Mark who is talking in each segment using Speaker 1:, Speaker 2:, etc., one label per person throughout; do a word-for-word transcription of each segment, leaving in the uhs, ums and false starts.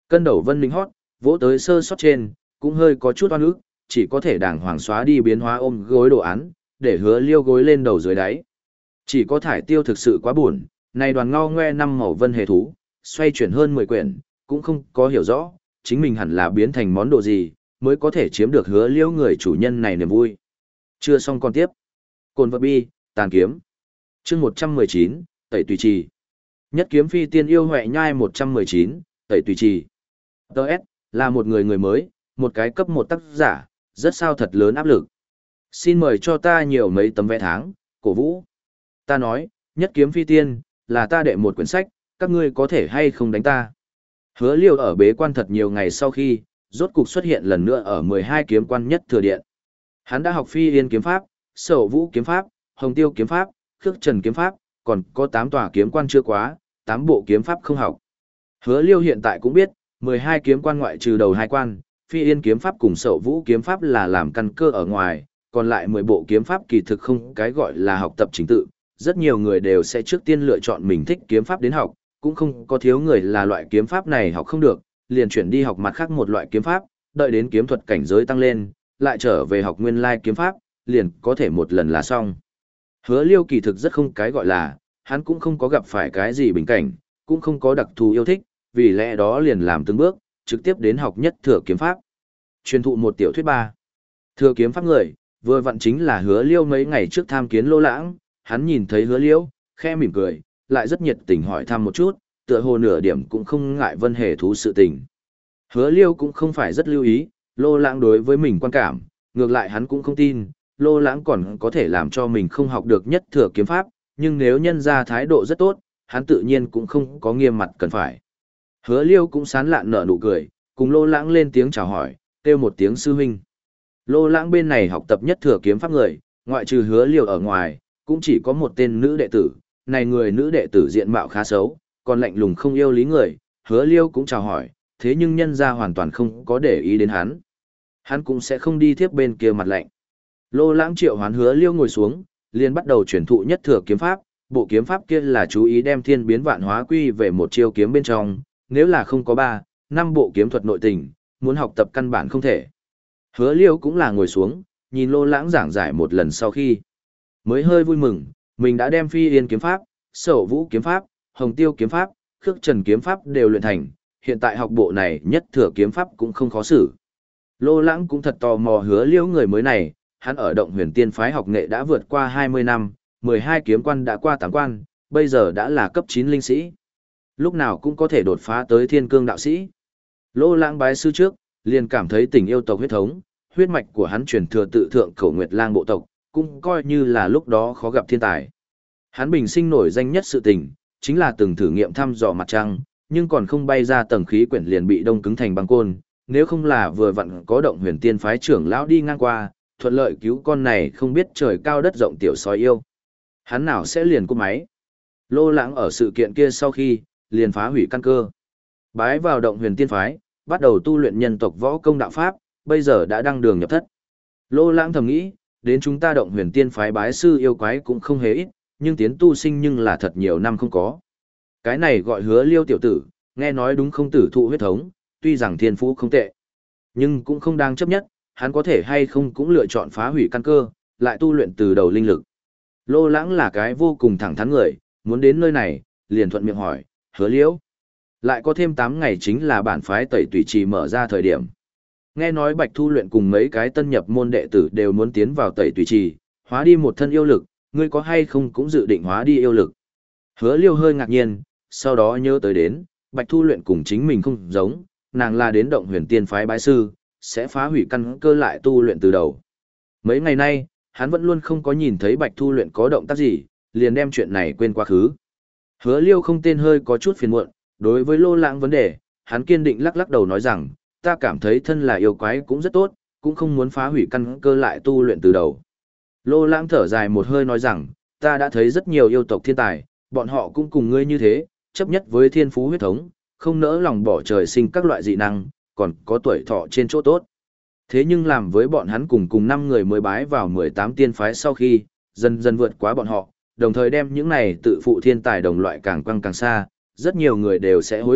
Speaker 1: Cân đầu Vân Linh hót, vỗ tới sơ sót trên, cũng hơi có chút oan ức, chỉ có thể đàng hoàng xóa đi biến hóa ôm gối đồ án, để Hứa Liêu gối lên đầu dưới đáy. Chỉ có thải tiêu thực sự quá buồn, này đoàn ngao ngoe năm màu vân hề thú, xoay chuyển hơn mười quyển, cũng không có hiểu rõ, chính mình hẳn là biến thành món đồ gì, mới có thể chiếm được Hứa Liêu người chủ nhân này niềm vui. Chưa xong còn tiếp. Cồn vật bi, tàn kiếm. Chương một trăm mười chín, Tẩy Tùy Trì. Nhất kiếm phi tiên yêu huệ nhai một trăm mười chín, Tẩy Tùy Trì. tê ét, là một người người mới, một cái cấp một tác giả, rất sao thật lớn áp lực. Xin mời cho ta nhiều mấy tấm vé tháng, cổ vũ. Ta nói, nhất kiếm phi tiên, là ta đệ một quyển sách, các ngươi có thể hay không đánh ta. Hứa Liêu ở bế quan thật nhiều ngày sau khi, rốt cục xuất hiện lần nữa ở mười hai kiếm quan nhất thừa điện. Hắn đã học phi yên kiếm pháp, sầu vũ kiếm pháp, hồng tiêu kiếm pháp, khước trần kiếm pháp, còn có tám tòa kiếm quan chưa quá, tám bộ kiếm pháp không học. Hứa Liêu hiện tại cũng biết, mười hai kiếm quan ngoại trừ đầu hai quan, phi yên kiếm pháp cùng sầu vũ kiếm pháp là làm căn cơ ở ngoài, còn lại mười bộ kiếm pháp kỳ thực không cái gọi là học tập chính tự. Rất nhiều người đều sẽ trước tiên lựa chọn mình thích kiếm pháp đến học, cũng không có thiếu người là loại kiếm pháp này học không được, liền chuyển đi học mặt khác một loại kiếm pháp, đợi đến kiếm thuật cảnh giới tăng lên, lại trở về học nguyên lai kiếm pháp, liền có thể một lần là xong. Hứa Liêu kỳ thực rất không cái gọi là, hắn cũng không có gặp phải cái gì bình cảnh, cũng không có đặc thù yêu thích, vì lẽ đó liền làm từng bước, trực tiếp đến học nhất thừa kiếm pháp. Truyền thụ một tiểu thuyết ba. Thừa kiếm pháp người, vừa vặn chính là Hứa Liêu mấy ngày trước tham kiến Lô Lãng, hắn nhìn thấy Hứa Liêu, khẽ mỉm cười, lại rất nhiệt tình hỏi thăm một chút, tựa hồ nửa điểm cũng không ngại vân hề thú sự tình. Hứa Liêu cũng không phải rất lưu ý, Lô Lãng đối với mình quan cảm, ngược lại hắn cũng không tin, Lô Lãng còn có thể làm cho mình không học được nhất thừa kiếm pháp, nhưng nếu nhân ra thái độ rất tốt, hắn tự nhiên cũng không có nghiêm mặt cần phải. Hứa Liêu cũng sán lạn nở nụ cười, cùng Lô Lãng lên tiếng chào hỏi, kêu một tiếng sư huynh. Lô Lãng bên này học tập nhất thừa kiếm pháp người, ngoại trừ Hứa Liêu ở ngoài, cũng chỉ có một tên nữ đệ tử, này người nữ đệ tử diện mạo khá xấu, còn lạnh lùng không yêu lý người, Hứa Liêu cũng chào hỏi, thế nhưng nhân ra hoàn toàn không có để ý đến hắn. Hắn cũng sẽ không đi tiếp bên kia mặt lạnh. Lô Lãng triệu hoán Hứa Liêu ngồi xuống, liền bắt đầu truyền thụ nhất thừa kiếm pháp, bộ kiếm pháp kia là chú ý đem thiên biến vạn hóa quy về một chiêu kiếm bên trong, nếu là không có ba, năm bộ kiếm thuật nội tình, muốn học tập căn bản không thể. Hứa Liêu cũng là ngồi xuống, nhìn Lô Lãng giảng giải một lần sau khi, mới hơi vui mừng, mình đã đem phi yên kiếm pháp, sầu vũ kiếm pháp, hồng tiêu kiếm pháp, khước trần kiếm pháp đều luyện thành, hiện tại học bộ này nhất thừa kiếm pháp cũng không khó xử. Lô Lãng cũng thật tò mò Hứa Liêu người mới này, hắn ở động huyền tiên phái học nghệ đã vượt qua hai mươi năm, mười hai kiếm quan đã qua tám quan, bây giờ đã là cấp chín linh sĩ. Lúc nào cũng có thể đột phá tới thiên cương đạo sĩ. Lô Lãng bái sư trước, liền cảm thấy tình yêu tộc huyết thống, huyết mạch của hắn truyền thừa tự thượng Cổ Nguyệt Lang bộ tộc, cũng coi như là lúc đó khó gặp thiên tài. Hắn bình sinh nổi danh nhất sự tình, chính là từng thử nghiệm thăm dò mặt trăng, nhưng còn không bay ra tầng khí quyển liền bị đông cứng thành băng côn, nếu không là vừa vặn có động huyền tiên phái trưởng lão đi ngang qua, thuận lợi cứu con này không biết trời cao đất rộng tiểu sói yêu. Hắn nào sẽ liền cúp máy. Lô Lãng ở sự kiện kia sau khi, liền phá hủy căn cơ. Bái vào động huyền tiên phái, bắt đầu tu luyện nhân tộc võ công đạo pháp, bây giờ đã đăng đường nhập thất. Lô Lãng thầm nghĩ, đến chúng ta động huyền tiên phái bái sư yêu quái cũng không hề ít, nhưng tiến tu sinh nhưng là thật nhiều năm không có. Cái này gọi Hứa Liêu tiểu tử, nghe nói đúng không tử thụ huyết thống, tuy rằng thiên phú không tệ, nhưng cũng không đang chấp nhất, hắn có thể hay không cũng lựa chọn phá hủy căn cơ, lại tu luyện từ đầu linh lực. Lô Lãng là cái vô cùng thẳng thắn người, muốn đến nơi này, liền thuận miệng hỏi, Hứa Liêu. Lại có thêm tám ngày chính là bản phái Tẩy Tùy Trì mở ra thời điểm. Nghe nói Bạch Thu luyện cùng mấy cái tân nhập môn đệ tử đều muốn tiến vào Tẩy Tùy Trì, hóa đi một thân yêu lực, ngươi có hay không cũng dự định hóa đi yêu lực. Hứa Liêu hơi ngạc nhiên, sau đó nhớ tới đến, Bạch Thu luyện cùng chính mình không giống, nàng là đến động huyền tiên phái bái sư, sẽ phá hủy căn cơ lại tu luyện từ đầu. Mấy ngày nay, hắn vẫn luôn không có nhìn thấy Bạch Thu luyện có động tác gì, liền đem chuyện này quên quá khứ. Hứa Liêu không tên hơi có chút phiền muộn, đối với Lô Lãng vấn đề, hắn kiên định lắc lắc đầu nói rằng, ta cảm thấy thân là yêu quái cũng rất tốt, cũng không muốn phá hủy căn cơ lại tu luyện từ đầu. Lô Lãng thở dài một hơi nói rằng, ta đã thấy rất nhiều yêu tộc thiên tài, bọn họ cũng cùng ngươi như thế, chấp nhất với thiên phú huyết thống, không nỡ lòng bỏ trời sinh các loại dị năng, còn có tuổi thọ trên chỗ tốt. Thế nhưng làm với bọn hắn cùng cùng năm người mới bái vào mười tám tiên phái sau khi, dần dần vượt quá bọn họ, đồng thời đem những này tự phụ thiên tài đồng loại càng quăng càng xa, rất nhiều người đều sẽ hối hận,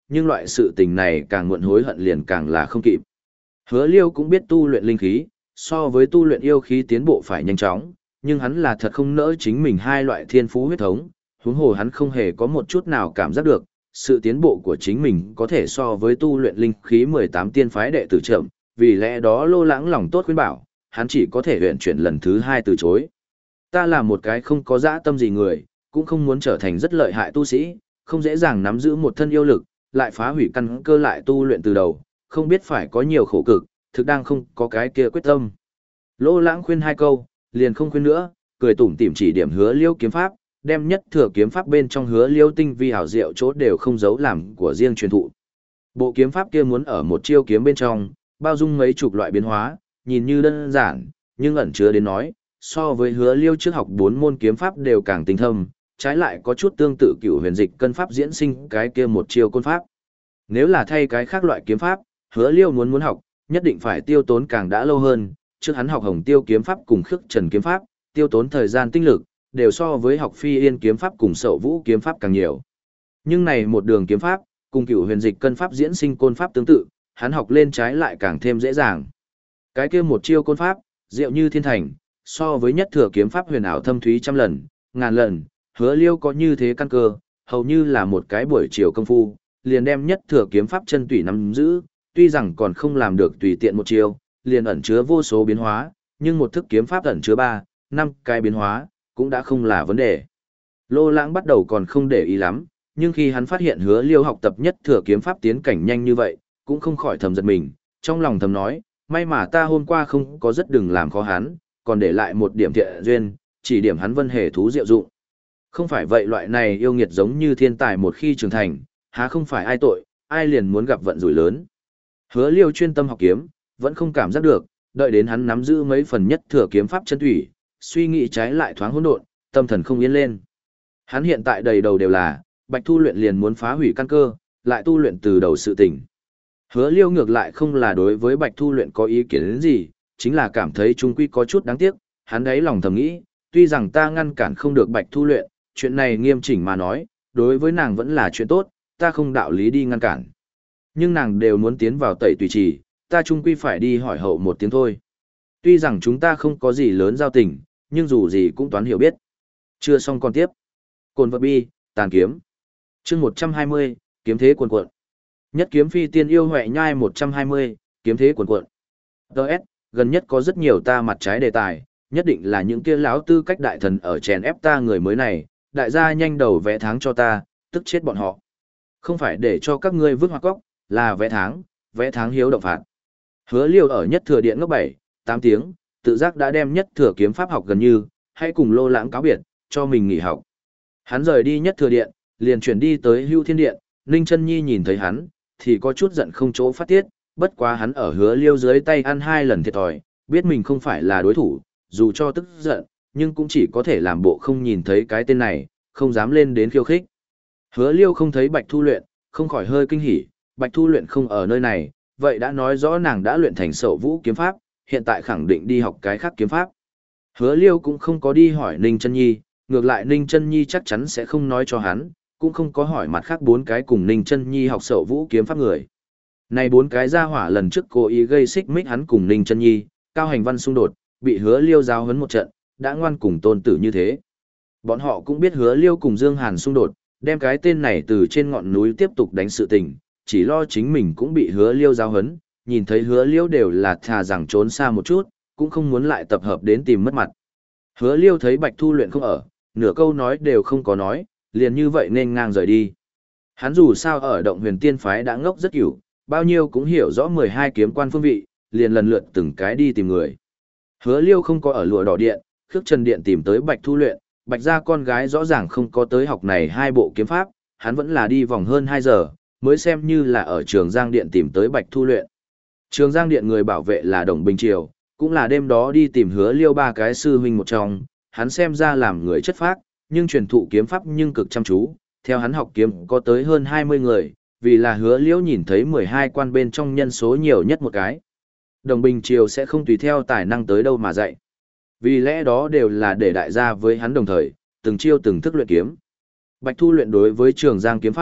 Speaker 1: nhưng loại sự tình này càng muộn hối hận liền càng là không kịp. Hứa Liêu cũng biết tu luyện linh khí, so với tu luyện yêu khí tiến bộ phải nhanh chóng, nhưng hắn là thật không nỡ chính mình hai loại thiên phú huyết thống, huống hồ hắn không hề có một chút nào cảm giác được, sự tiến bộ của chính mình có thể so với tu luyện linh khí mười tám tiên phái đệ tử chậm, vì lẽ đó Lô Lãng lòng tốt khuyên bảo, hắn chỉ có thể luyện chuyển lần thứ hai từ chối. Ta là một cái không có dã tâm gì người, cũng không muốn trở thành rất lợi hại tu sĩ, không dễ dàng nắm giữ một thân yêu lực, lại phá hủy căn cơ lại tu luyện từ đầu, không biết phải có nhiều khổ cực, thực đang không có cái kia quyết tâm. Lô Lãng khuyên hai câu, liền không khuyên nữa, cười tủm tỉm chỉ điểm Hứa Liêu kiếm pháp, đem nhất thừa kiếm pháp bên trong Hứa Liêu tinh vi hảo diệu chỗ đều không giấu làm của riêng truyền thụ. Bộ kiếm pháp kia muốn ở một chiêu kiếm bên trong, bao dung mấy chục loại biến hóa, nhìn như đơn giản, nhưng ẩn chứa đến nói, so với Hứa Liêu trước học bốn môn kiếm pháp đều càng tinh thâm, trái lại có chút tương tự cựu huyền dịch cân pháp diễn sinh cái kia một chiêu côn pháp. Nếu là thay cái khác loại kiếm pháp, Hứa Liêu muốn muốn học, nhất định phải tiêu tốn càng đã lâu hơn, trước hắn học Hồng Tiêu kiếm pháp cùng Khước Trần kiếm pháp, tiêu tốn thời gian tinh lực, đều so với học Phi Yên kiếm pháp cùng Sậu Vũ kiếm pháp càng nhiều. Nhưng này một đường kiếm pháp, cùng cựu huyền dịch cân pháp diễn sinh côn pháp tương tự, hắn học lên trái lại càng thêm dễ dàng. Cái kia một chiêu côn pháp, diệu như thiên thành, so với nhất thừa kiếm pháp huyền ảo thâm thúy trăm lần, ngàn lần, Hứa Liêu có như thế căn cơ, hầu như là một cái buổi chiều công phu, liền đem nhất thừa kiếm pháp chân tủy nắm giữ, tuy rằng còn không làm được tùy tiện một chiêu, liền ẩn chứa vô số biến hóa, nhưng một thức kiếm pháp ẩn chứa ba, năm cái biến hóa, cũng đã không là vấn đề. Lô Lãng bắt đầu còn không để ý lắm, nhưng khi hắn phát hiện Hứa Liêu học tập nhất thừa kiếm pháp tiến cảnh nhanh như vậy, cũng không khỏi thầm giật mình, trong lòng thầm nói, may mà ta hôm qua không có rất đừng làm khó hắn, còn để lại một điểm thiện duyên, chỉ điểm hắn vân hề thú diệu dụng. Không phải vậy loại này yêu nghiệt giống như thiên tài một khi trưởng thành, há không phải ai tội, ai liền muốn gặp vận rủi lớn. Hứa Liêu chuyên tâm học kiếm, vẫn không cảm giác được, đợi đến hắn nắm giữ mấy phần nhất thừa kiếm pháp chân thủy, suy nghĩ trái lại thoáng hỗn độn, tâm thần không yên lên. Hắn hiện tại đầy đầu đều là, Bạch Thu luyện liền muốn phá hủy căn cơ, lại tu luyện từ đầu sự tình. Hứa Liêu ngược lại không là đối với Bạch Thu luyện có ý kiến đến gì, chính là cảm thấy trung quy có chút đáng tiếc, hắn đấy lòng thầm nghĩ, tuy rằng ta ngăn cản không được Bạch Thu luyện, chuyện này nghiêm chỉnh mà nói, đối với nàng vẫn là chuyện tốt, ta không đạo lý đi ngăn cản. Nhưng nàng đều muốn tiến vào tẩy tùy trì, ta trung quy phải đi hỏi hậu một tiếng thôi. Tuy rằng chúng ta không có gì lớn giao tình, nhưng dù gì cũng toán hiểu biết. Chưa xong còn tiếp. Cồn vật bi, tàn kiếm. chương một trăm hai mươi, kiếm thế cuồn cuộn. Nhất kiếm phi tiên yêu huệ nhai một trăm hai mươi, kiếm thế cuồn cuộn. Đợt, gần nhất có rất nhiều ta mặt trái đề tài, nhất định là những kia lão tư cách đại thần ở chèn ép ta người mới này, đại gia nhanh đầu vẽ tháng cho ta, tức chết bọn họ. Không phải để cho các ngươi vứt hoa cóc, là vẽ tháng, vẽ tháng hiếu động phạt. Hứa Liêu ở nhất thừa điện ngốc bảy, tám tiếng, tự giác đã đem nhất thừa kiếm pháp học gần như, hãy cùng Lô Lãng cáo biệt, cho mình nghỉ học. Hắn rời đi nhất thừa điện, liền chuyển đi tới Hưu Thiên điện, Ninh Chân Nhi nhìn thấy hắn, thì có chút giận không chỗ phát tiết, bất quá hắn ở Hứa Liêu dưới tay ăn hai lần thiệt thòi, biết mình không phải là đối thủ, dù cho tức giận, nhưng cũng chỉ có thể làm bộ không nhìn thấy cái tên này, không dám lên đến khiêu khích. Hứa Liêu không thấy Bạch Thu luyện, không khỏi hơi kinh hỉ, Bạch Thu luyện không ở nơi này, vậy đã nói rõ nàng đã luyện thành Sậu Vũ kiếm pháp, hiện tại khẳng định đi học cái khác kiếm pháp. Hứa Liêu cũng không có đi hỏi Ninh Chân Nhi, ngược lại Ninh Chân Nhi chắc chắn sẽ không nói cho hắn, cũng không có hỏi mặt khác bốn cái cùng Ninh Chân Nhi học Sậu Vũ kiếm pháp người. Này bốn cái gia hỏa lần trước cố ý gây xích mích hắn cùng Ninh Chân Nhi, Cao Hành Văn xung đột, bị Hứa Liêu giáo huấn một trận, đã ngoan cùng tôn tử như thế. Bọn họ cũng biết Hứa Liêu cùng Dương Hàn xung đột, đem cái tên này từ trên ngọn núi tiếp tục đánh sự tình, chỉ lo chính mình cũng bị Hứa Liêu giáo huấn, nhìn thấy Hứa Liêu đều là thà rằng trốn xa một chút, cũng không muốn lại tập hợp đến tìm mất mặt. Hứa Liêu thấy Bạch Thu luyện không ở, nửa câu nói đều không có nói, liền như vậy nên ngang rời đi. Hắn dù sao ở Động Huyền Tiên phái đã ngốc rất hiểu, bao nhiêu cũng hiểu rõ mười hai kiếm quan phương vị, liền lần lượt từng cái đi tìm người. Hứa Liêu không có ở Lụa Đỏ điện, Khước Trần điện tìm tới Bạch Thu luyện, Bạch gia con gái rõ ràng không có tới học này hai bộ kiếm pháp, hắn vẫn là đi vòng hơn hai giờ, mới xem như là ở Trường Giang điện tìm tới Bạch Thu luyện. Trường Giang điện người bảo vệ là Đồng Bình Triều, cũng là đêm đó đi tìm Hứa Liêu ba cái sư huynh một trong, hắn xem ra làm người chất phác, nhưng truyền thụ kiếm pháp nhưng cực chăm chú, theo hắn học kiếm có tới hơn hai mươi người, vì là Hứa Liêu nhìn thấy mười hai quan bên trong nhân số nhiều nhất một cái. Đồng Bình Triều sẽ không tùy theo tài năng tới đâu mà dạy. Vì lẽ đó đều là để đại gia với hắn đồng thời, từng chiêu từng thức luyện kiếm. Bạch Thu luyện đối với Trường Giang kiếm pháp,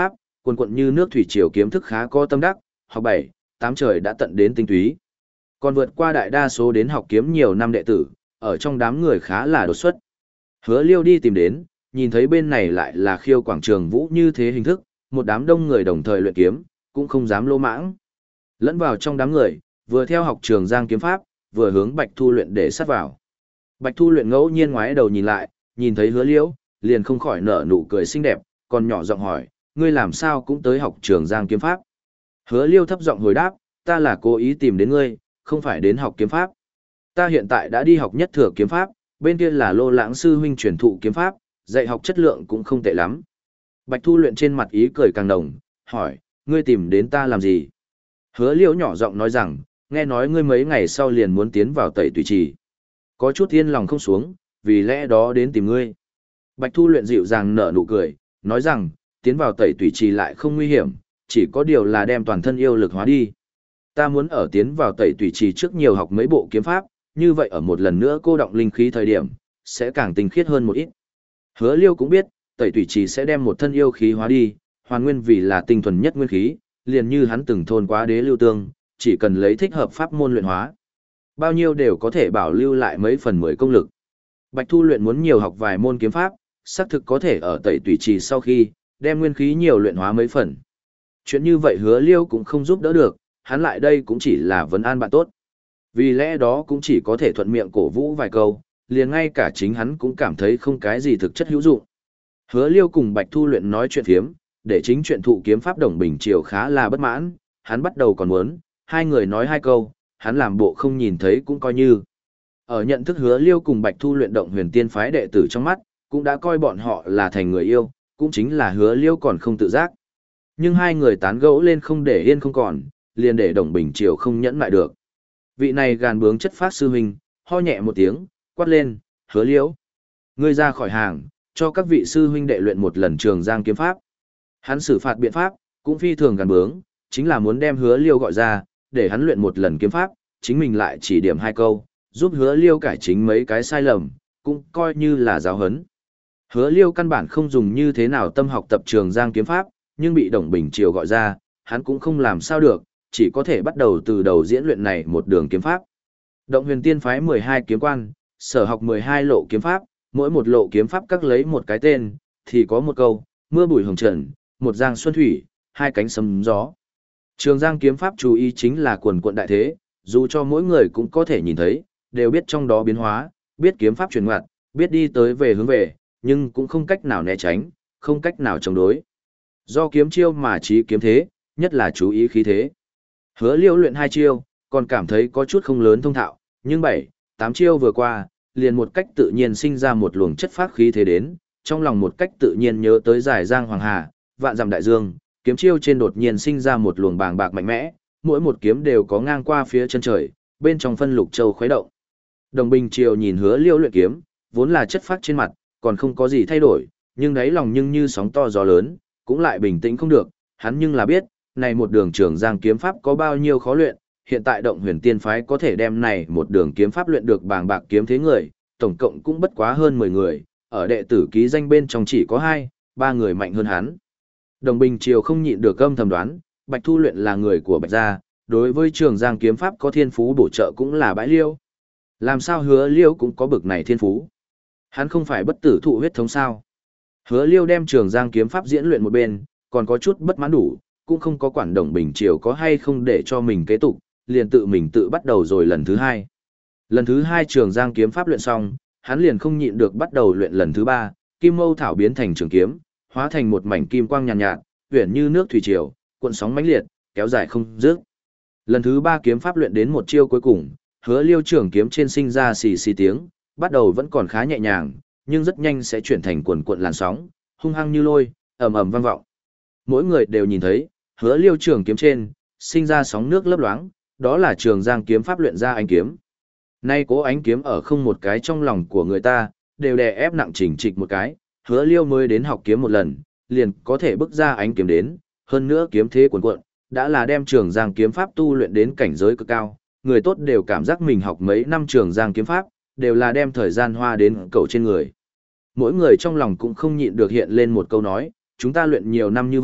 Speaker 1: Quần quận như nước thủy triều kiếm thức khá có tâm đắc, học bảy, tám trời đã tận đến tinh túy. Còn vượt qua đại đa số đến học kiếm nhiều năm đệ tử, ở trong đám người khá là đột xuất. Hứa Liêu đi tìm đến, nhìn thấy bên này lại là khiêu quảng trường vũ như thế hình thức, một đám đông người đồng thời luyện kiếm, cũng không dám lô mãng. Lẫn vào trong đám người, vừa theo học trường Giang kiếm pháp, vừa hướng Bạch Thu luyện để sát vào. Bạch Thu luyện ngẫu nhiên ngoái đầu nhìn lại, nhìn thấy Hứa Liêu, liền không khỏi nở nụ cười xinh đẹp, còn nhỏ giọng hỏi, ngươi làm sao cũng tới học trường Giang kiếm pháp? Hứa Liêu thấp giọng hồi đáp, ta là cố ý tìm đến ngươi, không phải đến học kiếm pháp. Ta hiện tại đã đi học nhất thừa kiếm pháp, bên kia là Lô Lãng sư huynh truyền thụ kiếm pháp, dạy học chất lượng cũng không tệ lắm. Bạch Thu luyện trên mặt ý cười càng đồng, hỏi, ngươi tìm đến ta làm gì? Hứa Liêu nhỏ giọng nói rằng, nghe nói ngươi mấy ngày sau liền muốn tiến vào Tẩy Tùy Trì. Có chút yên lòng không xuống, vì lẽ đó đến tìm ngươi. Bạch Thu luyện dịu dàng nở nụ cười, nói rằng, tiến vào Tẩy Tùy Trì lại không nguy hiểm, chỉ có điều là đem toàn thân yêu lực hóa đi. Ta muốn ở tiến vào Tẩy Tùy Trì trước nhiều học mấy bộ kiếm pháp, như vậy ở một lần nữa cô động linh khí thời điểm, sẽ càng tinh khiết hơn một ít. Hứa Liêu cũng biết, Tẩy Tùy Trì sẽ đem một thân yêu khí hóa đi, hoàn nguyên vì là tinh thuần nhất nguyên khí, liền như hắn từng thôn quá đế lưu tương, chỉ cần lấy thích hợp pháp môn luyện hóa. Bao nhiêu đều có thể bảo lưu lại mấy phần mười công lực. Bạch Thu luyện muốn nhiều học vài môn kiếm pháp, xác thực có thể ở Tẩy Tùy Trì sau khi, đem nguyên khí nhiều luyện hóa mấy phần. Chuyện như vậy Hứa Liêu cũng không giúp đỡ được, hắn lại đây cũng chỉ là vấn an bạn tốt. Vì lẽ đó cũng chỉ có thể thuận miệng cổ vũ vài câu, liền ngay cả chính hắn cũng cảm thấy không cái gì thực chất hữu dụng. Hứa Liêu cùng Bạch Thu luyện nói chuyện phiếm, để chính chuyện thụ kiếm pháp Đồng Bình Triều khá là bất mãn, hắn bắt đầu còn muốn, hai người nói hai câu, hắn làm bộ không nhìn thấy cũng coi như. Ở nhận thức Hứa Liêu cùng Bạch Thu luyện Động Huyền Tiên phái đệ tử trong mắt, cũng đã coi bọn họ là thành người yêu, cũng chính là Hứa Liêu còn không tự giác. Nhưng hai người tán gẫu lên không để yên không còn, liền để Đồng Bình Triều không nhẫn lại được. Vị này gàn bướng chất phát sư huynh, ho nhẹ một tiếng, quát lên, Hứa Liêu. Ngươi ra khỏi hàng, cho các vị sư huynh đệ luyện một lần trường Giang kiếm pháp. Hắn xử phạt biện pháp, cũng phi thường gàn bướng, chính là muốn đem Hứa Liêu gọi ra, để hắn luyện một lần kiếm pháp, chính mình lại chỉ điểm hai câu, giúp Hứa Liêu cải chính mấy cái sai lầm, cũng coi như là giáo huấn. Hứa Liêu căn bản không dùng như thế nào tâm học tập trường Giang kiếm pháp, nhưng bị Đồng Bình Triều gọi ra, hắn cũng không làm sao được, chỉ có thể bắt đầu từ đầu diễn luyện này một đường kiếm pháp. Động Huyền Tiên phái mười hai kiếm quan, sở học mười hai lộ kiếm pháp, mỗi một lộ kiếm pháp các lấy một cái tên, thì có một câu, mưa bụi hồng trần, một giang xuân thủy, hai cánh sấm gió. Trường Giang kiếm pháp chú ý chính là quần quận đại thế, dù cho mỗi người cũng có thể nhìn thấy, đều biết trong đó biến hóa, biết kiếm pháp chuyển ngoặt, biết đi tới về hướng về, nhưng cũng không cách nào né tránh, không cách nào chống đối. Do kiếm chiêu mà trí kiếm thế, nhất là chú ý khí thế. Hứa Liêu luyện hai chiêu, còn cảm thấy có chút không lớn thông thạo, nhưng bảy, tám chiêu vừa qua, liền một cách tự nhiên sinh ra một luồng chất phát khí thế đến, trong lòng một cách tự nhiên nhớ tới giải Giang Hoàng Hà, vạn dặm đại dương, kiếm chiêu trên đột nhiên sinh ra một luồng bàng bạc mạnh mẽ, mỗi một kiếm đều có ngang qua phía chân trời, bên trong phân lục châu khuấy động. Đồng Bình Triều nhìn Hứa Liêu luyện kiếm, vốn là chất phát trên mặt, còn không có gì thay đổi, nhưng đáy lòng nhưng như sóng to gió lớn, cũng lại bình tĩnh không được, hắn nhưng là biết, này một đường trường Giang kiếm pháp có bao nhiêu khó luyện, hiện tại Động Huyền Tiên phái có thể đem này một đường kiếm pháp luyện được bàng bạc kiếm thế người, tổng cộng cũng bất quá hơn mười người, ở đệ tử ký danh bên trong chỉ có hai, ba người mạnh hơn hắn. Đồng Bình Triều không nhịn được âm thầm đoán, Bạch Thu luyện là người của Bạch gia, đối với trường Giang kiếm pháp có thiên phú bổ trợ cũng là bãi liêu. Làm sao Hứa Liêu cũng có bực này thiên phú? Hắn không phải bất tử thụ huyết thống sao? Hứa Liêu đem trường Giang kiếm pháp diễn luyện một bên, còn có chút bất mãn đủ, cũng không có quản Đồng Bình Triều có hay không để cho mình kế tục, liền tự mình tự bắt đầu rồi lần thứ hai. Lần thứ hai trường Giang kiếm pháp luyện xong, hắn liền không nhịn được bắt đầu luyện lần thứ ba, kim mâu thảo biến thành trường kiếm, hóa thành một mảnh kim quang nhàn nhạt, nhạt, huyền như nước thủy triều, cuộn sóng mãnh liệt, kéo dài không dứt. Lần thứ ba kiếm pháp luyện đến một chiêu cuối cùng, Hứa Liêu trường kiếm trên sinh ra xì xì tiếng, bắt đầu vẫn còn khá nhẹ nhàng, nhưng rất nhanh sẽ chuyển thành cuộn cuộn làn sóng, hung hăng như lôi, ầm ầm vang vọng. Mỗi người đều nhìn thấy, Hứa Liêu trường kiếm trên sinh ra sóng nước lấp loáng, đó là trường Giang kiếm pháp luyện ra ánh kiếm. Nay cố ánh kiếm ở không một cái trong lòng của người ta, đều đè ép nặng chỉnh trịch một cái, Hứa Liêu mới đến học kiếm một lần, liền có thể bức ra ánh kiếm đến, hơn nữa kiếm thế cuồn cuộn, đã là đem trường Giang kiếm pháp tu luyện đến cảnh giới cực cao, người tốt đều cảm giác mình học mấy năm trường Giang kiếm pháp, đều là đem thời gian hoa đến cầu trên người. Mỗi người trong lòng cũng không nhịn được hiện lên một câu nói, chúng ta luyện nhiều năm như vậy,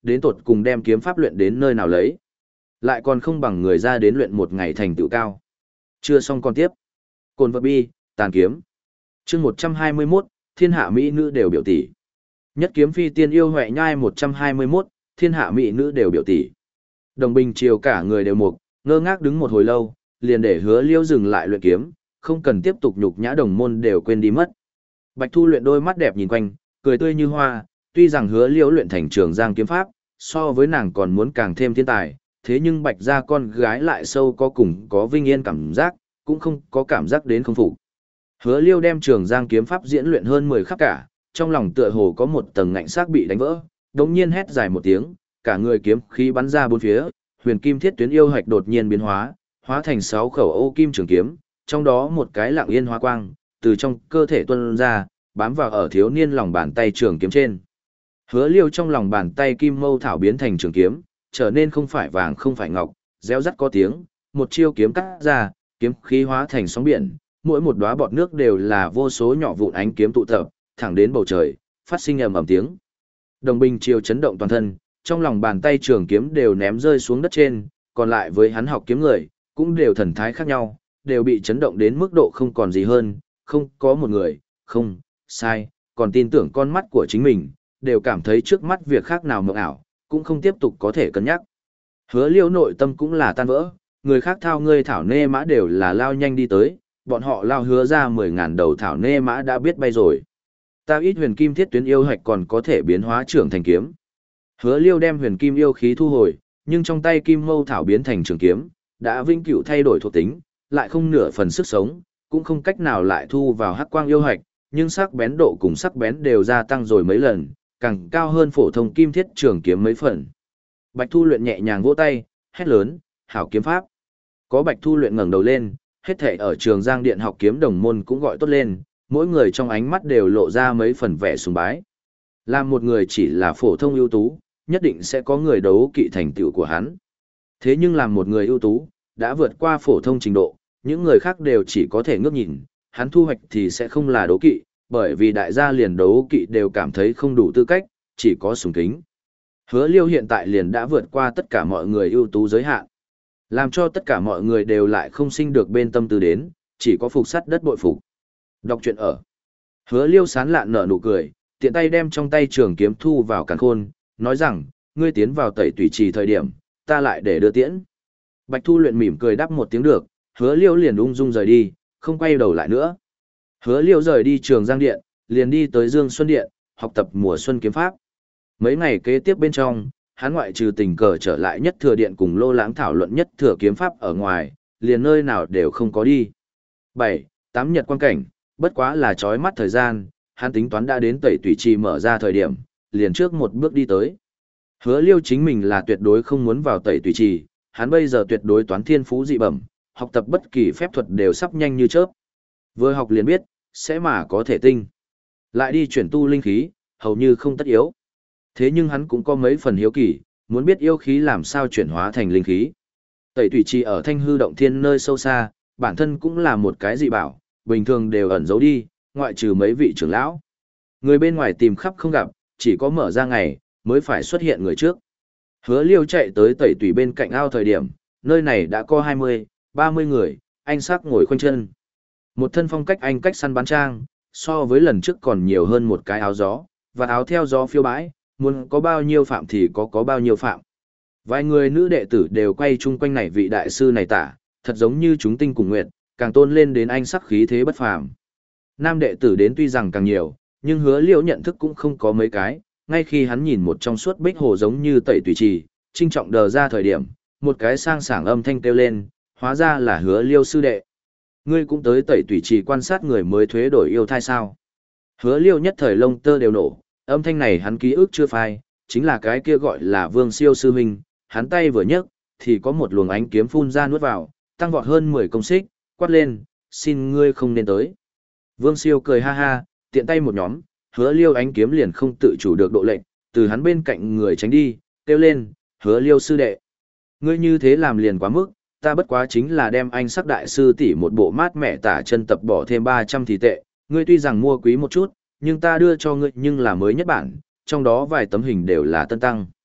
Speaker 1: đến tột cùng đem kiếm pháp luyện đến nơi nào lấy. Lại còn không bằng người ra đến luyện một ngày thành tựu cao. Chưa xong còn tiếp. Cồn vật bi, tàn kiếm. chương một trăm hai mươi mốt, thiên hạ mỹ nữ đều biểu tỷ. Nhất kiếm phi tiên yêu huệ nhai một trăm hai mươi mốt, thiên hạ mỹ nữ đều biểu tỷ. Đồng Bình chiều cả người đều mục, ngơ ngác đứng một hồi lâu, liền để Hứa Liêu dừng lại luyện kiếm, không cần tiếp tục nhục nhã đồng môn đều quên đi mất. Bạch Thu luyện đôi mắt đẹp nhìn quanh, cười tươi như hoa, tuy rằng Hứa Liêu luyện thành Trường Giang kiếm pháp, so với nàng còn muốn càng thêm thiên tài, thế nhưng Bạch gia con gái lại sâu có cùng có vinh yên cảm giác, cũng không có cảm giác đến không phục. Hứa Liêu đem Trường Giang kiếm pháp diễn luyện hơn mười khắc cả, trong lòng tựa hồ có một tầng ngạnh xác bị đánh vỡ, đột nhiên hét dài một tiếng, cả người kiếm khí bắn ra bốn phía, huyền kim thiết tuyến yêu hạch đột nhiên biến hóa, hóa thành sáu khẩu ô kim trường kiếm, trong đó một cái lặng yên hóa quang, từ trong cơ thể tuôn ra, bám vào ở thiếu niên lòng bàn tay trường kiếm trên. Hứa Liêu trong lòng bàn tay kim mâu thảo biến thành trường kiếm, trở nên không phải vàng không phải ngọc, réo rắt có tiếng, một chiêu kiếm cắt ra, kiếm khí hóa thành sóng biển, mỗi một đóa bọt nước đều là vô số nhỏ vụn ánh kiếm tụ tập, thẳng đến bầu trời, phát sinh ầm ầm tiếng. Đồng Bình chiêu chấn động toàn thân, trong lòng bàn tay trường kiếm đều ném rơi xuống đất trên, còn lại với hắn học kiếm người, cũng đều thần thái khác nhau, đều bị chấn động đến mức độ không còn gì hơn, không có một người, không, sai, còn tin tưởng con mắt của chính mình, đều cảm thấy trước mắt việc khác nào mộng ảo, cũng không tiếp tục có thể cân nhắc. Hứa Liêu nội tâm cũng là tan vỡ, người khác thao ngươi thảo nê mã đều là lao nhanh đi tới, bọn họ lao hứa ra mười ngàn đầu thảo nê mã đã biết bay rồi. Ta ít huyền kim thiết tuyến yêu hạch còn có thể biến hóa trưởng thành kiếm. Hứa Liêu đem huyền kim yêu khí thu hồi, nhưng trong tay kim mâu thảo biến thành trường kiếm, đã vĩnh cửu thay đổi thuộc tính, lại không nửa phần sức sống, cũng không cách nào lại thu vào hắc quang yêu hạch, nhưng sắc bén độ cùng sắc bén đều gia tăng rồi mấy lần, càng cao hơn phổ thông kim thiết trường kiếm mấy phần. Bạch Thu luyện nhẹ nhàng vỗ tay, hét lớn, hảo kiếm pháp. Có Bạch Thu luyện ngẩng đầu lên, hết thảy ở Trường Giang Điện học kiếm đồng môn cũng gọi tốt lên, mỗi người trong ánh mắt đều lộ ra mấy phần vẻ sùng bái. Làm một người chỉ là phổ thông ưu tú, nhất định sẽ có người đấu kỵ thành tựu của hắn. Thế nhưng làm một người ưu tú, đã vượt qua phổ thông trình độ, những người khác đều chỉ có thể ngước nhìn, hắn thu hoạch thì sẽ không là đấu kỵ, bởi vì đại gia liền đấu kỵ đều cảm thấy không đủ tư cách, chỉ có sùng kính. Hứa Liêu hiện tại liền đã vượt qua tất cả mọi người ưu tú giới hạn, làm cho tất cả mọi người đều lại không sinh được bên tâm tư đến, chỉ có phục sắt đất bội phục. Đọc truyện ở. Hứa Liêu sán lạn nở nụ cười, tiện tay đem trong tay trường kiếm thu vào càn khôn, nói rằng, ngươi tiến vào tẩy tùy trì thời điểm, ta lại để đưa tiễn. Bạch Thu luyện mỉm cười đáp một tiếng được, Hứa Liêu liền ung dung rời đi, không quay đầu lại nữa. Hứa Liêu rời đi Trường Giang Điện, liền đi tới Dương Xuân Điện, học tập mùa xuân kiếm pháp. Mấy ngày kế tiếp bên trong, hắn ngoại trừ tình cờ trở lại Nhất Thừa Điện cùng Lô Lãng thảo luận Nhất Thừa kiếm pháp ở ngoài, liền nơi nào đều không có đi. bảy, tám nhật quan cảnh, bất quá là chói mắt thời gian, hắn tính toán đã đến tẩy tùy trì mở ra thời điểm, liền trước một bước đi tới. Hứa Liêu chính mình là tuyệt đối không muốn vào tẩy tùy trì, hắn bây giờ tuyệt đối toán thiên phú dị bẩm, học tập bất kỳ phép thuật đều sắp nhanh như chớp. Vừa học liền biết, sẽ mà có thể tinh. Lại đi chuyển tu linh khí, hầu như không tất yếu. Thế nhưng hắn cũng có mấy phần hiếu kỳ, muốn biết yêu khí làm sao chuyển hóa thành linh khí. Tẩy tùy trì ở Thanh Hư động thiên nơi sâu xa, bản thân cũng là một cái dị bảo, bình thường đều ẩn giấu đi, ngoại trừ mấy vị trưởng lão. Người bên ngoài tìm khắp không gặp, chỉ có mở ra ngày, mới phải xuất hiện người trước. Hứa Liêu chạy tới tẩy tùy bên cạnh ao thời điểm, nơi này đã có hai mươi, ba mươi người, anh sắc ngồi khoanh chân. Một thân phong cách anh cách săn bán trang, so với lần trước còn nhiều hơn một cái áo gió, và áo theo gió phiêu bãi, muốn có bao nhiêu phạm thì có có bao nhiêu phạm. Vài người nữ đệ tử đều quay chung quanh này vị đại sư này tả, thật giống như chúng tinh cùng nguyệt, càng tôn lên đến anh sắc khí thế bất phàm. Nam đệ tử đến tuy rằng càng nhiều, nhưng Hứa Liêu nhận thức cũng không có mấy cái, ngay khi hắn nhìn một trong suốt bích hồ giống như tẩy tùy trì, trinh trọng đờ ra thời điểm, một cái sang sảng âm thanh kêu lên, hóa ra là Hứa Liêu sư đệ. Ngươi cũng tới tẩy tùy trì quan sát người mới thuế đổi yêu thai sao? Hứa Liêu nhất thời lông tơ đều nổ, âm thanh này hắn ký ức chưa phai, chính là cái kia gọi là Vương Siêu sư huynh, hắn tay vừa nhấc, thì có một luồng ánh kiếm phun ra nuốt vào, tăng vọt hơn mười công xích, quát lên, xin ngươi không nên tới. Vương Siêu cười ha ha, tiện tay một nhóm, Hứa Liêu ánh kiếm liền không tự chủ được độ lệnh, từ hắn bên cạnh người tránh đi, kêu lên, Hứa Liêu sư đệ. Ngươi như thế làm liền quá mức, ta bất quá chính là đem anh sắc đại sư tỷ một bộ mát mẻ tả chân tập bỏ thêm ba trăm thì tệ, ngươi tuy rằng mua quý một chút, nhưng ta đưa cho ngươi nhưng là mới nhất bản, trong đó vài tấm hình đều là tân tăng.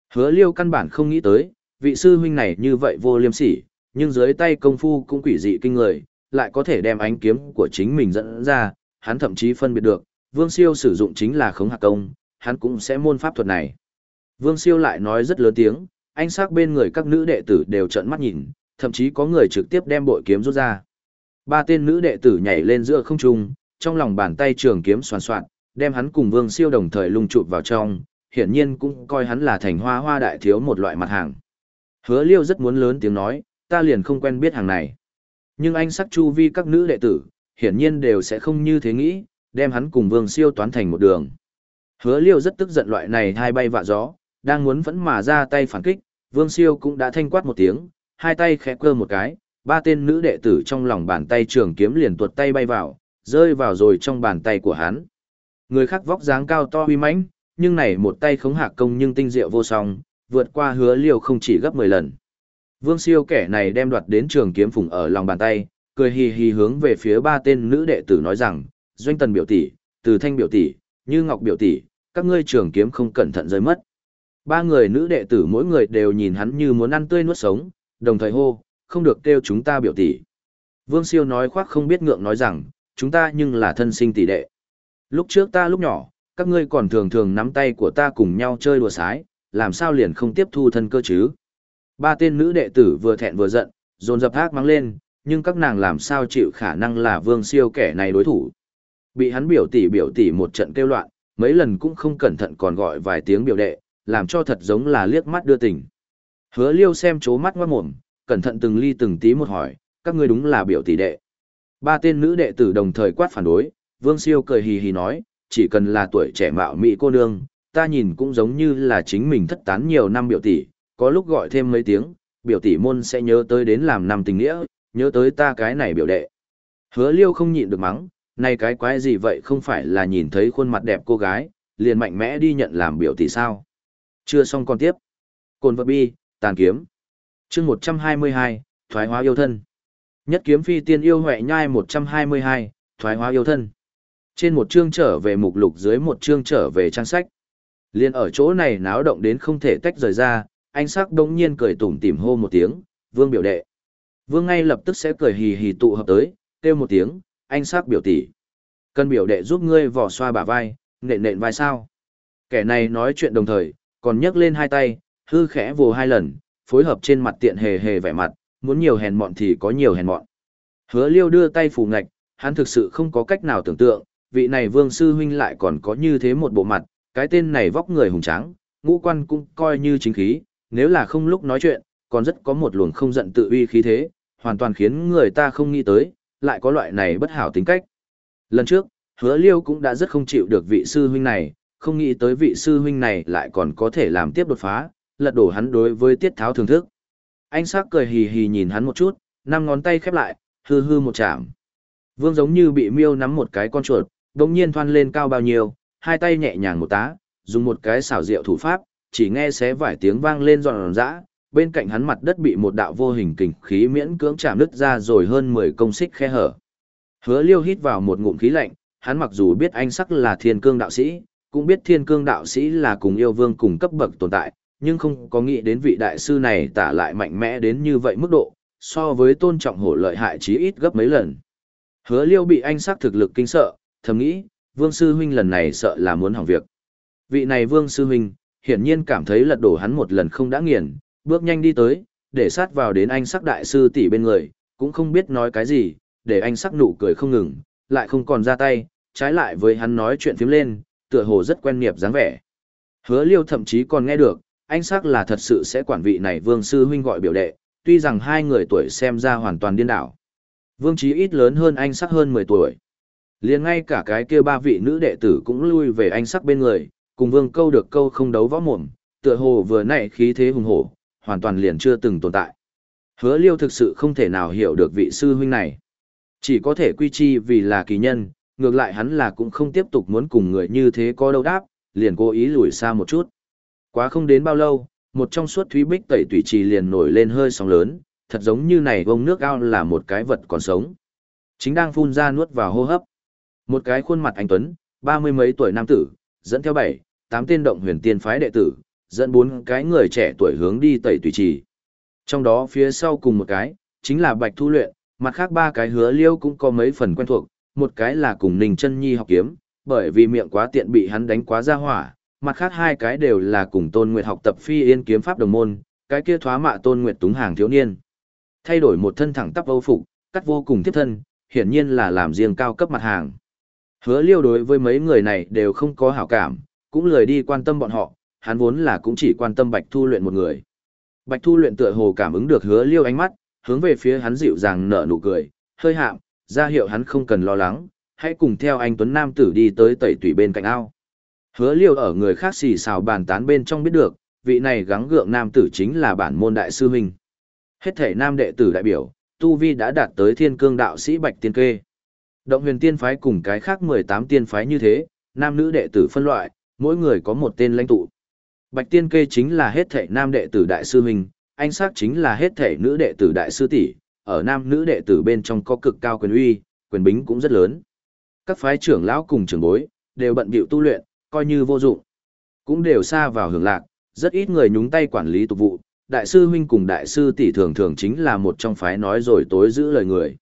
Speaker 1: Hứa Liêu căn bản không nghĩ tới, vị sư huynh này như vậy vô liêm sỉ, nhưng dưới tay công phu cũng quỷ dị kinh người, lại có thể đem ánh kiếm của chính mình dẫn ra, hắn thậm chí phân biệt được, Vương Siêu sử dụng chính là khống hạc công, hắn cũng sẽ môn pháp thuật này. Vương Siêu lại nói rất lớn tiếng, anh sắc bên người các nữ đệ tử đều trợn mắt nhìn, thậm chí có người trực tiếp đem bội kiếm rút ra. Ba tên nữ đệ tử nhảy lên giữa không trung, trong lòng bàn tay trường kiếm xoàn xoạn, đem hắn cùng Vương Siêu đồng thời lung chụp vào trong, hiển nhiên cũng coi hắn là thành hoa hoa đại thiếu một loại mặt hàng. Hứa Liêu rất muốn lớn tiếng nói, ta liền không quen biết hàng này. Nhưng anh sắc chu vi các nữ đệ tử, hiển nhiên đều sẽ không như thế nghĩ, đem hắn cùng Vương Siêu toán thành một đường. Hứa Liêu rất tức giận loại này hai bay vạ gió, đang muốn vẫn mà ra tay phản kích, Vương Siêu cũng đã thanh quát một tiếng, hai tay khẽ cơ một cái, ba tên nữ đệ tử trong lòng bàn tay trường kiếm liền tuột tay bay vào, rơi vào rồi trong bàn tay của hắn. Người khác vóc dáng cao to uy mãnh, nhưng này một tay khống hạc công nhưng tinh diệu vô song, vượt qua Hứa Liêu không chỉ gấp mười lần. Vương Siêu kẻ này đem đoạt đến trường kiếm phùng ở lòng bàn tay, cười hì hì hướng về phía ba tên nữ đệ tử nói rằng, Doanh Tần biểu tỷ, Từ Thanh biểu tỷ, Như Ngọc biểu tỷ, các ngươi trường kiếm không cẩn thận rơi mất. Ba người nữ đệ tử mỗi người đều nhìn hắn như muốn ăn tươi nuốt sống, đồng thời hô, không được kêu chúng ta biểu tỷ. Vương Siêu nói khoác không biết ngượng nói rằng, chúng ta nhưng là thân sinh tỷ đệ. Lúc trước ta lúc nhỏ, các ngươi còn thường thường nắm tay của ta cùng nhau chơi đùa sái, làm sao liền không tiếp thu thân cơ chứ? Ba tên nữ đệ tử vừa thẹn vừa giận, dồn dập ác mắng lên, nhưng các nàng làm sao chịu khả năng là Vương Siêu kẻ này đối thủ. Bị hắn biểu tỷ biểu tỷ một trận kêu loạn, mấy lần cũng không cẩn thận còn gọi vài tiếng biểu đệ, làm cho thật giống là liếc mắt đưa tình. Hứa Liêu xem chố mắt ngoát mồm, cẩn thận từng ly từng tí một hỏi, các ngươi đúng là biểu tỷ đệ. Ba tên nữ đệ tử đồng thời quát phản đối, Vương Siêu cười hì hì nói, chỉ cần là tuổi trẻ mạo mỹ cô nương, ta nhìn cũng giống như là chính mình thất tán nhiều năm biểu tỷ, có lúc gọi thêm mấy tiếng, biểu tỷ môn sẽ nhớ tới đến làm năm tình nghĩa, nhớ tới ta cái này biểu đệ. Hứa Liêu không nhịn được mắng, này cái quái gì vậy không phải là nhìn thấy khuôn mặt đẹp cô gái, liền mạnh mẽ đi nhận làm biểu tỷ sao. Chưa xong còn tiếp. Cồn vật bi, tàn kiếm. Chương một trăm hai mươi hai, thoái hóa yêu thân. Nhất kiếm phi tiên yêu huệ nhai một trăm hai mươi hai, thoái hóa yêu thân. Trên một chương trở về mục lục dưới một chương trở về trang sách. Liên ở chỗ này náo động đến không thể tách rời ra, anh sắc đống nhiên cười tủm tỉm hô một tiếng, Vương biểu đệ. Vương ngay lập tức sẽ cười hì hì tụ hợp tới, kêu một tiếng, anh sắc biểu tỷ. Cần biểu đệ giúp ngươi vò xoa bả vai, nện nện vai sao. Kẻ này nói chuyện đồng thời, còn nhấc lên hai tay, hư khẽ vồ hai lần, phối hợp trên mặt tiện hề hề vẻ mặt, muốn nhiều hèn mọn thì có nhiều hèn mọn. Hứa Liêu đưa tay phủ ngạch, hắn thực sự không có cách nào tưởng tượng, vị này Vương sư huynh lại còn có như thế một bộ mặt, cái tên này vóc người hùng tráng, ngũ quan cũng coi như chính khí, nếu là không lúc nói chuyện, còn rất có một luồng không giận tự uy khí thế, hoàn toàn khiến người ta không nghĩ tới, lại có loại này bất hảo tính cách. Lần trước, Hứa Liêu cũng đã rất không chịu được vị sư huynh này, không nghĩ tới vị sư huynh này lại còn có thể làm tiếp đột phá, lật đổ hắn đối với tiết tháo thưởng thức. Anh sắc cười hì hì nhìn hắn một chút, năm ngón tay khép lại, hư hư một chạm. Vương giống như bị miêu nắm một cái con chuột, đống nhiên thoăn lên cao bao nhiêu, hai tay nhẹ nhàng một tá, dùng một cái xảo diệu thủ pháp, chỉ nghe xé vài tiếng vang lên giòn giã, bên cạnh hắn mặt đất bị một đạo vô hình kình khí miễn cưỡng chạm nứt ra rồi hơn mười công xích khe hở. Hứa Liêu hít vào một ngụm khí lạnh, hắn mặc dù biết anh sắc là thiên cương đạo sĩ, cũng biết thiên cương đạo sĩ là cùng yêu vương cùng cấp bậc tồn tại, nhưng không có nghĩ đến vị đại sư này tả lại mạnh mẽ đến như vậy mức độ, so với tôn trọng hổ lợi hại chí ít gấp mấy lần. Hứa Liêu bị anh sắc thực lực kinh sợ, thầm nghĩ, Vương sư huynh lần này sợ là muốn hỏng việc. Vị này Vương sư huynh, hiển nhiên cảm thấy lật đổ hắn một lần không đã nghiền, bước nhanh đi tới, để sát vào đến anh sắc đại sư tỷ bên người, cũng không biết nói cái gì, để anh sắc nụ cười không ngừng, lại không còn ra tay, trái lại với hắn nói chuyện phím lên, tựa hồ rất quen nghiệp dáng vẻ. Hứa Liêu thậm chí còn nghe được, anh sắc là thật sự sẽ quản vị này Vương sư huynh gọi biểu đệ, tuy rằng hai người tuổi xem ra hoàn toàn điên đảo. Vương Chí ít lớn hơn anh sắc hơn mười tuổi. Liền ngay cả cái kia ba vị nữ đệ tử cũng lui về anh sắc bên người, cùng Vương câu được câu không đấu võ mồm, tựa hồ vừa nãy khí thế hùng hổ, hoàn toàn liền chưa từng tồn tại. Hứa Liêu thực sự không thể nào hiểu được vị sư huynh này. Chỉ có thể quy chi vì là kỳ nhân, ngược lại hắn là cũng không tiếp tục muốn cùng người như thế có đấu đáp, liền cố ý lùi xa một chút. Quá không đến bao lâu, một trong suốt thúy bích tẩy tủy trì liền nổi lên hơi sóng lớn, thật giống như này vông nước ao là một cái vật còn sống. Chính đang phun ra nuốt vào hô hấp. Một cái khuôn mặt anh tuấn, ba mươi mấy tuổi nam tử, dẫn theo bảy, tám tên động huyền tiên phái đệ tử, dẫn bốn cái người trẻ tuổi hướng đi Tẩy Tùy Trì. Trong đó phía sau cùng một cái, chính là Bạch Thu Luyện, mặt khác ba cái Hứa Liêu cũng có mấy phần quen thuộc, một cái là cùng Ninh Chân Nhi học kiếm, bởi vì miệng quá tiện bị hắn đánh quá ra hỏa, mặt khác hai cái đều là cùng Tôn Nguyệt học tập Phi Yên kiếm pháp đồng môn, cái kia thoá mạ Tôn Nguyệt túng hàng thiếu niên. Thay đổi một thân thẳng tắp Âu phục, cắt vô cùng tiếp thân, hiển nhiên là làm riêng cao cấp mặt hàng. Hứa Liêu đối với mấy người này đều không có hảo cảm, cũng lười đi quan tâm bọn họ, hắn vốn là cũng chỉ quan tâm Bạch Thu Luyện một người. Bạch Thu Luyện tựa hồ cảm ứng được Hứa Liêu ánh mắt, hướng về phía hắn dịu dàng nở nụ cười, hơi hạm, ra hiệu hắn không cần lo lắng, hãy cùng theo anh Tuấn Nam tử đi tới Tẩy Tủy bên cạnh ao. Hứa Liêu ở người khác xì xào bàn tán bên trong biết được, vị này gắng gượng nam tử chính là bản môn đại sư huynh. Hết thể nam đệ tử đại biểu, tu vi đã đạt tới Thiên Cương đạo sĩ Bạch Tiên Kê. Động Huyền Tiên phái cùng cái khác mười tám tiên phái như thế, nam nữ đệ tử phân loại, mỗi người có một tên lãnh tụ. Bạch Tiên Kê chính là hết thể nam đệ tử đại sư huynh, anh sắc chính là hết thể nữ đệ tử đại sư tỷ, ở nam nữ đệ tử bên trong có cực cao quyền uy, quyền bính cũng rất lớn. Các phái trưởng lão cùng trưởng bối đều bận bịu tu luyện, coi như vô dụng, cũng đều xa vào hưởng lạc, rất ít người nhúng tay quản lý tục vụ. Đại sư huynh cùng đại sư tỷ thường thường chính là một trong phái nói rồi tối giữ lời người.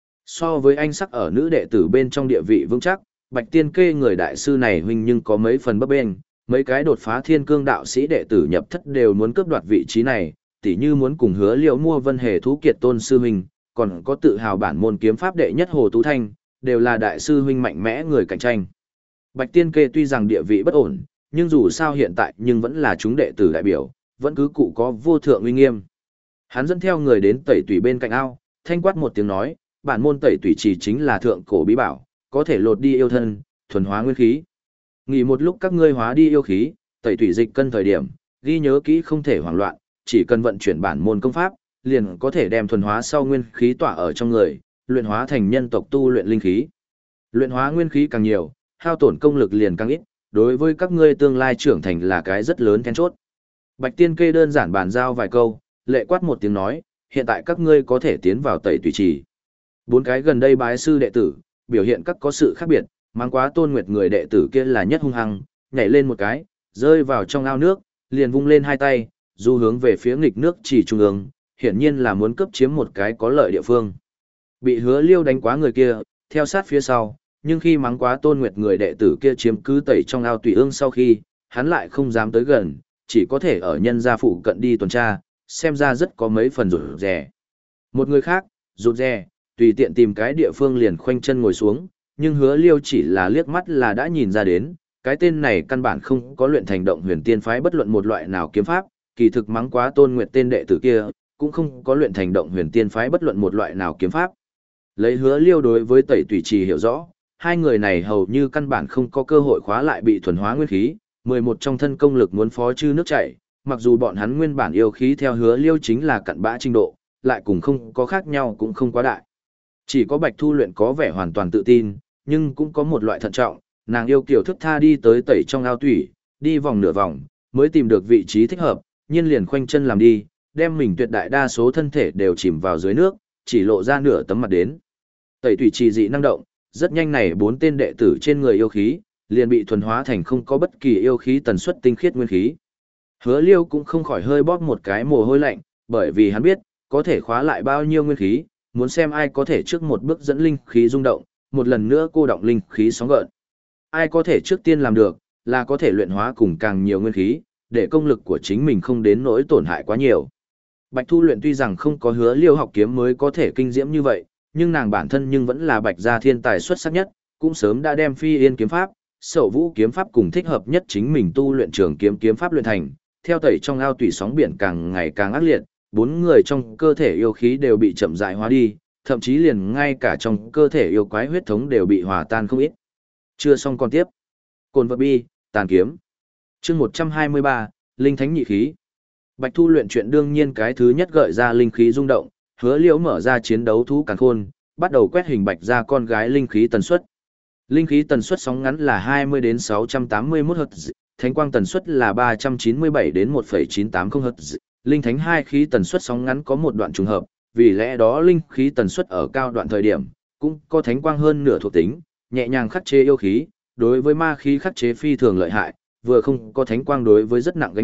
Speaker 1: So với anh sắc ở nữ đệ tử bên trong địa vị vững chắc, Bạch Tiên Kê người đại sư này huynh nhưng có mấy phần bấp bênh, mấy cái đột phá Thiên Cương đạo sĩ đệ tử nhập thất đều muốn cướp đoạt vị trí này, tỉ như muốn cùng Hứa Liễu mua Vân Hề thú kiệt tôn sư huynh, còn có tự hào bản môn kiếm pháp đệ nhất Hồ Tú Thanh, đều là đại sư huynh mạnh mẽ người cạnh tranh. Bạch Tiên Kê tuy rằng địa vị bất ổn, nhưng dù sao hiện tại nhưng vẫn là chúng đệ tử đại biểu, vẫn cứ cụ có vô thượng uy nghiêm. Hắn dẫn theo người đến Tẩy Tủy bên cạnh ao, thanh quát một tiếng nói, bản môn Tẩy Tủy chỉ chính là thượng cổ bí bảo, có thể lột đi yêu thân, thuần hóa nguyên khí. Nghỉ một lúc các ngươi hóa đi yêu khí, Tẩy Tủy dịch cân thời điểm, ghi nhớ kỹ không thể hoảng loạn, chỉ cần vận chuyển bản môn công pháp, liền có thể đem thuần hóa sau nguyên khí tỏa ở trong người, luyện hóa thành nhân tộc tu luyện linh khí. Luyện hóa nguyên khí càng nhiều, hao tổn công lực liền càng ít, đối với các ngươi tương lai trưởng thành là cái rất lớn then chốt. Bạch Tiên Kê đơn giản bàn giao vài câu, lệ quát một tiếng nói, hiện tại các ngươi có thể tiến vào Tẩy Tủy trì. Bốn cái gần đây bái sư đệ tử, biểu hiện các có sự khác biệt, mang quá Tôn Nguyệt người đệ tử kia là nhất hung hăng, nhảy lên một cái, rơi vào trong ao nước, liền vung lên hai tay, du hướng về phía nghịch nước chỉ trung ương, hiển nhiên là muốn cấp chiếm một cái có lợi địa phương. Bị Hứa Liêu đánh quá người kia, theo sát phía sau, nhưng khi mắng quá Tôn Nguyệt người đệ tử kia chiếm cứ tẩy trong ao tùy ương sau khi, hắn lại không dám tới gần, chỉ có thể ở nhân gia phụ cận đi tuần tra, xem ra rất có mấy phần rụt rè. Một người khác, rụt rè, tùy tiện tìm cái địa phương liền khoanh chân ngồi xuống, nhưng Hứa Liêu chỉ là liếc mắt là đã nhìn ra đến, cái tên này căn bản không có luyện thành Động Huyền Tiên phái bất luận một loại nào kiếm pháp, kỳ thực mắng quá Tôn Nguyệt tên đệ tử kia, cũng không có luyện thành Động Huyền Tiên phái bất luận một loại nào kiếm pháp. Lấy Hứa Liêu đối với Tẩy Tủy trì hiểu rõ, hai người này hầu như căn bản không có cơ hội khóa lại bị thuần hóa nguyên khí, mười một trong thân công lực muốn phó chư nước chảy, mặc dù bọn hắn nguyên bản yêu khí theo Hứa Liêu chính là cặn bã trình độ, lại cùng không có khác nhau cũng không quá đại. Chỉ có Bạch Thu Luyện có vẻ hoàn toàn tự tin, nhưng cũng có một loại thận trọng, nàng yêu kiểu thức tha đi tới tẩy trong ao thủy, đi vòng nửa vòng, mới tìm được vị trí thích hợp, nhiên liền khoanh chân làm đi, đem mình tuyệt đại đa số thân thể đều chìm vào dưới nước, chỉ lộ ra nửa tấm mặt đến. Tẩy thủy trì dị năng động, rất nhanh này bốn tên đệ tử trên người yêu khí, liền bị thuần hóa thành không có bất kỳ yêu khí tần suất tinh khiết nguyên khí. Hứa Liêu cũng không khỏi hơi bóp một cái mồ hôi lạnh, bởi vì hắn biết, có thể khóa lại bao nhiêu nguyên khí, muốn xem ai có thể trước một bước dẫn linh khí rung động, một lần nữa cô động linh khí sóng gợn. Ai có thể trước tiên làm được, là có thể luyện hóa cùng càng nhiều nguyên khí, để công lực của chính mình không đến nỗi tổn hại quá nhiều. Bạch Thu Luyện tuy rằng không có Hứa Liêu học kiếm mới có thể kinh diễm như vậy, nhưng nàng bản thân nhưng vẫn là Bạch gia thiên tài xuất sắc nhất, cũng sớm đã đem Phi Yên kiếm pháp, Sậu Vũ kiếm pháp cùng thích hợp nhất chính mình tu luyện trường kiếm kiếm pháp luyện thành. Theo tẩy trong ao tùy sóng biển càng ngày càng ác liệt, bốn người trong cơ thể yêu khí đều bị chậm rãi hóa đi, thậm chí liền ngay cả trong cơ thể yêu quái huyết thống đều bị hòa tan không ít. Chưa xong còn tiếp. Cồn vật bi, tàn kiếm. Chương một trăm hai mươi ba, Linh Thánh nhị khí. Bạch Thu Luyện chuyện đương nhiên cái thứ nhất gợi ra linh khí rung động, Hứa Liễu mở ra chiến đấu thú càn khôn, bắt đầu quét hình Bạch gia con gái linh khí tần suất. Linh khí tần suất sóng ngắn là hai mươi đến sáu trăm tám mươi mốt Hz, thánh quang tần suất là ba trăm chín mươi bảy đến một phẩy chín tám không Hz, linh thánh hai khí tần suất sóng ngắn có một đoạn trùng hợp, vì lẽ đó linh khí tần suất ở cao đoạn thời điểm, cũng có thánh quang hơn nửa thuộc tính, nhẹ nhàng khắc chế yêu khí, đối với ma khí khắc chế phi thường lợi hại, vừa không có thánh quang đối với rất nặng gánh nặng,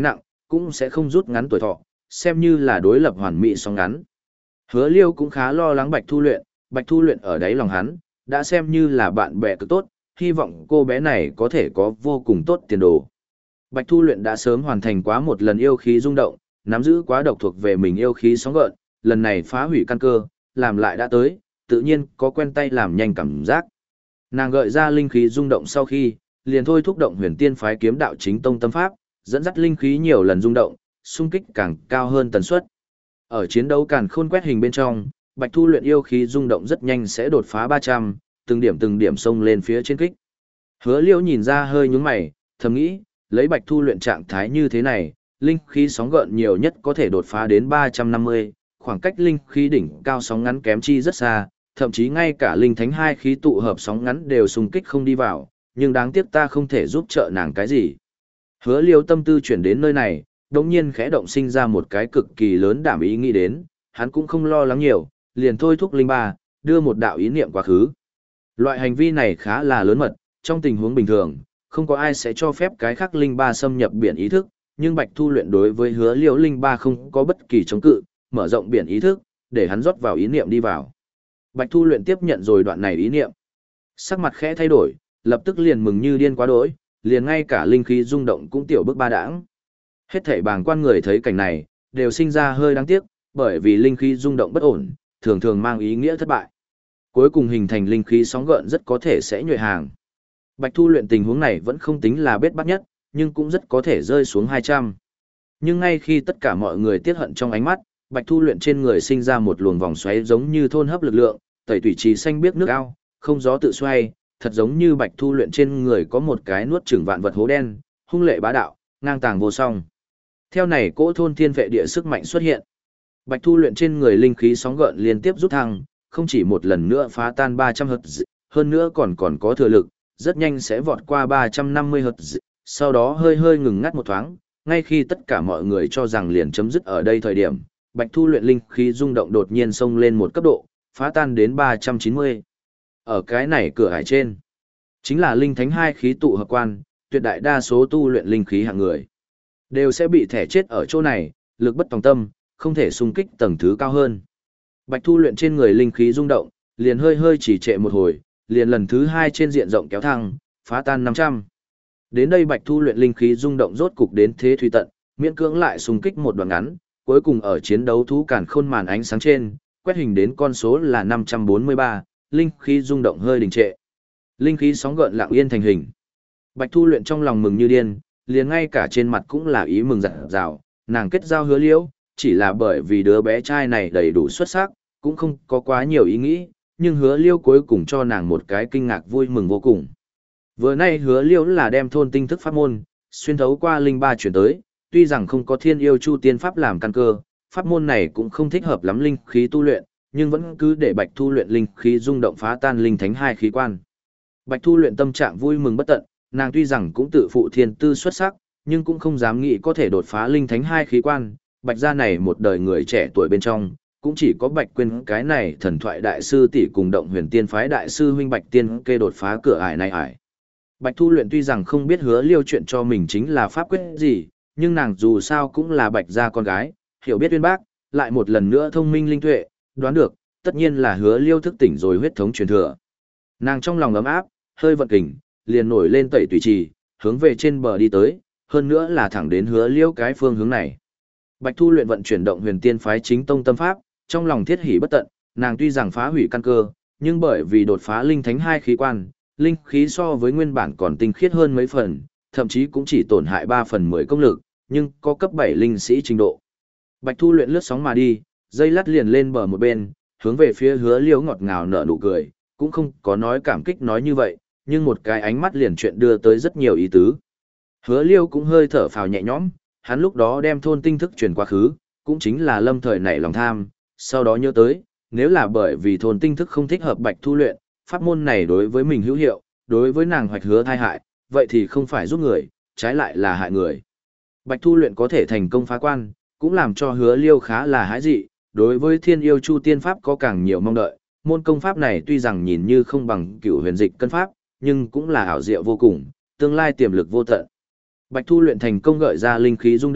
Speaker 1: cũng sẽ không rút ngắn tuổi thọ, xem như là đối lập hoàn mỹ song ngắn. Hứa Liêu cũng khá lo lắng Bạch Thu Luyện, Bạch Thu Luyện ở đáy lòng hắn, đã xem như là bạn bè cực tốt, hy vọng cô bé này có thể có vô cùng tốt tiền đồ. Bạch Thu Luyện đã sớm hoàn thành quá một lần yêu khí rung động, nắm giữ quá độc thuộc về mình yêu khí sóng gợn, lần này phá hủy căn cơ, làm lại đã tới, tự nhiên có quen tay làm nhanh cảm giác. Nàng gợi ra linh khí rung động sau khi, liền thôi thúc động Huyền Tiên phái kiếm đạo chính tông tâm pháp, dẫn dắt linh khí nhiều lần rung động, xung kích càng cao hơn tần suất. Ở chiến đấu càn khôn quét hình bên trong, Bạch Thu Luyện yêu khí rung động rất nhanh sẽ đột phá ba trăm, từng điểm từng điểm xông lên phía trên kích. Hứa Liễu nhìn ra hơi nhướng mày, thầm nghĩ, lấy Bạch Thu Luyện trạng thái như thế này, linh khí sóng gợn nhiều nhất có thể đột phá đến ba trăm năm mươi, khoảng cách linh khí đỉnh cao sóng ngắn kém chi rất xa, thậm chí ngay cả linh thánh hai khí tụ hợp sóng ngắn đều xung kích không đi vào, nhưng đáng tiếc ta không thể giúp trợ nàng cái gì. Hứa Liêu tâm tư chuyển đến nơi này, đột nhiên khẽ động sinh ra một cái cực kỳ lớn đảm ý nghĩ đến, hắn cũng không lo lắng nhiều, liền thôi thúc linh ba, đưa một đạo ý niệm quá khứ. Loại hành vi này khá là lớn mật, trong tình huống bình thường, không có ai sẽ cho phép cái khác linh ba xâm nhập biển ý thức, nhưng Bạch Thu Luyện đối với Hứa Liêu linh ba không có bất kỳ chống cự, mở rộng biển ý thức, để hắn rót vào ý niệm đi vào. Bạch Thu Luyện tiếp nhận rồi đoạn này ý niệm. Sắc mặt khẽ thay đổi, lập tức liền mừng như điên quá đỗi, liền ngay cả linh khí rung động cũng tiểu bước ba đãng. Hết thảy bàng quan người thấy cảnh này, đều sinh ra hơi đáng tiếc, bởi vì linh khí rung động bất ổn, thường thường mang ý nghĩa thất bại. Cuối cùng hình thành linh khí sóng gợn rất có thể sẽ nhuệ hàng. Bạch Thu Luyện tình huống này vẫn không tính là bết bát nhất, nhưng cũng rất có thể rơi xuống hai trăm. Nhưng ngay khi tất cả mọi người tiếc hận trong ánh mắt, Bạch Thu Luyện trên người sinh ra một luồng vòng xoáy giống như thôn hấp lực lượng, tẩy tủy trì xanh biếc nước ao, không gió tự xoay, thật giống như Bạch Thu Luyện trên người có một cái nuốt chửng vạn vật hố đen, hung lệ bá đạo, ngang tàng vô song. Theo này cỗ thôn thiên vệ địa sức mạnh xuất hiện. Bạch Thu Luyện trên người linh khí sóng gợn liên tiếp rút thăng, không chỉ một lần nữa phá tan ba trăm Hz, hơn nữa còn còn có thừa lực, rất nhanh sẽ vọt qua ba trăm năm mươi Hz, sau đó hơi hơi ngừng ngắt một thoáng, ngay khi tất cả mọi người cho rằng liền chấm dứt ở đây thời điểm, Bạch Thu Luyện linh khí rung động đột nhiên xông lên một cấp độ, phá tan đến ba trăm chín mươi. Ở cái này cửa ải trên, chính là linh thánh hai khí tụ hợp quan, tuyệt đại đa số tu luyện linh khí hạng người đều sẽ bị thẻ chết ở chỗ này, lực bất tòng tâm, không thể xung kích tầng thứ cao hơn. Bạch Thu Luyện trên người linh khí rung động, liền hơi hơi chỉ trệ một hồi, liền lần thứ hai trên diện rộng kéo thăng, phá tan năm trăm. Đến đây Bạch Thu Luyện linh khí rung động rốt cục đến thế thủy tận, miễn cưỡng lại xung kích một đoạn ngắn, cuối cùng ở chiến đấu thú càn khôn màn ánh sáng trên, quét hình đến con số là năm trăm bốn mươi ba, linh khí rung động hơi đình trệ. Linh khí sóng gợn lặng yên thành hình. Bạch Thu Luyện trong lòng mừng như điên, liền ngay cả trên mặt cũng là ý mừng rạng rào, nàng kết giao Hứa Liễu, chỉ là bởi vì đứa bé trai này đầy đủ xuất sắc, cũng không có quá nhiều ý nghĩ, nhưng Hứa Liễu cuối cùng cho nàng một cái kinh ngạc vui mừng vô cùng. Vừa nay Hứa Liễu là đem thôn tinh thức pháp môn, xuyên thấu qua linh ba chuyển tới, tuy rằng không có Thiên Yêu Chu Tiên pháp làm căn cơ, pháp môn này cũng không thích hợp lắm linh khí tu luyện, nhưng vẫn cứ để Bạch Thu Luyện linh khí rung động phá tan linh thánh hai khí quan. Bạch Thu Luyện tâm trạng vui mừng bất tận, nàng tuy rằng cũng tự phụ thiên tư xuất sắc, nhưng cũng không dám nghĩ có thể đột phá linh thánh hai khí quan. Bạch gia này một đời người trẻ tuổi bên trong, cũng chỉ có Bạch Quyên cái này thần thoại đại sư tỷ cùng Động Huyền Tiên phái đại sư huynh Bạch Tiên kê đột phá cửa ải này ải. Bạch Thu Luyện tuy rằng không biết Hứa Liêu chuyện cho mình chính là pháp quyết gì, nhưng nàng dù sao cũng là Bạch gia con gái, hiểu biết uyên bác, lại một lần nữa thông minh linh tuệ, đoán được, tất nhiên là Hứa Liêu thức tỉnh rồi huyết thống truyền thừa. Nàng trong lòng ấm áp, hơi vận kình, liền nổi lên tẩy tùy trì, hướng về trên bờ đi tới, hơn nữa là thẳng đến Hứa Liêu cái phương hướng này. Bạch Thu Luyện vận chuyển Động Huyền Tiên phái chính tông tâm pháp, trong lòng thiết hỉ bất tận, nàng tuy rằng phá hủy căn cơ, nhưng bởi vì đột phá linh thánh hai khí quan, linh khí so với nguyên bản còn tinh khiết hơn mấy phần, thậm chí cũng chỉ tổn hại ba phần mười công lực, nhưng có cấp bảy linh sĩ trình độ. Bạch Thu Luyện lướt sóng mà đi, dây lắt liền lên bờ một bên, hướng về phía Hứa Liêu ngọt ngào nở nụ cười, cũng không có nói cảm kích nói như vậy, nhưng một cái ánh mắt liền chuyện đưa tới rất nhiều ý tứ. Hứa Liêu cũng hơi thở phào nhẹ nhõm, hắn lúc đó đem thôn tinh thức truyền quá khứ, cũng chính là lâm thời nảy lòng tham, sau đó nhớ tới, nếu là bởi vì thôn tinh thức không thích hợp Bạch Thu Luyện, pháp môn này đối với mình hữu hiệu, đối với nàng hoạch hứa thai hại, vậy thì không phải giúp người, trái lại là hại người. Bạch Thu Luyện có thể thành công phá quan, cũng làm cho Hứa Liêu khá là hãi dị, đối với Thiên Yêu Chu Tiên pháp có càng nhiều mong đợi, môn công pháp này tuy rằng nhìn như không bằng Cửu Huyền Dịch cân pháp, nhưng cũng là ảo diệu vô cùng, tương lai tiềm lực vô tận. Bạch Thu Luyện thành công gợi ra linh khí rung động,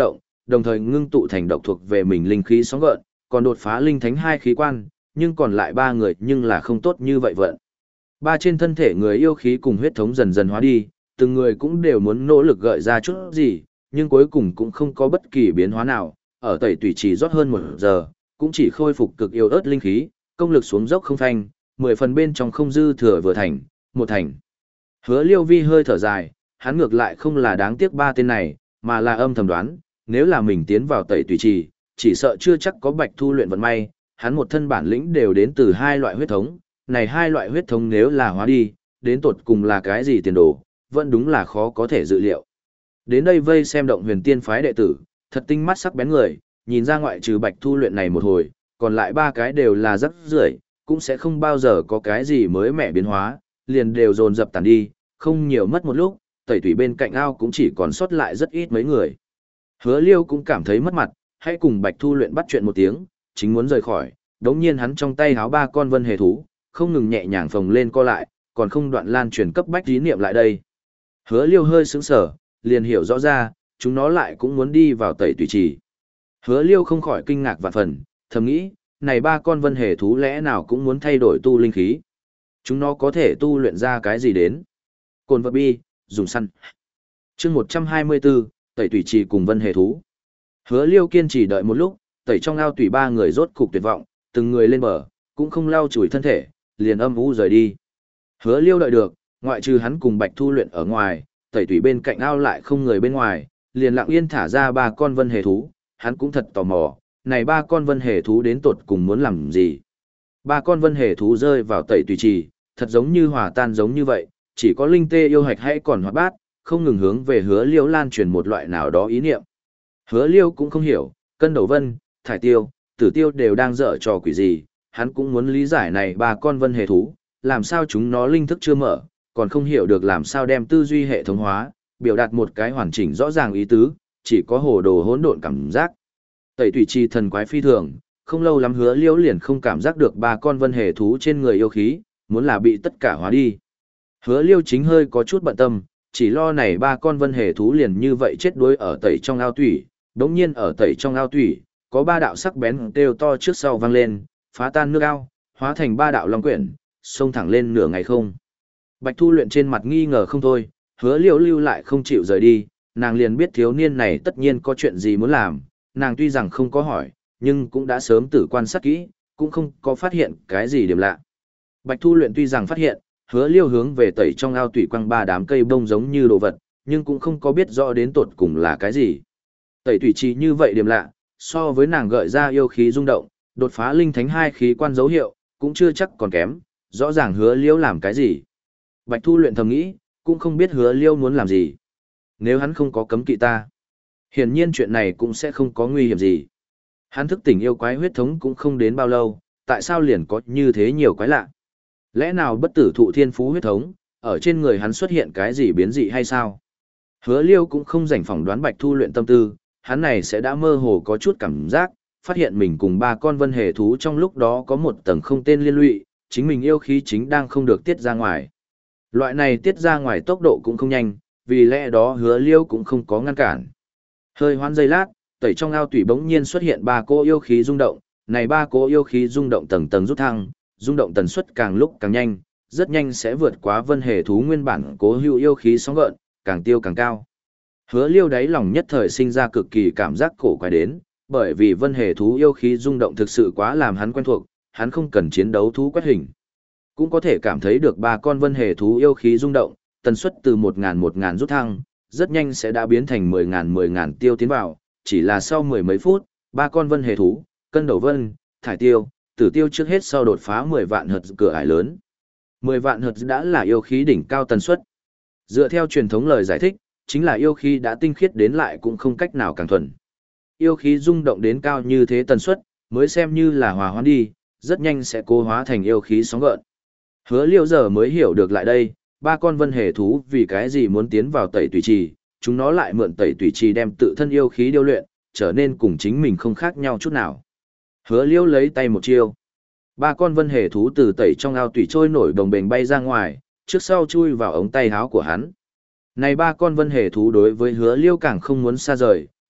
Speaker 1: đồng thời ngưng tụ thành độc thuộc về mình linh khí sóng gợn, còn đột phá linh thánh hai khí quan, nhưng còn lại ba người nhưng là không tốt như vậy vận. Ba trên thân thể người yêu khí cùng huyết thống dần dần hóa đi, từng người cũng đều muốn nỗ lực gợi ra chút gì, nhưng cuối cùng cũng không có bất kỳ biến hóa nào, ở tẩy tùy chỉ rót hơn một giờ, cũng chỉ khôi phục cực yếu ớt linh khí, công lực xuống dốc không phanh, mười phần bên trong không dư thừa vừa thành, một thành. Hứa Liêu Vi hơi thở dài, hắn ngược lại không là đáng tiếc ba tên này, mà là âm thầm đoán, nếu là mình tiến vào tẩy tùy trì, chỉ sợ chưa chắc có Bạch Thu luyện vận may, hắn một thân bản lĩnh đều đến từ hai loại huyết thống, này hai loại huyết thống nếu là hóa đi, đến tột cùng là cái gì tiền đồ, vẫn đúng là khó có thể dự liệu. Đến đây vây xem động huyền tiên phái đệ tử, thật tinh mắt sắc bén người, nhìn ra ngoại trừ Bạch Thu luyện này một hồi, còn lại ba cái đều là rất rưởi, cũng sẽ không bao giờ có cái gì mới mẻ biến hóa, liền đều dồn dập tàn đi, không nhiều mất một lúc, tẩy tủy bên cạnh ao cũng chỉ còn sót lại rất ít mấy người. Hứa Liêu cũng cảm thấy mất mặt, hãy cùng Bạch Thu luyện bắt chuyện một tiếng, chính muốn rời khỏi, đống nhiên hắn trong tay háo ba con vân hề thú, không ngừng nhẹ nhàng phồng lên co lại, còn không đoạn lan truyền cấp bách ý niệm lại đây. Hứa Liêu hơi sững sờ, liền hiểu rõ ra, chúng nó lại cũng muốn đi vào tẩy tùy trì. Hứa Liêu không khỏi kinh ngạc vạn phần, thầm nghĩ, này ba con vân hề thú lẽ nào cũng muốn thay đổi tu linh khí. Chúng nó có thể tu luyện ra cái gì đến? Cồn vật bi, dùng săn. Chương một trăm hai mươi bốn, tẩy tùy trì cùng vân hề thú. Hứa Liêu kiên trì đợi một lúc, tẩy trong ao tùy ba người rốt cục tuyệt vọng, từng người lên bờ, cũng không lau chùi thân thể, liền âm u rời đi. Hứa Liêu đợi được, ngoại trừ hắn cùng Bạch Thu luyện ở ngoài, tẩy tùy bên cạnh ao lại không người bên ngoài, liền lặng yên thả ra ba con vân hề thú, hắn cũng thật tò mò, này ba con vân hề thú đến tột cùng muốn làm gì. Ba con vân hề thú rơi vào tẩy tùy trì, thật giống như hòa tan giống như vậy, chỉ có linh tê yêu hạch hay còn hoạt bát, không ngừng hướng về Hứa Liêu lan truyền một loại nào đó ý niệm. Hứa Liêu cũng không hiểu, cân đầu vân, thải tiêu, tử tiêu đều đang dở trò quỷ gì, hắn cũng muốn lý giải này ba con vân hề thú, làm sao chúng nó linh thức chưa mở, còn không hiểu được làm sao đem tư duy hệ thống hóa, biểu đạt một cái hoàn chỉnh rõ ràng ý tứ, chỉ có hồ đồ hỗn độn cảm giác. Tẩy tùy trì thần quái phi thường, không lâu lắm Hứa Liêu liền không cảm giác được ba con vân hề thú trên người yêu khí, muốn là bị tất cả hóa đi. Hứa Liêu chính hơi có chút bận tâm, chỉ lo này ba con vân hề thú liền như vậy chết đuối ở tẩy trong ao tủy, đống nhiên ở tẩy trong ao tủy, có ba đạo sắc bén kêu to trước sau vang lên, phá tan nước ao, hóa thành ba đạo long quyển, xông thẳng lên nửa ngày không. Bạch Thu luyện trên mặt nghi ngờ không thôi, Hứa Liêu lưu lại không chịu rời đi, nàng liền biết thiếu niên này tất nhiên có chuyện gì muốn làm, nàng tuy rằng không có hỏi, nhưng cũng đã sớm tử quan sát kỹ, cũng không có phát hiện cái gì điểm lạ. Bạch Thu luyện tuy rằng phát hiện, Hứa Liêu hướng về tẩy trong ao tủy quăng ba đám cây bông giống như đồ vật, nhưng cũng không có biết rõ đến tột cùng là cái gì. Tẩy tủy trì như vậy điểm lạ, so với nàng gợi ra yêu khí rung động, đột phá linh thánh hai khí quan dấu hiệu, cũng chưa chắc còn kém, rõ ràng Hứa Liêu làm cái gì. Bạch Thu luyện thầm nghĩ, cũng không biết Hứa Liêu muốn làm gì. Nếu hắn không có cấm kỵ ta, hiển nhiên chuyện này cũng sẽ không có nguy hiểm gì. Hắn thức tỉnh yêu quái huyết thống cũng không đến bao lâu, tại sao liền có như thế nhiều quái lạ? Lẽ nào bất tử thụ thiên phú huyết thống, ở trên người hắn xuất hiện cái gì biến dị hay sao? Hứa Liêu cũng không rảnh phỏng đoán Bạch Thu luyện tâm tư, hắn này sẽ đã mơ hồ có chút cảm giác, phát hiện mình cùng ba con vân hề thú trong lúc đó có một tầng không tên liên lụy, chính mình yêu khí chính đang không được tiết ra ngoài. Loại này tiết ra ngoài tốc độ cũng không nhanh, vì lẽ đó Hứa Liêu cũng không có ngăn cản. Hơi hoãn giây lát, tẩy trong ao tủy bỗng nhiên xuất hiện ba cỗ yêu khí rung động, này ba cỗ yêu khí rung động tầng tầng rút thăng, rung động tần suất càng lúc càng nhanh, rất nhanh sẽ vượt quá vân hề thú nguyên bản cố hữu yêu khí sóng gợn, càng tiêu càng cao. Hứa Liêu đáy lòng nhất thời sinh ra cực kỳ cảm giác cổ quái đến, bởi vì vân hề thú yêu khí rung động thực sự quá làm hắn quen thuộc, hắn không cần chiến đấu thú quét hình. Cũng có thể cảm thấy được ba con vân hề thú yêu khí rung động, tần suất từ một ngàn một ngàn rút thăng, rất nhanh sẽ đã biến thành mười ngàn mười ngàn tiêu tiến vào, chỉ là sau mười mấy phút, ba con vân hề thú, cân đầu vân, thải tiêu, tử tiêu trước hết sau đột phá mười vạn hợp cửa ải lớn. mười vạn hợp đã là yêu khí đỉnh cao tần suất. Dựa theo truyền thống lời giải thích, chính là yêu khí đã tinh khiết đến lại cũng không cách nào càng thuần. Yêu khí rung động đến cao như thế tần suất, mới xem như là hòa hoãn đi, rất nhanh sẽ cố hóa thành yêu khí sóng gợn. Hứa Liêu giờ mới hiểu được lại đây, ba con vân hề thú vì cái gì muốn tiến vào tẩy tùy trì, chúng nó lại mượn tẩy tùy trì đem tự thân yêu khí điêu luyện, trở nên cùng chính mình không khác nhau chút nào. Hứa Liêu lấy tay một chiêu. Ba con vân hề thú từ tẩy trong ao tùy trôi nổi đồng bềnh bay ra ngoài, trước sau chui vào ống tay áo của hắn. Này ba con vân hề thú đối với Hứa Liêu càng không muốn xa rời,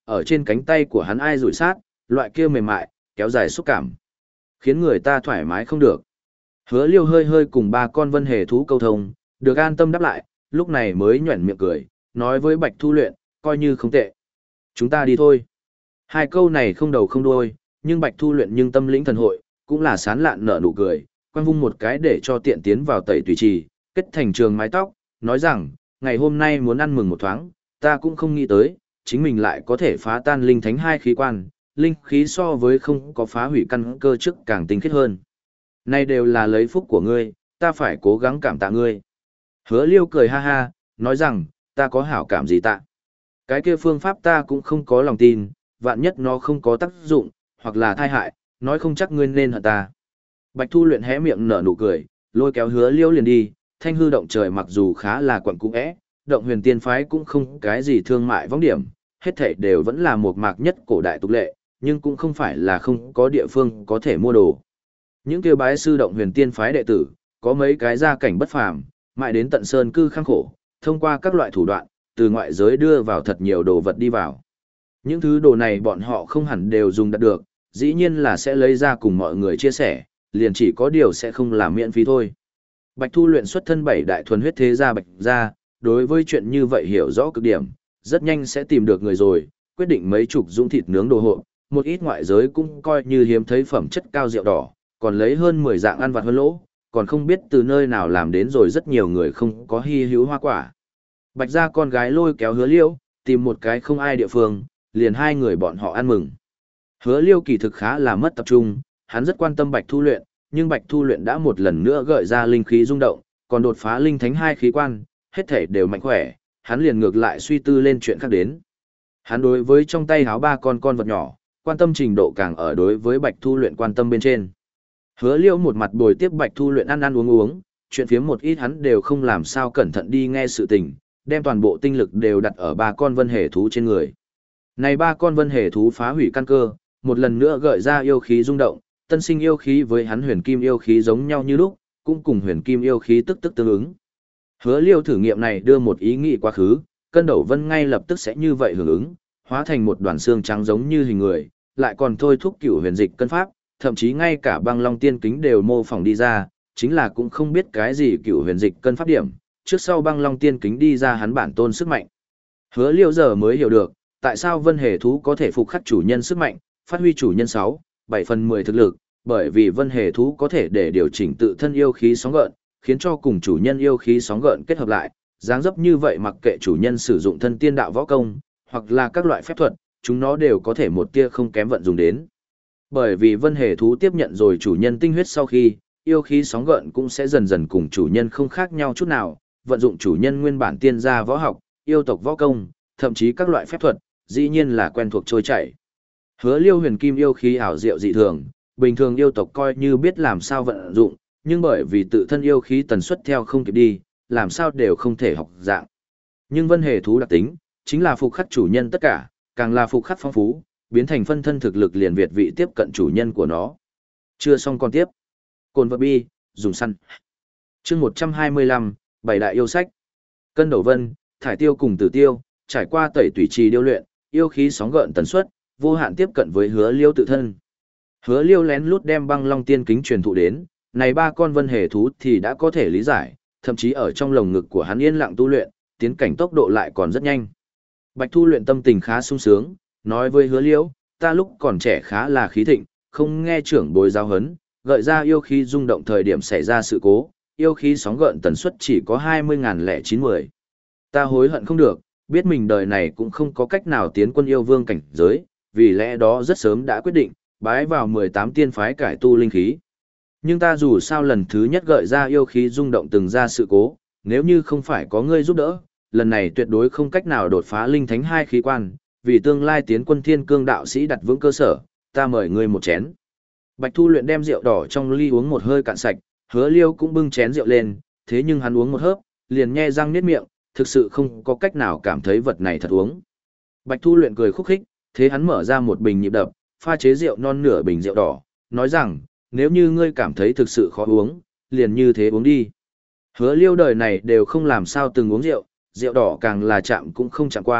Speaker 1: ở trên cánh tay của hắn ai rủi sát, loại kia mềm mại, kéo dài xúc cảm, khiến người ta thoải mái không được. Hứa Liêu hơi hơi cùng ba con vân hề thú câu thông, được an tâm đáp lại, lúc này mới nhuẩn miệng cười, nói với Bạch Thu Luyện, coi như không tệ. Chúng ta đi thôi. Hai câu này không đầu không đuôi, nhưng Bạch Thu Luyện nhưng tâm lĩnh thần hội, cũng là sán lạn nở nụ cười, quăng vung một cái để cho tiện tiến vào tẩy tùy trì, kết thành trường mái tóc, nói rằng, ngày hôm nay muốn ăn mừng một thoáng, ta cũng không nghĩ tới, chính mình lại có thể phá tan linh thánh hai khí quan, linh khí so với không có phá hủy căn cơ trước càng tinh khiết hơn. Này đều là lấy phúc của ngươi, ta phải cố gắng cảm tạ ngươi. Hứa Liêu cười ha ha, nói rằng, ta có hảo cảm gì tạ. Cái kia phương pháp ta cũng không có lòng tin, vạn nhất nó không có tác dụng, hoặc là thai hại, nói không chắc ngươi nên hận ta. Bạch Thu Luyện hé miệng nở nụ cười, lôi kéo Hứa Liêu liền đi, thanh hư động trời mặc dù khá là quẩn cung ẽ, động huyền tiên phái cũng không cái gì thương mại võng điểm, hết thảy đều vẫn là một mạc nhất cổ đại tục lệ, nhưng cũng không phải là không có địa phương có thể mua đồ. Những kêu bái sư động huyền tiên phái đệ tử, có mấy cái gia cảnh bất phàm, mãi đến tận sơn cư khăng khổ, thông qua các loại thủ đoạn, từ ngoại giới đưa vào thật nhiều đồ vật đi vào. Những thứ đồ này bọn họ không hẳn đều dùng đạt được, dĩ nhiên là sẽ lấy ra cùng mọi người chia sẻ, liền chỉ có điều sẽ không làm miễn phí thôi. Bạch Thu Luyện xuất thân bảy đại thuần huyết thế gia Bạch gia, đối với chuyện như vậy hiểu rõ cực điểm, rất nhanh sẽ tìm được người rồi, quyết định mấy chục dung thịt nướng đồ hộp, một ít ngoại giới cũng coi như hiếm thấy phẩm chất cao rượu đỏ, còn lấy hơn mười dạng ăn vặt hơn lỗ, còn không biết từ nơi nào làm đến rồi rất nhiều người không có hy hữu hoa quả. Bạch gia con gái lôi kéo Hứa Liêu, tìm một cái không ai địa phương, liền hai người bọn họ ăn mừng. Hứa Liêu kỳ thực khá là mất tập trung, hắn rất quan tâm Bạch Thu Luyện, nhưng Bạch Thu Luyện đã một lần nữa gợi ra linh khí rung động, còn đột phá linh thánh hai khí quan, hết thể đều mạnh khỏe, hắn liền ngược lại suy tư lên chuyện khác đến. Hắn đối với trong tay háo ba con con vật nhỏ, quan tâm trình độ càng ở đối với Bạch Thu Luyện quan tâm bên trên. Hứa Liêu một mặt bồi tiếp Bạch Thu Luyện ăn ăn uống uống, chuyện phiếm một ít hắn đều không làm sao cẩn thận đi nghe sự tình, đem toàn bộ tinh lực đều đặt ở ba con vân hề thú trên người. Này ba con vân hề thú phá hủy căn cơ, một lần nữa gợi ra yêu khí rung động, tân sinh yêu khí với hắn huyền kim yêu khí giống nhau như lúc, cũng cùng huyền kim yêu khí tức tức tương ứng. Hứa Liêu thử nghiệm này đưa một ý nghĩ quá khứ, cân đầu vân ngay lập tức sẽ như vậy hưởng ứng, hóa thành một đoàn xương trắng giống như hình người, lại còn thôi thúc cửu huyền dịch cân pháp, thậm chí ngay cả băng long tiên kính đều mô phỏng đi ra, chính là cũng không biết cái gì cửu huyền dịch cân pháp điểm, trước sau băng long tiên kính đi ra hắn bản tôn sức mạnh. Hứa Liêu giờ mới hiểu được, tại sao vân hề thú có thể phục khắc chủ nhân sức mạnh, phát huy chủ nhân sáu, bảy phần mười thực lực, bởi vì vân hề thú có thể để điều chỉnh tự thân yêu khí sóng gợn, khiến cho cùng chủ nhân yêu khí sóng gợn kết hợp lại, dáng dấp như vậy mặc kệ chủ nhân sử dụng thân tiên đạo võ công, hoặc là các loại phép thuật, chúng nó đều có thể một tia không kém vận dụng đến. Bởi vì vân hề thú tiếp nhận rồi chủ nhân tinh huyết sau khi, yêu khí sóng gợn cũng sẽ dần dần cùng chủ nhân không khác nhau chút nào, vận dụng chủ nhân nguyên bản tiên gia võ học, yêu tộc võ công, thậm chí các loại phép thuật, dĩ nhiên là quen thuộc trôi chảy. Hứa Liêu huyền kim yêu khí ảo diệu dị thường, bình thường yêu tộc coi như biết làm sao vận dụng, nhưng bởi vì tự thân yêu khí tần suất theo không kịp đi, làm sao đều không thể học dạng. Nhưng vân hề thú đặc tính, chính là phục khắc chủ nhân tất cả, càng là phục khắc phong phú, biến thành phân thân thực lực liền việt vị tiếp cận chủ nhân của nó. Chưa xong còn tiếp. Cồn vật bi, dùng săn. Chương một trăm hai mươi lăm, bảy đại yêu sách. Cân đầu vân, thải tiêu cùng tử tiêu, trải qua tẩy tùy trì điêu luyện, yêu khí sóng gợn tần suất, vô hạn tiếp cận với Hứa Liêu tự thân. Hứa Liêu lén lút đem băng long tiên kính truyền thụ đến, này ba con vân hề thú thì đã có thể lý giải, thậm chí ở trong lồng ngực của hắn yên lặng tu luyện, tiến cảnh tốc độ lại còn rất nhanh. Bạch Thu Luyện tâm tình khá sung sướng, nói với Hứa Liêu, ta lúc còn trẻ khá là khí thịnh, không nghe trưởng bối giáo huấn, gợi ra yêu khí rung động thời điểm xảy ra sự cố, yêu khí sóng gợn tần suất chỉ có hai mươi nghìn lẻ chín mươi. Ta hối hận không được, biết mình đời này cũng không có cách nào tiến quân yêu vương cảnh giới, vì lẽ đó rất sớm đã quyết định, bái vào mười tám tiên phái cải tu linh khí. Nhưng ta dù sao lần thứ nhất gợi ra yêu khí rung động từng ra sự cố, nếu như không phải có ngươi giúp đỡ, lần này tuyệt đối không cách nào đột phá linh thánh hai khí quan, vì tương lai tiến quân thiên cương đạo sĩ đặt vững cơ sở, ta mời ngươi một chén. Bạch Thu Luyện đem rượu đỏ trong ly uống một hơi cạn sạch, Hứa Liêu cũng bưng chén rượu lên, thế nhưng hắn uống một hớp, liền nhe răng niết miệng, thực sự không có cách nào cảm thấy vật này thật uống. Bạch Thu Luyện cười khúc khích, thế hắn mở ra một bình nhịp đập, pha chế rượu non nửa bình rượu đỏ, nói rằng, nếu như ngươi cảm thấy thực sự khó uống, liền như thế uống đi. Hứa Liêu đời này đều không làm sao từng uống rượu, rượu đỏ càng là chạm cũng không chạm qua,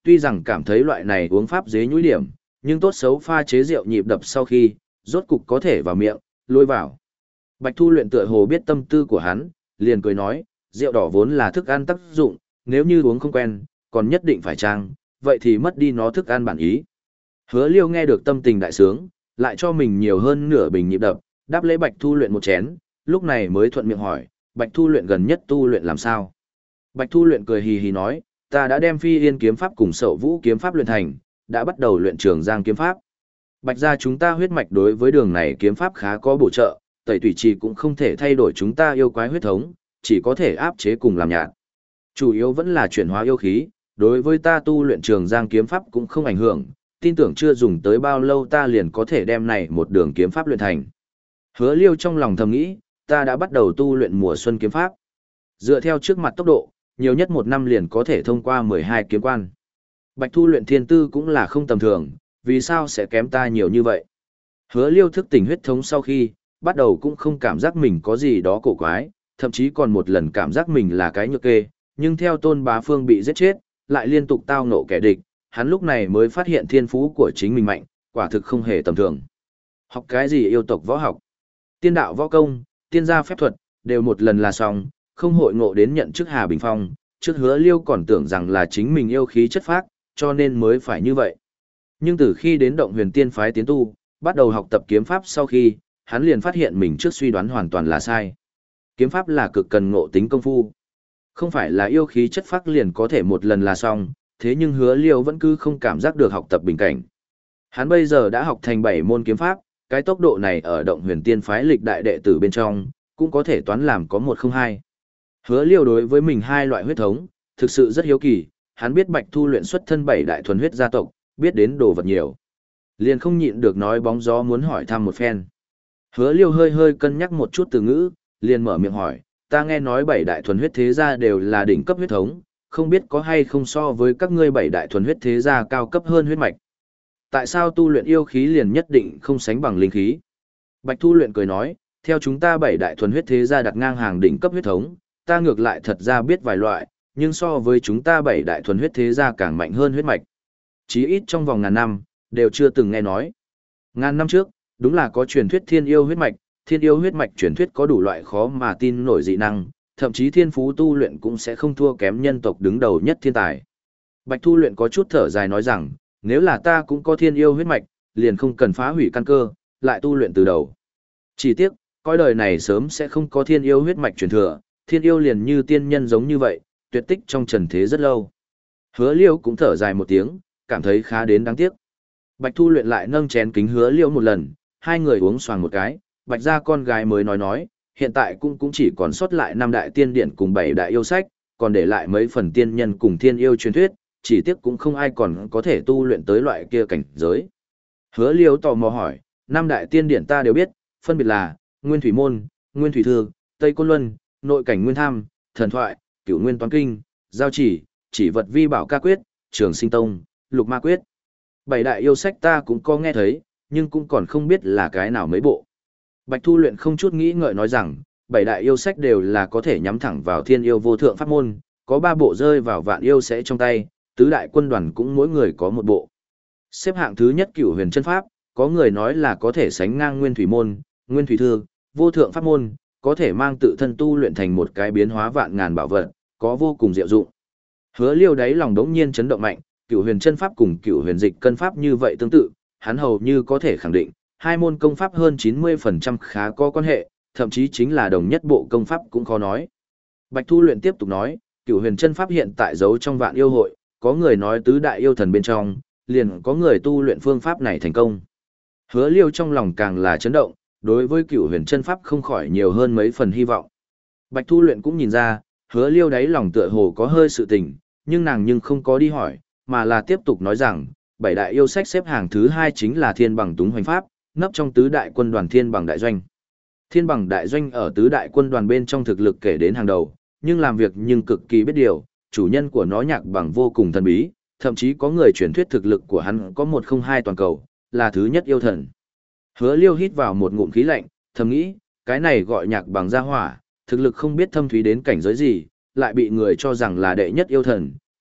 Speaker 1: tuy rằng cảm thấy loại này uống pháp dế nhũi điểm, nhưng tốt xấu pha chế rượu nhịp đập sau khi, rốt cục có thể vào miệng, lôi vào. Bạch Thu Luyện tựa hồ biết tâm tư của hắn, liền cười nói, rượu đỏ vốn là thức ăn tác dụng, nếu như uống không quen, còn nhất định phải trang, vậy thì mất đi nó thức ăn bản ý. Hứa Liêu nghe được tâm tình đại sướng, lại cho mình nhiều hơn nửa bình nhịp đập, đáp lễ Bạch Thu Luyện một chén, lúc này mới thuận miệng hỏi, Bạch Thu Luyện gần nhất tu luyện làm sao? Bạch Thu Luyện cười hì hì nói, ta đã đem Phi Yên kiếm pháp cùng Sậu Vũ kiếm pháp luyện thành, đã bắt đầu luyện Trường Giang kiếm pháp. Bạch gia chúng ta huyết mạch đối với đường này kiếm pháp khá có bổ trợ, Tẩy Tùy Trì cũng không thể thay đổi chúng ta yêu quái huyết thống, chỉ có thể áp chế cùng làm nhạt. Chủ yếu vẫn là chuyển hóa yêu khí, đối với ta tu luyện Trường Giang kiếm pháp cũng không ảnh hưởng, tin tưởng chưa dùng tới bao lâu ta liền có thể đem này một đường kiếm pháp luyện thành. Hứa Liêu trong lòng thầm nghĩ, ta đã bắt đầu tu luyện mùa xuân kiếm pháp. Dựa theo trước mặt tốc độ, nhiều nhất một năm liền có thể thông qua mười hai kiếm quan. Bạch Thu luyện thiên tư cũng là không tầm thường, vì sao sẽ kém ta nhiều như vậy? Hứa Liêu thức tỉnh huyết thống sau khi, bắt đầu cũng không cảm giác mình có gì đó cổ quái, thậm chí còn một lần cảm giác mình là cái nhược kê, nhưng theo Tôn Bá Phương bị giết chết, lại liên tục tao ngộ kẻ địch, hắn lúc này mới phát hiện thiên phú của chính mình mạnh, quả thực không hề tầm thường. Học cái gì yêu tộc võ học, tiên đạo võ công, tiên gia phép thuật, đều một lần là xong, không hội ngộ đến nhận chức Hà Bình Phong, trước Hứa Liêu còn tưởng rằng là chính mình yêu khí chất phác, cho nên mới phải như vậy. Nhưng từ khi đến động huyền tiên phái tiến tu, bắt đầu học tập kiếm pháp sau khi, hắn liền phát hiện mình trước suy đoán hoàn toàn là sai. Kiếm pháp là cực cần ngộ tính công phu. Không phải là yêu khí chất phác liền có thể một lần là xong, thế nhưng Hứa Liêu vẫn cứ không cảm giác được học tập bình cảnh. Hắn bây giờ đã học thành bảy môn kiếm pháp, cái tốc độ này ở động huyền tiên phái lịch đại đệ tử bên trong, cũng có thể toán làm có một không hai. Hứa Liêu đối với mình hai loại huyết thống, thực sự rất hiếu kỳ, hắn biết Bạch Thu luyện xuất thân bảy đại thuần huyết gia tộc, biết đến đồ vật nhiều. Liền không nhịn được nói bóng gió muốn hỏi thăm một phen. Hứa Liêu hơi hơi cân nhắc một chút từ ngữ, liền mở miệng hỏi, ta nghe nói bảy đại thuần huyết thế gia đều là đỉnh cấp huyết thống, không biết có hay không so với các ngươi bảy đại thuần huyết thế gia cao cấp hơn huyết mạch. Tại sao tu luyện yêu khí liền nhất định không sánh bằng linh khí? Bạch Thu luyện cười nói, theo chúng ta bảy đại thuần huyết thế gia đặt ngang hàng đỉnh cấp huyết thống, ta ngược lại thật ra biết vài loại, nhưng so với chúng ta bảy đại thuần huyết thế gia càng mạnh hơn huyết mạch. Chí ít trong vòng ngàn năm, đều chưa từng nghe nói. Ngàn năm trước, đúng là có truyền thuyết thiên yêu huyết mạch, thiên yêu huyết mạch truyền thuyết có đủ loại khó mà tin nổi dị năng, thậm chí thiên phú tu luyện cũng sẽ không thua kém nhân tộc đứng đầu nhất thiên tài. Bạch Thu luyện có chút thở dài nói rằng, nếu là ta cũng có thiên yêu huyết mạch, liền không cần phá hủy căn cơ, lại tu luyện từ đầu. Chỉ tiếc, coi đời này sớm sẽ không có thiên yêu huyết mạch truyền thừa, thiên yêu liền như tiên nhân giống như vậy, tuyệt tích trong trần thế rất lâu. Hứa Liêu cũng thở dài một tiếng, cảm thấy khá đến đáng tiếc. Bạch Thu luyện lại nâng chén kính Hứa Liêu một lần, hai người uống xoàng một cái, Bạch gia con gái mới nói nói, hiện tại cũng cũng chỉ còn sót lại năm đại tiên điển cùng bảy đại yêu sách, còn để lại mấy phần tiên nhân cùng thiên yêu truyền thuyết, chỉ tiếc cũng không ai còn có thể tu luyện tới loại kia cảnh giới. Hứa Liêu tò mò hỏi, năm đại tiên điển ta đều biết, phân biệt là Nguyên Thủy Môn, Nguyên Thủy Thư, Tây Côn Luân, Nội Cảnh Nguyên Tham, Thần Thoại, Cửu Nguyên Toán Kinh, Giao Chỉ, Chỉ Vật Vi Bảo Ca Quyết, Trường Sinh Tông, Lục Ma Quyết. Bảy đại yêu sách ta cũng có nghe thấy, nhưng cũng còn không biết là cái nào mấy bộ. Bạch Thu luyện không chút nghĩ ngợi nói rằng, bảy đại yêu sách đều là có thể nhắm thẳng vào thiên yêu vô thượng pháp môn, có ba bộ rơi vào vạn yêu sẽ trong tay, tứ đại quân đoàn cũng mỗi người có một bộ. Xếp hạng thứ nhất Cửu Huyền Chân Pháp, có người nói là có thể sánh ngang Nguyên Thủy Môn, Nguyên Thủy Thư, vô thượng pháp môn, có thể mang tự thân tu luyện thành một cái biến hóa vạn ngàn bảo vật, có vô cùng diệu dụng. Hứa Liêu đáy lòng đống nhiên chấn động mạnh, Cửu Huyền Chân Pháp cùng Cửu Huyền Dịch Cân Pháp như vậy tương tự, hắn hầu như có thể khẳng định, hai môn công pháp hơn chín mươi phần trăm khá có quan hệ, thậm chí chính là đồng nhất bộ công pháp cũng khó nói. Bạch Thu luyện tiếp tục nói, Cửu Huyền Chân Pháp hiện tại giấu trong vạn yêu hội, có người nói tứ đại yêu thần bên trong, liền có người tu luyện phương pháp này thành công. Hứa Liêu trong lòng càng là chấn động, đối với Cửu Huyền Chân Pháp không khỏi nhiều hơn mấy phần hy vọng. Bạch Thu luyện cũng nhìn ra, Hứa Liêu đáy lòng tựa hồ có hơi sự tình, nhưng nàng nhưng không có đi hỏi, mà là tiếp tục nói rằng, bảy đại yêu sách xếp hàng thứ hai chính là Thiên Bằng Túng Hoành Pháp, nấp trong tứ đại quân đoàn Thiên Bằng Đại Doanh. Thiên Bằng Đại Doanh ở tứ đại quân đoàn bên trong thực lực kể đến hàng đầu, nhưng làm việc nhưng cực kỳ biết điều, chủ nhân của nó Nhạc Bằng vô cùng thần bí, thậm chí có người truyền thuyết thực lực của hắn có một không hai toàn cầu, là thứ nhất yêu thần. Hứa Liêu hít vào một ngụm khí lạnh, thầm nghĩ, cái này gọi Nhạc Bằng ra hỏa, thực lực không biết thâm thúy đến cảnh giới gì, lại bị người cho rằng là đệ nhất yêu thần,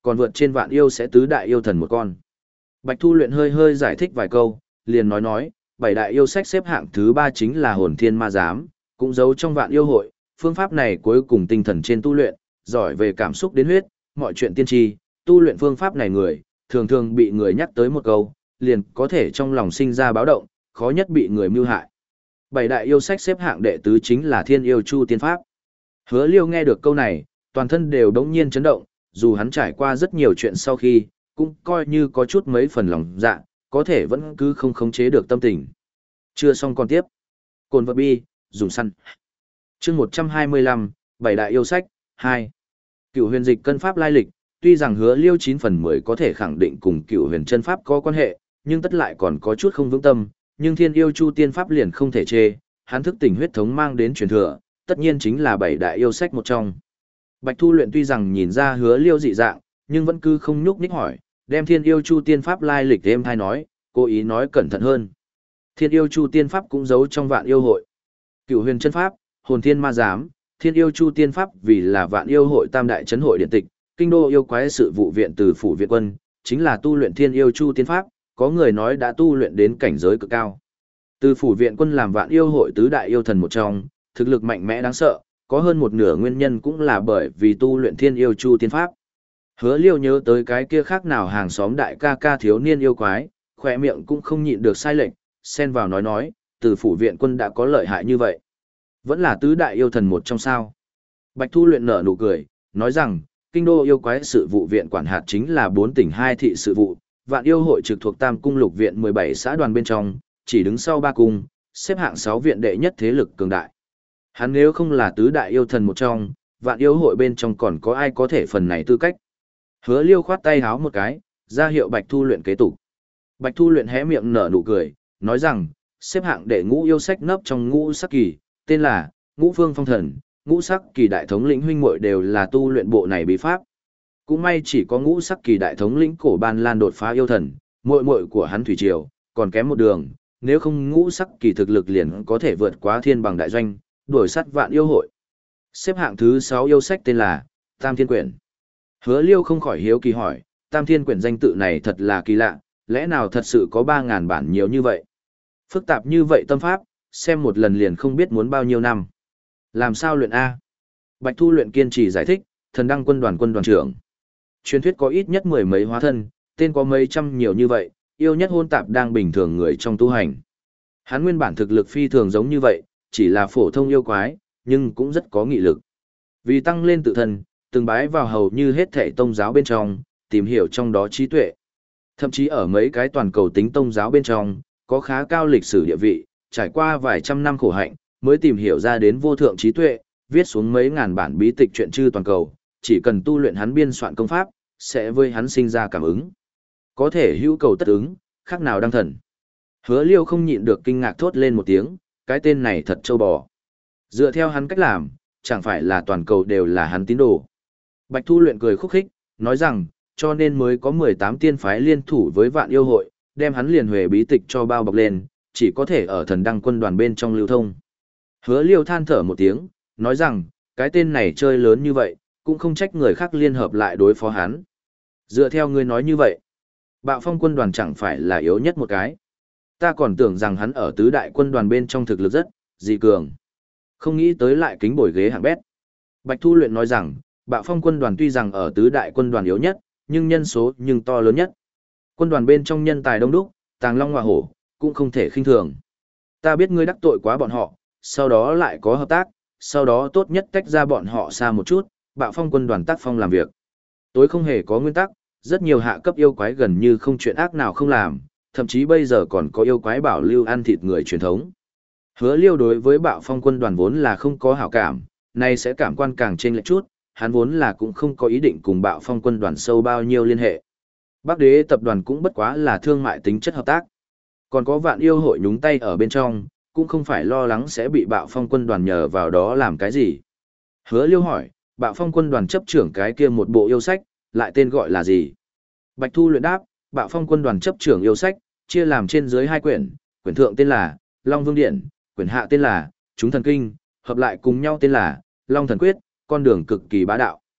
Speaker 1: còn vượt trên vạn yêu sẽ tứ đại yêu thần một con. Bạch Thu Luyện hơi hơi giải thích vài câu, liền nói nói, bảy đại yêu sách xếp hạng thứ ba chính là hồn thiên ma giám, cũng giấu trong vạn yêu hội, phương pháp này cuối cùng tinh thần trên tu luyện, giỏi về cảm xúc đến huyết, mọi chuyện tiên tri, tu luyện phương pháp này người, thường thường bị người nhắc tới một câu, liền có thể trong lòng sinh ra báo động, khó nhất bị người mưu hại. Bảy đại yêu sách xếp hạng đệ tứ chính là Thiên Yêu Chu Tiên Pháp. Hứa Liêu nghe được câu này, toàn thân đều đống nhiên chấn động, dù hắn trải qua rất nhiều chuyện sau khi, cũng coi như có chút mấy phần lòng dạ, có thể vẫn cứ không khống chế được tâm tình. Chưa xong còn tiếp. Cồn vật bi, dùng săn. Chương một trăm hai mươi lăm, Bảy đại yêu sách, hai. Cựu huyền dịch cân pháp lai lịch, tuy rằng Hứa Liêu chín phần mười có thể khẳng định cùng Cựu huyền chân pháp có quan hệ, nhưng tất lại còn có chút không vững tâm, nhưng Thiên Yêu Chu Tiên Pháp liền không thể chê, hắn thức tỉnh huyết thống mang đến truyền thừa, tất nhiên chính là bảy đại yêu sách một trong. Bạch Thu Luyện tuy rằng nhìn ra Hứa Liêu dị dạng, nhưng vẫn cứ không nhúc nhích hỏi, đem Thiên Yêu Chu Tiên Pháp lai lịch êm hay nói, cố ý nói cẩn thận hơn. Thiên Yêu Chu Tiên Pháp cũng giấu trong vạn yêu hội. Cựu huyền chân pháp, hồn thiên ma giám, Thiên Yêu Chu Tiên Pháp vì là vạn yêu hội tam đại trấn hội điện tịch, kinh đô yêu quái sự vụ viện từ phủ viện quân, chính là tu luyện Thiên Yêu Chu Tiên Pháp, có người nói đã tu luyện đến cảnh giới cực cao. Từ phủ viện quân làm vạn yêu hội tứ đại yêu thần một trong, thực lực mạnh mẽ đáng sợ, có hơn một nửa nguyên nhân cũng là bởi vì tu luyện Thiên Yêu Chu Tiên Pháp. Hứa Liêu nhớ tới cái kia khác nào hàng xóm đại ca ca thiếu niên yêu quái, khỏe miệng cũng không nhịn được sai lệch, xen vào nói nói, từ phủ viện quân đã có lợi hại như vậy. Vẫn là tứ đại yêu thần một trong sao. Bạch Thu Luyện nở nụ cười, nói rằng, kinh đô yêu quái sự vụ viện quản hạt chính là bốn tỉnh hai thị sự vụ, vạn yêu hội trực thuộc Tam Cung Lục Viện mười bảy xã đoàn bên trong, chỉ đứng sau ba cung, xếp hạng sáu viện đệ nhất thế lực cường đại. Hắn nếu không là tứ đại yêu thần một trong, vạn yêu hội bên trong còn có ai có thể phần này tư cách. Hứa Liêu khoát tay háo một cái, ra hiệu Bạch Thu Luyện kế tục. Bạch Thu Luyện hé miệng nở nụ cười, nói rằng, xếp hạng đệ ngũ yêu sách nấp trong ngũ sắc kỳ, tên là Ngũ Phương Phong Thần, ngũ sắc kỳ đại thống lĩnh huynh muội đều là tu luyện bộ này bí pháp. Cũng may chỉ có ngũ sắc kỳ đại thống lĩnh Cổ Ban Lan đột phá yêu thần, muội muội của hắn Thủy Triều, còn kém một đường, nếu không ngũ sắc kỳ thực lực liền có thể vượt quá thiên bằng đại doanh, đuổi sát vạn yêu hội. Xếp hạng thứ sáu yêu sách tên là Tam Thiên Quyển. Hứa Liêu không khỏi hiếu kỳ hỏi, Tam Thiên Quyển danh tự này thật là kỳ lạ, lẽ nào thật sự có ba ngàn bản nhiều như vậy? Phức tạp như vậy tâm pháp, xem một lần liền không biết muốn bao nhiêu năm. Làm sao luyện A? Bạch Thu Luyện kiên trì giải thích, thần đăng quân đoàn quân đoàn trưởng. Truyền thuyết có ít nhất mười mấy hóa thân, tên có mấy trăm nhiều như vậy, yêu nhất hôn tạp đang bình thường người trong tu hành. Hắn nguyên bản thực lực phi thường giống như vậy, chỉ là phổ thông yêu quái, nhưng cũng rất có nghị lực. Vì tăng lên tự thân, từng bái vào hầu như hết thảy tông giáo bên trong, tìm hiểu trong đó trí tuệ. Thậm chí ở mấy cái toàn cầu tính tông giáo bên trong, có khá cao lịch sử địa vị, trải qua vài trăm năm khổ hạnh, mới tìm hiểu ra đến vô thượng trí tuệ, viết xuống mấy ngàn bản bí tịch truyện chư toàn cầu, chỉ cần tu luyện hắn biên soạn công pháp, sẽ với hắn sinh ra cảm ứng. Có thể hữu cầu tất ứng, khác nào đăng thần. Hứa Liêu không nhịn được kinh ngạc thốt lên một tiếng, cái tên này thật trâu bò. Dựa theo hắn cách làm, chẳng phải là toàn cầu đều là hắn tín đồ. Bạch Thu Luyện cười khúc khích, nói rằng, cho nên mới có mười tám tiên phái liên thủ với vạn yêu hội, đem hắn liền huề bí tịch cho bao bọc lên, chỉ có thể ở thần đăng quân đoàn bên trong lưu thông. Hứa Liêu than thở một tiếng, nói rằng, cái tên này chơi lớn như vậy, cũng không trách người khác liên hợp lại đối phó hắn. Dựa theo ngươi nói như vậy, Bạo Phong quân đoàn chẳng phải là yếu nhất một cái. Ta còn tưởng rằng hắn ở tứ đại quân đoàn bên trong thực lực rất, dị cường. Không nghĩ tới lại kính bồi ghế hạng bét. Bạch Thu Luyện nói rằng, Bạo Phong quân đoàn tuy rằng ở tứ đại quân đoàn yếu nhất, nhưng nhân số nhưng to lớn nhất. Quân đoàn bên trong nhân tài đông đúc, tàng long ngọa hổ, cũng không thể khinh thường. Ta biết ngươi đắc tội quá bọn họ, sau đó lại có hợp tác, sau đó tốt nhất tách ra bọn họ xa một chút, Bạo Phong quân đoàn tác phong làm việc. Tối không hề có nguyên tắc, rất nhiều hạ cấp yêu quái gần như không chuyện ác nào không làm, thậm chí bây giờ còn có yêu quái bảo lưu ăn thịt người truyền thống. Hứa Liêu đối với Bạo Phong quân đoàn vốn là không có hảo cảm, nay sẽ cảm quan càng chênh lệch chút, hắn vốn là cũng không có ý định cùng Bạo Phong quân đoàn sâu bao nhiêu liên hệ. Bắc Đế tập đoàn cũng bất quá là thương mại tính chất hợp tác. Còn có vạn yêu hội nhúng tay ở bên trong, cũng không phải lo lắng sẽ bị Bạo Phong quân đoàn nhờ vào đó làm cái gì. Hứa Liêu hỏi, Bạo Phong quân đoàn chấp trưởng cái kia một bộ yêu sách, lại tên gọi là gì? Bạch Thu Luyện đáp, Bạo Phong quân đoàn chấp trưởng yêu sách, chia làm trên dưới hai quyển, quyển thượng tên là Long Vương Điện, quyển hạ tên là Chúng Thần Kinh, hợp lại cùng nhau tên là Long Thần Quyết, con đường cực kỳ bá đạo.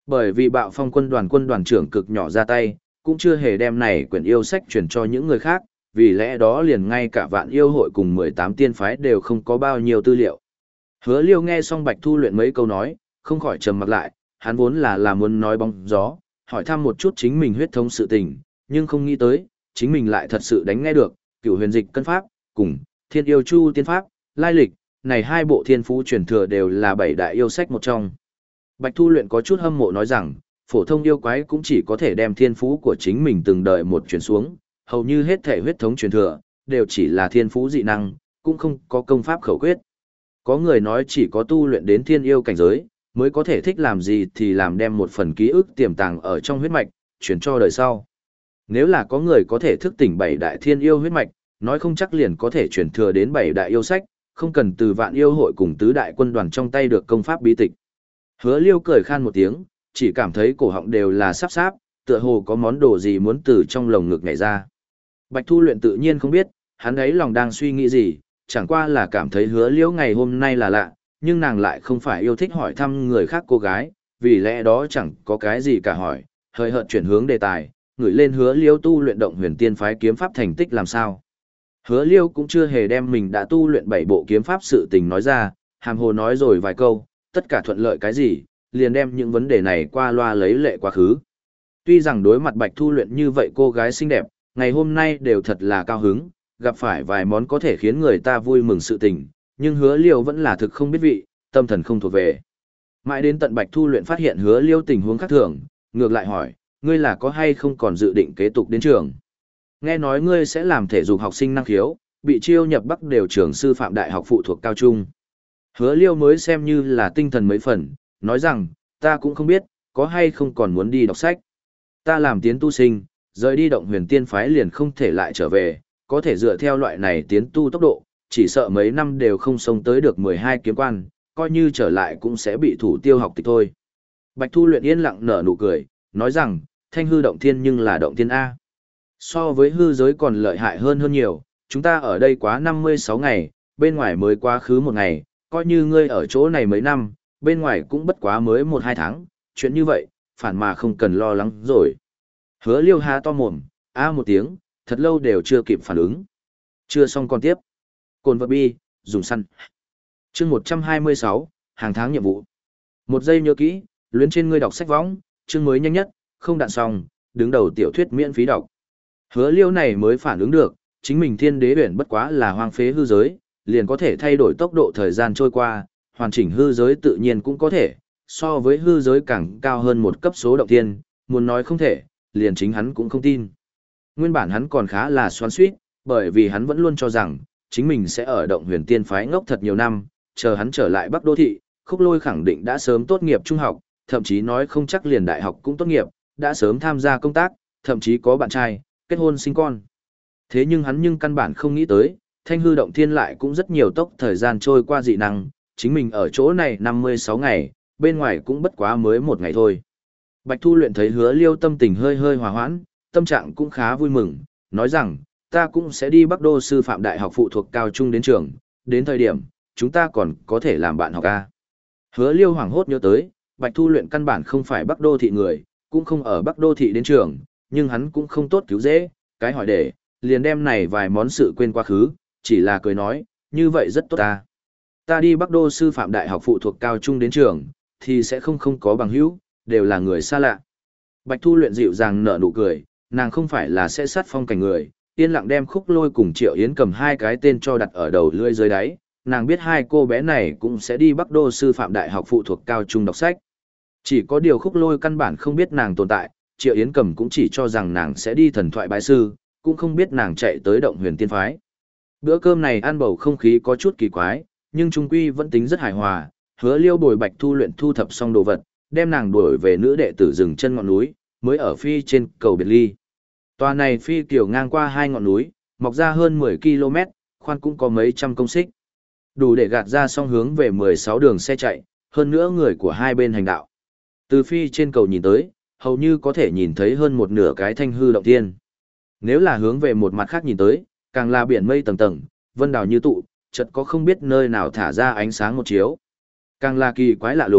Speaker 1: Bởi vì Bạo Phong quân đoàn quân đoàn trưởng cực nhỏ ra tay, cũng chưa hề đem này quyển yêu sách truyền cho những người khác, vì lẽ đó liền ngay cả Vạn Yêu hội cùng mười tám tiên phái đều không có bao nhiêu tư liệu. Hứa Liêu nghe xong Bạch Thu Luyện mấy câu nói, không khỏi trầm mặc lại, hắn vốn là là muốn nói bóng gió, hỏi thăm một chút chính mình huyết thống sự tình, nhưng không nghĩ tới, chính mình lại thật sự đánh nghe được, Cửu Huyền Dịch Cân Pháp, cùng Thiên Yêu Chu Tiên Pháp, lai lịch, này hai bộ thiên phú truyền thừa đều là bảy đại yêu sách một trong. Bạch Thu Luyện có chút hâm mộ nói rằng, phổ thông yêu quái cũng chỉ có thể đem thiên phú của chính mình từng đời một truyền xuống, hầu như hết thể huyết thống truyền thừa, đều chỉ là thiên phú dị năng, cũng không có công pháp khẩu quyết. Có người nói chỉ có tu luyện đến thiên yêu cảnh giới, mới có thể thích làm gì thì làm đem một phần ký ức tiềm tàng ở trong huyết mạch, truyền cho đời sau. Nếu là có người có thể thức tỉnh bảy đại thiên yêu huyết mạch, nói không chắc liền có thể truyền thừa đến bảy đại yêu sách, không cần từ Vạn Yêu hội cùng tứ đại quân đoàn trong tay được công pháp bí tịch. Hứa Liêu cười khan một tiếng, chỉ cảm thấy cổ họng đều là sắp sáp, tựa hồ có món đồ gì muốn từ trong lồng ngực nhảy ra. Bạch Thu Luyện tự nhiên không biết, hắn ấy lòng đang suy nghĩ gì, chẳng qua là cảm thấy Hứa Liêu ngày hôm nay là lạ, nhưng nàng lại không phải yêu thích hỏi thăm người khác cô gái, vì lẽ đó chẳng có cái gì cả hỏi, hơi hợt chuyển hướng đề tài, ngửi lên Hứa Liêu tu luyện động huyền tiên phái kiếm pháp thành tích làm sao. Hứa Liêu cũng chưa hề đem mình đã tu luyện bảy bộ kiếm pháp sự tình nói ra, hàm hồ nói rồi vài câu, tất cả thuận lợi cái gì, liền đem những vấn đề này qua loa lấy lệ quá khứ. Tuy rằng đối mặt Bạch Thu Luyện như vậy cô gái xinh đẹp, ngày hôm nay đều thật là cao hứng, gặp phải vài món có thể khiến người ta vui mừng sự tình, nhưng Hứa Liêu vẫn là thực không biết vị, tâm thần không thuộc về. Mãi đến tận Bạch Thu Luyện phát hiện Hứa Liêu tình huống khác thường, ngược lại hỏi, ngươi là có hay không còn dự định kế tục đến trường? Nghe nói ngươi sẽ làm thể dục học sinh năng khiếu, bị chiêu nhập Bắc đều trường sư phạm đại học phụ thuộc cao trung. Hứa Liêu mới xem như là tinh thần mấy phần, nói rằng, ta cũng không biết, có hay không còn muốn đi đọc sách. Ta làm tiến tu sinh, rời đi động huyền tiên phái liền không thể lại trở về, có thể dựa theo loại này tiến tu tốc độ, chỉ sợ mấy năm đều không sống tới được mười hai kiếm quan, coi như trở lại cũng sẽ bị thủ tiêu học tịch thôi. Bạch Thu Luyện yên lặng nở nụ cười, nói rằng, thanh hư động thiên nhưng là động thiên A. So với hư giới còn lợi hại hơn hơn nhiều, chúng ta ở đây quá năm mươi sáu ngày, bên ngoài mới quá khứ một ngày, coi như ngươi ở chỗ này mấy năm, bên ngoài cũng bất quá mới một hai tháng, chuyện như vậy, phản mà không cần lo lắng rồi. Hứa Liêu há to mồm, a một tiếng, thật lâu đều chưa kịp phản ứng. Chưa xong còn tiếp. Cồn vật bi, dùng săn. Chương một trăm hai mươi sáu, hàng tháng nhiệm vụ. Một giây nhớ kỹ, luyến trên ngươi đọc sách võng, chương mới nhanh nhất, không đạn xong, đứng đầu tiểu thuyết miễn phí đọc. Hứa Liêu này mới phản ứng được, chính mình thiên đế huyền bất quá là hoang phế hư giới, liền có thể thay đổi tốc độ thời gian trôi qua, hoàn chỉnh hư giới tự nhiên cũng có thể, so với hư giới càng cao hơn một cấp số động thiên, muốn nói không thể, liền chính hắn cũng không tin. Nguyên bản hắn còn khá là xoắn xuýt, bởi vì hắn vẫn luôn cho rằng, chính mình sẽ ở động huyền tiên phái ngốc thật nhiều năm, chờ hắn trở lại Bắc Đô Thị, Khúc Lôi khẳng định đã sớm tốt nghiệp trung học, thậm chí nói không chắc liền đại học cũng tốt nghiệp, đã sớm tham gia công tác, thậm chí có bạn trai, kết hôn sinh con. Thế nhưng hắn nhưng căn bản không nghĩ tới, thanh hư động thiên lại cũng rất nhiều tốc thời gian trôi qua dị năng, chính mình ở chỗ này năm mươi sáu ngày, bên ngoài cũng bất quá mới một ngày thôi. Bạch Thu Luyện thấy Hứa Liêu tâm tình hơi hơi hòa hoãn, tâm trạng cũng khá vui mừng, nói rằng, ta cũng sẽ đi Bắc Đô sư phạm đại học phụ thuộc cao trung đến trường, đến thời điểm, chúng ta còn có thể làm bạn học A. Hứa Liêu hoảng hốt nhớ tới, Bạch Thu Luyện căn bản không phải Bắc Đô thị người, cũng không ở Bắc Đô thị đến trường, nhưng hắn cũng không tốt cứu dễ, cái hỏi để, liền đem này vài món sự quên quá khứ, chỉ là cười nói, như vậy rất tốt ta. Ta đi Bắc Đô sư phạm đại học phụ thuộc cao trung đến trường, thì sẽ không không có bằng hữu, đều là người xa lạ. Bạch Thu Luyện dịu dàng nở nụ cười, nàng không phải là sẽ sát phong cảnh người, yên lặng đem Khúc Lôi cùng Triệu Yến cầm hai cái tên cho đặt ở đầu lưỡi dưới đáy, nàng biết hai cô bé này cũng sẽ đi Bắc Đô sư phạm đại học phụ thuộc cao trung đọc sách. Chỉ có điều Khúc Lôi căn bản không biết nàng tồn tại, Triệu Yến cầm cũng chỉ cho rằng nàng sẽ đi thần thoại bái sư, cũng không biết nàng chạy tới động huyền tiên phái. Bữa cơm này ăn bầu không khí có chút kỳ quái, nhưng trung quy vẫn tính rất hài hòa, Hứa Liêu bồi Bạch Thu Luyện thu thập xong đồ vật, đem nàng đuổi về nữ đệ tử rừng chân ngọn núi, mới ở phi trên cầu biệt ly. Tòa này phi kiểu ngang qua hai ngọn núi, mọc ra hơn mười ki lô mét, khoan cũng có mấy trăm công xích. Đủ để gạt ra song hướng về mười sáu đường xe chạy, hơn nữa người của hai bên hành đạo. Từ phi trên cầu nhìn tới, hầu như có thể nhìn thấy hơn một nửa cái thanh hư động thiên. Nếu là hướng về một mặt khác nhìn tới, càng là biển mây tầng tầng, vân đào như tụ, chợt có không biết nơi nào thả ra ánh sáng một chiếu. Càng là kỳ quái lạ lùng,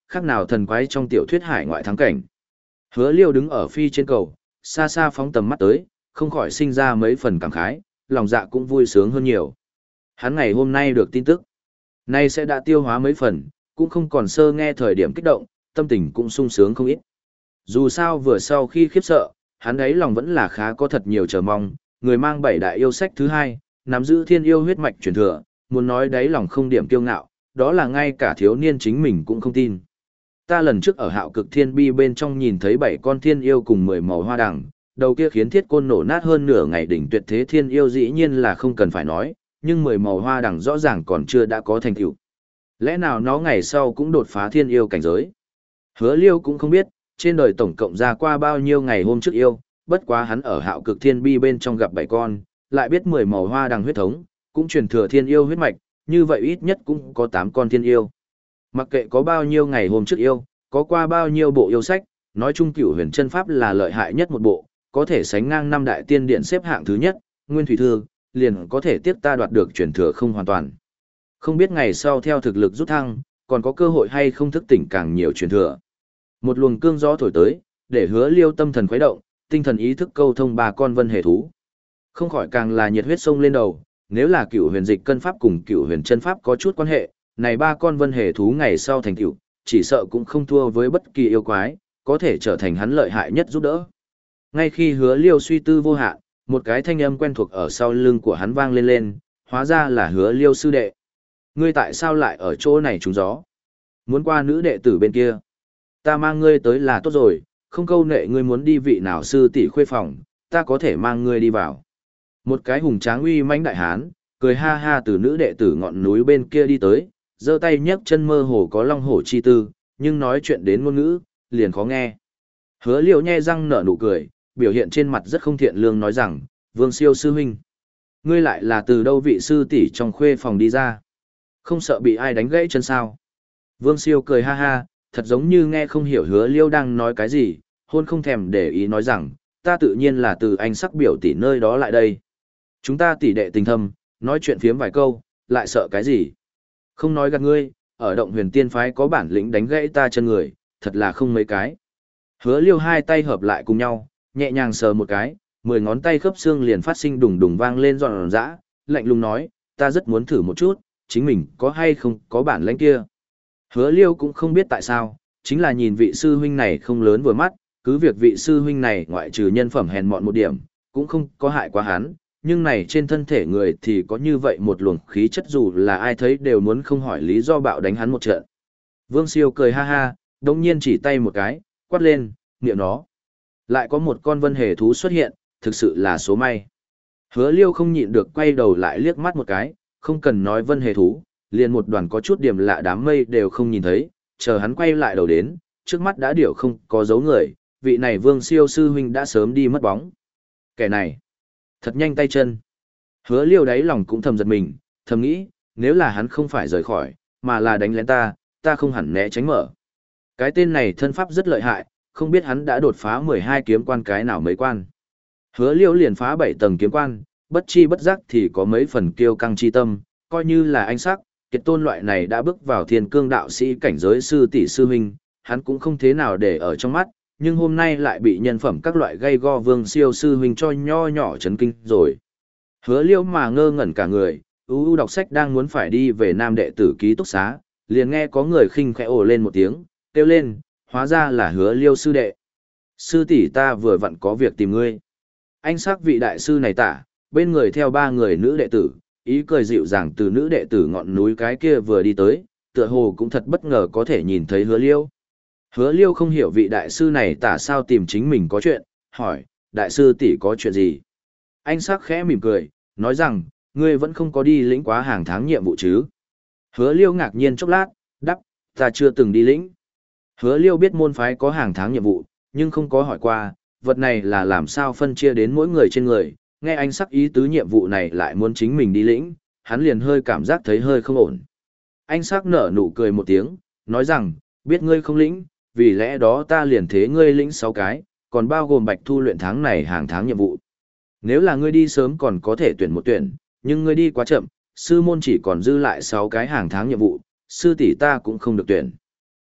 Speaker 1: khác nào thần quái trong tiểu thuyết hải ngoại thắng cảnh. Hứa Liêu đứng ở phi trên cầu, xa xa phóng tầm mắt tới, không khỏi sinh ra mấy phần cảm khái, lòng dạ cũng vui sướng hơn nhiều. Hắn ngày hôm nay được tin tức, nay sẽ đã tiêu hóa mấy phần, cũng không còn sơ nghe thời điểm kích động, tâm tình cũng sung sướng không ít. Dù sao vừa sau khi khiếp sợ, hắn ấy lòng vẫn là khá có thật nhiều chờ mong, người mang bảy đại yêu sách thứ hai, nắm giữ thiên yêu huyết mạch truyền thừa, muốn nói đáy lòng không điểm kiêu ngạo, đó là ngay cả thiếu niên chính mình cũng không tin. Ta lần trước ở Hạo Cực Thiên Bi bên trong nhìn thấy bảy con thiên yêu cùng mười màu hoa đằng, đầu kia khiến thiết côn nổ nát hơn nửa ngày đỉnh tuyệt thế thiên yêu dĩ nhiên là không cần phải nói, nhưng mười màu hoa đằng rõ ràng còn chưa đã có thành tựu. Lẽ nào nó ngày sau cũng đột phá thiên yêu cảnh giới? Hứa Liêu cũng không biết, trên đời tổng cộng ra qua bao nhiêu ngày hôm trước yêu, bất quá hắn ở Hạo Cực Thiên Bi bên trong gặp bảy con, lại biết mười màu hoa đằng huyết thống, cũng truyền thừa thiên yêu huyết mạch, như vậy ít nhất cũng có tám con thiên yêu. Mặc kệ có bao nhiêu ngày hôm trước yêu, có qua bao nhiêu bộ yêu sách, nói chung Cửu Huyền Chân Pháp là lợi hại nhất một bộ, có thể sánh ngang năm đại tiên điện xếp hạng thứ nhất, Nguyên Thủy Thư, liền có thể tiếp ta đoạt được truyền thừa không hoàn toàn. Không biết ngày sau theo thực lực rút thăng, còn có cơ hội hay không thức tỉnh càng nhiều truyền thừa. Một luồng cương gió thổi tới, để Hứa Liêu tâm thần khuấy động, tinh thần ý thức câu thông ba con vân hề thú. Không khỏi càng là nhiệt huyết sông lên đầu, nếu là Cửu Huyền Dịch Cân Pháp cùng Cửu Huyền Chân Pháp có chút quan hệ, này ba con vân hề thú ngày sau thành tựu, chỉ sợ cũng không thua với bất kỳ yêu quái, có thể trở thành hắn lợi hại nhất giúp đỡ. Ngay khi Hứa Liêu suy tư vô hạn, một cái thanh âm quen thuộc ở sau lưng của hắn vang lên lên, hóa ra là Hứa Liêu sư đệ. Ngươi tại sao lại ở chỗ này trúng gió? Muốn qua nữ đệ tử bên kia? Ta mang ngươi tới là tốt rồi, không câu nệ ngươi muốn đi vị nào sư tỷ khuê phòng, ta có thể mang ngươi đi vào. Một cái hùng tráng uy mãnh đại hán, cười ha ha từ nữ đệ tử ngọn núi bên kia đi tới, giơ tay nhấc chân mơ hồ có long hổ chi tư, nhưng nói chuyện đến ngôn ngữ, liền khó nghe. Hứa Liêu nhe răng nở nụ cười, biểu hiện trên mặt rất không thiện lương nói rằng, Vương Siêu sư huynh, ngươi lại là từ đâu vị sư tỷ trong khuê phòng đi ra? Không sợ bị ai đánh gãy chân sao? Vương Siêu cười ha ha, thật giống như nghe không hiểu Hứa Liêu đang nói cái gì, hôn không thèm để ý nói rằng, ta tự nhiên là từ anh sắc biểu tỷ nơi đó lại đây. Chúng ta tỷ đệ tình thâm, nói chuyện phiếm vài câu, lại sợ cái gì? Không nói gạt ngươi, ở động huyền tiên phái có bản lĩnh đánh gãy ta chân người, thật là không mấy cái. Hứa Liêu hai tay hợp lại cùng nhau, nhẹ nhàng sờ một cái, mười ngón tay khớp xương liền phát sinh đùng đùng vang lên giòn giã, lạnh lùng nói, ta rất muốn thử một chút, chính mình có hay không có bản lĩnh kia. Hứa Liêu cũng không biết tại sao, chính là nhìn vị sư huynh này không lớn vừa mắt, cứ việc vị sư huynh này ngoại trừ nhân phẩm hèn mọn một điểm, cũng không có hại quá hắn, nhưng này trên thân thể người thì có như vậy một luồng khí chất dù là ai thấy đều muốn không hỏi lý do bạo đánh hắn một trận. Vương Siêu cười ha ha, đồng nhiên chỉ tay một cái, quát lên, niệm nó. Lại có một con vân hề thú xuất hiện, thực sự là số may. Hứa Liêu không nhịn được quay đầu lại liếc mắt một cái, không cần nói vân hề thú, liền một đoàn có chút điểm lạ đám mây đều không nhìn thấy, chờ hắn quay lại đầu đến, trước mắt đã điểu không có dấu người, vị này Vương Siêu sư huynh đã sớm đi mất bóng. Kẻ này, thật nhanh tay chân. Hứa Liêu đáy lòng cũng thầm giật mình, thầm nghĩ, nếu là hắn không phải rời khỏi, mà là đánh lén ta, ta không hẳn né tránh mở. Cái tên này thân pháp rất lợi hại, không biết hắn đã đột phá mười hai kiếm quan cái nào mấy quan. Hứa Liêu liền phá bảy tầng kiếm quan, bất chi bất giác thì có mấy phần kiêu căng chi tâm, coi như là anh sắc, kiệt tôn loại này đã bước vào thiên cương đạo sĩ cảnh giới sư tỷ sư huynh, hắn cũng không thế nào để ở trong mắt, nhưng hôm nay lại bị nhân phẩm các loại gây go Vương Siêu sư huynh cho nho nhỏ chấn kinh rồi. Hứa Liêu mà ngơ ngẩn cả người, u u đọc sách đang muốn phải đi về nam đệ tử ký túc xá, liền nghe có người khinh khẽ ồ lên một tiếng, kêu lên, hóa ra là Hứa Liêu sư đệ. Sư tỷ ta vừa vặn có việc tìm ngươi. Anh sắc vị đại sư này tả, bên người theo ba người nữ đệ tử, ý cười dịu dàng từ nữ đệ tử ngọn núi cái kia vừa đi tới, tựa hồ cũng thật bất ngờ có thể nhìn thấy Hứa Liêu. Hứa Liêu không hiểu vị đại sư này tả sao tìm chính mình có chuyện, hỏi, đại sư tỷ có chuyện gì? Anh sắc khẽ mỉm cười, nói rằng, ngươi vẫn không có đi lĩnh quá hàng tháng nhiệm vụ chứ? Hứa Liêu ngạc nhiên chốc lát, đáp, ta chưa từng đi lĩnh. Hứa Liêu biết môn phái có hàng tháng nhiệm vụ, nhưng không có hỏi qua, vật này là làm sao phân chia đến mỗi người trên người, nghe anh sắc ý tứ nhiệm vụ này lại muốn chính mình đi lĩnh, hắn liền hơi cảm giác thấy hơi không ổn. Anh sắc nở nụ cười một tiếng, nói rằng, biết ngươi không lĩnh, vì lẽ đó ta liền thế ngươi lĩnh sáu cái, còn bao gồm bạch thu luyện tháng này hàng tháng nhiệm vụ. Nếu là ngươi đi sớm còn có thể tuyển một tuyển, nhưng ngươi đi quá chậm, sư môn chỉ còn dư lại sáu cái hàng tháng nhiệm vụ, sư tỷ ta cũng không được tuyển.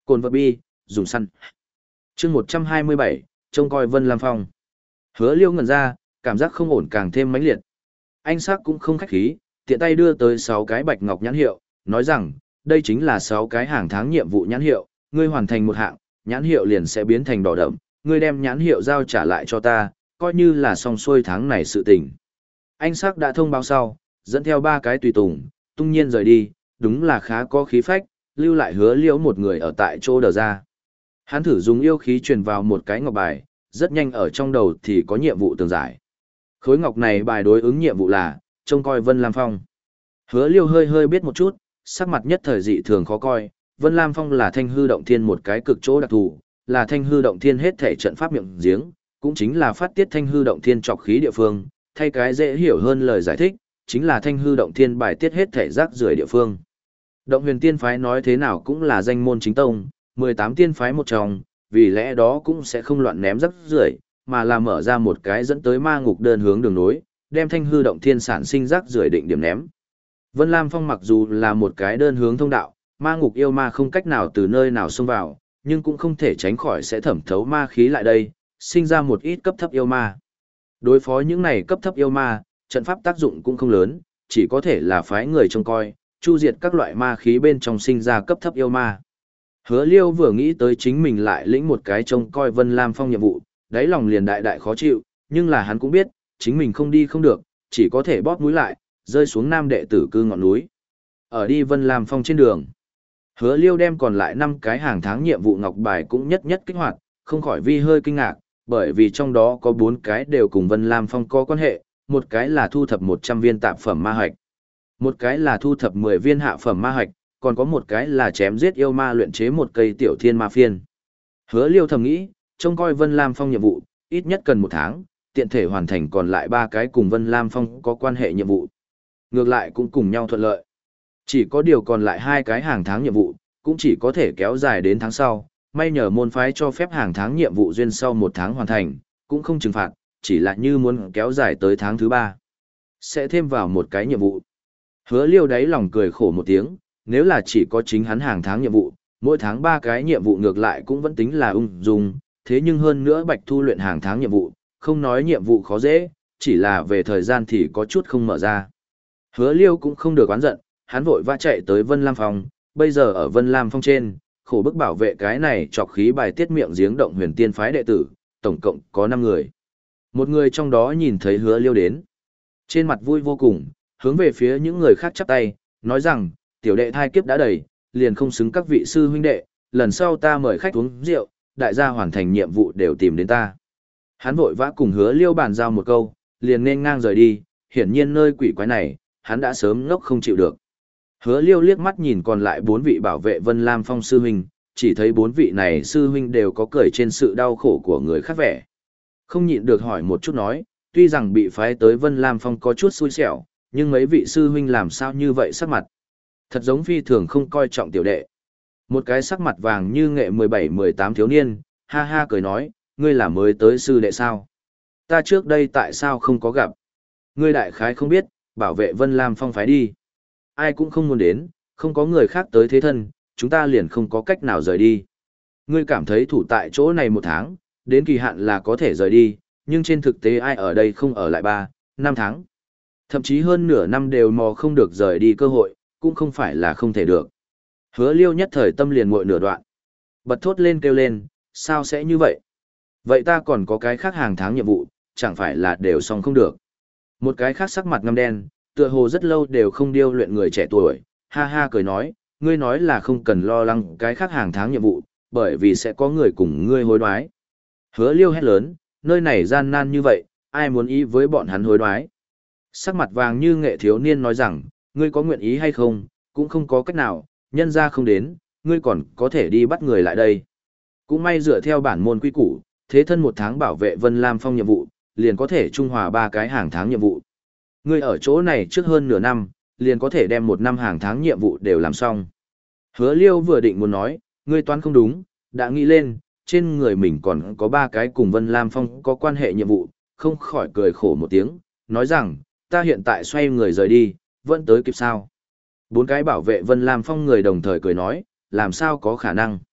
Speaker 1: Cồn vật bi, dùng săn. chương một trăm hai mươi bảy, trông coi Vân Lam Phong. Hứa Liêu ngẩn ra, cảm giác không ổn càng thêm mãnh liệt. Anh sắc cũng không khách khí, tiện tay đưa tới sáu cái bạch ngọc nhãn hiệu, nói rằng, đây chính là sáu cái hàng tháng nhiệm vụ nhãn hiệu, ngươi hoàn thành một hạng, nhãn hiệu liền sẽ biến thành đỏ đậm, ngươi đem nhãn hiệu giao trả lại cho ta, coi như là xong xuôi tháng này sự tình. Anh sắc đã thông báo sau, dẫn theo ba cái tùy tùng, tung nhiên rời đi, đúng là khá có khí phách, lưu lại Hứa Liễu một người ở tại chỗ đờ ra. Hắn thử dùng yêu khí truyền vào một cái ngọc bài, rất nhanh ở trong đầu thì có nhiệm vụ tường giải. Khối ngọc này bài đối ứng nhiệm vụ là trông coi Vân Lam Phong. Hứa Liêu hơi hơi biết một chút, sắc mặt nhất thời dị thường khó coi. Vân Lam Phong là Thanh Hư Động Thiên một cái cực chỗ đặc thù, là Thanh Hư Động Thiên hết thể trận pháp miệng giếng, cũng chính là phát tiết Thanh Hư Động Thiên trọc khí địa phương, thay cái dễ hiểu hơn lời giải thích, chính là Thanh Hư Động Thiên bài tiết hết thể rác rưởi địa phương. Động Huyền Tiên phái nói thế nào cũng là danh môn chính tông, mười tám tiên phái một trong, vì lẽ đó cũng sẽ không loạn ném rác rưởi, mà là mở ra một cái dẫn tới ma ngục đơn hướng đường nối, đem Thanh Hư Động Thiên sản sinh rác rưởi định điểm ném. Vân Lam Phong mặc dù là một cái đơn hướng thông đạo, ma ngục yêu ma không cách nào từ nơi nào xông vào, nhưng cũng không thể tránh khỏi sẽ thẩm thấu ma khí lại đây, sinh ra một ít cấp thấp yêu ma. Đối phó những này cấp thấp yêu ma, trận pháp tác dụng cũng không lớn, chỉ có thể là phái người trông coi, chu diệt các loại ma khí bên trong sinh ra cấp thấp yêu ma. Hứa Liêu vừa nghĩ tới chính mình lại lĩnh một cái trông coi Vân Lam Phong nhiệm vụ, đáy lòng liền đại đại khó chịu, nhưng là hắn cũng biết, chính mình không đi không được, chỉ có thể bóp mũi lại, rơi xuống nam đệ tử cư ngọn núi. Ở đi Vân Lam Phong trên đường, Hứa Liêu đem còn lại năm cái hàng tháng nhiệm vụ ngọc bài cũng nhất nhất kích hoạt, không khỏi vi hơi kinh ngạc, bởi vì trong đó có bốn cái đều cùng Vân Lam Phong có quan hệ, một cái là thu thập một trăm viên tạp phẩm ma hạch, một cái là thu thập mười viên hạ phẩm ma hạch, còn có một cái là chém giết yêu ma luyện chế một cây tiểu thiên ma phiên. Hứa Liêu thầm nghĩ, trông coi Vân Lam Phong nhiệm vụ, ít nhất cần một tháng, tiện thể hoàn thành còn lại ba cái cùng Vân Lam Phong có quan hệ nhiệm vụ. Ngược lại cũng cùng nhau thuận lợi. Chỉ có điều còn lại hai cái hàng tháng nhiệm vụ, cũng chỉ có thể kéo dài đến tháng sau, may nhờ môn phái cho phép hàng tháng nhiệm vụ duyên sau một tháng hoàn thành, cũng không trừng phạt, chỉ là như muốn kéo dài tới tháng thứ ba. Sẽ thêm vào một cái nhiệm vụ. Hứa Liêu đáy lòng cười khổ một tiếng, nếu là chỉ có chính hắn hàng tháng nhiệm vụ, mỗi tháng ba cái nhiệm vụ ngược lại cũng vẫn tính là ung dung, thế nhưng hơn nữa Bạch Thu luyện hàng tháng nhiệm vụ, không nói nhiệm vụ khó dễ, chỉ là về thời gian thì có chút không mở ra. Hứa Liêu cũng không được oán giận, hắn vội vã chạy tới Vân Lam Phong, bây giờ ở Vân Lam Phong trên, khổ bức bảo vệ cái này chọc khí bài tiết miệng giếng động Huyền Tiên phái đệ tử, tổng cộng có năm người. Một người trong đó nhìn thấy Hứa Liêu đến, trên mặt vui vô cùng, hướng về phía những người khác chắp tay, nói rằng, tiểu đệ thai kiếp đã đầy, liền không xứng các vị sư huynh đệ, lần sau ta mời khách uống rượu, đại gia hoàn thành nhiệm vụ đều tìm đến ta. Hắn vội vã cùng Hứa Liêu bàn giao một câu, liền nên ngang rời đi, hiển nhiên nơi quỷ quái này, hắn đã sớm ngốc không chịu được. Hứa Liêu liếc mắt nhìn còn lại bốn vị bảo vệ Vân Lam Phong sư huynh, chỉ thấy bốn vị này sư huynh đều có cười trên sự đau khổ của người khác vẻ. Không nhịn được hỏi một chút nói, tuy rằng bị phái tới Vân Lam Phong có chút xui xẻo, nhưng mấy vị sư huynh làm sao như vậy sắc mặt. Thật giống phi thường không coi trọng tiểu đệ. Một cái sắc mặt vàng như nghệ mười bảy mười tám thiếu niên, ha ha cười nói, ngươi là mới tới sư đệ sao? Ta trước đây tại sao không có gặp? Ngươi đại khái không biết, bảo vệ Vân Lam Phong phái đi. Ai cũng không muốn đến, không có người khác tới thế thân, chúng ta liền không có cách nào rời đi. Ngươi cảm thấy thủ tại chỗ này một tháng, đến kỳ hạn là có thể rời đi, nhưng trên thực tế ai ở đây không ở lại ba, năm tháng. Thậm chí hơn nửa năm đều mò không được rời đi cơ hội, cũng không phải là không thể được. Hứa Liêu nhất thời tâm liền nguội nửa đoạn. Bật thốt lên kêu lên, sao sẽ như vậy? Vậy ta còn có cái khác hàng tháng nhiệm vụ, chẳng phải là đều xong không được. Một cái khác sắc mặt ngăm đen, tựa hồ rất lâu đều không điêu luyện người trẻ tuổi, ha ha cười nói, ngươi nói là không cần lo lắng cái khác hàng tháng nhiệm vụ, bởi vì sẽ có người cùng ngươi hối đoái. Hứa Liêu hét lớn, nơi này gian nan như vậy, ai muốn ý với bọn hắn hối đoái. Sắc mặt vàng như nghệ thiếu niên nói rằng, ngươi có nguyện ý hay không, cũng không có cách nào, nhân ra không đến, ngươi còn có thể đi bắt người lại đây. Cũng may dựa theo bản môn quy củ, thế thân một tháng bảo vệ Vân Lam Phong nhiệm vụ, liền có thể trung hòa ba cái hàng tháng nhiệm vụ. Ngươi ở chỗ này trước hơn nửa năm, liền có thể đem một năm hàng tháng nhiệm vụ đều làm xong. Hứa Liêu vừa định muốn nói, ngươi toán không đúng, đã nghĩ lên, trên người mình còn có ba cái cùng Vân Lam Phong có quan hệ nhiệm vụ, không khỏi cười khổ một tiếng, nói rằng, ta hiện tại xoay người rời đi, vẫn tới kịp sao. Bốn cái bảo vệ Vân Lam Phong người đồng thời cười nói, làm sao có khả năng.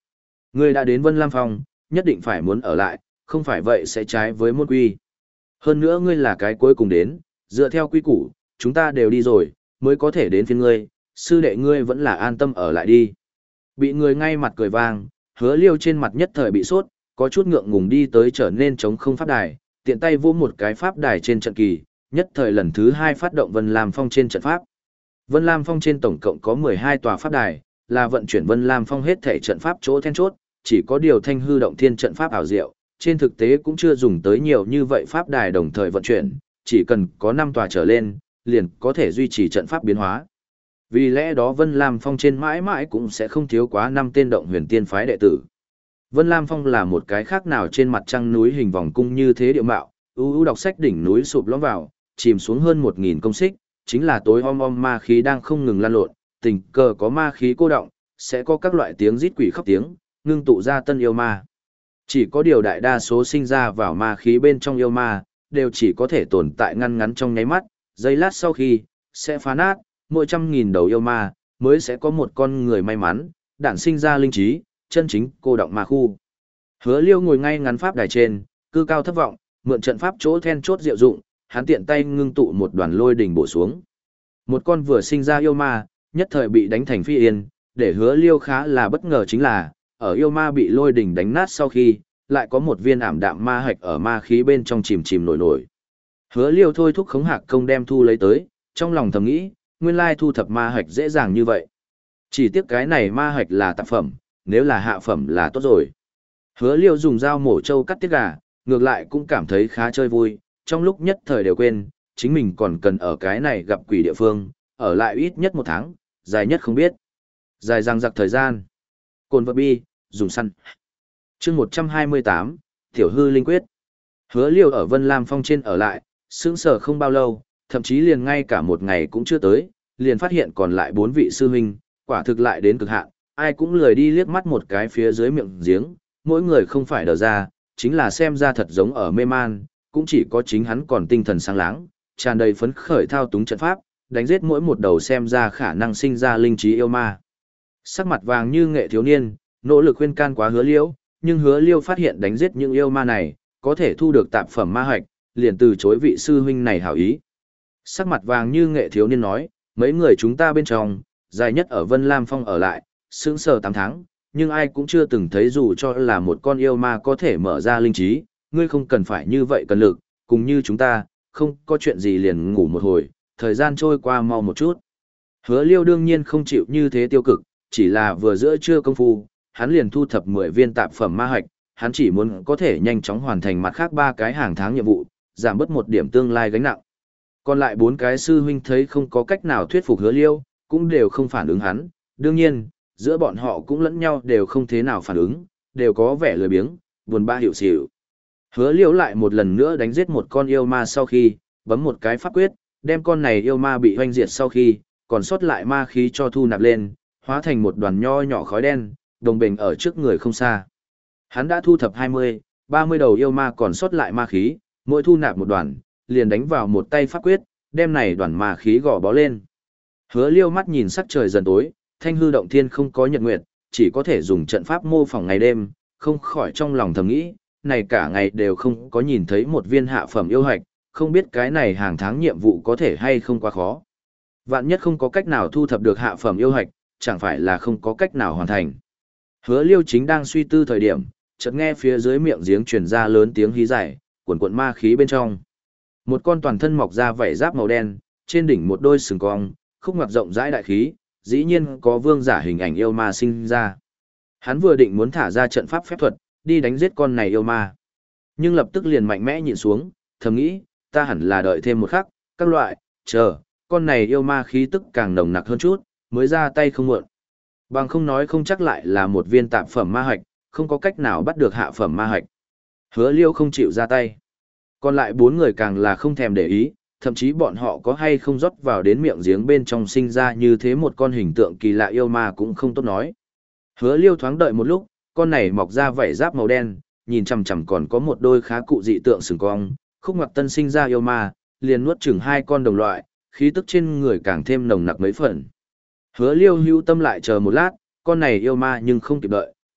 Speaker 1: Ngươi đã đến Vân Lam Phong, nhất định phải muốn ở lại, không phải vậy sẽ trái với môn quy. Hơn nữa ngươi là cái cuối cùng đến, dựa theo quy củ, chúng ta đều đi rồi, mới có thể đến phiên ngươi, sư đệ ngươi vẫn là an tâm ở lại đi. Bị người ngay mặt cười vang, Hứa Liêu trên mặt nhất thời bị sốt, có chút ngượng ngùng đi tới trở nên chống không pháp đài, tiện tay vỗ một cái pháp đài trên trận kỳ, nhất thời lần thứ hai phát động Vân Lam Phong trên trận pháp. Vân Lam Phong trên tổng cộng có mười hai tòa pháp đài, là vận chuyển Vân Lam Phong hết thể trận pháp chỗ then chốt, chỉ có điều thanh hư động thiên trận pháp ảo diệu, trên thực tế cũng chưa dùng tới nhiều như vậy pháp đài đồng thời vận chuyển, chỉ cần có năm tòa trở lên, liền có thể duy trì trận pháp biến hóa. Vì lẽ đó Vân Lam Phong trên mãi mãi cũng sẽ không thiếu quá năm tên động huyền tiên phái đệ tử. Vân Lam Phong là một cái khác nào trên mặt trăng núi hình vòng cung như thế địa mạo, u u đọc sách đỉnh núi sụp lõm vào, chìm xuống hơn một nghìn công xích, chính là tối om om ma khí đang không ngừng lan lộn, tình cờ có ma khí cô động, sẽ có các loại tiếng rít quỷ khóc tiếng, ngưng tụ ra tân yêu ma. Chỉ có điều đại đa số sinh ra vào ma khí bên trong yêu ma, đều chỉ có thể tồn tại ngăn ngắn trong nháy mắt, giây lát sau khi, sẽ phá nát, mỗi trăm nghìn đầu yêu ma, mới sẽ có một con người may mắn, đản sinh ra linh trí, chân chính cô động ma khu. Hứa Liêu ngồi ngay ngắn pháp đài trên, cư cao thấp vọng, mượn trận pháp chỗ then chốt diệu dụng, hắn tiện tay ngưng tụ một đoàn lôi đỉnh bổ xuống. Một con vừa sinh ra yêu ma, nhất thời bị đánh thành phi yên, để Hứa Liêu khá là bất ngờ chính là, ở yêu ma bị lôi đỉnh đánh nát sau khi, lại có một viên ảm đạm ma hạch ở ma khí bên trong chìm chìm nổi nổi. Hứa Liêu thôi thúc khống hạc công đem thu lấy tới, trong lòng thầm nghĩ, nguyên lai thu thập ma hạch dễ dàng như vậy. Chỉ tiếc cái này ma hạch là tạp phẩm, nếu là hạ phẩm là tốt rồi. Hứa Liêu dùng dao mổ trâu cắt tiết gà, ngược lại cũng cảm thấy khá chơi vui, trong lúc nhất thời đều quên, chính mình còn cần ở cái này gặp quỷ địa phương, ở lại ít nhất một tháng, dài nhất không biết. Dài dằng dặc thời gian. Cồn vật bi, dùng săn. chương một trăm hai mươi tám, Tiểu hư linh quyết. Hứa Liêu ở Vân Lam Phong trên ở lại, sững sờ không bao lâu, thậm chí liền ngay cả một ngày cũng chưa tới, liền phát hiện còn lại bốn vị sư huynh, quả thực lại đến cực hạn, ai cũng lười đi liếc mắt một cái phía dưới miệng giếng, mỗi người không phải đờ ra, chính là xem ra thật giống ở mê man, cũng chỉ có chính hắn còn tinh thần sáng láng, tràn đầy phấn khởi thao túng trận pháp, đánh giết mỗi một đầu xem ra khả năng sinh ra linh trí yêu ma. Sắc mặt vàng như nghệ thiếu niên, nỗ lực khuyên can quá Hứa Liêu, nhưng Hứa Liêu phát hiện đánh giết những yêu ma này, có thể thu được tạp phẩm ma hạch, liền từ chối vị sư huynh này hảo ý. Sắc mặt vàng như nghệ thiếu niên nói, mấy người chúng ta bên trong, dài nhất ở Vân Lam Phong ở lại, sững sờ tám tháng, nhưng ai cũng chưa từng thấy dù cho là một con yêu ma có thể mở ra linh trí, ngươi không cần phải như vậy cần lực, cùng như chúng ta, không có chuyện gì liền ngủ một hồi, thời gian trôi qua mau một chút. Hứa Liêu đương nhiên không chịu như thế tiêu cực, chỉ là vừa giữa trưa công phu, hắn liền thu thập mười viên tạp phẩm ma hạch, hắn chỉ muốn có thể nhanh chóng hoàn thành mặt khác ba cái hàng tháng nhiệm vụ, giảm bớt một điểm tương lai gánh nặng. Còn lại bốn cái sư huynh thấy không có cách nào thuyết phục Hứa Liêu, cũng đều không phản ứng hắn, đương nhiên, giữa bọn họ cũng lẫn nhau đều không thế nào phản ứng, đều có vẻ lười biếng, buồn bã hiểu xỉu. Hứa Liêu lại một lần nữa đánh giết một con yêu ma sau khi, bấm một cái pháp quyết, đem con này yêu ma bị hoanh diệt sau khi, còn sót lại ma khí cho thu nạp lên, hóa thành một đoàn nho nhỏ khói đen, đồng bình ở trước người không xa. Hắn đã thu thập hai mươi, ba mươi đầu yêu ma còn sót lại ma khí, mỗi thu nạp một đoàn, liền đánh vào một tay pháp quyết, đem này đoàn ma khí gò bó lên. Hứa Liêu mắt nhìn sắc trời dần tối, thanh hư động thiên không có nhật nguyệt, chỉ có thể dùng trận pháp mô phỏng ngày đêm, không khỏi trong lòng thầm nghĩ, này cả ngày đều không có nhìn thấy một viên hạ phẩm yêu hạch, không biết cái này hàng tháng nhiệm vụ có thể hay không quá khó. Vạn nhất không có cách nào thu thập được hạ phẩm yêu hạch, chẳng phải là không có cách nào hoàn thành. Hứa Liêu chính đang suy tư thời điểm, chợt nghe phía dưới miệng giếng truyền ra lớn tiếng hí dài, cuồn cuộn ma khí bên trong. Một con toàn thân mọc ra vảy giáp màu đen, trên đỉnh một đôi sừng cong, khúc ngoặt rộng rãi đại khí, dĩ nhiên có vương giả hình ảnh yêu ma sinh ra. Hắn vừa định muốn thả ra trận pháp phép thuật, đi đánh giết con này yêu ma. Nhưng lập tức liền mạnh mẽ nhịn xuống, thầm nghĩ, ta hẳn là đợi thêm một khắc, các loại, chờ, con này yêu ma khí tức càng nồng nặc hơn chút, mới ra tay không muộn. Bằng không nói không chắc lại là một viên tạp phẩm ma hạch, không có cách nào bắt được hạ phẩm ma hạch. Hứa Liêu không chịu ra tay. Còn lại bốn người càng là không thèm để ý, thậm chí bọn họ có hay không rót vào đến miệng giếng bên trong sinh ra như thế một con hình tượng kỳ lạ yêu ma cũng không tốt nói. Hứa Liêu thoáng đợi một lúc, con này mọc ra vảy giáp màu đen, nhìn chằm chằm còn có một đôi khá cụ dị tượng sừng cong, khúc ngoặt tân sinh ra yêu ma, liền nuốt chửng hai con đồng loại, khí tức trên người càng thêm nồng nặc mấy phần. Hứa Liêu hưu tâm lại chờ một lát, con này yêu ma nhưng không kịp đợi,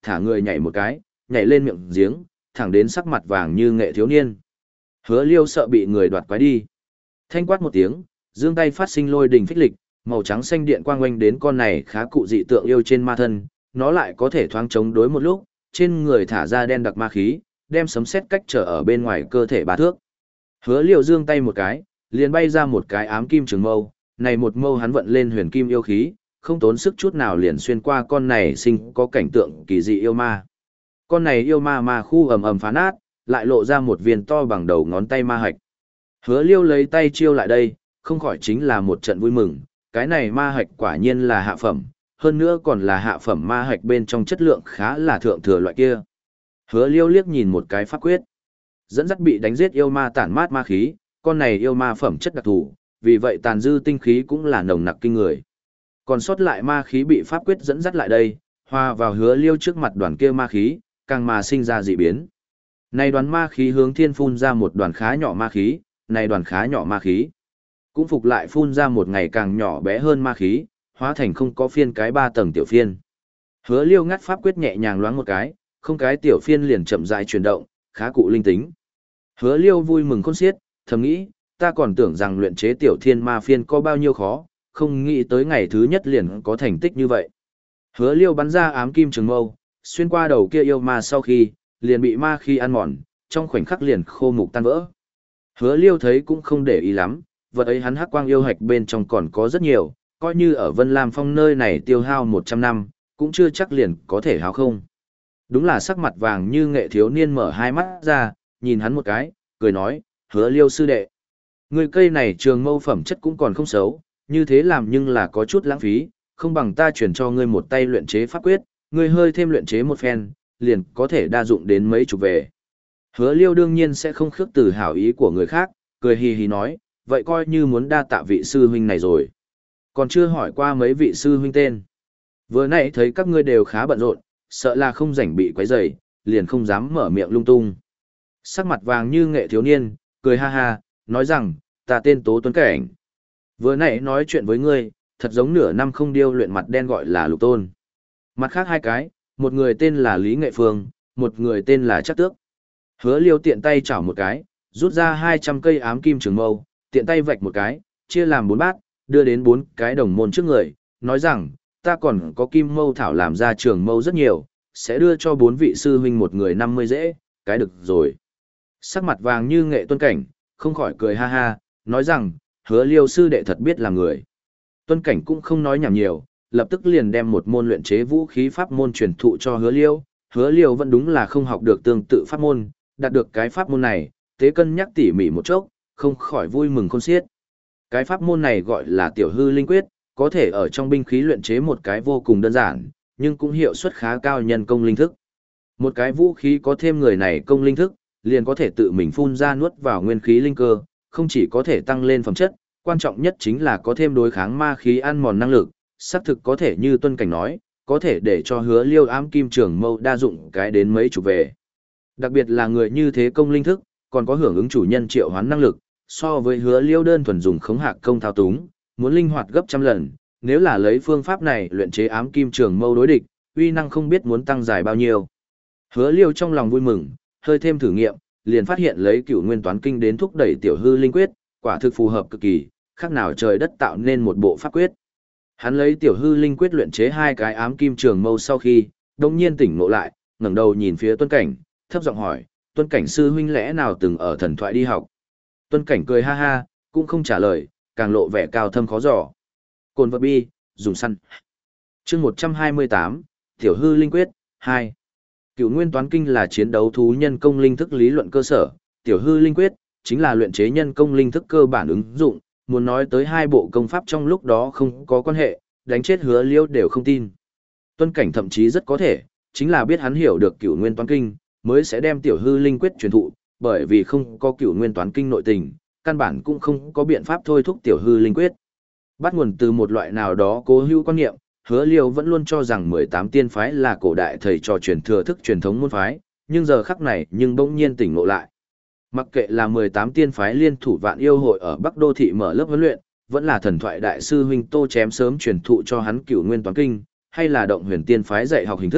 Speaker 1: thả người nhảy một cái, nhảy lên miệng giếng, thẳng đến sắc mặt vàng như nghệ thiếu niên. Hứa Liêu sợ bị người đoạt quái đi. Thanh quát một tiếng, giương tay phát sinh lôi đình phích lịch, màu trắng xanh điện quang quanh đến con này khá cụ dị tượng yêu trên ma thân, nó lại có thể thoáng chống đối một lúc, trên người thả ra đen đặc ma khí, đem sấm sét cách trở ở bên ngoài cơ thể ba thước. Hứa Liêu giương tay một cái, liền bay ra một cái ám kim trường mâu, này một mâu hắn vận lên huyền kim yêu khí, không tốn sức chút nào liền xuyên qua con này sinh có cảnh tượng kỳ dị yêu ma. Con này yêu ma ma khu ầm ầm phá nát, lại lộ ra một viên to bằng đầu ngón tay ma hạch. Hứa Liêu lấy tay chiêu lại đây, không khỏi chính là một trận vui mừng, cái này ma hạch quả nhiên là hạ phẩm, hơn nữa còn là hạ phẩm ma hạch bên trong chất lượng khá là thượng thừa loại kia. Hứa Liêu liếc nhìn một cái pháp quyết, dẫn dắt bị đánh giết yêu ma tản mát ma khí, con này yêu ma phẩm chất đặc thù, vì vậy tàn dư tinh khí cũng là nồng nặc kinh người. Còn sót lại ma khí bị pháp quyết dẫn dắt lại đây, hòa vào Hứa Liêu trước mặt đoàn kia ma khí, càng mà sinh ra dị biến. Này đoàn ma khí hướng thiên phun ra một đoàn khá nhỏ ma khí, này đoàn khá nhỏ ma khí cũng phục lại phun ra một ngày càng nhỏ bé hơn ma khí, hóa thành không có phiên cái ba tầng tiểu phiên. Hứa Liêu ngắt pháp quyết nhẹ nhàng loáng một cái, không cái tiểu phiên liền chậm rãi chuyển động, khá cụ linh tính. Hứa Liêu vui mừng khôn xiết, thầm nghĩ, ta còn tưởng rằng luyện chế tiểu thiên ma phiên có bao nhiêu khó, không nghĩ tới ngày thứ nhất liền có thành tích như vậy. Hứa Liêu bắn ra ám kim trường mâu, xuyên qua đầu kia yêu ma sau khi, liền bị ma khí ăn mòn, trong khoảnh khắc liền khô mục tan vỡ. Hứa Liêu thấy cũng không để ý lắm, vật ấy hắn hắc quang yêu hạch bên trong còn có rất nhiều, coi như ở Vân Lam Phong nơi này tiêu hao một trăm năm, cũng chưa chắc liền có thể hao không. Đúng là sắc mặt vàng như nghệ thiếu niên mở hai mắt ra, nhìn hắn một cái, cười nói, Hứa Liêu sư đệ. Người cây này trường mâu phẩm chất cũng còn không xấu, như thế làm nhưng là có chút lãng phí, không bằng ta chuyển cho ngươi một tay luyện chế pháp quyết, ngươi hơi thêm luyện chế một phen, liền có thể đa dụng đến mấy chục về. Hứa Liêu đương nhiên sẽ không khước từ hảo ý của người khác, cười hì hì nói, vậy coi như muốn đa tạ vị sư huynh này rồi. Còn chưa hỏi qua mấy vị sư huynh tên. Vừa nãy thấy các ngươi đều khá bận rộn, sợ là không rảnh bị quấy rầy, liền không dám mở miệng lung tung. Sắc mặt vàng như nghệ thiếu niên, cười ha ha, nói rằng, ta tên Tố Tuấn Cảnh. Vừa nãy nói chuyện với ngươi, thật giống nửa năm không điêu luyện mặt đen gọi là Lục Tôn. Mặt khác hai cái, một người tên là Lý Nghệ Phương, một người tên là Trắc Tước. Hứa Liêu tiện tay chảo một cái, rút ra hai trăm cây ám kim trường mâu, tiện tay vạch một cái, chia làm bốn bát, đưa đến bốn cái đồng môn trước người, nói rằng, ta còn có kim mâu thảo làm ra trường mâu rất nhiều, sẽ đưa cho bốn vị sư huynh một người năm mươi dễ, cái được rồi. Sắc mặt vàng như nghệ Tuân Cảnh, không khỏi cười ha ha, nói rằng, Hứa Liêu sư đệ thật biết làm người. Tuân Cảnh cũng không nói nhảm nhiều, lập tức liền đem một môn luyện chế vũ khí pháp môn truyền thụ cho Hứa Liêu. Hứa Liêu vẫn đúng là không học được tương tự pháp môn, đạt được cái pháp môn này, tế cân nhắc tỉ mỉ một chốc, không khỏi vui mừng khôn xiết. Cái pháp môn này gọi là Tiểu Hư Linh Quyết, có thể ở trong binh khí luyện chế một cái vô cùng đơn giản, nhưng cũng hiệu suất khá cao nhân công linh thức. Một cái vũ khí có thêm người này công linh thức, liền có thể tự mình phun ra nuốt vào nguyên khí linh cơ, không chỉ có thể tăng lên phẩm chất, quan trọng nhất chính là có thêm đối kháng ma khí ăn mòn năng lực, xác thực có thể như Tuân Cảnh nói, có thể để cho Hứa Liêu ám kim trường mâu đa dụng cái đến mấy chục về. Đặc biệt là người như thế công linh thức, còn có hưởng ứng chủ nhân triệu hoán năng lực, so với Hứa Liêu đơn thuần dùng khống hạc công thao túng, muốn linh hoạt gấp trăm lần, nếu là lấy phương pháp này luyện chế ám kim trường mâu đối địch, uy năng không biết muốn tăng dài bao nhiêu. Hứa Liêu trong lòng vui mừng, hơi thêm thử nghiệm, liền phát hiện lấy Cửu Nguyên Toán Kinh đến thúc đẩy Tiểu Hư Linh Quyết, quả thực phù hợp cực kỳ, khác nào trời đất tạo nên một bộ pháp quyết. Hắn lấy Tiểu Hư Linh Quyết luyện chế hai cái ám kim trường mâu sau khi, đột nhiên tỉnh ngộ lại, ngẩng đầu nhìn phía Tuân Cảnh, thấp giọng hỏi, Tuân Cảnh sư huynh lẽ nào từng ở thần thoại đi học? Tuân Cảnh cười ha ha, cũng không trả lời, càng lộ vẻ cao thâm khó dò. Cồn vật bi, dùng săn. Chương một trăm hai mươi tám, Tiểu Hư Linh Quyết, hai. Cửu Nguyên Toán Kinh là chiến đấu thú nhân công linh thức lý luận cơ sở, Tiểu Hư Linh Quyết chính là luyện chế nhân công linh thức cơ bản ứng dụng, muốn nói tới hai bộ công pháp trong lúc đó không có quan hệ, đánh chết Hứa Liêu đều không tin. Tuân Cảnh thậm chí rất có thể, chính là biết hắn hiểu được Cửu Nguyên Toán Kinh, mới sẽ đem Tiểu Hư Linh Quyết truyền thụ, bởi vì không có Cửu Nguyên Toán Kinh nội tình, căn bản cũng không có biện pháp thôi thúc Tiểu Hư Linh Quyết. Bắt nguồn từ một loại nào đó cố hữu quan niệm, Hứa Liêu vẫn luôn cho rằng mười tám tiên phái là cổ đại thầy trò truyền thừa thức truyền thống môn phái, nhưng giờ khắc này nhưng bỗng nhiên tỉnh ngộ lại. Mặc kệ là mười tám tiên phái liên thủ vạn yêu hội ở Bắc Đô thị mở lớp huấn luyện, vẫn là thần thoại đại sư huynh Tô Chém sớm truyền thụ cho hắn Cửu Nguyên Toán Kinh, hay là động huyền tiên phái dạy học hình thức,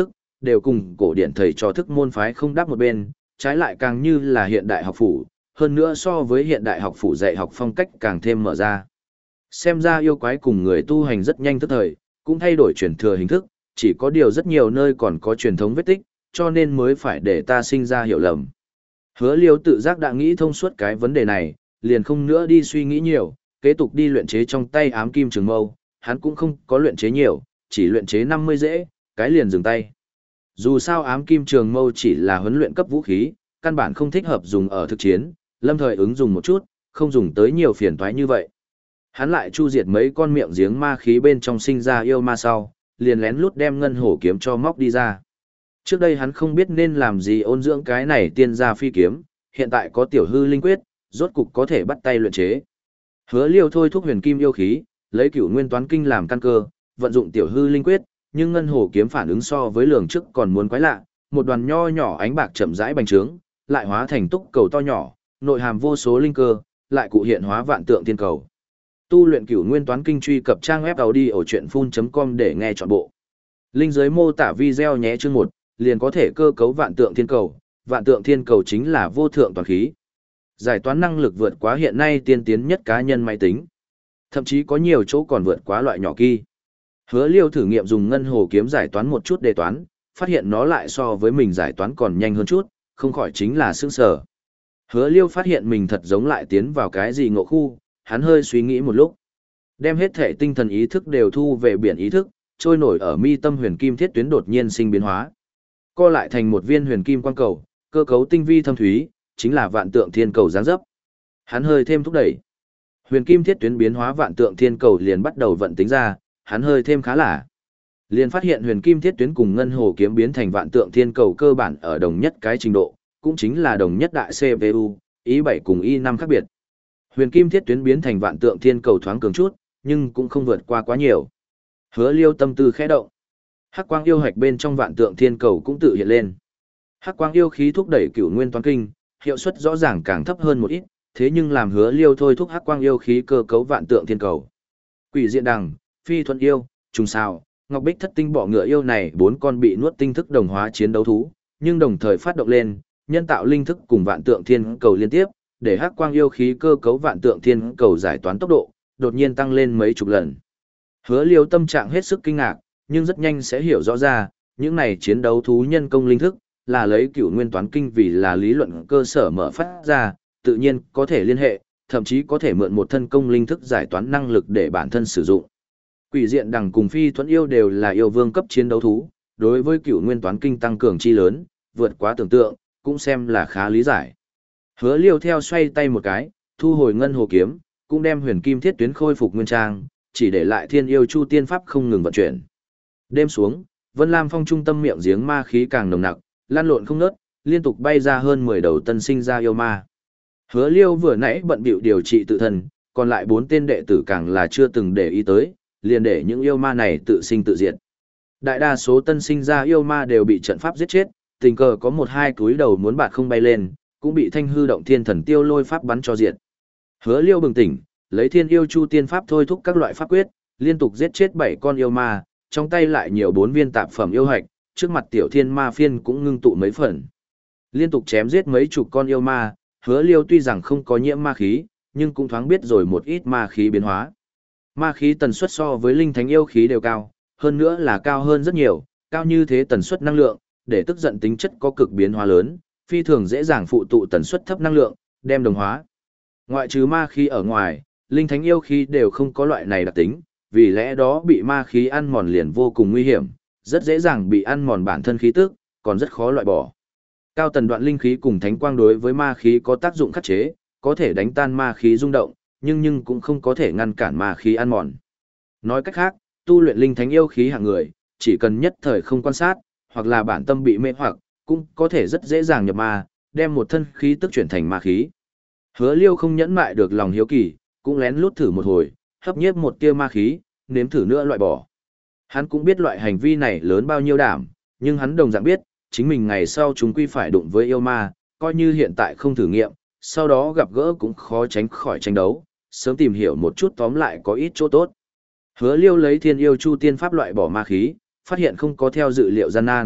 Speaker 1: đều cùng cổ điển thầy trò thức môn phái không đáp một bên, trái lại càng như là hiện đại học phủ, hơn nữa so với hiện đại học phủ dạy học phong cách càng thêm mở ra. Xem ra yêu quái cùng người tu hành rất nhanh tức thời, cũng thay đổi truyền thừa hình thức, chỉ có điều rất nhiều nơi còn có truyền thống vết tích, cho nên mới phải để ta sinh ra hiểu lầm. Hứa Liêu tự giác đã nghĩ thông suốt cái vấn đề này, liền không nữa đi suy nghĩ nhiều, kế tục đi luyện chế trong tay ám kim trường mâu, hắn cũng không có luyện chế nhiều, chỉ luyện chế năm mươi dễ, cái liền dừng tay. Dù sao ám kim trường mâu chỉ là huấn luyện cấp vũ khí, căn bản không thích hợp dùng ở thực chiến, lâm thời ứng dùng một chút, không dùng tới nhiều phiền toái như vậy. Hắn lại chu diệt mấy con miệng giếng ma khí bên trong sinh ra yêu ma sau, liền lén lút đem ngân hổ kiếm cho móc đi ra. Trước đây hắn không biết nên làm gì ôn dưỡng cái này tiên gia phi kiếm, hiện tại có tiểu hư linh quyết, rốt cục có thể bắt tay luyện chế. Hứa Liêu thôi thúc huyền kim yêu khí, lấy cửu nguyên toán kinh làm căn cơ, vận dụng tiểu hư linh quyết, nhưng ngân hổ kiếm phản ứng so với lường trước còn muốn quái lạ, một đoàn nho nhỏ ánh bạc chậm rãi bành trướng, lại hóa thành túc cầu to nhỏ, nội hàm vô số linh cơ, lại cụ hiện hóa vạn tượng tiên cầu. Tu luyện cửu nguyên toán kinh truy cập trang web audiochuyenphun chấm com để nghe trọn bộ. Linh dưới mô tả video nhé chương một, liền có thể cơ cấu vạn tượng thiên cầu, vạn tượng thiên cầu chính là vô thượng toàn khí. Giải toán năng lực vượt quá hiện nay tiên tiến nhất cá nhân máy tính. Thậm chí có nhiều chỗ còn vượt quá loại nhỏ kỳ. Hứa Liêu thử nghiệm dùng ngân hồ kiếm giải toán một chút đề toán, phát hiện nó lại so với mình giải toán còn nhanh hơn chút, không khỏi chính là sững sờ. Hứa Liêu phát hiện mình thật giống lại tiến vào cái gì ngộ khu, hắn hơi suy nghĩ một lúc. Đem hết thể tinh thần ý thức đều thu về biển ý thức, trôi nổi ở mi tâm huyền kim thiết tuyến đột nhiên sinh biến hóa. Co lại thành một viên huyền kim quang cầu, cơ cấu tinh vi thâm thúy, chính là vạn tượng thiên cầu dáng dấp. Hắn hơi thêm thúc đẩy. Huyền kim thiết tuyến biến hóa vạn tượng thiên cầu liền bắt đầu vận tính ra, hắn hơi thêm khá là. Liền phát hiện huyền kim thiết tuyến cùng ngân hồ kiếm biến thành vạn tượng thiên cầu cơ bản ở đồng nhất cái trình độ, cũng chính là đồng nhất đại xê pê u, i bảy cùng i năm khác biệt. Huyền kim thiết tuyến biến thành vạn tượng thiên cầu thoáng cường chút, nhưng cũng không vượt qua quá nhiều. Hứa Liêu tâm tư khẽ động. Hắc quang yêu hạch bên trong vạn tượng thiên cầu cũng tự hiện lên. Hắc quang yêu khí thúc đẩy cửu nguyên toán kinh, hiệu suất rõ ràng càng thấp hơn một ít, thế nhưng làm Hứa Liêu thôi thúc hắc quang yêu khí cơ cấu vạn tượng thiên cầu. Quỷ diện đằng, phi thuận yêu, trùng sao, ngọc bích thất tinh bọ ngựa yêu này bốn con bị nuốt tinh thức đồng hóa chiến đấu thú, nhưng đồng thời phát động lên, nhân tạo linh thức cùng vạn tượng thiên cầu liên tiếp, để hắc quang yêu khí cơ cấu vạn tượng thiên cầu giải toán tốc độ, đột nhiên tăng lên mấy chục lần. Hứa Liêu tâm trạng hết sức kinh ngạc, nhưng rất nhanh sẽ hiểu rõ ra, những này chiến đấu thú nhân công linh thức, là lấy cửu nguyên toán kinh vì là lý luận cơ sở mở phát ra, tự nhiên có thể liên hệ, thậm chí có thể mượn một thân công linh thức giải toán năng lực để bản thân sử dụng. Quỷ diện đằng cùng phi thuẫn yêu đều là yêu vương cấp chiến đấu thú, đối với cửu nguyên toán kinh tăng cường chi lớn, vượt quá tưởng tượng, cũng xem là khá lý giải. Hứa Liêu theo xoay tay một cái, thu hồi ngân hồ kiếm, cũng đem huyền kim thiết tuyến khôi phục nguyên trang, chỉ để lại thiên yêu chu tiên pháp không ngừng vận chuyển. Đêm xuống, Vân Lam Phong trung tâm miệng giếng ma khí càng nồng nặc, lan lộn không ngớt, liên tục bay ra hơn mười đầu tân sinh ra yêu ma. Hứa Liêu vừa nãy bận bịu điều trị tự thân, còn lại bốn tên đệ tử càng là chưa từng để ý tới, liền để những yêu ma này tự sinh tự diệt. Đại đa số tân sinh ra yêu ma đều bị trận pháp giết chết, tình cờ có một hai túi đầu muốn bạt không bay lên, cũng bị thanh hư động thiên thần tiêu lôi pháp bắn cho diệt. Hứa Liêu bừng tỉnh, lấy thiên yêu chu tiên pháp thôi thúc các loại pháp quyết, liên tục giết chết bảy con yêu ma, trong tay lại nhiều bốn viên tạp phẩm yêu hạch, trước mặt tiểu thiên ma phiên cũng ngưng tụ mấy phần. Liên tục chém giết mấy chục con yêu ma, Hứa Liêu tuy rằng không có nhiễm ma khí, nhưng cũng thoáng biết rồi một ít ma khí biến hóa. Ma khí tần suất so với linh thánh yêu khí đều cao, hơn nữa là cao hơn rất nhiều, cao như thế tần suất năng lượng, để tức giận tính chất có cực biến hóa lớn, phi thường dễ dàng phụ tụ tần suất thấp năng lượng, đem đồng hóa. Ngoại trừ ma khí ở ngoài, linh thánh yêu khí đều không có loại này đặc tính, vì lẽ đó bị ma khí ăn mòn liền vô cùng nguy hiểm, rất dễ dàng bị ăn mòn bản thân khí tức, còn rất khó loại bỏ. Cao tần đoạn linh khí cùng thánh quang đối với ma khí có tác dụng khắc chế, có thể đánh tan ma khí rung động, nhưng nhưng cũng không có thể ngăn cản ma khí ăn mòn. Nói cách khác, tu luyện linh thánh yêu khí hạng người, chỉ cần nhất thời không quan sát, hoặc là bản tâm bị mê hoặc, cũng có thể rất dễ dàng nhập ma, đem một thân khí tức chuyển thành ma khí. Hứa Liêu không nhẫn mại được lòng hiếu kỳ, cũng lén lút thử một hồi, hấp nhiếp một tia ma khí, nếm thử nữa loại bỏ. Hắn cũng biết loại hành vi này lớn bao nhiêu đảm, nhưng hắn đồng dạng biết, chính mình ngày sau chúng quy phải đụng với yêu ma, coi như hiện tại không thử nghiệm, sau đó gặp gỡ cũng khó tránh khỏi tranh đấu, sớm tìm hiểu một chút tóm lại có ít chỗ tốt. Hứa Liêu lấy thiên yêu chu tiên pháp loại bỏ ma khí, phát hiện không có theo dự liệu gian nan,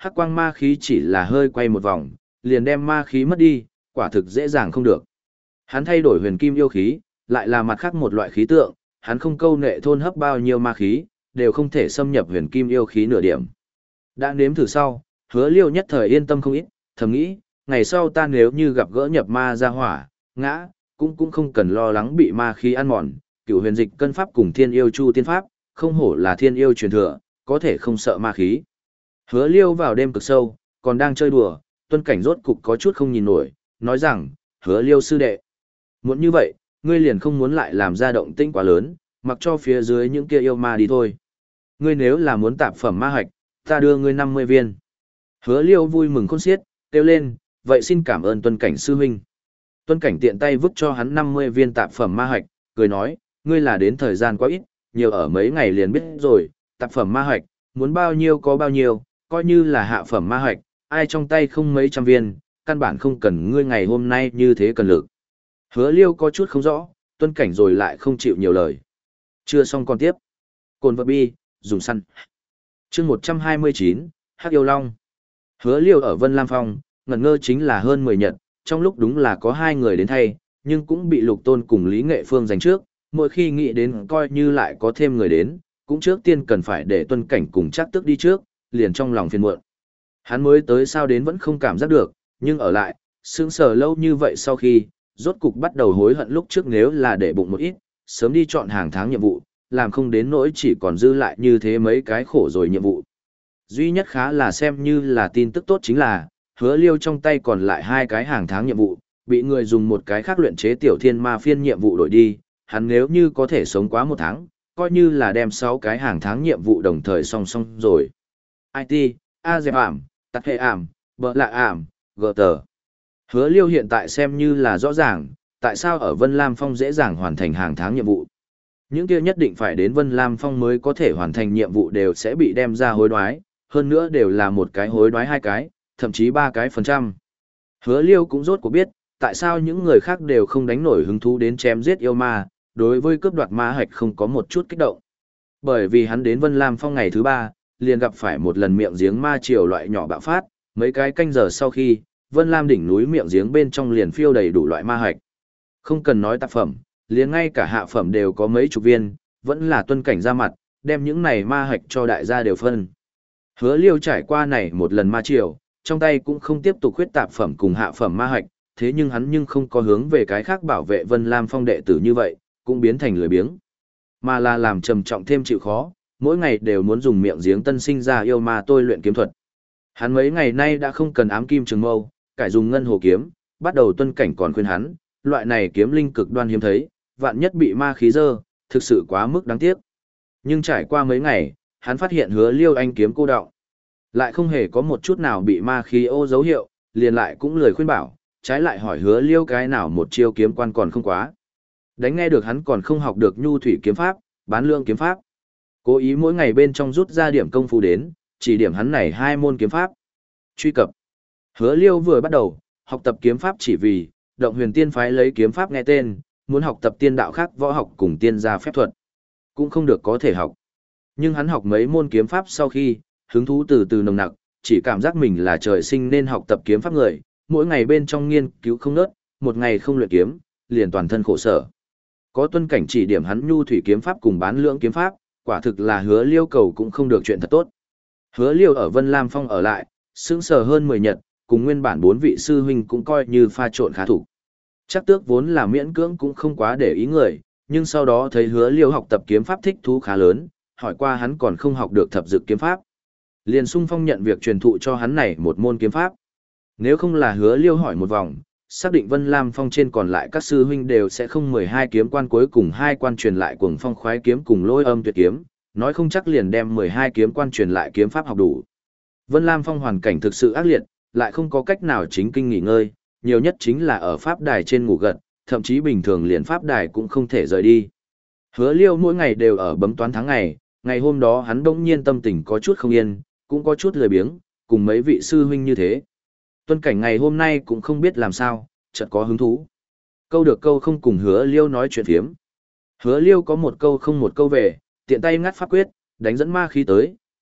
Speaker 1: hắc quang ma khí chỉ là hơi quay một vòng, liền đem ma khí mất đi, quả thực dễ dàng không được. Hắn thay đổi huyền kim yêu khí, lại là mặt khác một loại khí tượng, hắn không câu nệ thôn hấp bao nhiêu ma khí, đều không thể xâm nhập huyền kim yêu khí nửa điểm. Đã nếm thử sau, Hứa Liêu nhất thời yên tâm không ít, thầm nghĩ, ngày sau ta nếu như gặp gỡ nhập ma ra hỏa, ngã, cũng cũng không cần lo lắng bị ma khí ăn mòn, cửu huyền dịch cân pháp cùng thiên yêu chu tiên pháp, không hổ là thiên yêu truyền thừa, có thể không sợ ma khí. Hứa Liêu vào đêm cực sâu, còn đang chơi đùa, Tuân Cảnh rốt cục có chút không nhìn nổi, nói rằng, Hứa Liêu sư đệ, muốn như vậy, ngươi liền không muốn lại làm ra động tĩnh quá lớn, mặc cho phía dưới những kia yêu ma đi thôi. Ngươi nếu là muốn tạp phẩm ma hạch, ta đưa ngươi năm mươi viên. Hứa Liêu vui mừng khôn xiết, kêu lên, vậy xin cảm ơn Tuân Cảnh sư huynh. Tuân Cảnh tiện tay vứt cho hắn năm mươi viên tạp phẩm ma hạch, cười nói, ngươi là đến thời gian quá ít, nhiều ở mấy ngày liền biết rồi, tạp phẩm ma hạch, muốn bao nhiêu có bao nhiêu, coi như là hạ phẩm ma hạch, ai trong tay không mấy trăm viên, căn bản không cần ngươi ngày hôm nay như thế cần lực. Hứa Liêu có chút không rõ, Tuân Cảnh rồi lại không chịu nhiều lời. Chưa xong còn tiếp. Cồn vật bi, dùng săn. Chương một trăm hai mươi chín, Hắc Yêu Long. Hứa Liêu ở Vân Lam Phong, ngẩn ngơ chính là hơn mười nhật, trong lúc đúng là có hai người đến thay, nhưng cũng bị Lục Tôn cùng Lý Nghệ Phương giành trước, mỗi khi nghĩ đến coi như lại có thêm người đến, cũng trước tiên cần phải để Tuân Cảnh cùng chắc tức đi trước, liền trong lòng phiền muộn. Hắn mới tới sao đến vẫn không cảm giác được, nhưng ở lại, sững sờ lâu như vậy sau khi, rốt cục bắt đầu hối hận lúc trước nếu là để bụng một ít, sớm đi chọn hàng tháng nhiệm vụ, làm không đến nỗi chỉ còn dư lại như thế mấy cái khổ rồi nhiệm vụ. Duy nhất khá là xem như là tin tức tốt chính là, Hứa Liêu trong tay còn lại hai cái hàng tháng nhiệm vụ, bị người dùng một cái khác luyện chế tiểu thiên ma phiên nhiệm vụ đổi đi, hắn nếu như có thể sống quá một tháng, coi như là đem sáu cái hàng tháng nhiệm vụ đồng thời song song rồi. i tê, A dẹp ảm, tắc hệ ảm, bờ lạ ảm, gờ tờ. Hứa Liêu hiện tại xem như là rõ ràng, tại sao ở Vân Lam Phong dễ dàng hoàn thành hàng tháng nhiệm vụ. Những kia nhất định phải đến Vân Lam Phong mới có thể hoàn thành nhiệm vụ đều sẽ bị đem ra hối đoái, hơn nữa đều là một cái hối đoái hai cái, thậm chí ba cái phần trăm. Hứa Liêu cũng rốt cuộc biết, tại sao những người khác đều không đánh nổi hứng thú đến chém giết yêu ma, đối với cướp đoạt ma hạch không có một chút kích động. Bởi vì hắn đến Vân Lam Phong ngày thứ ba, liền gặp phải một lần miệng giếng ma triều loại nhỏ bạo phát, mấy cái canh giờ sau khi, Vân Lam đỉnh núi miệng giếng bên trong liền phiêu đầy đủ loại ma hạch. Không cần nói tác phẩm, liền ngay cả hạ phẩm đều có mấy chục viên, vẫn là Tuân Cảnh ra mặt, đem những này ma hạch cho đại gia đều phân. Hứa Liêu trải qua này một lần ma triều, trong tay cũng không tiếp tục khuyết tạp phẩm cùng hạ phẩm ma hạch, thế nhưng hắn nhưng không có hướng về cái khác bảo vệ Vân Lam Phong đệ tử như vậy, cũng biến thành lười biếng. Mà là làm trầm trọng thêm chịu khó, mỗi ngày đều muốn dùng miệng giếng tân sinh ra yêu ma tôi luyện kiếm thuật. Hắn mấy ngày nay đã không cần ám kim trường mâu, cải dùng ngân hồ kiếm, bắt đầu Tuân Cảnh còn khuyên hắn, loại này kiếm linh cực đoan hiếm thấy, vạn nhất bị ma khí dơ, thực sự quá mức đáng tiếc. Nhưng trải qua mấy ngày, hắn phát hiện Hứa Liêu anh kiếm cô đọng, lại không hề có một chút nào bị ma khí ô dấu hiệu, liền lại cũng lời khuyên bảo, trái lại hỏi Hứa Liêu cái nào một chiêu kiếm quan còn không quá. Đánh nghe được hắn còn không học được nhu thủy kiếm pháp, bán lương kiếm pháp. Cố ý mỗi ngày bên trong rút ra điểm công phu đến, chỉ điểm hắn này hai môn kiếm pháp. Truy cập. Hứa Liêu vừa bắt đầu, học tập kiếm pháp chỉ vì, động huyền tiên phái lấy kiếm pháp nghe tên, muốn học tập tiên đạo khác võ học cùng tiên gia phép thuật. Cũng không được có thể học. Nhưng hắn học mấy môn kiếm pháp sau khi, hứng thú từ từ nồng nặc, chỉ cảm giác mình là trời sinh nên học tập kiếm pháp người, mỗi ngày bên trong nghiên cứu không nớt, một ngày không luyện kiếm, liền toàn thân khổ sở. Có Tuân Cảnh chỉ điểm hắn nhu thủy kiếm pháp cùng bán lưỡng kiếm pháp, quả thực là Hứa Liêu cầu cũng không được chuyện thật tốt. Hứa Liêu ở Vân Lam Phong ở lại, sững sờ hơn mười nhật, cùng nguyên bản bốn vị sư huynh cũng coi như pha trộn khá thủ. Chắc Tước vốn là miễn cưỡng cũng không quá để ý người, nhưng sau đó thấy Hứa Liêu học tập kiếm pháp thích thú khá lớn, hỏi qua hắn còn không học được thập dược kiếm pháp. Liền sung phong nhận việc truyền thụ cho hắn này một môn kiếm pháp. Nếu không là Hứa Liêu hỏi một vòng, xác định Vân Lam Phong trên còn lại các sư huynh đều sẽ không mười hai kiếm quan cuối cùng hai quan truyền lại cuồng phong khoái kiếm cùng lôi âm tuyệt kiếm, nói không chắc liền đem mười hai kiếm quan truyền lại kiếm pháp học đủ. Vân Lam Phong hoàn cảnh thực sự ác liệt, lại không có cách nào chính kinh nghỉ ngơi, nhiều nhất chính là ở pháp đài trên ngủ gật, thậm chí bình thường liền pháp đài cũng không thể rời đi. Hứa Liêu mỗi ngày đều ở bấm toán tháng ngày, ngày hôm đó hắn đỗng nhiên tâm tình có chút không yên, cũng có chút lười biếng, cùng mấy vị sư huynh như thế. Tuân Cảnh ngày hôm nay cũng không biết làm sao, chợt có hứng thú. Câu được câu không cùng Hứa Liêu nói chuyện phiếm. Hứa Liêu có một câu không một câu về, tiện tay ngắt pháp quyết, đánh dẫn ma khí tới,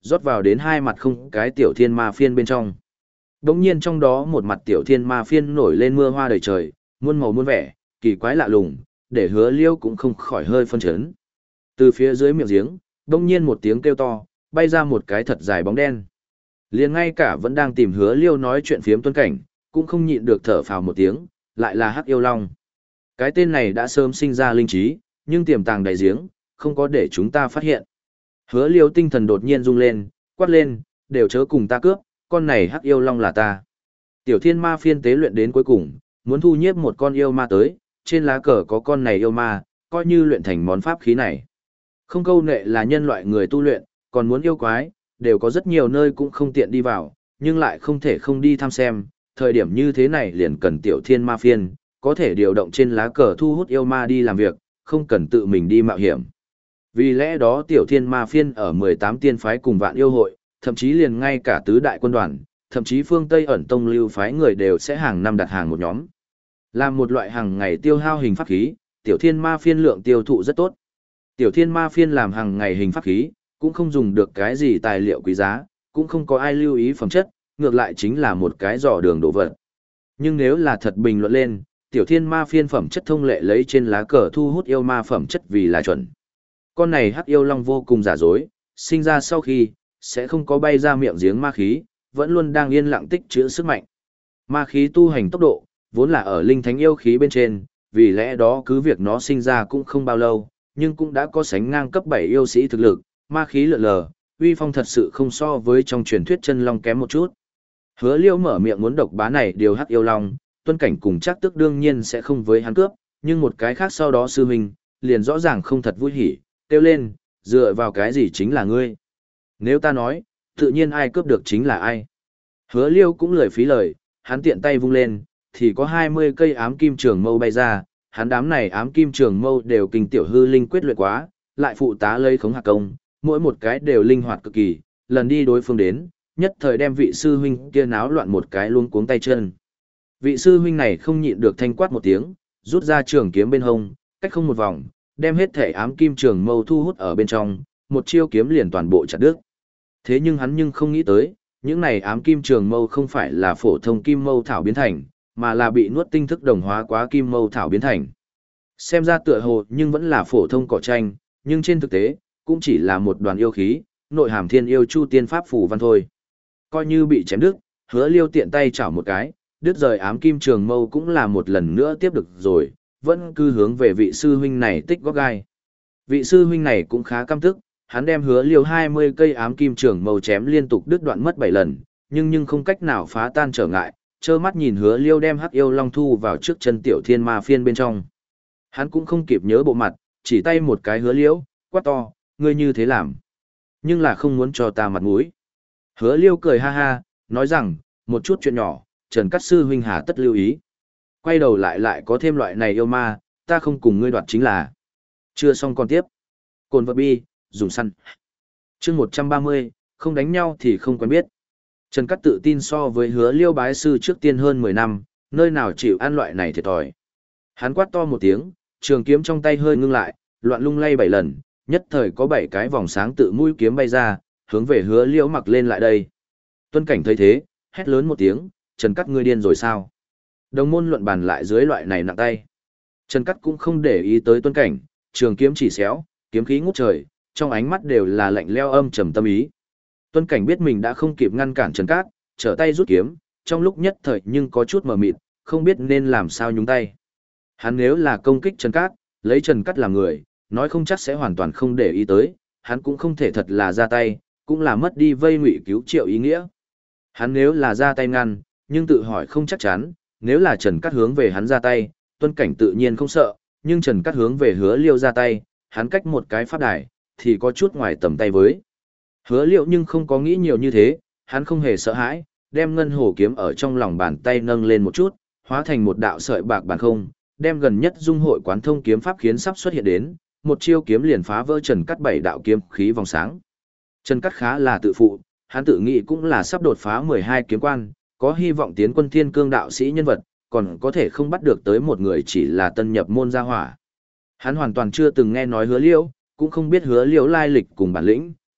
Speaker 1: rót vào đến hai mặt không cái tiểu thiên ma phiên bên trong. Đống nhiên trong đó một mặt tiểu thiên ma phiên nổi lên mưa hoa đầy trời, muôn màu muôn vẻ, kỳ quái lạ lùng, để hứa liêu cũng không khỏi hơi phân chấn. Từ phía dưới miệng giếng, đống nhiên một tiếng kêu to, bay ra một cái thật dài bóng đen. Liền ngay cả vẫn đang tìm hứa liêu nói chuyện phiếm Tuân Cảnh, cũng không nhịn được thở phào một tiếng, lại là Hắc Yêu Long. Cái tên này đã sớm sinh ra linh trí, nhưng tiềm tàng đầy giếng, không có để chúng ta phát hiện. Hứa liêu tinh thần đột nhiên rung lên, quát lên, đều chớ cùng ta cướp, con này Hắc Yêu Long là ta. Tiểu thiên ma phiên tế luyện đến cuối cùng, muốn thu nhiếp một con yêu ma tới, trên lá cờ có con này yêu ma, coi như luyện thành món pháp khí này. Không câu nệ là nhân loại người tu luyện, còn muốn yêu quái, đều có rất nhiều nơi cũng không tiện đi vào, nhưng lại không thể không đi thăm xem, thời điểm như thế này liền cần tiểu thiên ma phiên, có thể điều động trên lá cờ thu hút yêu ma đi làm việc, không cần tự mình đi mạo hiểm. Vì lẽ đó tiểu thiên ma phiên ở mười tám tiên phái cùng vạn yêu hội, thậm chí liền ngay cả tứ đại quân đoàn, thậm chí phương Tây ẩn tông lưu phái người đều sẽ hàng năm đặt hàng một nhóm. Làm một loại hàng ngày tiêu hao hình pháp khí, tiểu thiên ma phiên lượng tiêu thụ rất tốt. Tiểu thiên ma phiên làm hàng ngày hình pháp khí, cũng không dùng được cái gì tài liệu quý giá, cũng không có ai lưu ý phẩm chất, ngược lại chính là một cái dò đường đổ vật. Nhưng nếu là thật bình luận lên, tiểu thiên ma phiên phẩm chất thông lệ lấy trên lá cờ thu hút yêu ma phẩm chất vì là chuẩn. Con này Hắc Yêu Long vô cùng giả dối, sinh ra sau khi, sẽ không có bay ra miệng giếng ma khí, vẫn luôn đang yên lặng tích trữ sức mạnh. Ma khí tu hành tốc độ, vốn là ở linh thánh yêu khí bên trên, vì lẽ đó cứ việc nó sinh ra cũng không bao lâu, nhưng cũng đã có sánh ngang cấp bảy yêu sĩ thực lực, ma khí lượn lờ, uy phong thật sự không so với trong truyền thuyết chân long kém một chút. Hứa Liêu mở miệng muốn độc bá này điều Hắc Yêu Long, Tuân Cảnh cùng chắc tức đương nhiên sẽ không với hắn cướp, nhưng một cái khác sau đó sư huynh, liền rõ ràng không thật vui hỉ, kêu lên, dựa vào cái gì chính là ngươi. Nếu ta nói, tự nhiên ai cướp được chính là ai. Hứa Liêu cũng lười phí lời, hắn tiện tay vung lên, thì có hai mươi cây ám kim trường mâu bay ra, hắn đám này ám kim trường mâu đều kinh tiểu hư linh quyết luyện quá, lại phụ tá lấy khống hạ công, mỗi một cái đều linh hoạt cực kỳ, lần đi đối phương đến, nhất thời đem vị sư huynh kia náo loạn một cái luống cuống tay chân. Vị sư huynh này không nhịn được thanh quát một tiếng, rút ra trường kiếm bên hông, cách không một vòng, đem hết thể ám kim trường mâu thu hút ở bên trong, một chiêu kiếm liền toàn bộ chặt đứt. Thế nhưng hắn nhưng không nghĩ tới, những này ám kim trường mâu không phải là phổ thông kim mâu thảo biến thành, mà là bị nuốt tinh thức đồng hóa quá kim mâu thảo biến thành. Xem ra tựa hồ nhưng vẫn là phổ thông cỏ tranh, nhưng trên thực tế, cũng chỉ là một đoàn yêu khí, nội hàm thiên yêu chu tiên pháp phù văn thôi. Coi như bị chém đứt, Hứa Liêu tiện tay chảo một cái, đứt rời ám kim trường mâu cũng là một lần nữa tiếp được rồi, vẫn cứ hướng về vị sư huynh này tích góp gai. Vị sư huynh này cũng khá căm tức, hắn đem Hứa Liêu hai mươi cây ám kim trường mâu chém liên tục đứt đoạn mất bảy lần, nhưng nhưng không cách nào phá tan trở ngại, trơ mắt nhìn Hứa Liêu đem Hắc Yêu Long thu vào trước chân tiểu thiên ma phiên bên trong. Hắn cũng không kịp nhớ bộ mặt, chỉ tay một cái Hứa Liêu, quát to, ngươi như thế làm. Nhưng là không muốn cho ta mặt mũi. Hứa Liêu cười ha ha, nói rằng, một chút chuyện nhỏ, Trần Cát sư huynh hà tất lưu ý. Quay đầu lại lại có thêm loại này yêu ma, ta không cùng ngươi đoạt chính là. Chưa xong còn tiếp. Cồn vật bi, dùng săn. Chương một trăm ba mươi, không đánh nhau thì không quen biết. Trần Cát tự tin so với Hứa Liêu bái sư trước tiên hơn mười năm, nơi nào chịu ăn loại này thiệt thòi. Hắn quát to một tiếng, trường kiếm trong tay hơi ngưng lại, loạn lung lay bảy lần, nhất thời có bảy cái vòng sáng tự mũi kiếm bay ra, hướng về Hứa Liêu mặc lên lại đây. Tuân Cảnh thấy thế, hét lớn một tiếng, Trần Cát ngươi điên rồi sao? Đồng môn luận bàn lại dưới loại này nặng tay. Trần Cát cũng không để ý tới Tuân Cảnh, trường kiếm chỉ xéo, kiếm khí ngút trời, trong ánh mắt đều là lạnh lẽo âm trầm tâm ý. Tuân Cảnh biết mình đã không kịp ngăn cản Trần Cát, trở tay rút kiếm, trong lúc nhất thời nhưng có chút mờ mịt, không biết nên làm sao nhúng tay. Hắn nếu là công kích Trần Cát, lấy Trần Cát làm người, nói không chắc sẽ hoàn toàn không để ý tới, hắn cũng không thể thật là ra tay, cũng là mất đi vây ngụy cứu triệu ý nghĩa. Hắn nếu là ra tay ngăn, nhưng tự hỏi không chắc chắn, nếu là Trần Cát hướng về hắn ra tay, Tuân Cảnh tự nhiên không sợ, nhưng Trần Cát hướng về Hứa Liêu ra tay, hắn cách một cái pháp đài, thì có chút ngoài tầm tay với. Hứa Liêu nhưng không có nghĩ nhiều như thế, hắn không hề sợ hãi, đem ngân hổ kiếm ở trong lòng bàn tay nâng lên một chút, hóa thành một đạo sợi bạc bàn không, đem gần nhất dung hội quán thông kiếm pháp khiến sắp xuất hiện đến, một chiêu kiếm liền phá vỡ Trần Cát bảy đạo kiếm khí vòng sáng. Trần Cát khá là tự phụ, hắn tự nghĩ cũng là sắp đột phá mười hai kiếm quan, có hy vọng tiến quân thiên cương đạo sĩ nhân vật, còn có thể không bắt được tới một người chỉ là tân nhập môn gia hỏa. Hắn hoàn toàn chưa từng nghe nói Hứa Liêu, cũng không biết Hứa Liêu lai lịch cùng bản lĩnh,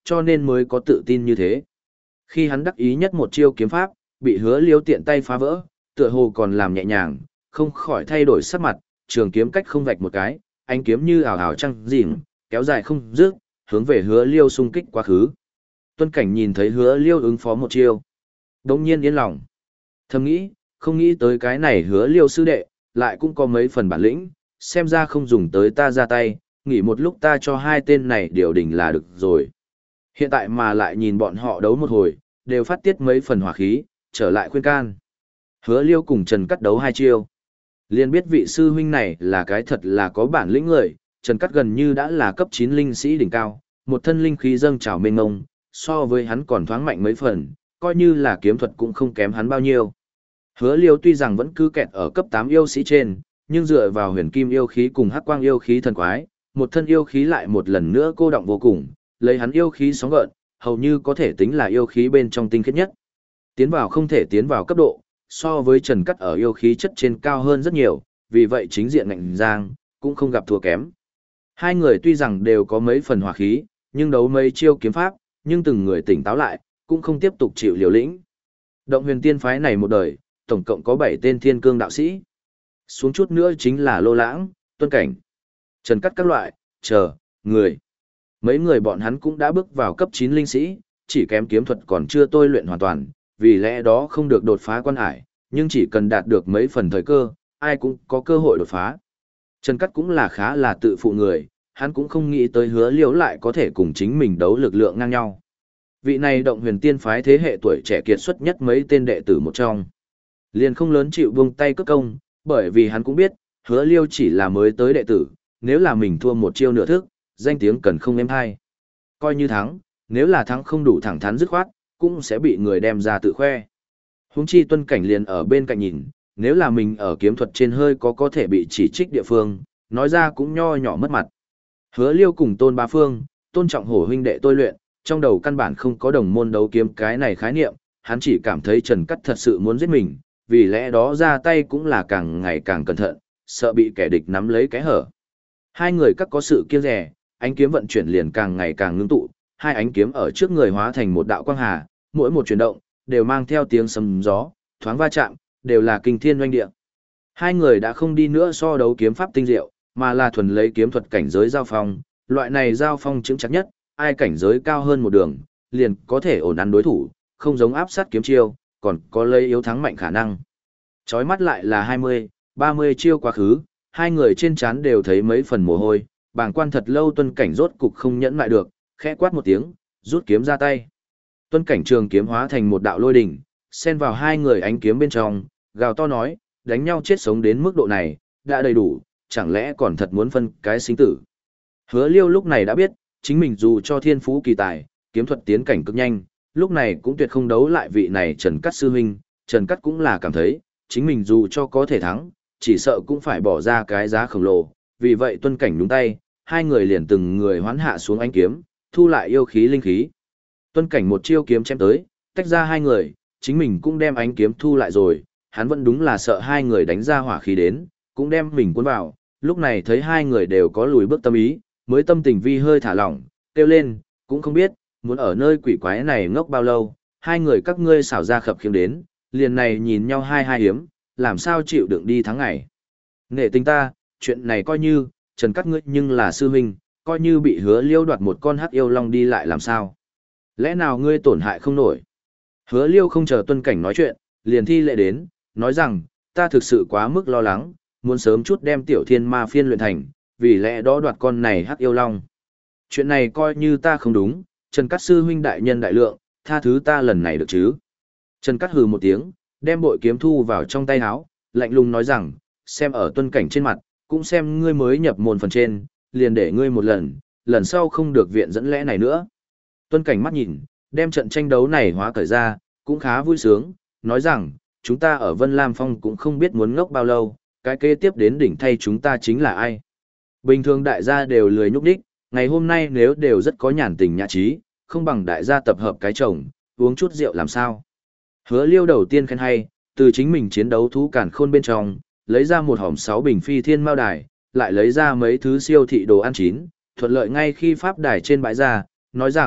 Speaker 1: cho nên mới có tự tin như thế. Khi hắn đắc ý nhất một chiêu kiếm pháp, bị hứa liêu tiện tay phá vỡ, tựa hồ còn làm nhẹ nhàng, không khỏi thay đổi sắc mặt, trường kiếm cách không vạch một cái, ánh kiếm như ảo ảo trăng rìm, kéo dài không dứt, hướng về hứa liêu xung kích quá khứ. Tuân Cảnh nhìn thấy hứa liêu ứng phó một chiêu. Đông nhiên yên lòng. Thầm nghĩ, không nghĩ tới cái này hứa liêu sư đệ, lại cũng có mấy phần bản lĩnh, xem ra không dùng tới ta ra tay, nghỉ một lúc ta cho hai tên này điều đình là được rồi. Hiện tại mà lại nhìn bọn họ đấu một hồi, đều phát tiết mấy phần hỏa khí, trở lại khuyên can. Hứa liêu cùng Trần Cắt đấu hai chiêu. Liền biết vị sư huynh này là cái thật là có bản lĩnh người, Trần Cắt gần như đã là cấp chín linh sĩ đỉnh cao, một thân linh khí dâng trào mênh mông, so với hắn còn thoáng mạnh mấy phần, coi như là kiếm thuật cũng không kém hắn bao nhiêu. Hứa liêu tuy rằng vẫn cứ kẹt ở cấp tám yêu sĩ trên, nhưng dựa vào huyền kim yêu khí cùng hắc quang yêu khí thần quái, một thân yêu khí lại một lần nữa cô động vô cùng, lấy hắn yêu khí sóng gợn, hầu như có thể tính là yêu khí bên trong tinh khiết nhất. Tiến vào không thể tiến vào cấp độ, so với Trần Cắt ở yêu khí chất trên cao hơn rất nhiều, vì vậy chính diện ngạnh giang, cũng không gặp thua kém. Hai người tuy rằng đều có mấy phần hỏa khí, nhưng đấu mấy chiêu kiếm pháp, nhưng từng người tỉnh táo lại, cũng không tiếp tục chịu liều lĩnh. Động huyền tiên phái này một đời, tổng cộng có bảy tên thiên cương đạo sĩ. Xuống chút nữa chính là Lô Lãng, Tuân Cảnh, Trần Cắt các loại, chờ, người. Mấy người bọn hắn cũng đã bước vào cấp chín linh sĩ, chỉ kém kiếm thuật còn chưa tôi luyện hoàn toàn, vì lẽ đó không được đột phá quan hải, nhưng chỉ cần đạt được mấy phần thời cơ, ai cũng có cơ hội đột phá. Trần Cắt cũng là khá là tự phụ người, hắn cũng không nghĩ tới hứa liễu lại có thể cùng chính mình đấu lực lượng ngang nhau. Vị này động huyền tiên phái thế hệ tuổi trẻ kiệt xuất nhất mấy tên đệ tử một trong. Liền không lớn chịu buông tay cất công, bởi vì hắn cũng biết, hứa liêu chỉ là mới tới đệ tử, nếu là mình thua một chiêu nửa thức, danh tiếng cần không êm hay. Coi như thắng, nếu là thắng không đủ thẳng thắn dứt khoát, cũng sẽ bị người đem ra tự khoe. Huống chi Tuân Cảnh liền ở bên cạnh nhìn, nếu là mình ở kiếm thuật trên hơi có có thể bị chỉ trích địa phương, nói ra cũng nho nhỏ mất mặt. Hứa liêu cùng Tôn Bá Phương, tôn trọng hổ huynh đệ tôi luyện, trong đầu căn bản không có đồng môn đấu kiếm cái này khái niệm, hắn chỉ cảm thấy Trần Cắt thật sự muốn giết mình, vì lẽ đó ra tay cũng là càng ngày càng cẩn thận, sợ bị kẻ địch nắm lấy cái hở. Hai người các có sự kiêng dè, ánh kiếm vận chuyển liền càng ngày càng ngưng tụ, hai ánh kiếm ở trước người hóa thành một đạo quang hà, mỗi một chuyển động đều mang theo tiếng sấm gió, thoáng va chạm, đều là kinh thiên oanh địa. Hai người đã không đi nữa so đấu kiếm pháp tinh diệu, mà là thuần lấy kiếm thuật cảnh giới giao phong, loại này giao phong chứng chắc nhất, ai cảnh giới cao hơn một đường, liền có thể ổn ăn đối thủ, không giống áp sát kiếm chiêu, còn có lấy yếu thắng mạnh khả năng. Chói mắt lại là hai mươi, ba mươi chiêu quá khứ, hai người trên trán đều thấy mấy phần mồ hôi, bàng quan thật lâu Tuân Cảnh rốt cục không nhẫn lại được, khẽ quát một tiếng, rút kiếm ra tay. Tuân Cảnh trường kiếm hóa thành một đạo lôi đỉnh, xen vào hai người ánh kiếm bên trong, gào to nói, đánh nhau chết sống đến mức độ này, đã đầy đủ, chẳng lẽ còn thật muốn phân cái sinh tử. Hứa Liêu lúc này đã biết, chính mình dù cho thiên phú kỳ tài, kiếm thuật tiến cảnh cực nhanh, lúc này cũng tuyệt không đấu lại vị này Trần Cắt sư huynh, Trần Cắt cũng là cảm thấy, chính mình dù cho có thể thắng, chỉ sợ cũng phải bỏ ra cái giá khổng lồ, vì vậy Tuân Cảnh nhúng tay, hai người liền từng người hoán hạ xuống ánh kiếm, thu lại yêu khí linh khí. Tuân Cảnh một chiêu kiếm chém tới, tách ra hai người, chính mình cũng đem ánh kiếm thu lại rồi, hắn vẫn đúng là sợ hai người đánh ra hỏa khí đến, cũng đem mình cuốn vào, lúc này thấy hai người đều có lùi bước tâm ý, mới tâm tình vi hơi thả lỏng, kêu lên, cũng không biết, muốn ở nơi quỷ quái này ngốc bao lâu, hai người các ngươi xảo ra khập khiễng đến, liền này nhìn nhau hai hai hiếm, làm sao chịu đựng đi tháng ngày. Nể tình ta, chuyện này coi như, Trần Cắt ngươi nhưng là sư huynh, coi như bị Hứa Liêu đoạt một con hắc yêu long đi lại làm sao. Lẽ nào ngươi tổn hại không nổi? Hứa Liêu không chờ Tuân Cảnh nói chuyện, liền thi lệ đến, nói rằng, ta thực sự quá mức lo lắng, muốn sớm chút đem tiểu thiên ma phiên luyện thành, vì lẽ đó đoạt con này hắc yêu long. Chuyện này coi như ta không đúng, Trần Cắt sư huynh đại nhân đại lượng, tha thứ ta lần này được chứ. Trần Cắt hừ một tiếng, đem bội kiếm thu vào trong tay áo, lạnh lùng nói rằng, xem ở Tuân Cảnh trên mặt, cũng xem ngươi mới nhập môn phần trên, liền để ngươi một lần, lần sau không được viện dẫn lẽ này nữa. Tuân Cảnh mắt nhìn, đem trận tranh đấu này hóa cởi ra, cũng khá vui sướng, nói rằng, chúng ta ở Vân Lam Phong cũng không biết muốn ngốc bao lâu, cái kế tiếp đến đỉnh thay chúng ta chính là ai. Bình thường đại gia đều lười nhúc đích, ngày hôm nay nếu đều rất có nhàn tình nhã trí, không bằng đại gia tập hợp cái chồng, uống chút rượu làm sao. Hứa Liêu đầu tiên khen hay, từ chính mình chiến đấu thú cản khôn bên trong, lấy ra một hòm sáu bình phi thiên mao đài, lại lấy ra mấy thứ siêu thị đồ ăn chín, thuận lợi ngay khi pháp đài trên bãi ra, nói rằng,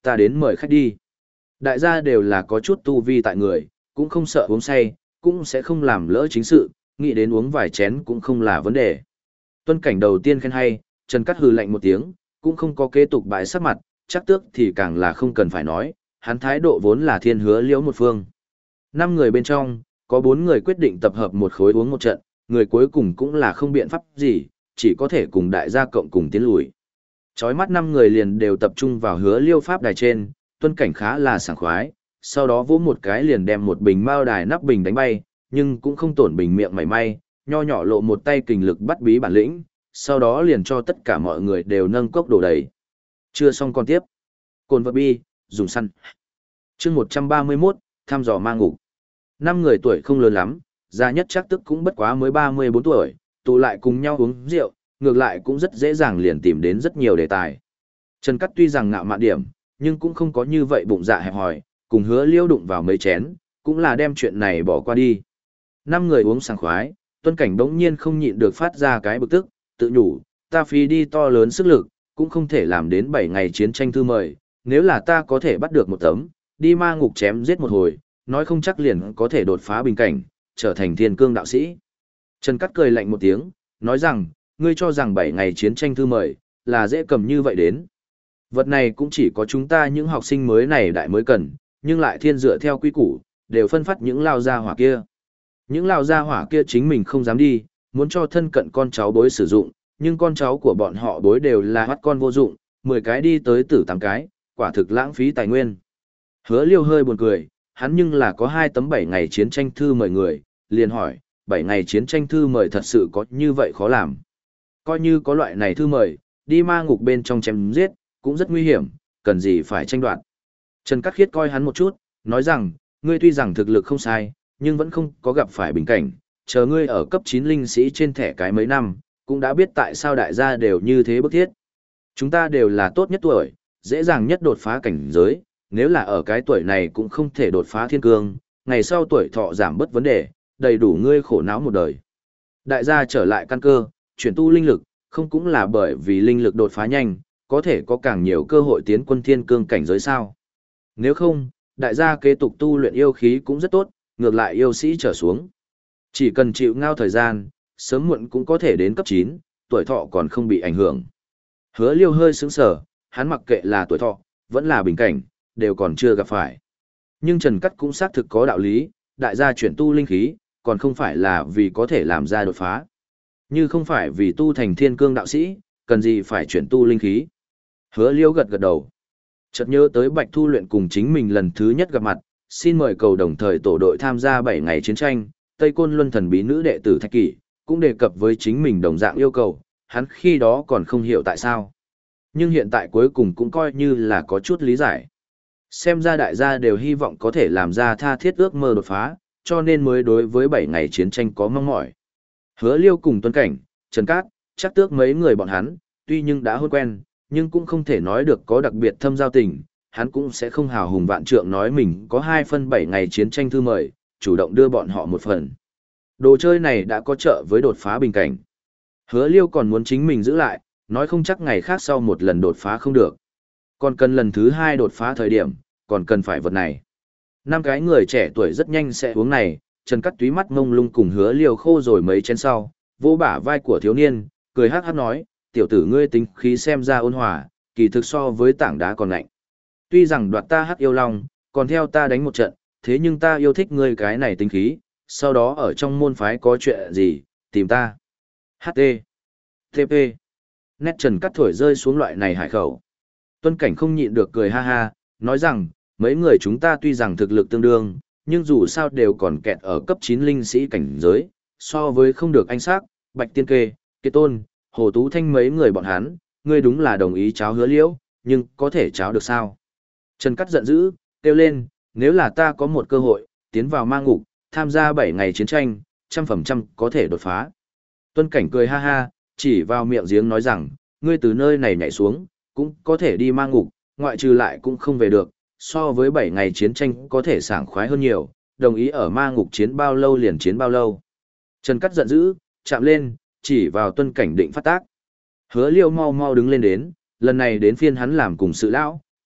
Speaker 1: ta đến mời khách đi. Đại gia đều là có chút tu vi tại người, cũng không sợ uống say, cũng sẽ không làm lỡ chính sự, nghĩ đến uống vài chén cũng không là vấn đề. Tuân Cảnh đầu tiên khen hay, Trần Cát hừ lạnh một tiếng, cũng không có kế tục bãi sắc mặt, chắc tước thì càng là không cần phải nói, hắn thái độ vốn là thiên hứa liễu một phương. Năm người bên trong, có bốn người quyết định tập hợp một khối uống một trận, người cuối cùng cũng là không biện pháp gì, chỉ có thể cùng đại gia cộng cùng tiến lùi. Chói mắt năm người liền đều tập trung vào hứa liêu pháp đài trên, Tuân Cảnh khá là sảng khoái, sau đó vỗ một cái liền đem một bình mao đài nắp bình đánh bay, nhưng cũng không tổn bình miệng mảy may, nho nhỏ lộ một tay kình lực bắt bí bản lĩnh, sau đó liền cho tất cả mọi người đều nâng cốc đổ đầy. Chưa xong còn tiếp. Cồn vật bi, dùng săn. Chương một trăm ba mươi mốt, thăm dò ma ngục. Năm người tuổi không lớn lắm, già nhất chắc tức cũng bất quá mới ba mươi bốn tuổi, tụ lại cùng nhau uống rượu, ngược lại cũng rất dễ dàng liền tìm đến rất nhiều đề tài. Trần Cát tuy rằng ngạo mạn điểm, nhưng cũng không có như vậy bụng dạ hẹp hòi, cùng hứa liêu đụng vào mấy chén, cũng là đem chuyện này bỏ qua đi. Năm người uống sảng khoái, Tuân Cảnh đống nhiên không nhịn được phát ra cái bực tức, tự nhủ, ta phí đi to lớn sức lực, cũng không thể làm đến bảy ngày chiến tranh thư mời, nếu là ta có thể bắt được một tấm, đi ma ngục chém giết một hồi, nói không chắc liền có thể đột phá bình cảnh, trở thành thiên cương đạo sĩ. Trần Cát cười lạnh một tiếng, nói rằng, ngươi cho rằng bảy ngày chiến tranh thư mời, là dễ cầm như vậy đến. Vật này cũng chỉ có chúng ta những học sinh mới này đại mới cần, nhưng lại thiên dựa theo quy củ, đều phân phát những lao gia hỏa kia. Những lao gia hỏa kia chính mình không dám đi, muốn cho thân cận con cháu bối sử dụng, nhưng con cháu của bọn họ bối đều là mắt con vô dụng, mười cái đi tới tử tám cái, quả thực lãng phí tài nguyên. Hứa Liêu hơi buồn cười, hắn nhưng là có hai tấm bảy ngày chiến tranh thư mời người, liền hỏi, bảy ngày chiến tranh thư mời thật sự có như vậy khó làm. Coi như có loại này thư mời, đi ma ngục bên trong chém giết, cũng rất nguy hiểm, cần gì phải tranh đoạt. Trần Cát Khiết coi hắn một chút, nói rằng, ngươi tuy rằng thực lực không sai, nhưng vẫn không có gặp phải bình cảnh, chờ ngươi ở cấp chín linh sĩ trên thẻ cái mấy năm, cũng đã biết tại sao đại gia đều như thế bức thiết. Chúng ta đều là tốt nhất tuổi, dễ dàng nhất đột phá cảnh giới, nếu là ở cái tuổi này cũng không thể đột phá thiên cương, ngày sau tuổi thọ giảm bớt vấn đề, đầy đủ ngươi khổ não một đời. Đại gia trở lại căn cơ, chuyển tu linh lực, không cũng là bởi vì linh lực đột phá nhanh, có thể có càng nhiều cơ hội tiến quân thiên cương cảnh giới sao. Nếu không, đại gia kế tục tu luyện yêu khí cũng rất tốt, ngược lại yêu sĩ trở xuống. Chỉ cần chịu ngao thời gian, sớm muộn cũng có thể đến cấp chín, tuổi thọ còn không bị ảnh hưởng. Hứa Liêu hơi sững sờ, hắn mặc kệ là tuổi thọ, vẫn là bình cảnh, đều còn chưa gặp phải. Nhưng Trần Cát cũng xác thực có đạo lý, đại gia chuyển tu linh khí, còn không phải là vì có thể làm ra đột phá. Như không phải vì tu thành thiên cương đạo sĩ, cần gì phải chuyển tu linh khí. Hứa Liêu gật gật đầu. Chợt nhớ tới Bạch Thu Luyện cùng chính mình lần thứ nhất gặp mặt, xin mời cầu đồng thời tổ đội tham gia bảy ngày chiến tranh, Tây Côn Luân thần bí nữ đệ tử Thạch Kỷ, cũng đề cập với chính mình đồng dạng yêu cầu, hắn khi đó còn không hiểu tại sao. Nhưng hiện tại cuối cùng cũng coi như là có chút lý giải. Xem ra đại gia đều hy vọng có thể làm ra tha thiết ước mơ đột phá, cho nên mới đối với bảy ngày chiến tranh có mong mỏi. Hứa Liêu cùng Tuân Cảnh, Trần Cát, chắc tước mấy người bọn hắn, tuy nhưng đã hôn quen, nhưng cũng không thể nói được có đặc biệt thâm giao tình, hắn cũng sẽ không hào hùng vạn trượng nói mình có hai phân bảy ngày chiến tranh thư mời, chủ động đưa bọn họ một phần. Đồ chơi này đã có trợ với đột phá bình cảnh. Hứa Liêu còn muốn chính mình giữ lại, nói không chắc ngày khác sau một lần đột phá không được. Còn cần lần thứ hai đột phá thời điểm, còn cần phải vật này. Năm cái người trẻ tuổi rất nhanh sẽ uống này, Trần Cát túy mắt ngông lung cùng Hứa Liêu khô rồi mấy chén sau, vỗ bả vai của thiếu niên, cười hát hát nói, tiểu tử ngươi tính khí xem ra ôn hòa, kỳ thực so với tảng đá còn lạnh. Tuy rằng đoạt ta hắc yêu long, còn theo ta đánh một trận, thế nhưng ta yêu thích ngươi cái này tính khí, sau đó ở trong môn phái có chuyện gì, tìm ta. hát tê. tê pê. Nét Trần Cát thổi rơi xuống loại này hải khẩu. Tuân Cảnh không nhịn được cười ha ha, nói rằng, mấy người chúng ta tuy rằng thực lực tương đương, nhưng dù sao đều còn kẹt ở cấp chín linh sĩ cảnh giới, so với không được anh sắc, Bạch Tiên Kê, Kế Tôn, Hồ Tú Thanh mấy người bọn hắn, ngươi đúng là đồng ý cháo Hứa Liễu, nhưng có thể cháo được sao? Trần Cát giận dữ, kêu lên, nếu là ta có một cơ hội, tiến vào ma ngục, tham gia bảy ngày chiến tranh, trăm phần trăm có thể đột phá. Tuân Cảnh cười ha ha, chỉ vào miệng giếng nói rằng, ngươi từ nơi này nhảy xuống, cũng có thể đi ma ngục, ngoại trừ lại cũng không về được, so với bảy ngày chiến tranh có thể sảng khoái hơn nhiều, đồng ý ở ma ngục chiến bao lâu liền chiến bao lâu. Trần Cát giận dữ, chạm lên, chỉ vào Tuân Cảnh định phát tác. Hứa Liêu mau mau đứng lên đến, lần này đến phiên hắn làm cùng sự lão,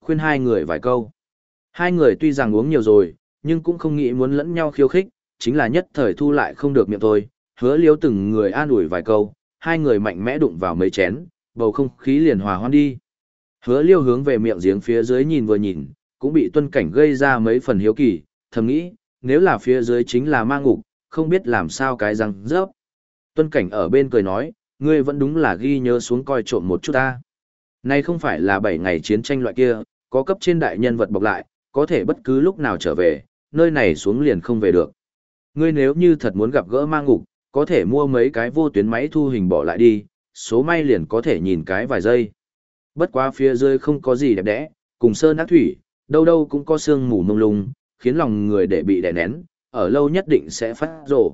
Speaker 1: khuyên hai người vài câu. Hai người tuy rằng uống nhiều rồi, nhưng cũng không nghĩ muốn lẫn nhau khiêu khích, chính là nhất thời thu lại không được miệng thôi. Hứa Liêu từng người an ủi vài câu, hai người mạnh mẽ đụng vào mấy chén, bầu không khí liền hòa hoãn đi. Hứa Liêu hướng về miệng giếng phía dưới nhìn vừa nhìn, cũng bị Tuân Cảnh gây ra mấy phần hiếu kỳ, thầm nghĩ, nếu là phía dưới chính là ma ngục, không biết làm sao cái răng rớp. Tuân Cảnh ở bên cười nói, ngươi vẫn đúng là ghi nhớ xuống coi trộm một chút ta. Này không phải là bảy ngày chiến tranh loại kia, có cấp trên đại nhân vật bọc lại, có thể bất cứ lúc nào trở về, nơi này xuống liền không về được. Ngươi nếu như thật muốn gặp gỡ ma ngục, có thể mua mấy cái vô tuyến máy thu hình bỏ lại đi, số may liền có thể nhìn cái vài giây. Bất quá phía dưới không có gì đẹp đẽ, cùng sơn ác thủy, đâu đâu cũng có sương mù mông lung, khiến lòng người để bị đè nén, ở lâu nhất định sẽ phát rổ.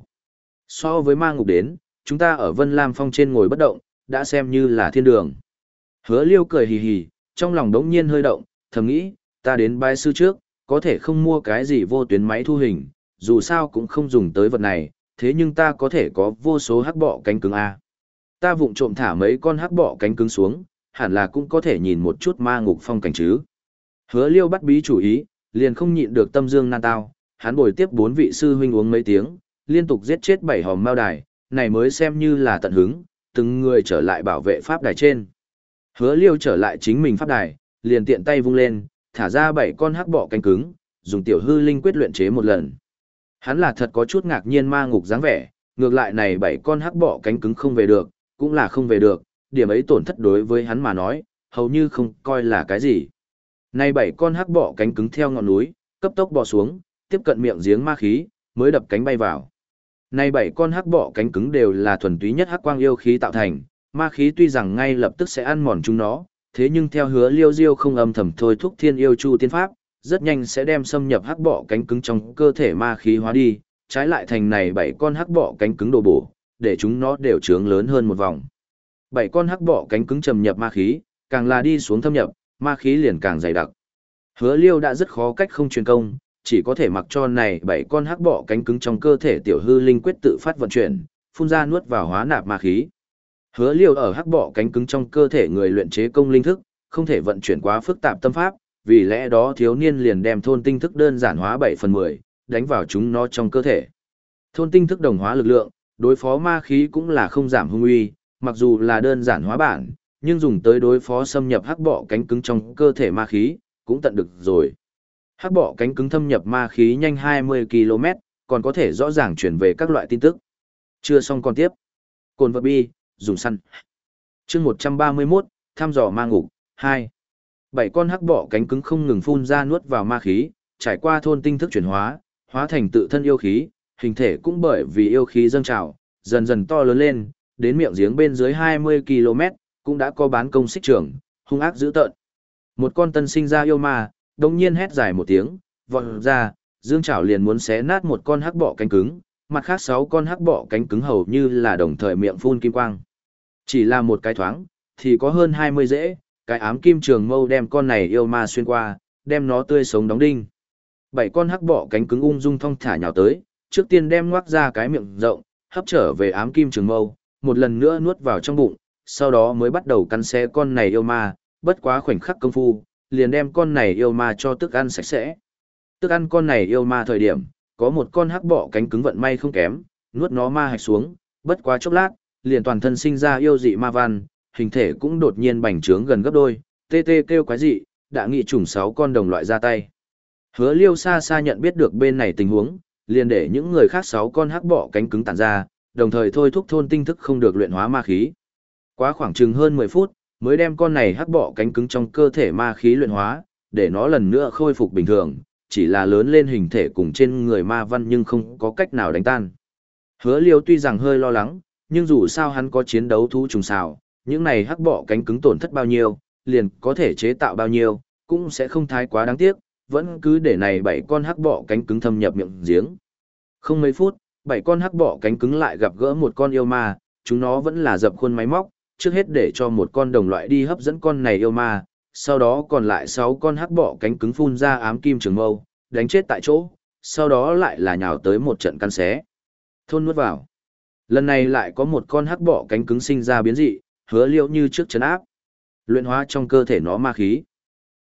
Speaker 1: So với ma ngục đến, chúng ta ở Vân Lam Phong trên ngồi bất động, đã xem như là thiên đường. Hứa Liêu cười hì hì, trong lòng đống nhiên hơi động, thầm nghĩ, ta đến bái sư trước, có thể không mua cái gì vô tuyến máy thu hình, dù sao cũng không dùng tới vật này, thế nhưng ta có thể có vô số hắc bọ cánh cứng A. Ta vụng trộm thả mấy con hắc bọ cánh cứng xuống, hẳn là cũng có thể nhìn một chút ma ngục phong cảnh chứ. Hứa Liêu bắt bí chủ ý, liền không nhịn được tâm dương nan tao, hắn bồi tiếp bốn vị sư huynh uống mấy tiếng, liên tục giết chết bảy hòm mao đài, này mới xem như là tận hứng, từng người trở lại bảo vệ pháp đài trên. Hứa Liêu trở lại chính mình pháp đài, liền tiện tay vung lên, thả ra bảy con hắc bọ cánh cứng, dùng tiểu hư linh quyết luyện chế một lần. Hắn là thật có chút ngạc nhiên ma ngục dáng vẻ, ngược lại này bảy con hắc bọ cánh cứng không về được, cũng là không về được, điểm ấy tổn thất đối với hắn mà nói, hầu như không coi là cái gì. Này bảy con hắc bọ cánh cứng theo ngọn núi, cấp tốc bò xuống, tiếp cận miệng giếng ma khí, mới đập cánh bay vào. Này bảy con hắc bọ cánh cứng đều là thuần túy nhất hắc quang yêu khí tạo thành, ma khí tuy rằng ngay lập tức sẽ ăn mòn chúng nó, thế nhưng theo Hứa Liêu Diêu không âm thầm thôi thúc Thiên Yêu Chu tiên pháp, rất nhanh sẽ đem xâm nhập hắc bọ cánh cứng trong cơ thể ma khí hóa đi, trái lại thành này bảy con hắc bọ cánh cứng đồ bổ, để chúng nó đều trướng lớn hơn một vòng. Bảy con hắc bọ cánh cứng trầm nhập ma khí, càng là đi xuống thâm nhập, ma khí liền càng dày đặc. Hứa Liêu đã rất khó cách không truyền công, chỉ có thể mặc cho này bảy con hắc bọ cánh cứng trong cơ thể tiểu hư linh quyết tự phát vận chuyển, phun ra nuốt vào hóa nạp ma khí. Hứa Liêu ở hắc bọ cánh cứng trong cơ thể người luyện chế công linh thức, không thể vận chuyển quá phức tạp tâm pháp, vì lẽ đó thiếu niên liền đem thôn tinh thức đơn giản hóa bảy phần mười, đánh vào chúng nó trong cơ thể. Thôn tinh thức đồng hóa lực lượng, đối phó ma khí cũng là không giảm hung uy, mặc dù là đơn giản hóa bản, nhưng dùng tới đối phó xâm nhập hắc bọ cánh cứng trong cơ thể ma khí, cũng tận được rồi. Hắc bọ cánh cứng thâm nhập ma khí nhanh hai mươi ki lô mét, còn có thể rõ ràng chuyển về các loại tin tức. Chưa xong còn tiếp. Cồn vật bi, dùng săn. Chương một trăm ba mươi mốt, thăm dò ma ngục, hai. Bảy con hắc bọ cánh cứng không ngừng phun ra nuốt vào ma khí, trải qua thôn tinh thức chuyển hóa, hóa thành tự thân yêu khí, hình thể cũng bởi vì yêu khí dâng trào, dần dần to lớn lên, đến miệng giếng bên dưới hai mươi ki lô mét, cũng đã có bán công xích trưởng, hung ác dữ tợn. Một con tân sinh ra yêu ma, đồng nhiên hét dài một tiếng, vọt ra, dương chảo liền muốn xé nát một con hắc bọ cánh cứng, mặt khác sáu con hắc bọ cánh cứng hầu như là đồng thời miệng phun kim quang. Chỉ là một cái thoáng, thì có hơn hai mươi rễ, cái ám kim trường mâu đem con này yêu ma xuyên qua, đem nó tươi sống đóng đinh. Bảy con hắc bọ cánh cứng ung dung thong thả nhào tới, trước tiên đem ngoác ra cái miệng rộng, hấp trở về ám kim trường mâu, một lần nữa nuốt vào trong bụng, sau đó mới bắt đầu cắn xé con này yêu ma, bất quá khoảnh khắc công phu, liền đem con này yêu ma cho tức ăn sạch sẽ. Tức ăn con này yêu ma thời điểm, có một con hắc bọ cánh cứng vận may không kém, nuốt nó ma hạch xuống, bất quá chốc lát, liền toàn thân sinh ra yêu dị ma văn, hình thể cũng đột nhiên bành trướng gần gấp đôi, tê tê kêu quái dị, đã nghị trùng sáu con đồng loại ra tay. Hứa Liêu xa xa nhận biết được bên này tình huống, liền để những người khác sáu con hắc bọ cánh cứng tản ra, đồng thời thôi thúc thôn tinh thức không được luyện hóa ma khí. Quá khoảng chừng hơn mười phút, mới đem con này hắc bọ cánh cứng trong cơ thể ma khí luyện hóa, để nó lần nữa khôi phục bình thường, chỉ là lớn lên hình thể cùng trên người ma văn nhưng không có cách nào đánh tan. Hứa Liêu tuy rằng hơi lo lắng, nhưng dù sao hắn có chiến đấu thú trùng xào, những này hắc bọ cánh cứng tổn thất bao nhiêu, liền có thể chế tạo bao nhiêu, cũng sẽ không thái quá đáng tiếc, vẫn cứ để này bảy con hắc bọ cánh cứng thâm nhập miệng giếng. Không mấy phút, bảy con hắc bọ cánh cứng lại gặp gỡ một con yêu ma, chúng nó vẫn là dập khuôn máy móc, trước hết để cho một con đồng loại đi hấp dẫn con này yêu ma, sau đó còn lại sáu con hắc bọ cánh cứng phun ra ám kim trường mâu, đánh chết tại chỗ, sau đó lại là nhào tới một trận căn xé. Thôn nuốt vào. Lần này lại có một con hắc bọ cánh cứng sinh ra biến dị, Hứa Liêu như trước trấn áp, luyện hóa trong cơ thể nó ma khí.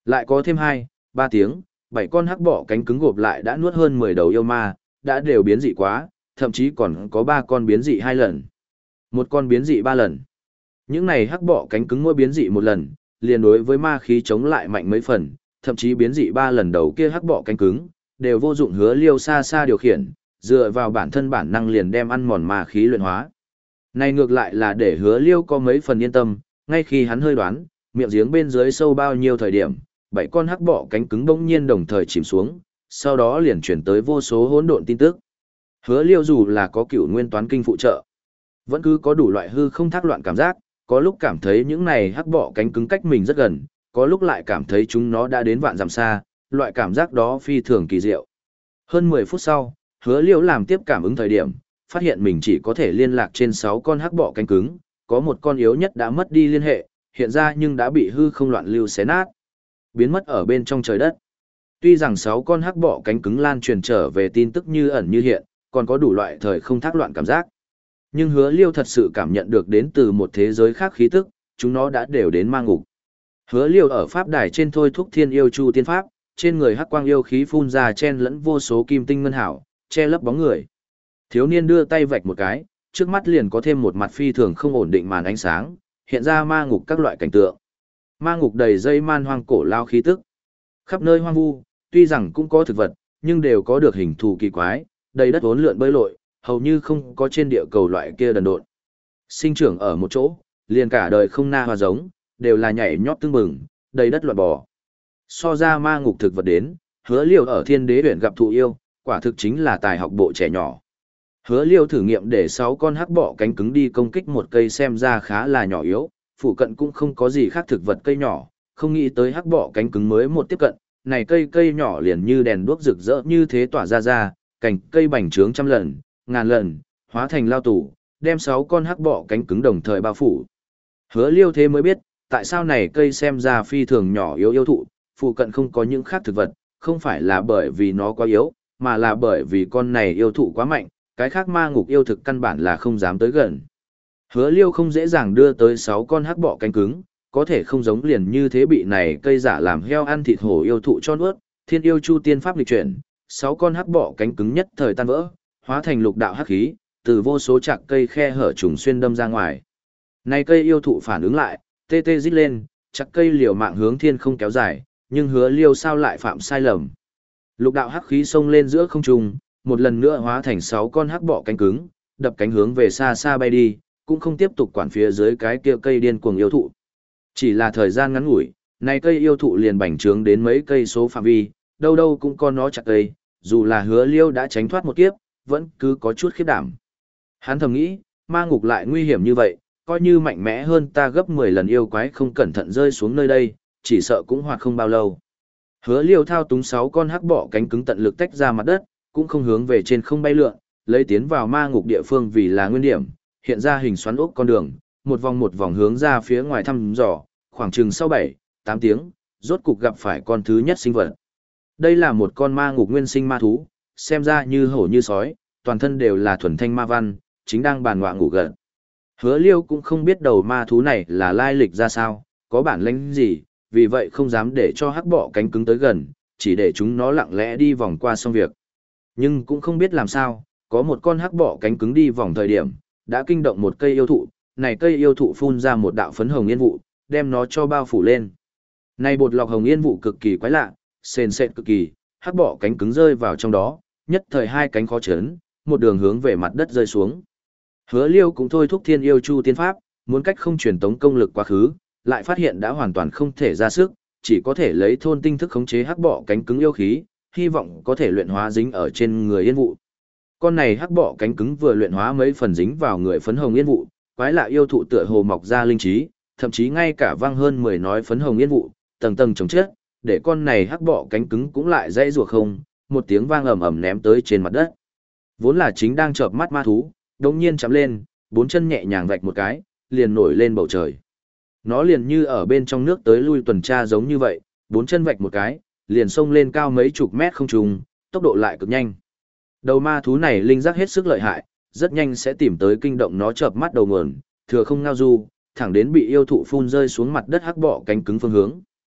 Speaker 1: Lại có thêm hai, ba tiếng, bảy con hắc bọ cánh cứng gộp lại đã nuốt hơn mười đầu yêu ma, đã đều biến dị quá, thậm chí còn có ba con biến dị hai lần. Một con biến dị ba lần. Những này hắc bọ cánh cứng mỗi biến dị một lần, liền đối với ma khí chống lại mạnh mấy phần, thậm chí biến dị ba lần đầu kia hắc bọ cánh cứng, đều vô dụng Hứa Liêu xa xa điều khiển, dựa vào bản thân bản năng liền đem ăn mòn ma khí luyện hóa. Này ngược lại là để Hứa Liêu có mấy phần yên tâm, ngay khi hắn hơi đoán, miệng giếng bên dưới sâu bao nhiêu thời điểm, bảy con hắc bọ cánh cứng bỗng nhiên đồng thời chìm xuống, sau đó liền chuyển tới vô số hỗn độn tin tức. Hứa Liêu dù là có cửu nguyên toán kinh phụ trợ, vẫn cứ có đủ loại hư không thác loạn cảm giác, có lúc cảm thấy những này hắc bọ cánh cứng cách mình rất gần, có lúc lại cảm thấy chúng nó đã đến vạn dặm xa, loại cảm giác đó phi thường kỳ diệu. Hơn mười phút sau, Hứa Liêu làm tiếp cảm ứng thời điểm, phát hiện mình chỉ có thể liên lạc trên sáu con hắc bọ cánh cứng, có một con yếu nhất đã mất đi liên hệ, hiện ra nhưng đã bị hư không loạn lưu xé nát, biến mất ở bên trong trời đất. Tuy rằng sáu con hắc bọ cánh cứng lan truyền trở về tin tức như ẩn như hiện, còn có đủ loại thời không thác loạn cảm giác. Nhưng Hứa Liêu thật sự cảm nhận được đến từ một thế giới khác khí tức, chúng nó đã đều đến ma ngục. Hứa Liêu ở pháp đài trên thôi thúc thiên yêu chu tiên pháp, trên người hắc quang yêu khí phun ra chen lẫn vô số kim tinh ngân hảo, che lấp bóng người. Thiếu niên đưa tay vạch một cái, trước mắt liền có thêm một mặt phi thường không ổn định màn ánh sáng, hiện ra ma ngục các loại cảnh tượng. Ma ngục đầy dây man hoang cổ lao khí tức. Khắp nơi hoang vu, tuy rằng cũng có thực vật, nhưng đều có được hình thù kỳ quái, đầy đất uốn lượn bơi lội, hầu như không có trên địa cầu loại kia đần độn. Sinh trưởng ở một chỗ, liền cả đời không na hoa giống, đều là nhảy nhót tương bừng, đầy đất loạn bò. So ra ma ngục thực vật đến, Hứa Liêu ở Thiên Đế huyện gặp thụ yêu, quả thực chính là tài học bộ trẻ nhỏ. Hứa Liêu thử nghiệm để sáu con hắc bọ cánh cứng đi công kích một cây xem ra khá là nhỏ yếu, phụ cận cũng không có gì khác thực vật cây nhỏ, không nghĩ tới hắc bọ cánh cứng mới một tiếp cận, này cây cây nhỏ liền như đèn đuốc rực rỡ như thế tỏa ra ra, cành cây bành trướng trăm lần, ngàn lần, hóa thành lao tủ, đem sáu con hắc bọ cánh cứng đồng thời bao phủ. Hứa Liêu thế mới biết, tại sao này cây xem ra phi thường nhỏ yếu yêu thụ, phụ cận không có những khác thực vật, không phải là bởi vì nó quá yếu, mà là bởi vì con này yêu thụ quá mạnh, cái khác ma ngục yêu thực căn bản là không dám tới gần. Hứa Liêu không dễ dàng đưa tới sáu con hắc bọ cánh cứng, có thể không giống liền như thế bị này cây giả làm heo ăn thịt hổ yêu thụ cho nuốt, thiên yêu chu tiên pháp lịch chuyển, sáu con hắc bọ cánh cứng nhất thời tan vỡ, hóa thành lục đạo hắc khí, từ vô số chạc cây khe hở trùng xuyên đâm ra ngoài. Này cây yêu thụ phản ứng lại, tê tê rít lên, chặt cây liều mạng hướng thiên không kéo dài, nhưng Hứa Liêu sao lại phạm sai lầm. Lục đạo hắc khí xông lên giữa không trung, một lần nữa hóa thành sáu con hắc bọ cánh cứng, đập cánh hướng về xa xa bay đi, cũng không tiếp tục quản phía dưới cái kia cây điên cuồng yêu thụ. Chỉ là thời gian ngắn ngủi, này cây yêu thụ liền bành trướng đến mấy cây số phạm vi, đâu đâu cũng có nó chặt cây, dù là Hứa Liêu đã tránh thoát một kiếp, vẫn cứ có chút khiếp đảm. Hắn thầm nghĩ, ma ngục lại nguy hiểm như vậy, coi như mạnh mẽ hơn ta gấp mười lần yêu quái không cẩn thận rơi xuống nơi đây, chỉ sợ cũng hoạt không bao lâu. Hứa Liêu thao túng sáu con hắc bọ cánh cứng tận lực tách ra mặt đất, cũng không hướng về trên không bay lượn, lấy tiến vào ma ngục địa phương vì là nguyên điểm, hiện ra hình xoắn ốc con đường, một vòng một vòng hướng ra phía ngoài thăm dò, khoảng chừng sau bảy, tám tiếng, rốt cục gặp phải con thứ nhất sinh vật. Đây là một con ma ngục nguyên sinh ma thú, xem ra như hổ như sói, toàn thân đều là thuần thanh ma văn, chính đang bàn ngoạ ngủ gật. Hứa Liêu cũng không biết đầu ma thú này là lai lịch ra sao, có bản lĩnh gì, vì vậy không dám để cho hắc bọ cánh cứng tới gần, chỉ để chúng nó lặng lẽ đi vòng qua xong việc. Nhưng cũng không biết làm sao, có một con hắc bọ cánh cứng đi vòng thời điểm, đã kinh động một cây yêu thụ, này cây yêu thụ phun ra một đạo phấn hồng yên vụ, đem nó cho bao phủ lên. Này bột lọc hồng yên vụ cực kỳ quái lạ, sền sệt cực kỳ, hắc bọ cánh cứng rơi vào trong đó, nhất thời hai cánh khó chấn, một đường hướng về mặt đất rơi xuống. Hứa Liêu cũng thôi thúc thiên yêu chu tiên pháp, muốn cách không truyền tống công lực quá khứ, lại phát hiện đã hoàn toàn không thể ra sức, chỉ có thể lấy thôn tinh thức khống chế hắc bọ cánh cứng yêu khí, hy vọng có thể luyện hóa dính ở trên người yên vụ. Con này hắc bọ cánh cứng vừa luyện hóa mấy phần dính vào người phấn hồng yên vụ, quái lạ yêu thụ tựa hồ mọc ra linh trí, thậm chí ngay cả vang hơn mười nói phấn hồng yên vụ, tầng tầng chồng chết, để con này hắc bọ cánh cứng cũng lại dãy rủa không, một tiếng vang ầm ầm ném tới trên mặt đất. Vốn là chính đang chợp mắt ma thú, đột nhiên chạm lên, bốn chân nhẹ nhàng vạch một cái, liền nổi lên bầu trời. Nó liền như ở bên trong nước tới lui tuần tra giống như vậy, bốn chân vạch một cái, liền xông lên cao mấy chục mét không trung, tốc độ lại cực nhanh. Đầu ma thú này linh giác hết sức lợi hại, rất nhanh sẽ tìm tới kinh động nó chợp mắt đầu nguồn, thừa không ngao du, thẳng đến bị yêu thụ phun rơi xuống mặt đất hắc bọ cánh cứng phương hướng.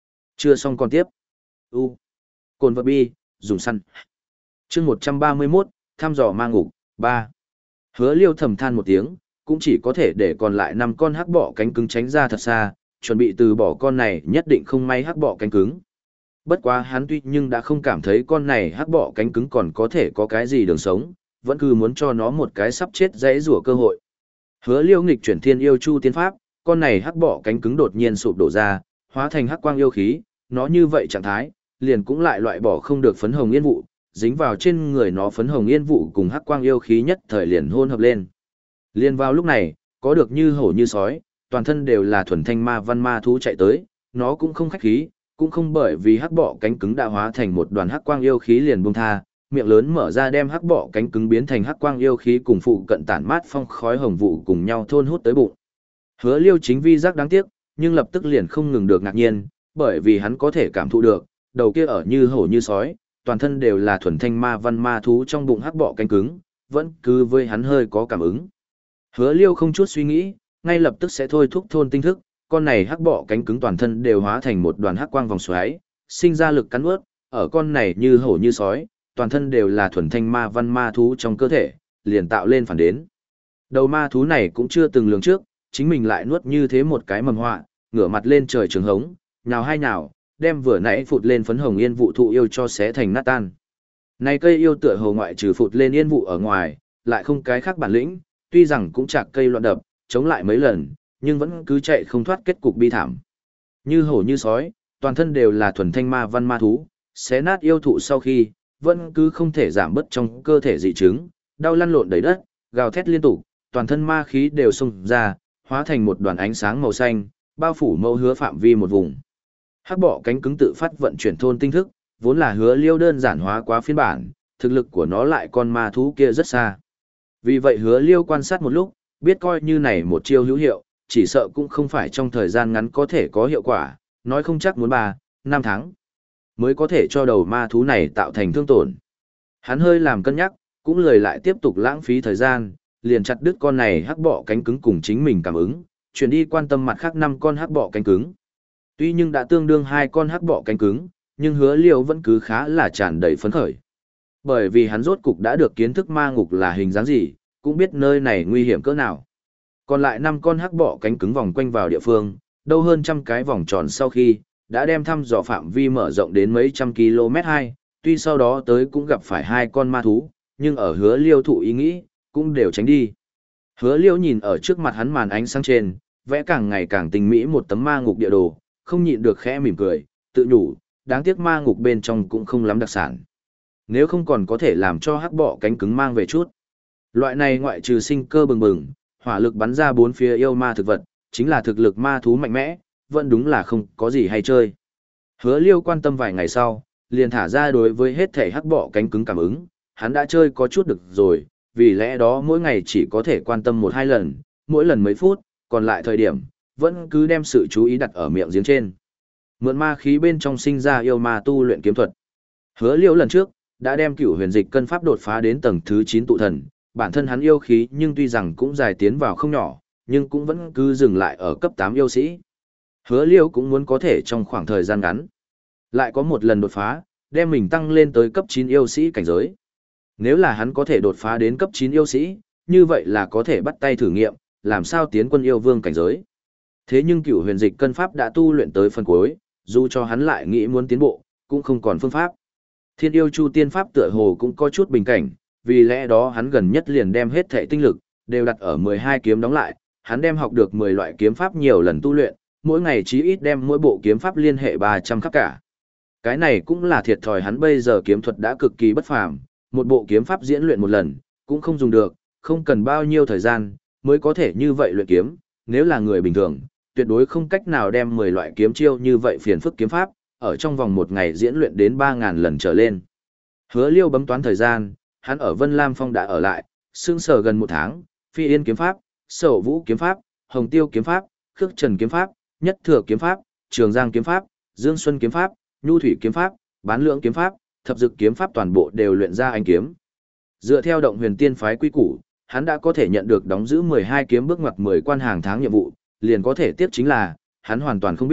Speaker 1: Chưa xong còn tiếp. U. Cồn vật bi, dùng săn. Chương một trăm ba mươi mốt, thăm dò ma ngục, ba. Hứa Liêu thầm than một tiếng, cũng chỉ có thể để còn lại năm con hắc bọ cánh cứng tránh ra thật xa, chuẩn bị từ bỏ con này nhất định không may hắc bọ cánh cứng. Bất quá hắn tuy nhưng đã không cảm thấy con này hắc bọ cánh cứng còn có thể có cái gì đường sống, vẫn cứ muốn cho nó một cái sắp chết dễ rủa cơ hội. Hứa Liêu nghịch chuyển thiên yêu chu tiên pháp, con này hắc bọ cánh cứng đột nhiên sụp đổ ra, hóa thành hắc quang yêu khí, nó như vậy trạng thái, liền cũng lại loại bỏ không được phấn hồng yên vụ, dính vào trên người nó phấn hồng yên vụ cùng hắc quang yêu khí nhất thời liền hôn hợp lên. Liên vào lúc này, có được như hổ như sói, toàn thân đều là thuần thanh ma văn ma thú chạy tới, nó cũng không khách khí, cũng không bởi vì hắc bọ cánh cứng đã hóa thành một đoàn hắc quang yêu khí liền buông tha, miệng lớn mở ra đem hắc bọ cánh cứng biến thành hắc quang yêu khí cùng phụ cận tản mát phong khói hồng vụ cùng nhau thôn hút tới bụng. Hứa Liêu chính vi giác đáng tiếc, nhưng lập tức liền không ngừng được ngạc nhiên, bởi vì hắn có thể cảm thụ được, đầu kia ở như hổ như sói, toàn thân đều là thuần thanh ma văn ma thú trong bụng hắc bọ cánh cứng, vẫn cứ với hắn hơi có cảm ứng. Hứa Liêu không chút suy nghĩ, ngay lập tức sẽ thôi thúc thôn tinh thức, con này hắc bọ cánh cứng toàn thân đều hóa thành một đoàn hắc quang vòng xoáy, sinh ra lực cắn nuốt, ở con này như hổ như sói, toàn thân đều là thuần thanh ma văn ma thú trong cơ thể, liền tạo lên phản đến. Đầu ma thú này cũng chưa từng lường trước, chính mình lại nuốt như thế một cái mầm họa, ngửa mặt lên trời trường hống, nhào hai nhào, đem vừa nãy phụt lên phấn hồng yên vụ thụ yêu cho xé thành nát tan. Này cây yêu tựa hồ ngoại trừ phụt lên yên vụ ở ngoài, lại không cái khác bản lĩnh, tuy rằng cũng chạc cây loạn đập, chống lại mấy lần, nhưng vẫn cứ chạy không thoát kết cục bi thảm. Như hổ như sói, toàn thân đều là thuần thanh ma văn ma thú, xé nát yêu thụ sau khi, vẫn cứ không thể giảm bớt trong cơ thể dị chứng, đau lăn lộn đầy đất, gào thét liên tục, toàn thân ma khí đều xông ra, hóa thành một đoàn ánh sáng màu xanh, bao phủ mâu hứa phạm vi một vùng. Hắc bọ cánh cứng tự phát vận chuyển thôn tinh thức, vốn là Hứa Liêu đơn giản hóa quá phiên bản, thực lực của nó lại con ma thú kia rất xa. Vì vậy Hứa Liêu quan sát một lúc, biết coi như này một chiêu hữu hiệu, chỉ sợ cũng không phải trong thời gian ngắn có thể có hiệu quả, nói không chắc muốn ba, năm tháng mới có thể cho đầu ma thú này tạo thành thương tổn. Hắn hơi làm cân nhắc, cũng lười lại tiếp tục lãng phí thời gian, liền chặt đứt con này hắc bọ cánh cứng cùng chính mình cảm ứng, chuyển đi quan tâm mặt khác năm con hắc bọ cánh cứng. Tuy nhưng đã tương đương hai con hắc bọ cánh cứng, nhưng Hứa Liêu vẫn cứ khá là tràn đầy phấn khởi. Bởi vì hắn rốt cục đã được kiến thức ma ngục là hình dáng gì, cũng biết nơi này nguy hiểm cỡ nào. Còn lại năm con hắc bọ cánh cứng vòng quanh vào địa phương, đâu hơn trăm cái vòng tròn sau khi, đã đem thăm dò phạm vi mở rộng đến mấy trăm km hai, tuy sau đó tới cũng gặp phải hai con ma thú, nhưng ở Hứa Liêu thụ ý nghĩ, cũng đều tránh đi. Hứa Liêu nhìn ở trước mặt hắn màn ánh sáng trên, vẽ càng ngày càng tinh mỹ một tấm ma ngục địa đồ, không nhịn được khẽ mỉm cười, tự nhủ, đáng tiếc ma ngục bên trong cũng không lắm đặc sản. Nếu không còn có thể làm cho hắc bọ cánh cứng mang về chút. Loại này ngoại trừ sinh cơ bừng bừng, hỏa lực bắn ra bốn phía yêu ma thực vật, chính là thực lực ma thú mạnh mẽ, vẫn đúng là không có gì hay chơi. Hứa Liêu quan tâm vài ngày sau, liền thả ra đối với hết thể hắc bọ cánh cứng cảm ứng, hắn đã chơi có chút được rồi, vì lẽ đó mỗi ngày chỉ có thể quan tâm một hai lần, mỗi lần mấy phút, còn lại thời điểm, vẫn cứ đem sự chú ý đặt ở miệng giếng trên. Mượn ma khí bên trong sinh ra yêu ma tu luyện kiếm thuật. Hứa Liêu lần trước, đã đem cửu huyền dịch cân pháp đột phá đến tầng thứ chín tụ thần, bản thân hắn yêu khí nhưng tuy rằng cũng dài tiến vào không nhỏ, nhưng cũng vẫn cứ dừng lại ở cấp tám yêu sĩ. Hứa Liêu cũng muốn có thể trong khoảng thời gian ngắn, lại có một lần đột phá, đem mình tăng lên tới cấp chín yêu sĩ cảnh giới. Nếu là hắn có thể đột phá đến cấp chín yêu sĩ, như vậy là có thể bắt tay thử nghiệm, làm sao tiến quân yêu vương cảnh giới. Thế nhưng cửu huyền dịch cân pháp đã tu luyện tới phần cuối, dù cho hắn lại nghĩ muốn tiến bộ, cũng không còn phương pháp. Thiên yêu chu tiên pháp tựa hồ cũng có chút bình cảnh, vì lẽ đó hắn gần nhất liền đem hết thể tinh lực, đều đặt ở mười hai kiếm đóng lại, hắn đem học được mười loại kiếm pháp nhiều lần tu luyện, mỗi ngày chí ít đem mỗi bộ kiếm pháp liên hệ ba trăm khắp cả. Cái này cũng là thiệt thòi hắn bây giờ kiếm thuật đã cực kỳ bất phàm, một bộ kiếm pháp diễn luyện một lần, cũng không dùng được, không cần bao nhiêu thời gian, mới có thể như vậy luyện kiếm, nếu là người bình thường, tuyệt đối không cách nào đem mười loại kiếm chiêu như vậy phiền phức kiếm pháp, ở trong vòng một ngày diễn luyện đến ba nghìn lần trở lên. Hứa Liêu bấm toán thời gian, hắn ở Vân Lam Phong đã ở lại, sương sở gần một tháng, Phi Yên kiếm pháp, Sở Vũ kiếm pháp, Hồng Tiêu kiếm pháp, Khước Trần kiếm pháp, Nhất Thừa kiếm pháp, Trường Giang kiếm pháp, Dương Xuân kiếm pháp, Nhu Thủy kiếm pháp, Bán Lượng kiếm pháp, Thập Dực kiếm pháp toàn bộ đều luyện ra anh kiếm. Dựa theo Động Huyền Tiên phái quy củ, hắn đã có thể nhận được đóng giữ mười hai kiếm bước ngoặt mười quan hàng tháng nhiệm vụ, liền có thể tiếp chính là, hắn hoàn toàn không biết,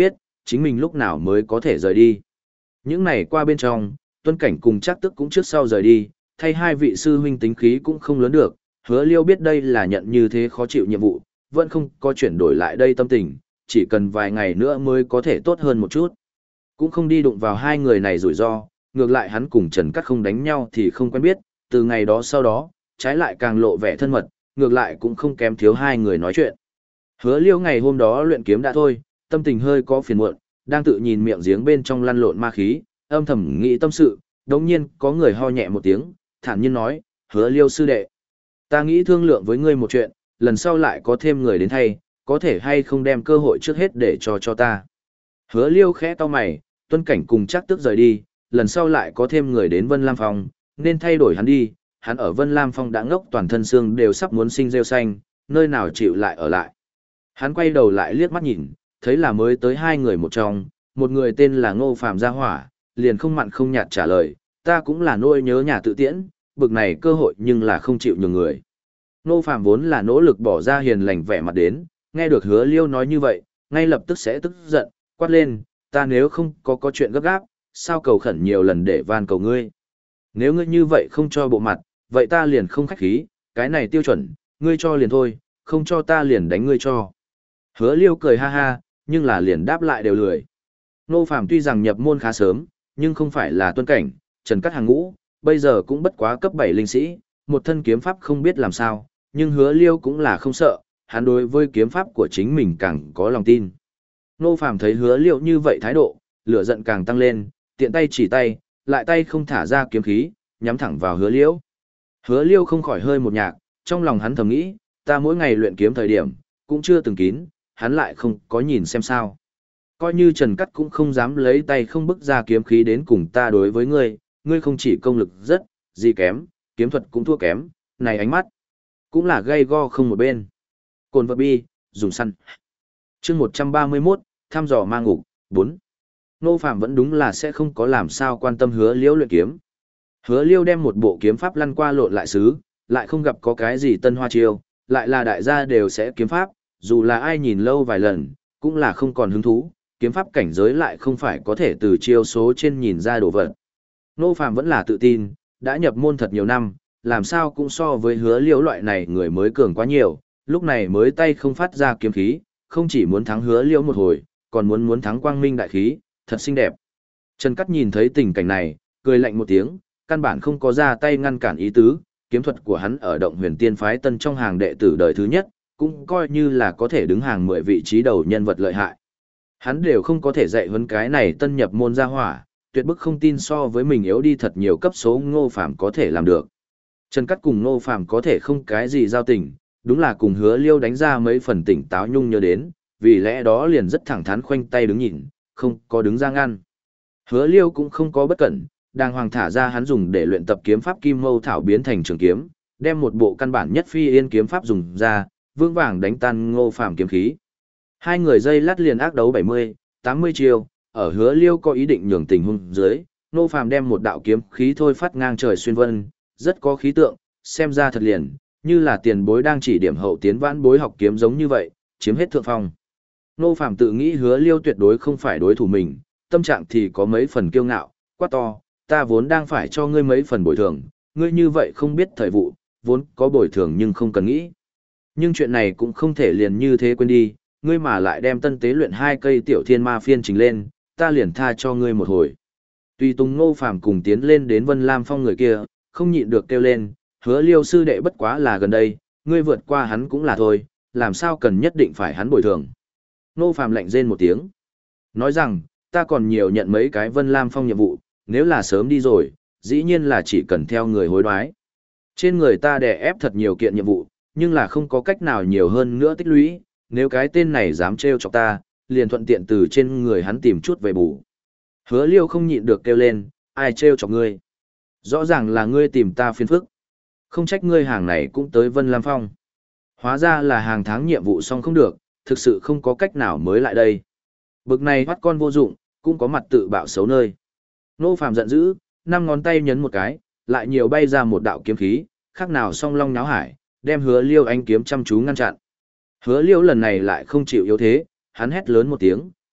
Speaker 1: chính mình lúc nào mới có thể rời đi. Những này qua bên trong, Tuân Cảnh cùng Trác Tức cũng trước sau rời đi, thay hai vị sư huynh tính khí cũng không lớn được, Hứa Liêu biết đây là nhận như thế khó chịu nhiệm vụ, vẫn không có chuyển đổi lại đây tâm tình, chỉ cần vài ngày nữa mới có thể tốt hơn một chút. Cũng không đi đụng vào hai người này rủi ro, ngược lại hắn cùng Trần Cắt không đánh nhau thì không quen biết, từ ngày đó sau đó, trái lại càng lộ vẻ thân mật, ngược lại cũng không kém thiếu hai người nói chuyện. Hứa Liêu ngày hôm đó luyện kiếm đã thôi, tâm tình hơi có phiền muộn, đang tự nhìn miệng giếng bên trong lăn lộn ma khí, âm thầm nghĩ tâm sự, đột nhiên có người ho nhẹ một tiếng, thản nhiên nói, Hứa Liêu sư đệ, ta nghĩ thương lượng với ngươi một chuyện, lần sau lại có thêm người đến thay, có thể hay không đem cơ hội trước hết để cho cho ta. Hứa Liêu khẽ cau mày, Tuân Cảnh cùng Trác Tức rời đi, lần sau lại có thêm người đến Vân Lam Phong, nên thay đổi hắn đi, hắn ở Vân Lam Phong đã ngốc toàn thân xương đều sắp muốn sinh rêu xanh, nơi nào chịu lại ở lại. Hắn quay đầu lại liếc mắt nhìn, thấy là mới tới hai người một trong, một người tên là Ngô Phàm Gia Hỏa, liền không mặn không nhạt trả lời, ta cũng là nỗi nhớ nhà tự tiễn, bực này cơ hội nhưng là không chịu nhường người. Ngô Phàm vốn là nỗ lực bỏ ra hiền lành vẻ mặt đến, nghe được Hứa Liêu nói như vậy, ngay lập tức sẽ tức giận, quát lên, ta nếu không có có chuyện gấp gáp, sao cầu khẩn nhiều lần để van cầu ngươi. Nếu ngươi như vậy không cho bộ mặt, vậy ta liền không khách khí, cái này tiêu chuẩn, ngươi cho liền thôi, không cho ta liền đánh ngươi cho. Hứa Liêu cười ha ha, nhưng là liền đáp lại đều lười. Ngô Phàm tuy rằng nhập môn khá sớm, nhưng không phải là Tuân Cảnh, Trần Cắt hàng ngũ, bây giờ cũng bất quá cấp bảy linh sĩ, một thân kiếm pháp không biết làm sao, nhưng Hứa Liêu cũng là không sợ, hắn đối với kiếm pháp của chính mình càng có lòng tin. Ngô Phàm thấy Hứa Liêu như vậy thái độ, lửa giận càng tăng lên, tiện tay chỉ tay, lại tay không thả ra kiếm khí, nhắm thẳng vào Hứa Liêu. Hứa Liêu không khỏi hơi một nhạc, trong lòng hắn thầm nghĩ, ta mỗi ngày luyện kiếm thời điểm, cũng chưa từng kín, hắn lại không có nhìn xem sao. Coi như Trần Cắt cũng không dám lấy tay không bức ra kiếm khí đến cùng ta đối với ngươi, ngươi không chỉ công lực rất, gì kém, kiếm thuật cũng thua kém, này ánh mắt, cũng là gay go không một bên. Cồn vật bi, dùng săn. chương một trăm ba mươi mốt, thăm dò ma ngục, bốn. Ngô Phàm vẫn đúng là sẽ không có làm sao quan tâm Hứa Liêu luyện kiếm. Hứa Liêu đem một bộ kiếm pháp lăn qua lộn lại xứ, lại không gặp có cái gì tân hoa chiêu, lại là đại gia đều sẽ kiếm pháp, dù là ai nhìn lâu vài lần, cũng là không còn hứng thú, kiếm pháp cảnh giới lại không phải có thể từ chiêu số trên nhìn ra đồ vật. Ngô Phàm vẫn là tự tin, đã nhập môn thật nhiều năm, làm sao cũng so với Hứa Liêu loại này người mới cường quá nhiều, lúc này mới tay không phát ra kiếm khí, không chỉ muốn thắng Hứa Liêu một hồi, còn muốn muốn thắng Quang Minh đại khí, thật xinh đẹp. Trần Cắt nhìn thấy tình cảnh này, cười lạnh một tiếng, căn bản không có ra tay ngăn cản ý tứ, kiếm thuật của hắn ở Động Huyền Tiên phái tân trong hàng đệ tử đời thứ nhất, cũng coi như là có thể đứng hàng mười vị trí đầu nhân vật lợi hại. Hắn đều không có thể dạy huấn cái này tân nhập môn gia hỏa, tuyệt bức không tin so với mình yếu đi thật nhiều cấp số Ngô Phàm có thể làm được. Trần Cắt cùng Ngô Phàm có thể không cái gì giao tình, đúng là cùng Hứa Liêu đánh ra mấy phần tỉnh táo nhung nhớ đến, vì lẽ đó liền rất thẳng thắn khoanh tay đứng nhìn, không có đứng ra ngăn. Hứa Liêu cũng không có bất cẩn, đàng hoàng thả ra hắn dùng để luyện tập kiếm pháp Kim Mâu Thảo biến thành trường kiếm, đem một bộ căn bản nhất phi yên kiếm pháp dùng ra, vương vàng đánh tan Ngô Phàm kiếm khí. Hai người dây lát liền ác đấu bảy mươi, tám mươi chiêu, ở Hứa Liêu có ý định nhường tình huống dưới, Ngô Phàm đem một đạo kiếm khí thôi phát ngang trời xuyên vân, rất có khí tượng, xem ra thật liền, như là tiền bối đang chỉ điểm hậu tiến vãn bối học kiếm giống như vậy, chiếm hết thượng phong. Ngô Phàm tự nghĩ Hứa Liêu tuyệt đối không phải đối thủ mình, tâm trạng thì có mấy phần kiêu ngạo, quát to, ta vốn đang phải cho ngươi mấy phần bồi thường, ngươi như vậy không biết thời vụ, vốn có bồi thường nhưng không cần nghĩ. Nhưng chuyện này cũng không thể liền như thế quên đi, ngươi mà lại đem tân tế luyện hai cây tiểu thiên ma phiên trình lên, ta liền tha cho ngươi một hồi. Tùy Tùng Ngô Phàm cùng tiến lên đến Vân Lam Phong người kia, không nhịn được kêu lên, Hứa Liêu sư đệ bất quá là gần đây, ngươi vượt qua hắn cũng là thôi, làm sao cần nhất định phải hắn bồi thường. Ngô Phàm lạnh rên một tiếng, nói rằng, ta còn nhiều nhận mấy cái Vân Lam Phong nhiệm vụ, nếu là sớm đi rồi, dĩ nhiên là chỉ cần theo người hối đoái. Trên người ta đè ép thật nhiều kiện nhiệm vụ, nhưng là không có cách nào nhiều hơn nữa tích lũy, nếu cái tên này dám trêu chọc ta, liền thuận tiện từ trên người hắn tìm chút về bù. Hứa Liêu không nhịn được kêu lên, ai trêu chọc ngươi? Rõ ràng là ngươi tìm ta phiền phức. Không trách ngươi hàng này cũng tới Vân Lam Phong. Hóa ra là hàng tháng nhiệm vụ xong không được, thực sự không có cách nào mới lại đây. Bực này bắt con vô dụng, cũng có mặt tự bạo xấu nơi. Ngô Phàm giận dữ, năm ngón tay nhấn một cái, lại nhiều bay ra một đạo kiếm khí, khác nào song long náo hải, đem Hứa Liêu ánh kiếm chăm chú ngăn chặn. Hứa Liêu lần này lại không chịu yếu thế, hắn hét lớn một tiếng,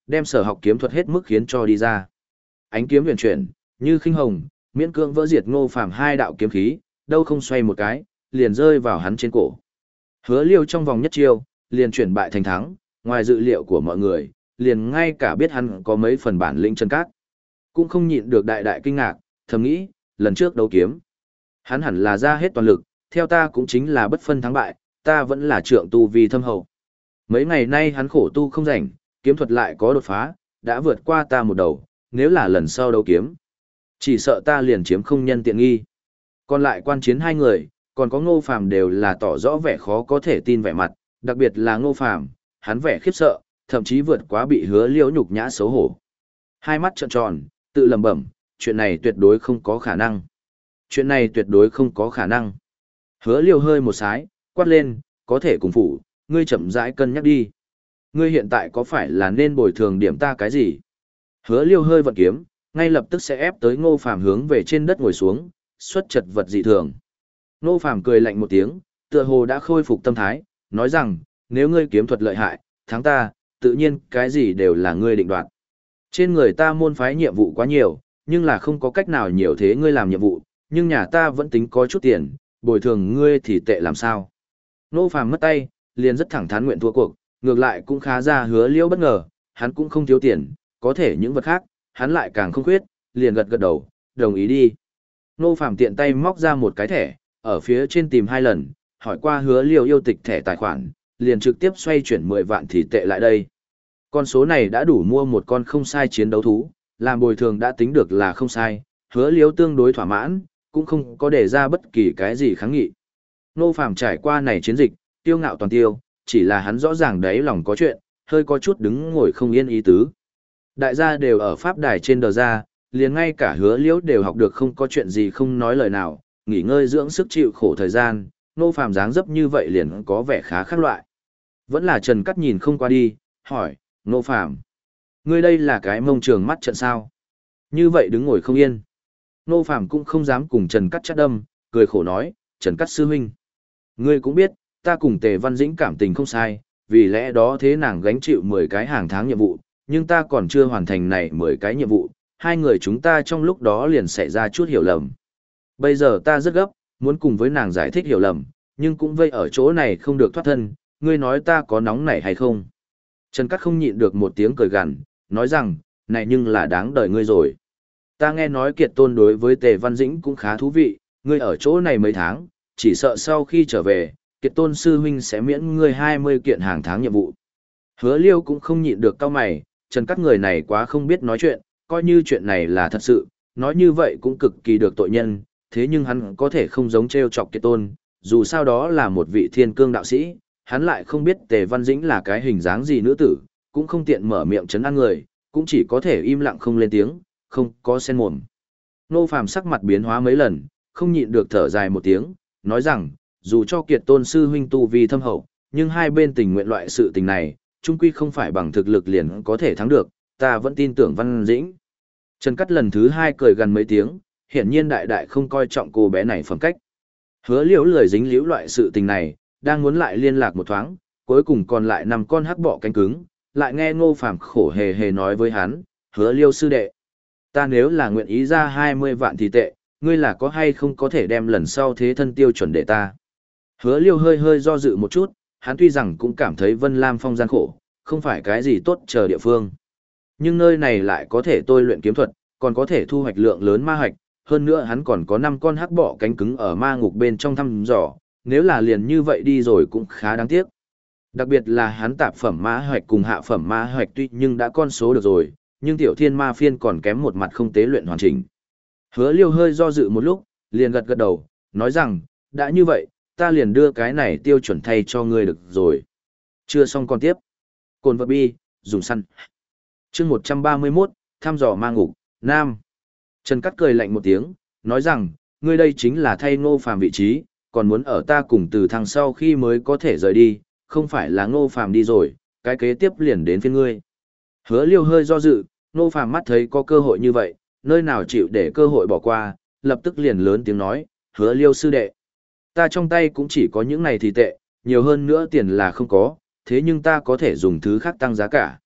Speaker 1: đem sở học kiếm thuật hết mức khiến cho đi ra. Ánh kiếm huyền chuyển, như khinh hồng, miễn cưỡng vỡ diệt Ngô Phàm hai đạo kiếm khí, đâu không xoay một cái, liền rơi vào hắn trên cổ. Hứa Liêu trong vòng nhất chiêu, liền chuyển bại thành thắng, ngoài dự liệu của mọi người, liền ngay cả biết hắn có mấy phần bản lĩnh chân cát. Cũng không nhịn được đại đại kinh ngạc, thầm nghĩ, lần trước đấu kiếm. Hắn hẳn là ra hết toàn lực, theo ta cũng chính là bất phân thắng bại, ta vẫn là trượng tu vi thâm hậu. Mấy ngày nay hắn khổ tu không rảnh, kiếm thuật lại có đột phá, đã vượt qua ta một đầu, nếu là lần sau đấu kiếm. Chỉ sợ ta liền chiếm không nhân tiện nghi. Còn lại quan chiến hai người, còn có Ngô Phàm đều là tỏ rõ vẻ khó có thể tin vẻ mặt, đặc biệt là Ngô Phàm, hắn vẻ khiếp sợ, thậm chí vượt quá bị Hứa Liễu nhục nhã xấu hổ. Hai mắt trợn tròn, tự lẩm bẩm, chuyện này tuyệt đối không có khả năng. Chuyện này tuyệt đối không có khả năng. Hứa Liễu hơi một sái, quát lên, có thể cùng phụ, ngươi chậm rãi cân nhắc đi. Ngươi hiện tại có phải là nên bồi thường điểm ta cái gì? Hứa Liễu hơi vận kiếm, ngay lập tức sẽ ép tới Ngô Phàm hướng về trên đất ngồi xuống, xuất chật vật dị thường. Ngô Phàm cười lạnh một tiếng, tựa hồ đã khôi phục tâm thái, nói rằng, nếu ngươi kiếm thuật lợi hại, thắng ta, tự nhiên cái gì đều là ngươi định đoạt. Trên người ta môn phái nhiệm vụ quá nhiều, nhưng là không có cách nào nhiều thế ngươi làm nhiệm vụ, nhưng nhà ta vẫn tính có chút tiền, bồi thường ngươi thì tệ làm sao. Ngô Phàm mất tay, liền rất thẳng thắn nguyện thua cuộc, ngược lại cũng khá ra Hứa Liễu bất ngờ, hắn cũng không thiếu tiền, có thể những vật khác, hắn lại càng không khuyết, liền gật gật đầu, đồng ý đi. Ngô Phàm tiện tay móc ra một cái thẻ, ở phía trên tìm hai lần, hỏi qua Hứa Liễu yêu tịch thẻ tài khoản, liền trực tiếp xoay chuyển mười vạn thì tệ lại đây. Con số này đã đủ mua một con không sai chiến đấu thú, làm bồi thường đã tính được là không sai, Hứa Liễu tương đối thỏa mãn, cũng không có đề ra bất kỳ cái gì kháng nghị. Ngô Phàm trải qua này chiến dịch, tiêu ngạo toàn tiêu, chỉ là hắn rõ ràng đấy lòng có chuyện, hơi có chút đứng ngồi không yên ý tứ. Đại gia đều ở pháp đài trên đờ ra, liền ngay cả Hứa Liễu đều học được không có chuyện gì không nói lời nào, nghỉ ngơi dưỡng sức chịu khổ thời gian, Ngô Phàm dáng dấp như vậy liền có vẻ khá khác loại. Vẫn là Trần Cắt nhìn không qua đi, hỏi, Ngô Phàm, ngươi đây là cái mông trường mắt trận sao? Như vậy đứng ngồi không yên. Ngô Phàm cũng không dám cùng Trần Cắt chát đâm, cười khổ nói, Trần Cắt sư huynh, ngươi cũng biết, ta cùng Tề Văn Dĩnh cảm tình không sai, vì lẽ đó thế nàng gánh chịu mười cái hàng tháng nhiệm vụ, nhưng ta còn chưa hoàn thành này mười cái nhiệm vụ, hai người chúng ta trong lúc đó liền xảy ra chút hiểu lầm. Bây giờ ta rất gấp, muốn cùng với nàng giải thích hiểu lầm, nhưng cũng vây ở chỗ này không được thoát thân, ngươi nói ta có nóng nảy hay không? Trần Cát không nhịn được một tiếng cười gằn, nói rằng, này nhưng là đáng đời ngươi rồi. Ta nghe nói Kiệt Tôn đối với Tề Văn Dĩnh cũng khá thú vị, ngươi ở chỗ này mấy tháng, chỉ sợ sau khi trở về, Kiệt Tôn sư huynh sẽ miễn ngươi hai mươi kiện hàng tháng nhiệm vụ. Hứa Liêu cũng không nhịn được cau mày, Trần Cát người này quá không biết nói chuyện, coi như chuyện này là thật sự, nói như vậy cũng cực kỳ được tội nhân, thế nhưng hắn có thể không giống trêu chọc Kiệt Tôn, dù sao đó là một vị thiên cương đạo sĩ, hắn lại không biết Tề Văn Dĩnh là cái hình dáng gì nữ tử, cũng không tiện mở miệng trấn an người, cũng chỉ có thể im lặng không lên tiếng, không có sen mồm. Nô Phàm sắc mặt biến hóa mấy lần, không nhịn được thở dài một tiếng, nói rằng, dù cho Kiệt Tôn sư huynh tu vi thâm hậu, nhưng hai bên tình nguyện loại sự tình này, chung quy không phải bằng thực lực liền có thể thắng được, ta vẫn tin tưởng Văn Dĩnh. Trần Cát lần thứ hai cười gần mấy tiếng, hiển nhiên đại đại không coi trọng cô bé này phẩm cách. Hứa Liễu lười dính liễu loại sự tình này, đang muốn lại liên lạc một thoáng, cuối cùng còn lại năm con hắc bọ cánh cứng, lại nghe Ngô Phàm khổ hề hề nói với hắn, Hứa Liêu sư đệ, ta nếu là nguyện ý ra hai mươi vạn thì tệ, ngươi là có hay không có thể đem lần sau thế thân tiêu chuẩn để ta. Hứa Liêu hơi hơi do dự một chút, hắn tuy rằng cũng cảm thấy Vân Lam Phong gian khổ, không phải cái gì tốt chờ địa phương. Nhưng nơi này lại có thể tôi luyện kiếm thuật, còn có thể thu hoạch lượng lớn ma hạch, hơn nữa hắn còn có năm con hắc bọ cánh cứng ở ma ngục bên trong thăm dò, nếu là liền như vậy đi rồi cũng khá đáng tiếc. Đặc biệt là hắn tạp phẩm ma hạch cùng hạ phẩm ma hạch tuy nhưng đã con số được rồi, nhưng tiểu thiên ma phiên còn kém một mặt không tế luyện hoàn chỉnh. Hứa Liêu hơi do dự một lúc, liền gật gật đầu, nói rằng, đã như vậy, ta liền đưa cái này tiêu chuẩn thay cho ngươi được rồi. Chưa xong còn tiếp. Cồn vật bi, dùng săn. chương một trăm ba mươi mốt, thăm dò ma ngục, Nam. Trần Cát cười lạnh một tiếng, nói rằng, ngươi đây chính là thay Ngô Phàm vị trí, còn muốn ở ta cùng từ thằng sau khi mới có thể rời đi, không phải là Ngô Phàm đi rồi, cái kế tiếp liền đến phiên ngươi. Hứa Liêu hơi do dự, Ngô Phàm mắt thấy có cơ hội như vậy, nơi nào chịu để cơ hội bỏ qua, lập tức liền lớn tiếng nói, Hứa Liêu sư đệ, ta trong tay cũng chỉ có những này thì tệ, nhiều hơn nữa tiền là không có, thế nhưng ta có thể dùng thứ khác tăng giá cả.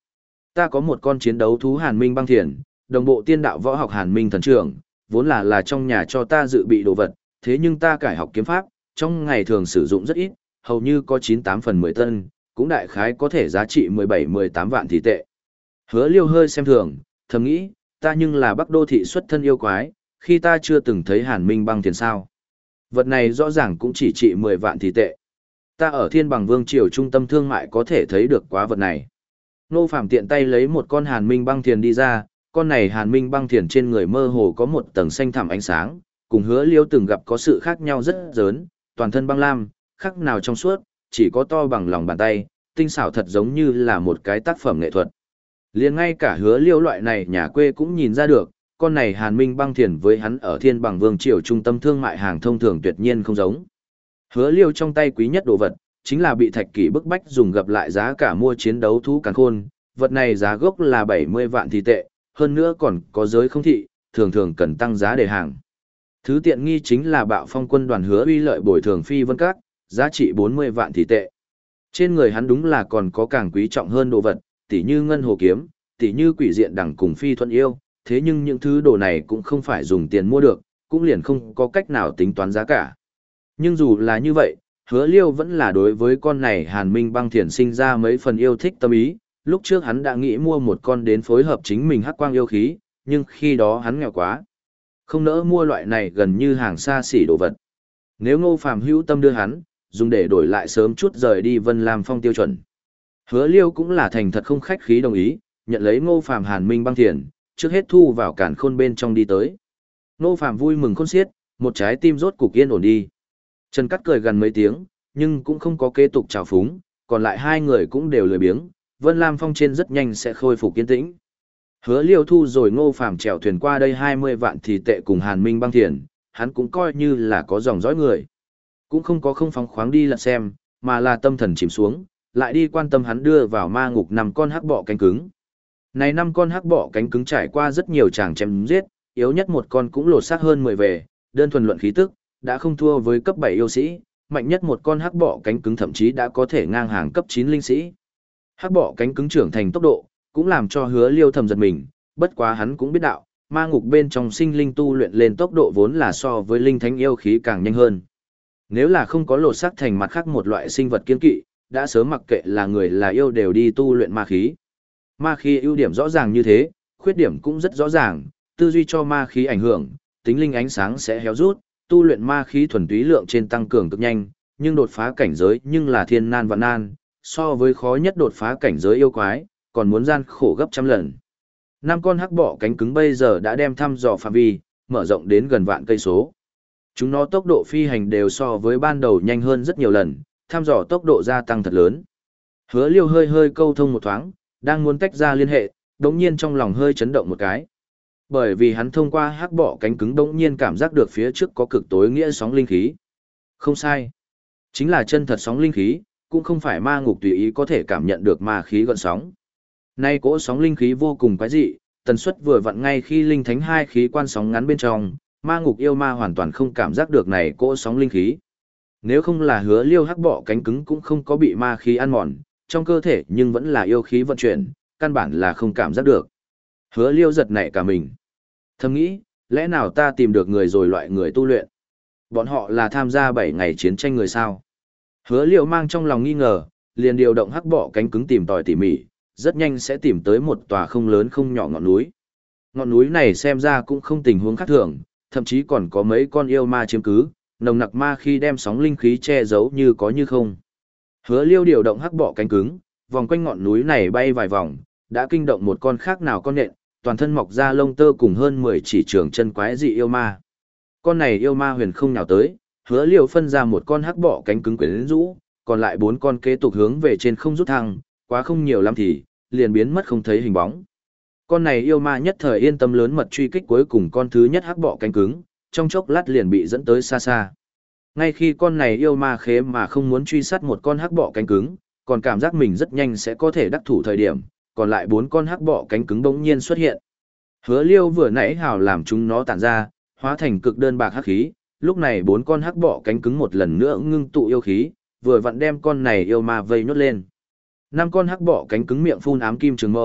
Speaker 1: Ta có một con chiến đấu thú Hàn Minh băng thiền, đồng bộ tiên đạo võ học Hàn Minh thần trưởng, vốn là là trong nhà cho ta dự bị đồ vật, thế nhưng ta cải học kiếm pháp, trong ngày thường sử dụng rất ít, hầu như có chín tám phần mười tân, cũng đại khái có thể giá trị mười bảy mười tám vạn thị tệ. Hứa Liêu hơi xem thường, thầm nghĩ, ta nhưng là Bắc Đô thị xuất thân yêu quái, khi ta chưa từng thấy Hàn Minh băng thiền sao. Vật này rõ ràng cũng chỉ trị mười vạn thị tệ. Ta ở Thiên Bằng Vương triều trung tâm thương mại có thể thấy được quá vật này. Nô Phàm tiện tay lấy một con Hàn Minh băng thiền đi ra, con này Hàn Minh băng thiền trên người mơ hồ có một tầng xanh thẳm ánh sáng, cùng Hứa Liêu từng gặp có sự khác nhau rất lớn, toàn thân băng lam, khác nào trong suốt, chỉ có to bằng lòng bàn tay, tinh xảo thật giống như là một cái tác phẩm nghệ thuật. Liền ngay cả Hứa Liêu loại này nhà quê cũng nhìn ra được, con này Hàn Minh băng thiền với hắn ở Thiên Bằng Vương triều trung tâm thương mại hàng thông thường tuyệt nhiên không giống. Hứa Liêu trong tay quý nhất đồ vật, chính là bị Thạch Kỷ bức bách dùng gặp lại giá cả mua chiến đấu thú càn khôn, vật này giá gốc là bảy mươi vạn thị tệ, hơn nữa còn có giới không thị, thường thường cần tăng giá để hàng. Thứ tiện nghi chính là Bạo Phong quân đoàn Hứa Uy lợi bồi thường phi vân các, giá trị bốn mươi vạn thị tệ. Trên người hắn đúng là còn có càng quý trọng hơn đồ vật, tỉ như ngân hồ kiếm, tỉ như quỷ diện đằng cùng phi thuận yêu, thế nhưng những thứ đồ này cũng không phải dùng tiền mua được, cũng liền không có cách nào tính toán giá cả. Nhưng dù là như vậy, Hứa Liêu vẫn là đối với con này Hàn Minh băng thiền sinh ra mấy phần yêu thích tâm ý, lúc trước hắn đã nghĩ mua một con đến phối hợp chính mình hắc quang yêu khí, nhưng khi đó hắn nghèo quá, không nỡ mua loại này gần như hàng xa xỉ đồ vật. Nếu Ngô Phàm hữu tâm đưa hắn, dùng để đổi lại sớm chút rời đi Vân Lam Phong tiêu chuẩn. Hứa Liêu cũng là thành thật không khách khí đồng ý, nhận lấy Ngô Phàm Hàn Minh băng thiền, trước hết thu vào cản khôn bên trong đi tới. Ngô Phàm vui mừng khôn xiết, một trái tim rốt cục yên ổn đi. Trần Cắt cười gần mấy tiếng, nhưng cũng không có kế tục trào phúng, còn lại hai người cũng đều lười biếng, Vân Lam Phong trên rất nhanh sẽ khôi phục yên tĩnh. Hứa Liêu thu rồi Ngô Phàm chèo thuyền qua đây hai mươi vạn thì tệ cùng Hàn Minh băng thiền, hắn cũng coi như là có dòng dõi người. Cũng không có không phóng khoáng đi lật xem, mà là tâm thần chìm xuống, lại đi quan tâm hắn đưa vào ma ngục năm con hắc bọ cánh cứng. Này năm con hắc bọ cánh cứng trải qua rất nhiều tràng chém giết, yếu nhất một con cũng lột xác hơn mười về, đơn thuần luận khí tức, đã không thua với cấp bảy yêu sĩ, mạnh nhất một con hắc bọ cánh cứng thậm chí đã có thể ngang hàng cấp chín linh sĩ. Hắc bọ cánh cứng trưởng thành tốc độ, cũng làm cho Hứa Liêu thầm giật mình, bất quá hắn cũng biết đạo, ma ngục bên trong sinh linh tu luyện lên tốc độ vốn là so với linh thánh yêu khí càng nhanh hơn. Nếu là không có lột xác thành mặt khác một loại sinh vật kiên kỵ, đã sớm mặc kệ là người là yêu đều đi tu luyện ma khí. Ma khí ưu điểm rõ ràng như thế, khuyết điểm cũng rất rõ ràng, tư duy cho ma khí ảnh hưởng, tính linh ánh sáng sẽ héo rút, tu luyện ma khí thuần túy lượng trên tăng cường cực nhanh, nhưng đột phá cảnh giới nhưng là thiên nan vạn nan, so với khó nhất đột phá cảnh giới yêu quái, còn muốn gian khổ gấp trăm lần. Năm con hắc bọ cánh cứng bây giờ đã đem thăm dò phạm vi, mở rộng đến gần vạn cây số. Chúng nó tốc độ phi hành đều so với ban đầu nhanh hơn rất nhiều lần, thăm dò tốc độ gia tăng thật lớn. Hứa Liêu hơi hơi câu thông một thoáng, đang muốn tách ra liên hệ, đống nhiên trong lòng hơi chấn động một cái. Bởi vì hắn thông qua hắc bọ cánh cứng đống nhiên cảm giác được phía trước có cực tối nghĩa sóng linh khí. Không sai. Chính là chân thật sóng linh khí, cũng không phải ma ngục tùy ý có thể cảm nhận được ma khí gợn sóng. Nay cỗ sóng linh khí vô cùng quái dị, tần suất vừa vặn ngay khi linh thánh hai khí quan sóng ngắn bên trong, ma ngục yêu ma hoàn toàn không cảm giác được này cỗ sóng linh khí. Nếu không là Hứa Liêu hắc bọ cánh cứng cũng không có bị ma khí ăn mòn, trong cơ thể nhưng vẫn là yêu khí vận chuyển, căn bản là không cảm giác được. Hứa Liêu giật nảy cả mình. Thầm nghĩ, lẽ nào ta tìm được người rồi loại người tu luyện? Bọn họ là tham gia bảy ngày chiến tranh người sao? Hứa Liêu mang trong lòng nghi ngờ, liền điều động hắc bọ cánh cứng tìm tòi tỉ mỉ, rất nhanh sẽ tìm tới một tòa không lớn không nhỏ ngọn núi. Ngọn núi này xem ra cũng không tình huống khác thường, thậm chí còn có mấy con yêu ma chiếm cứ, nồng nặc ma khi đem sóng linh khí che giấu như có như không. Hứa Liêu điều động hắc bọ cánh cứng, vòng quanh ngọn núi này bay vài vòng, đã kinh động một con khác nào con nện, toàn thân mọc ra lông tơ cùng hơn mười chỉ trường chân quái dị yêu ma. Con này yêu ma huyền không nhào tới, Hứa Liêu phân ra một con hắc bọ cánh cứng quyến rũ, còn lại bốn con kế tục hướng về trên không rút thăng, quá không nhiều lắm thì liền biến mất không thấy hình bóng. Con này yêu ma nhất thời yên tâm lớn mật truy kích cuối cùng con thứ nhất hắc bọ cánh cứng, trong chốc lát liền bị dẫn tới xa xa. Ngay khi con này yêu ma khế mà không muốn truy sát một con hắc bọ cánh cứng, còn cảm giác mình rất nhanh sẽ có thể đắc thủ thời điểm, còn lại bốn con hắc bọ cánh cứng bỗng nhiên xuất hiện. Hứa Liêu vừa nãy hào làm chúng nó tản ra, hóa thành cực đơn bạc hắc khí, lúc này bốn con hắc bọ cánh cứng một lần nữa ngưng tụ yêu khí, vừa vặn đem con này yêu ma vây nhốt lên. Năm con hắc bọ cánh cứng miệng phun ám kim trường mâu,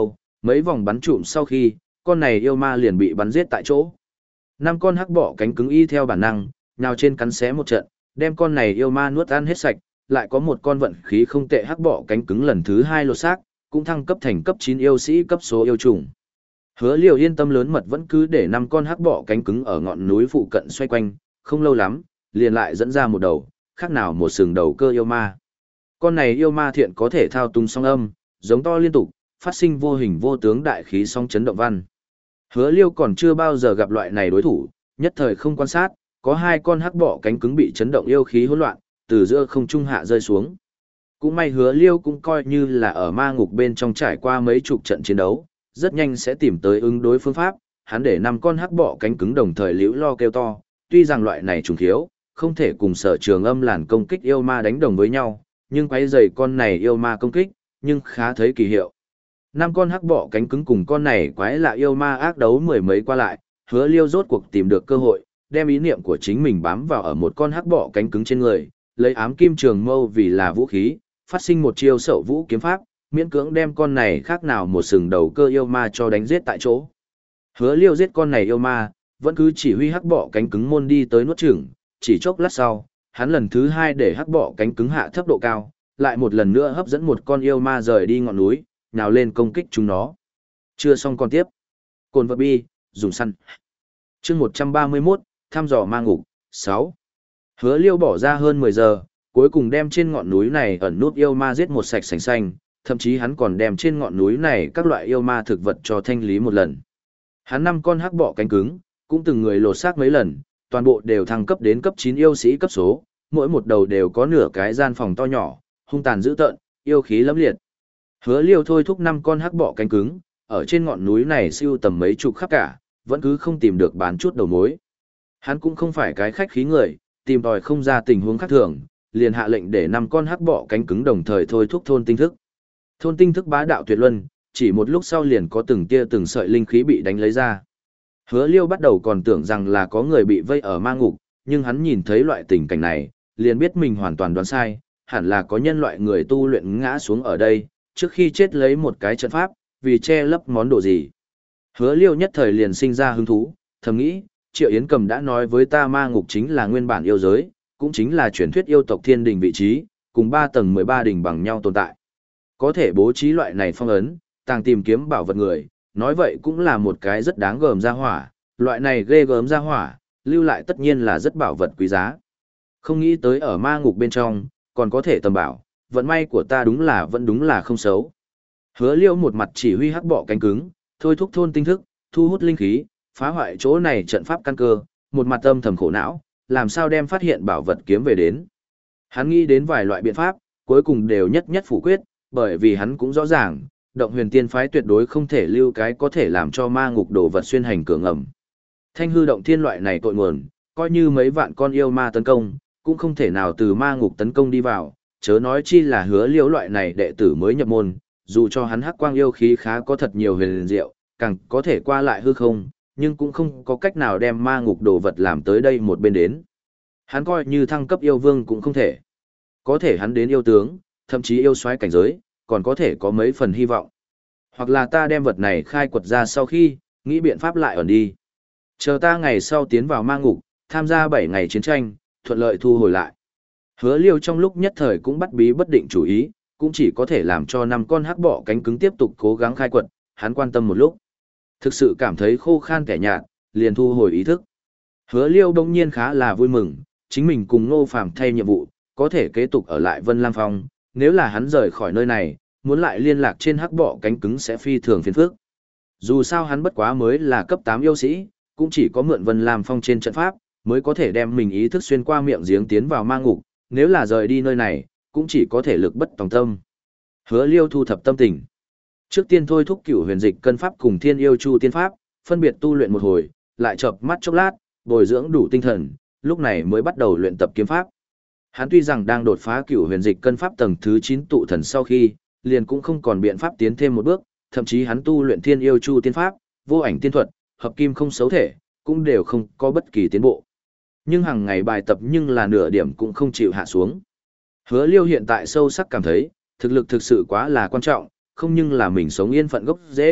Speaker 1: Mấy vòng bắn trụm sau khi, con này yêu ma liền bị bắn giết tại chỗ. Năm con hắc bọ cánh cứng y theo bản năng, nhào trên cắn xé một trận, đem con này yêu ma nuốt ăn hết sạch, lại có một con vận khí không tệ hắc bọ cánh cứng lần thứ hai lột xác, cũng thăng cấp thành cấp chín yêu sĩ cấp số yêu trùng. Hứa Liêu yên tâm lớn mật vẫn cứ để năm con hắc bọ cánh cứng ở ngọn núi phụ cận xoay quanh, không lâu lắm, liền lại dẫn ra một đầu, khác nào một sừng đầu cơ yêu ma. Con này yêu ma thiện có thể thao túng song âm, giống to liên tục, phát sinh vô hình vô tướng đại khí song chấn động văn. Hứa Liêu còn chưa bao giờ gặp loại này đối thủ, nhất thời không quan sát, có hai con hắc bọ cánh cứng bị chấn động yêu khí hỗn loạn, từ giữa không trung hạ rơi xuống. Cũng may Hứa Liêu cũng coi như là ở ma ngục bên trong trải qua mấy chục trận chiến đấu, rất nhanh sẽ tìm tới ứng đối phương pháp, hắn để năm con hắc bọ cánh cứng đồng thời liễu lo kêu to, tuy rằng loại này trùng thiếu, không thể cùng Sở Trường Âm làn công kích yêu ma đánh đồng với nhau, nhưng quấy rầy con này yêu ma công kích, nhưng khá thấy kỳ hiệu. Năm con hắc bọ cánh cứng cùng con này quái lạ yêu ma ác đấu mười mấy qua lại, Hứa Liêu rốt cuộc tìm được cơ hội, đem ý niệm của chính mình bám vào ở một con hắc bọ cánh cứng trên người, lấy ám kim trường mâu vì là vũ khí, phát sinh một chiêu sậu vũ kiếm pháp, miễn cưỡng đem con này khác nào một sừng đầu cơ yêu ma cho đánh giết tại chỗ. Hứa Liêu giết con này yêu ma, vẫn cứ chỉ huy hắc bọ cánh cứng môn đi tới nuốt chửng, chỉ chốc lát sau, hắn lần thứ hai để hắc bọ cánh cứng hạ thấp độ cao, lại một lần nữa hấp dẫn một con yêu ma rời đi ngọn núi, nhào lên công kích chúng nó. Chưa xong còn tiếp. Cồn vật bi, dùng săn. Chương một trăm ba mươi mốt, thăm dò ma ngục, sáu. Hứa Liêu bỏ ra hơn mười giờ, cuối cùng đem trên ngọn núi này ẩn nút yêu ma giết một sạch sành xanh, thậm chí hắn còn đem trên ngọn núi này các loại yêu ma thực vật cho thanh lý một lần. Hắn năm con hắc bọ cánh cứng, cũng từng người lột xác mấy lần, toàn bộ đều thăng cấp đến cấp chín yêu sĩ cấp số, mỗi một đầu đều có nửa cái gian phòng to nhỏ, hung tàn dữ tợn, yêu khí lẫm liệt. Hứa Liêu thôi thúc năm con hắc bọ cánh cứng, ở trên ngọn núi này siêu tầm mấy chục khắp cả, vẫn cứ không tìm được bán chút đầu mối. Hắn cũng không phải cái khách khí người, tìm tòi không ra tình huống khác thường, liền hạ lệnh để năm con hắc bọ cánh cứng đồng thời thôi thúc thôn tinh thức. Thôn tinh thức bá đạo tuyệt luân, chỉ một lúc sau liền có từng tia từng sợi linh khí bị đánh lấy ra. Hứa Liêu bắt đầu còn tưởng rằng là có người bị vây ở ma ngục, nhưng hắn nhìn thấy loại tình cảnh này, liền biết mình hoàn toàn đoán sai, hẳn là có nhân loại người tu luyện ngã xuống ở đây, trước khi chết lấy một cái trận pháp, vì che lấp món đồ gì. Hứa Liêu nhất thời liền sinh ra hứng thú, thầm nghĩ, Triệu Yến Cầm đã nói với ta ma ngục chính là nguyên bản yêu giới, cũng chính là truyền thuyết yêu tộc thiên đình vị trí, cùng ba tầng mười ba đỉnh bằng nhau tồn tại. Có thể bố trí loại này phong ấn, tàng tìm kiếm bảo vật người, nói vậy cũng là một cái rất đáng gờm ra hỏa, loại này ghê gớm ra hỏa, lưu lại tất nhiên là rất bảo vật quý giá. Không nghĩ tới ở ma ngục bên trong, còn có thể tầm bảo, vận may của ta đúng là vẫn đúng là không xấu. Hứa Liêu một mặt chỉ huy hắc bọ cánh cứng, thôi thúc thôn tinh thức, thu hút linh khí, phá hoại chỗ này trận pháp căn cơ, một mặt âm thầm khổ não, làm sao đem phát hiện bảo vật kiếm về đến. Hắn nghĩ đến vài loại biện pháp, cuối cùng đều nhất nhất phủ quyết, bởi vì hắn cũng rõ ràng, động huyền tiên phái tuyệt đối không thể lưu cái có thể làm cho ma ngục đồ vật xuyên hành cửa ngầm. Thanh hư động thiên loại này tội nguồn, coi như mấy vạn con yêu ma tấn công, cũng không thể nào từ ma ngục tấn công đi vào, chớ nói chi là Hứa Liêu loại này đệ tử mới nhập môn, dù cho hắn hắc quang yêu khí khá có thật nhiều huyền diệu, càng có thể qua lại hư không, nhưng cũng không có cách nào đem ma ngục đồ vật làm tới đây một bên đến. Hắn coi như thăng cấp yêu vương cũng không thể. Có thể hắn đến yêu tướng, thậm chí yêu soái cảnh giới, còn có thể có mấy phần hy vọng. Hoặc là ta đem vật này khai quật ra sau khi, nghĩ biện pháp lại ẩn đi. Chờ ta ngày sau tiến vào ma ngục, tham gia bảy ngày chiến tranh, thuận lợi thu hồi lại. Hứa Liêu trong lúc nhất thời cũng bắt bí bất định chủ ý, cũng chỉ có thể làm cho năm con hắc bọ cánh cứng tiếp tục cố gắng khai quật, hắn quan tâm một lúc. Thực sự cảm thấy khô khan kẻ nhạt, liền thu hồi ý thức. Hứa Liêu đông nhiên khá là vui mừng, chính mình cùng Ngô Phàm thay nhiệm vụ, có thể kế tục ở lại Vân Lam Phong, nếu là hắn rời khỏi nơi này, muốn lại liên lạc trên hắc bọ cánh cứng sẽ phi thường phiền phức. Dù sao hắn bất quá mới là cấp tám yêu sĩ, cũng chỉ có mượn Vân Lam Phong trên trận pháp, mới có thể đem mình ý thức xuyên qua miệng giếng tiến vào ma ngục, nếu là rời đi nơi này, cũng chỉ có thể lực bất tòng tâm. Hứa Liêu thu thập tâm tình. Trước tiên thôi thúc Cửu Huyền Dịch Cân Pháp cùng Thiên Yêu Chu Tiên Pháp, phân biệt tu luyện một hồi, lại chợp mắt chốc lát, bồi dưỡng đủ tinh thần, lúc này mới bắt đầu luyện tập kiếm pháp. Hắn tuy rằng đang đột phá Cửu Huyền Dịch Cân Pháp tầng thứ chín tụ thần sau khi, liền cũng không còn biện pháp tiến thêm một bước, thậm chí hắn tu luyện Thiên Yêu Chu Tiên Pháp, vô ảnh tiên thuật, hợp kim không xấu thể, cũng đều không có bất kỳ tiến bộ. Nhưng hàng ngày bài tập nhưng là nửa điểm cũng không chịu hạ xuống. Hứa Liêu hiện tại sâu sắc cảm thấy, thực lực thực sự quá là quan trọng, không nhưng là mình sống yên phận gốc dễ,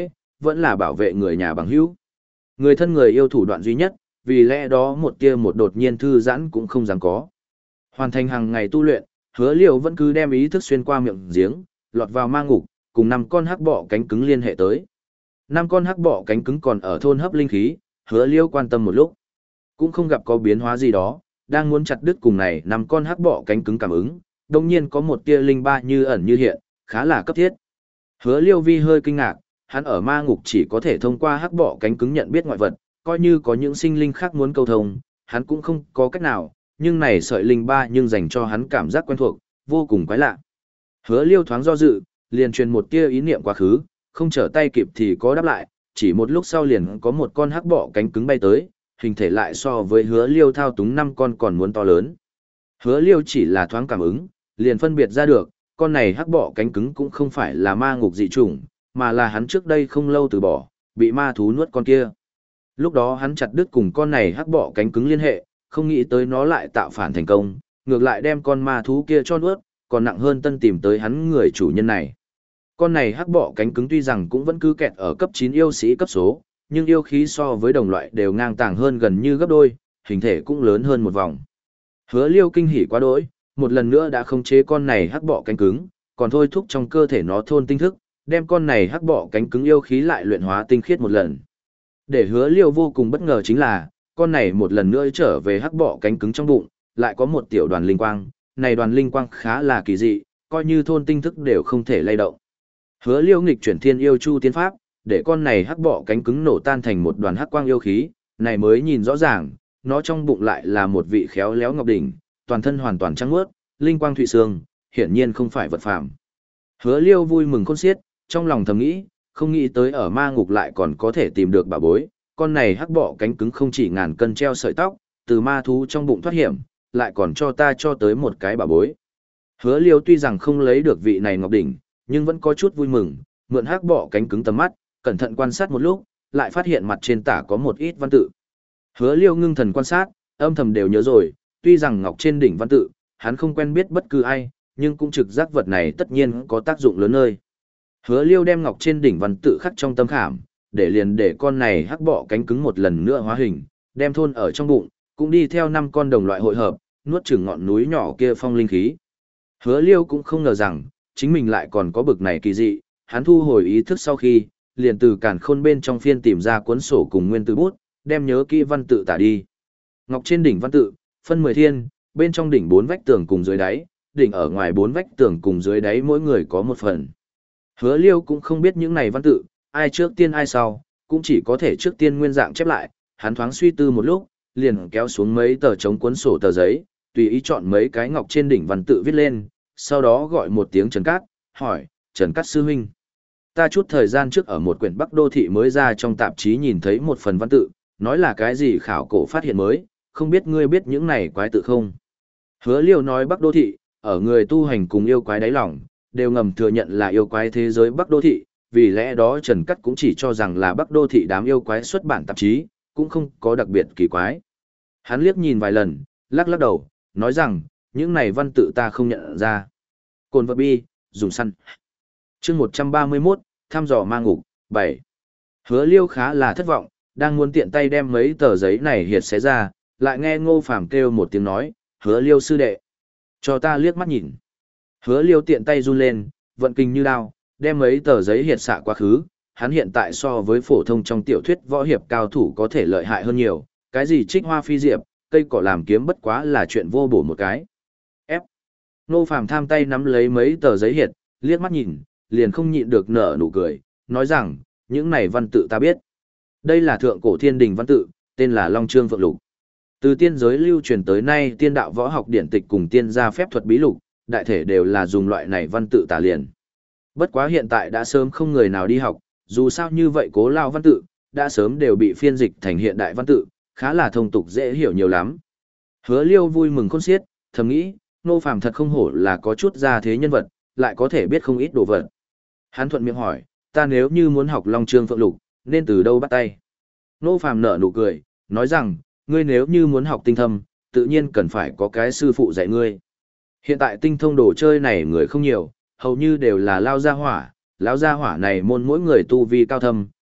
Speaker 1: vẫn là bảo vệ người nhà bằng hữu. Người thân người yêu thủ đoạn duy nhất, vì lẽ đó một tia một đột nhiên thư giãn cũng không dám có. Hoàn thành hàng ngày tu luyện, Hứa Liêu vẫn cứ đem ý thức xuyên qua miệng giếng, lọt vào ma ngục, cùng năm con hắc bọ cánh cứng liên hệ tới. Năm con hắc bọ cánh cứng còn ở thôn hấp linh khí, Hứa Liêu quan tâm một lúc, cũng không gặp có biến hóa gì đó, đang muốn chặt đứt cùng này năm con hắc bọ cánh cứng cảm ứng, đột nhiên có một tia linh ba như ẩn như hiện, khá là cấp thiết. Hứa Liêu Vi hơi kinh ngạc, hắn ở ma ngục chỉ có thể thông qua hắc bọ cánh cứng nhận biết ngoại vật, coi như có những sinh linh khác muốn câu thông, hắn cũng không có cách nào, nhưng này sợi linh ba nhưng dành cho hắn cảm giác quen thuộc, vô cùng quái lạ. Hứa Liêu thoáng do dự, liền truyền một tia ý niệm quá khứ, không trở tay kịp thì có đáp lại, chỉ một lúc sau liền có một con hắc bọ cánh cứng bay tới, hình thể lại so với Hứa Liêu thao túng năm con còn muốn to lớn. Hứa Liêu chỉ là thoáng cảm ứng, liền phân biệt ra được, con này hắc bọ cánh cứng cũng không phải là ma ngục dị chủng, mà là hắn trước đây không lâu từ bỏ, bị ma thú nuốt con kia. Lúc đó hắn chặt đứt cùng con này hắc bọ cánh cứng liên hệ, không nghĩ tới nó lại tạo phản thành công, ngược lại đem con ma thú kia cho nuốt, còn nặng hơn tân tìm tới hắn người chủ nhân này. Con này hắc bọ cánh cứng tuy rằng cũng vẫn cứ kẹt ở cấp chín yêu sĩ cấp số, nhưng yêu khí so với đồng loại đều ngang tàng hơn gần như gấp đôi, hình thể cũng lớn hơn một vòng. Hứa Liêu kinh hỉ quá đỗi, một lần nữa đã khống chế con này hắc bọ cánh cứng, còn thôi thúc trong cơ thể nó thôn tinh thức, đem con này hắc bọ cánh cứng yêu khí lại luyện hóa tinh khiết một lần. Để Hứa Liêu vô cùng bất ngờ chính là, con này một lần nữa trở về hắc bọ cánh cứng trong bụng, lại có một tiểu đoàn linh quang, này đoàn linh quang khá là kỳ dị, coi như thôn tinh thức đều không thể lay động. Hứa Liêu nghịch chuyển thiên yêu chu tiên pháp, để con này hắc bọ cánh cứng nổ tan thành một đoàn hắc quang yêu khí, này mới nhìn rõ ràng, nó trong bụng lại là một vị khéo léo ngọc đỉnh, toàn thân hoàn toàn trắng muốt, linh quang thụy xương, hiển nhiên không phải vật phàm. Hứa Liêu vui mừng khôn xiết, trong lòng thầm nghĩ, không nghĩ tới ở ma ngục lại còn có thể tìm được bảo bối, con này hắc bọ cánh cứng không chỉ ngàn cân treo sợi tóc, từ ma thú trong bụng thoát hiểm, lại còn cho ta cho tới một cái bảo bối. Hứa Liêu tuy rằng không lấy được vị này ngọc đỉnh, nhưng vẫn có chút vui mừng, mượn hắc bọ cánh cứng tầm mắt, cẩn thận quan sát một lúc, lại phát hiện mặt trên tả có một ít văn tự. Hứa Liêu ngưng thần quan sát, âm thầm đều nhớ rồi, tuy rằng ngọc trên đỉnh văn tự, hắn không quen biết bất cứ ai, nhưng cũng trực giác vật này tất nhiên có tác dụng lớn nơi. Hứa Liêu đem ngọc trên đỉnh văn tự khắc trong tâm khảm, để liền để con này hắc bọ cánh cứng một lần nữa hóa hình, đem thôn ở trong bụng, cũng đi theo năm con đồng loại hội hợp, nuốt chửng ngọn núi nhỏ kia phong linh khí. Hứa Liêu cũng không ngờ rằng, chính mình lại còn có bực này kỳ dị, hắn thu hồi ý thức sau khi, liền từ càn khôn bên trong phiên tìm ra cuốn sổ cùng nguyên tử bút, đem nhớ kỹ văn tự tả đi. Ngọc trên đỉnh văn tự, phân mười thiên, bên trong đỉnh bốn vách tường cùng dưới đáy, đỉnh ở ngoài bốn vách tường cùng dưới đáy mỗi người có một phần. Hứa Liêu cũng không biết những này văn tự, ai trước tiên ai sau, cũng chỉ có thể trước tiên nguyên dạng chép lại, hắn thoáng suy tư một lúc, liền kéo xuống mấy tờ chống cuốn sổ tờ giấy, tùy ý chọn mấy cái ngọc trên đỉnh văn tự viết lên, sau đó gọi một tiếng Trần Cát, hỏi, Trần Cát sư huynh. Ta chút thời gian trước ở một quyển Bắc Đô Thị mới ra trong tạp chí nhìn thấy một phần văn tự, nói là cái gì khảo cổ phát hiện mới, không biết ngươi biết những này quái tự không? Hứa Liêu nói Bắc Đô Thị, ở người tu hành cùng yêu quái đáy lòng, đều ngầm thừa nhận là yêu quái thế giới Bắc Đô Thị, vì lẽ đó Trần Cát cũng chỉ cho rằng là Bắc Đô Thị đám yêu quái xuất bản tạp chí, cũng không có đặc biệt kỳ quái. Hắn liếc nhìn vài lần, lắc lắc đầu, nói rằng, những này văn tự ta không nhận ra. Cồn vật bi, dùng săn. Chương một trăm ba mươi mốt, thăm dò ma ngục, bảy. Hứa Liêu khá là thất vọng, đang muốn tiện tay đem mấy tờ giấy này hiệt xé ra, lại nghe Ngô Phàm kêu một tiếng nói, Hứa Liêu sư đệ. Cho ta liếc mắt nhìn. Hứa Liêu tiện tay run lên, vận kinh như đao, đem mấy tờ giấy hiệt xạ quá khứ, hắn hiện tại so với phổ thông trong tiểu thuyết võ hiệp cao thủ có thể lợi hại hơn nhiều, cái gì trích hoa phi diệp, cây cỏ làm kiếm bất quá là chuyện vô bổ một cái. Ép. Ngô Phàm tham tay nắm lấy mấy tờ giấy hiệt, liếc mắt nhìn, liền không nhịn được nở nụ cười, nói rằng, những này văn tự ta biết. Đây là thượng cổ thiên đình văn tự, tên là Long Chương Phượng Lục. Từ tiên giới lưu truyền tới nay tiên đạo võ học điển tịch cùng tiên gia phép thuật bí lục, đại thể đều là dùng loại này văn tự tả liền. Bất quá hiện tại đã sớm không người nào đi học, dù sao như vậy cố lao văn tự, đã sớm đều bị phiên dịch thành hiện đại văn tự, khá là thông tục dễ hiểu nhiều lắm. Hứa Liêu vui mừng khôn xiết, thầm nghĩ, Ngô Phàm thật không hổ là có chút gia thế nhân vật, lại có thể biết không ít đồ vật. Hắn thuận miệng hỏi, ta nếu như muốn học Long Chương Phượng Lục, nên từ đâu bắt tay? Ngô Phàm nở nụ cười, nói rằng, ngươi nếu như muốn học tinh thâm, tự nhiên cần phải có cái sư phụ dạy ngươi. Hiện tại tinh thông đồ chơi này người không nhiều, hầu như đều là lao gia hỏa, lão gia hỏa này môn mỗi người tu vi cao thâm,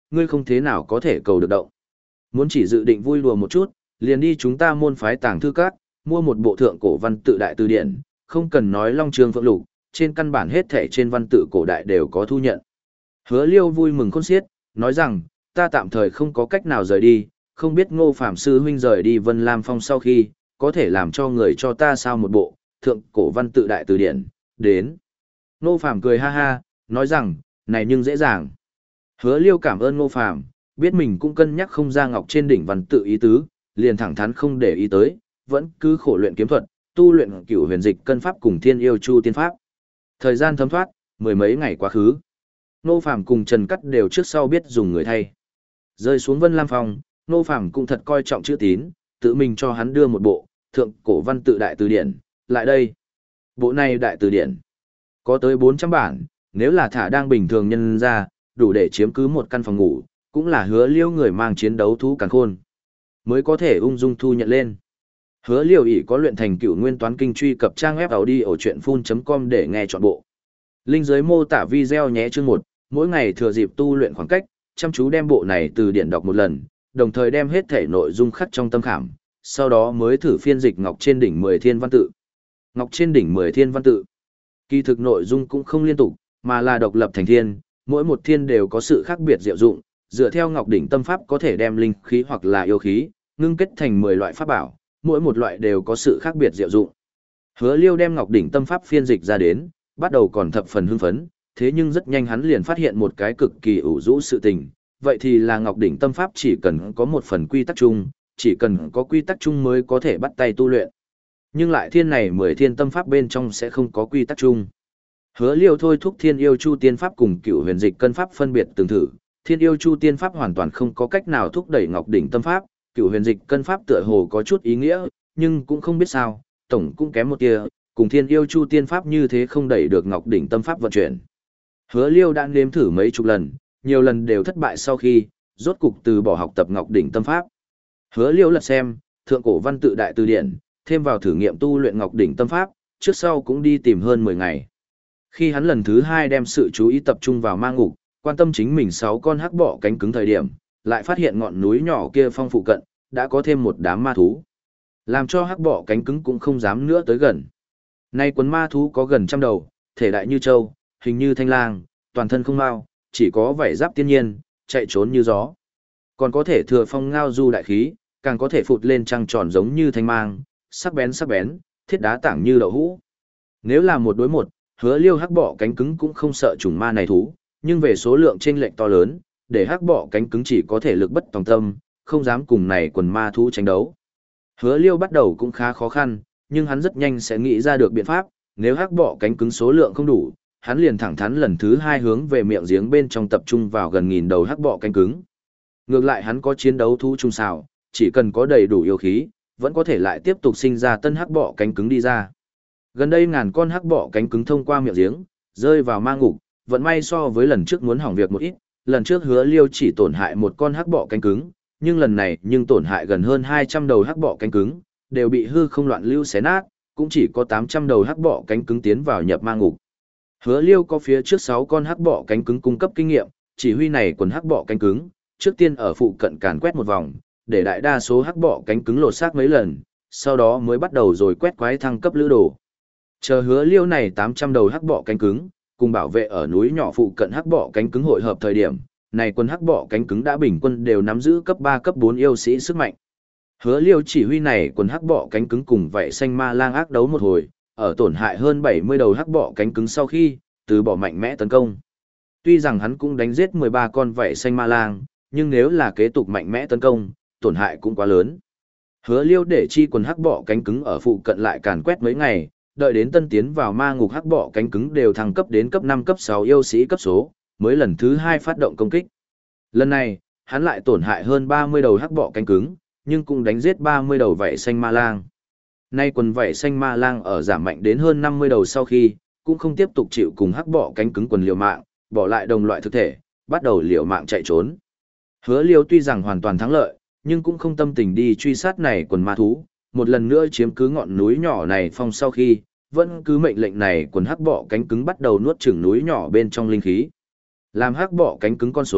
Speaker 1: ngươi không thế nào có thể cầu được động. Muốn chỉ dự định vui đùa một chút, liền đi chúng ta môn phái tàng thư các, mua một bộ thượng cổ văn tự đại từ điển, không cần nói long trường phượng lục, trên căn bản hết thể trên văn tự cổ đại đều có thu nhận. Hứa Liêu vui mừng khôn xiết, nói rằng, ta tạm thời không có cách nào rời đi, không biết Ngô Phạm sư huynh rời đi Vân Lam Phong sau khi, có thể làm cho người cho ta sao một bộ, thượng cổ văn tự đại từ điển, đến. Ngô Phạm cười ha ha, nói rằng, này nhưng dễ dàng. Hứa Liêu cảm ơn Ngô Phạm, biết mình cũng cân nhắc không ra ngọc trên đỉnh văn tự ý tứ, liền thẳng thắn không để ý tới, vẫn cứ khổ luyện kiếm thuật, tu luyện cửu huyền dịch cân pháp cùng thiên yêu chu tiên pháp. Thời gian thấm thoát, mười mấy ngày quá khứ. Ngô Phạm cùng Trần Cắt đều trước sau biết dùng người thay. Rơi xuống Vân Lam Phong, Ngô Phạm cũng thật coi trọng chữ tín, tự mình cho hắn đưa một bộ, thượng cổ văn tự đại từ điển, lại đây. Bộ này đại từ điển, có tới bốn trăm bản, nếu là thả đang bình thường nhân ra, đủ để chiếm cứ một căn phòng ngủ, cũng là Hứa Liêu người mang chiến đấu thú càn khôn, mới có thể ung dung thu nhận lên. Hứa Liêu ỷ có luyện thành cửu nguyên toán kinh, truy cập trang web audiochuyenphun chấm com để nghe trọn bộ. Linh dưới mô tả video nhé. Chương một, mỗi ngày thừa dịp tu luyện khoảng cách, chăm chú đem bộ này từ điển đọc một lần, đồng thời đem hết thể nội dung khắc trong tâm khảm, sau đó mới thử phiên dịch ngọc trên đỉnh mười thiên văn tự. Ngọc trên đỉnh mười thiên văn tự, kỳ thực nội dung cũng không liên tục, mà là độc lập thành thiên, mỗi một thiên đều có sự khác biệt diệu dụng, dựa theo ngọc đỉnh tâm pháp có thể đem linh khí hoặc là yêu khí, ngưng kết thành mười loại pháp bảo, mỗi một loại đều có sự khác biệt diệu dụng. Hứa Liêu đem ngọc đỉnh tâm pháp phiên dịch ra đến, bắt đầu còn thập phần hưng phấn, thế nhưng rất nhanh hắn liền phát hiện một cái cực kỳ ủ rũ sự tình, vậy thì là ngọc đỉnh tâm pháp chỉ cần có một phần quy tắc chung, chỉ cần có quy tắc chung mới có thể bắt tay tu luyện. Nhưng lại thiên này mười thiên tâm pháp bên trong sẽ không có quy tắc chung. Hứa Liêu thôi thúc thiên yêu chu tiên pháp cùng cửu huyền dịch cân pháp phân biệt từng thử, thiên yêu chu tiên pháp hoàn toàn không có cách nào thúc đẩy ngọc đỉnh tâm pháp, cửu huyền dịch cân pháp tựa hồ có chút ý nghĩa, nhưng cũng không biết sao, tổng cũng kém một tia, cùng thiên yêu chu tiên pháp như thế không đẩy được ngọc đỉnh tâm pháp vận chuyển. Hứa Liêu đã nếm thử mấy chục lần, nhiều lần đều thất bại sau khi, rốt cục từ bỏ học tập ngọc đỉnh tâm pháp. Hứa Liêu lật xem, thượng cổ văn tự đại từ điển, thêm vào thử nghiệm tu luyện ngọc đỉnh tâm pháp, trước sau cũng đi tìm hơn mười ngày. Khi hắn lần thứ hai đem sự chú ý tập trung vào ma ngục, quan tâm chính mình sáu con hắc bọ cánh cứng thời điểm, lại phát hiện ngọn núi nhỏ kia phong phụ cận, đã có thêm một đám ma thú. Làm cho hắc bọ cánh cứng cũng không dám nữa tới gần. Nay quần ma thú có gần trăm đầu, thể đại như trâu, hình như thanh lang, toàn thân không mao, chỉ có vảy giáp tiên nhiên, chạy trốn như gió. Còn có thể thừa phong ngao du đại khí, càng có thể phụt lên trăng tròn giống như thanh mang, sắc bén sắc bén, thiết đá tảng như đậu hũ. Nếu là một đối một, Hứa Liêu hắc bọ cánh cứng cũng không sợ chủng ma này thú, nhưng về số lượng chênh lệch to lớn, để hắc bọ cánh cứng chỉ có thể lực bất tòng tâm, không dám cùng này quần ma thú tranh đấu. Hứa Liêu bắt đầu cũng khá khó khăn, nhưng hắn rất nhanh sẽ nghĩ ra được biện pháp, nếu hắc bọ cánh cứng số lượng không đủ, hắn liền thẳng thắn lần thứ hai hướng về miệng giếng bên trong tập trung vào gần nghìn đầu hắc bọ cánh cứng. Ngược lại hắn có chiến đấu thú trung xào, chỉ cần có đầy đủ yêu khí, vẫn có thể lại tiếp tục sinh ra tân hắc bọ cánh cứng đi ra. Gần đây ngàn con hắc bọ cánh cứng thông qua miệng giếng, rơi vào ma ngục, vận may so với lần trước muốn hỏng việc một ít, lần trước Hứa Liêu chỉ tổn hại một con hắc bọ cánh cứng, nhưng lần này nhưng tổn hại gần hơn hai trăm đầu hắc bọ cánh cứng, đều bị hư không loạn lưu xé nát, cũng chỉ có tám trăm đầu hắc bọ cánh cứng tiến vào nhập ma ngục. Hứa Liêu có phía trước sáu con hắc bọ cánh cứng cung cấp kinh nghiệm, chỉ huy này quần hắc bọ cánh cứng, trước tiên ở phụ cận càn quét một vòng, để đại đa số hắc bọ cánh cứng lột xác mấy lần, sau đó mới bắt đầu rồi quét quái thăng cấp lữ đồ. Chờ Hứa Liêu này tám trăm đầu hắc bọ cánh cứng, cùng bảo vệ ở núi nhỏ phụ cận hắc bọ cánh cứng hội hợp thời điểm, này quân hắc bọ cánh cứng đã bình quân đều nắm giữ cấp ba cấp bốn yêu sĩ sức mạnh. Hứa Liêu chỉ huy này quân hắc bọ cánh cứng cùng vậy xanh ma lang ác đấu một hồi, ở tổn hại hơn bảy mươi đầu hắc bọ cánh cứng sau khi, từ bỏ mạnh mẽ tấn công. Tuy rằng hắn cũng đánh giết mười ba con vậy xanh ma lang, nhưng nếu là kế tục mạnh mẽ tấn công, tổn hại cũng quá lớn. Hứa Liêu để chi quần hắc bọ cánh cứng ở phụ cận lại càn quét mấy ngày, đợi đến tân tiến vào ma ngục hắc bọ cánh cứng đều thăng cấp đến cấp năm cấp sáu yêu sĩ cấp số, mới lần thứ hai phát động công kích. Lần này, hắn lại tổn hại hơn ba mươi đầu hắc bọ cánh cứng, nhưng cũng đánh giết ba mươi đầu vảy xanh ma lang. Nay quần vảy xanh ma lang ở giảm mạnh đến hơn năm mươi đầu sau khi, cũng không tiếp tục chịu cùng hắc bọ cánh cứng quần liều mạng, bỏ lại đồng loại thực thể, bắt đầu liều mạng chạy trốn. Hứa Liêu tuy rằng hoàn toàn thắng lợi, nhưng cũng không tâm tình đi truy sát này quần ma thú, một lần nữa chiếm cứ ngọn núi nhỏ này phong sau khi, vẫn cứ mệnh lệnh này quần hắc bọ cánh cứng bắt đầu nuốt chửng núi nhỏ bên trong linh khí. Làm hắc bọ cánh cứng con số,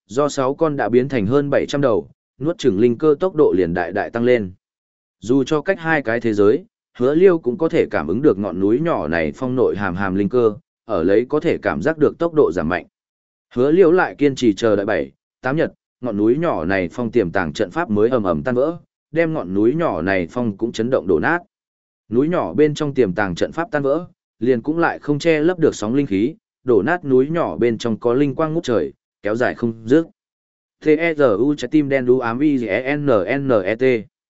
Speaker 1: do sáu con đã biến thành hơn bảy trăm đầu, nuốt chửng linh cơ tốc độ liền đại đại tăng lên. Dù cho cách hai cái thế giới, Hứa Liêu cũng có thể cảm ứng được ngọn núi nhỏ này phong nội hàm hàm linh cơ, ở lấy có thể cảm giác được tốc độ giảm mạnh. Hứa Liêu lại kiên trì chờ đợi bảy, tám nhật, ngọn núi nhỏ này phong tiềm tàng trận pháp mới ầm ầm tan vỡ, đem ngọn núi nhỏ này phong cũng chấn động đổ nát. Núi nhỏ bên trong tiềm tàng trận pháp tan vỡ, liền cũng lại không che lấp được sóng linh khí, đổ nát núi nhỏ bên trong có linh quang ngút trời, kéo dài không dứt. T-E-Z-U trái tim đen đu ám I-G-E-N-N-E-T.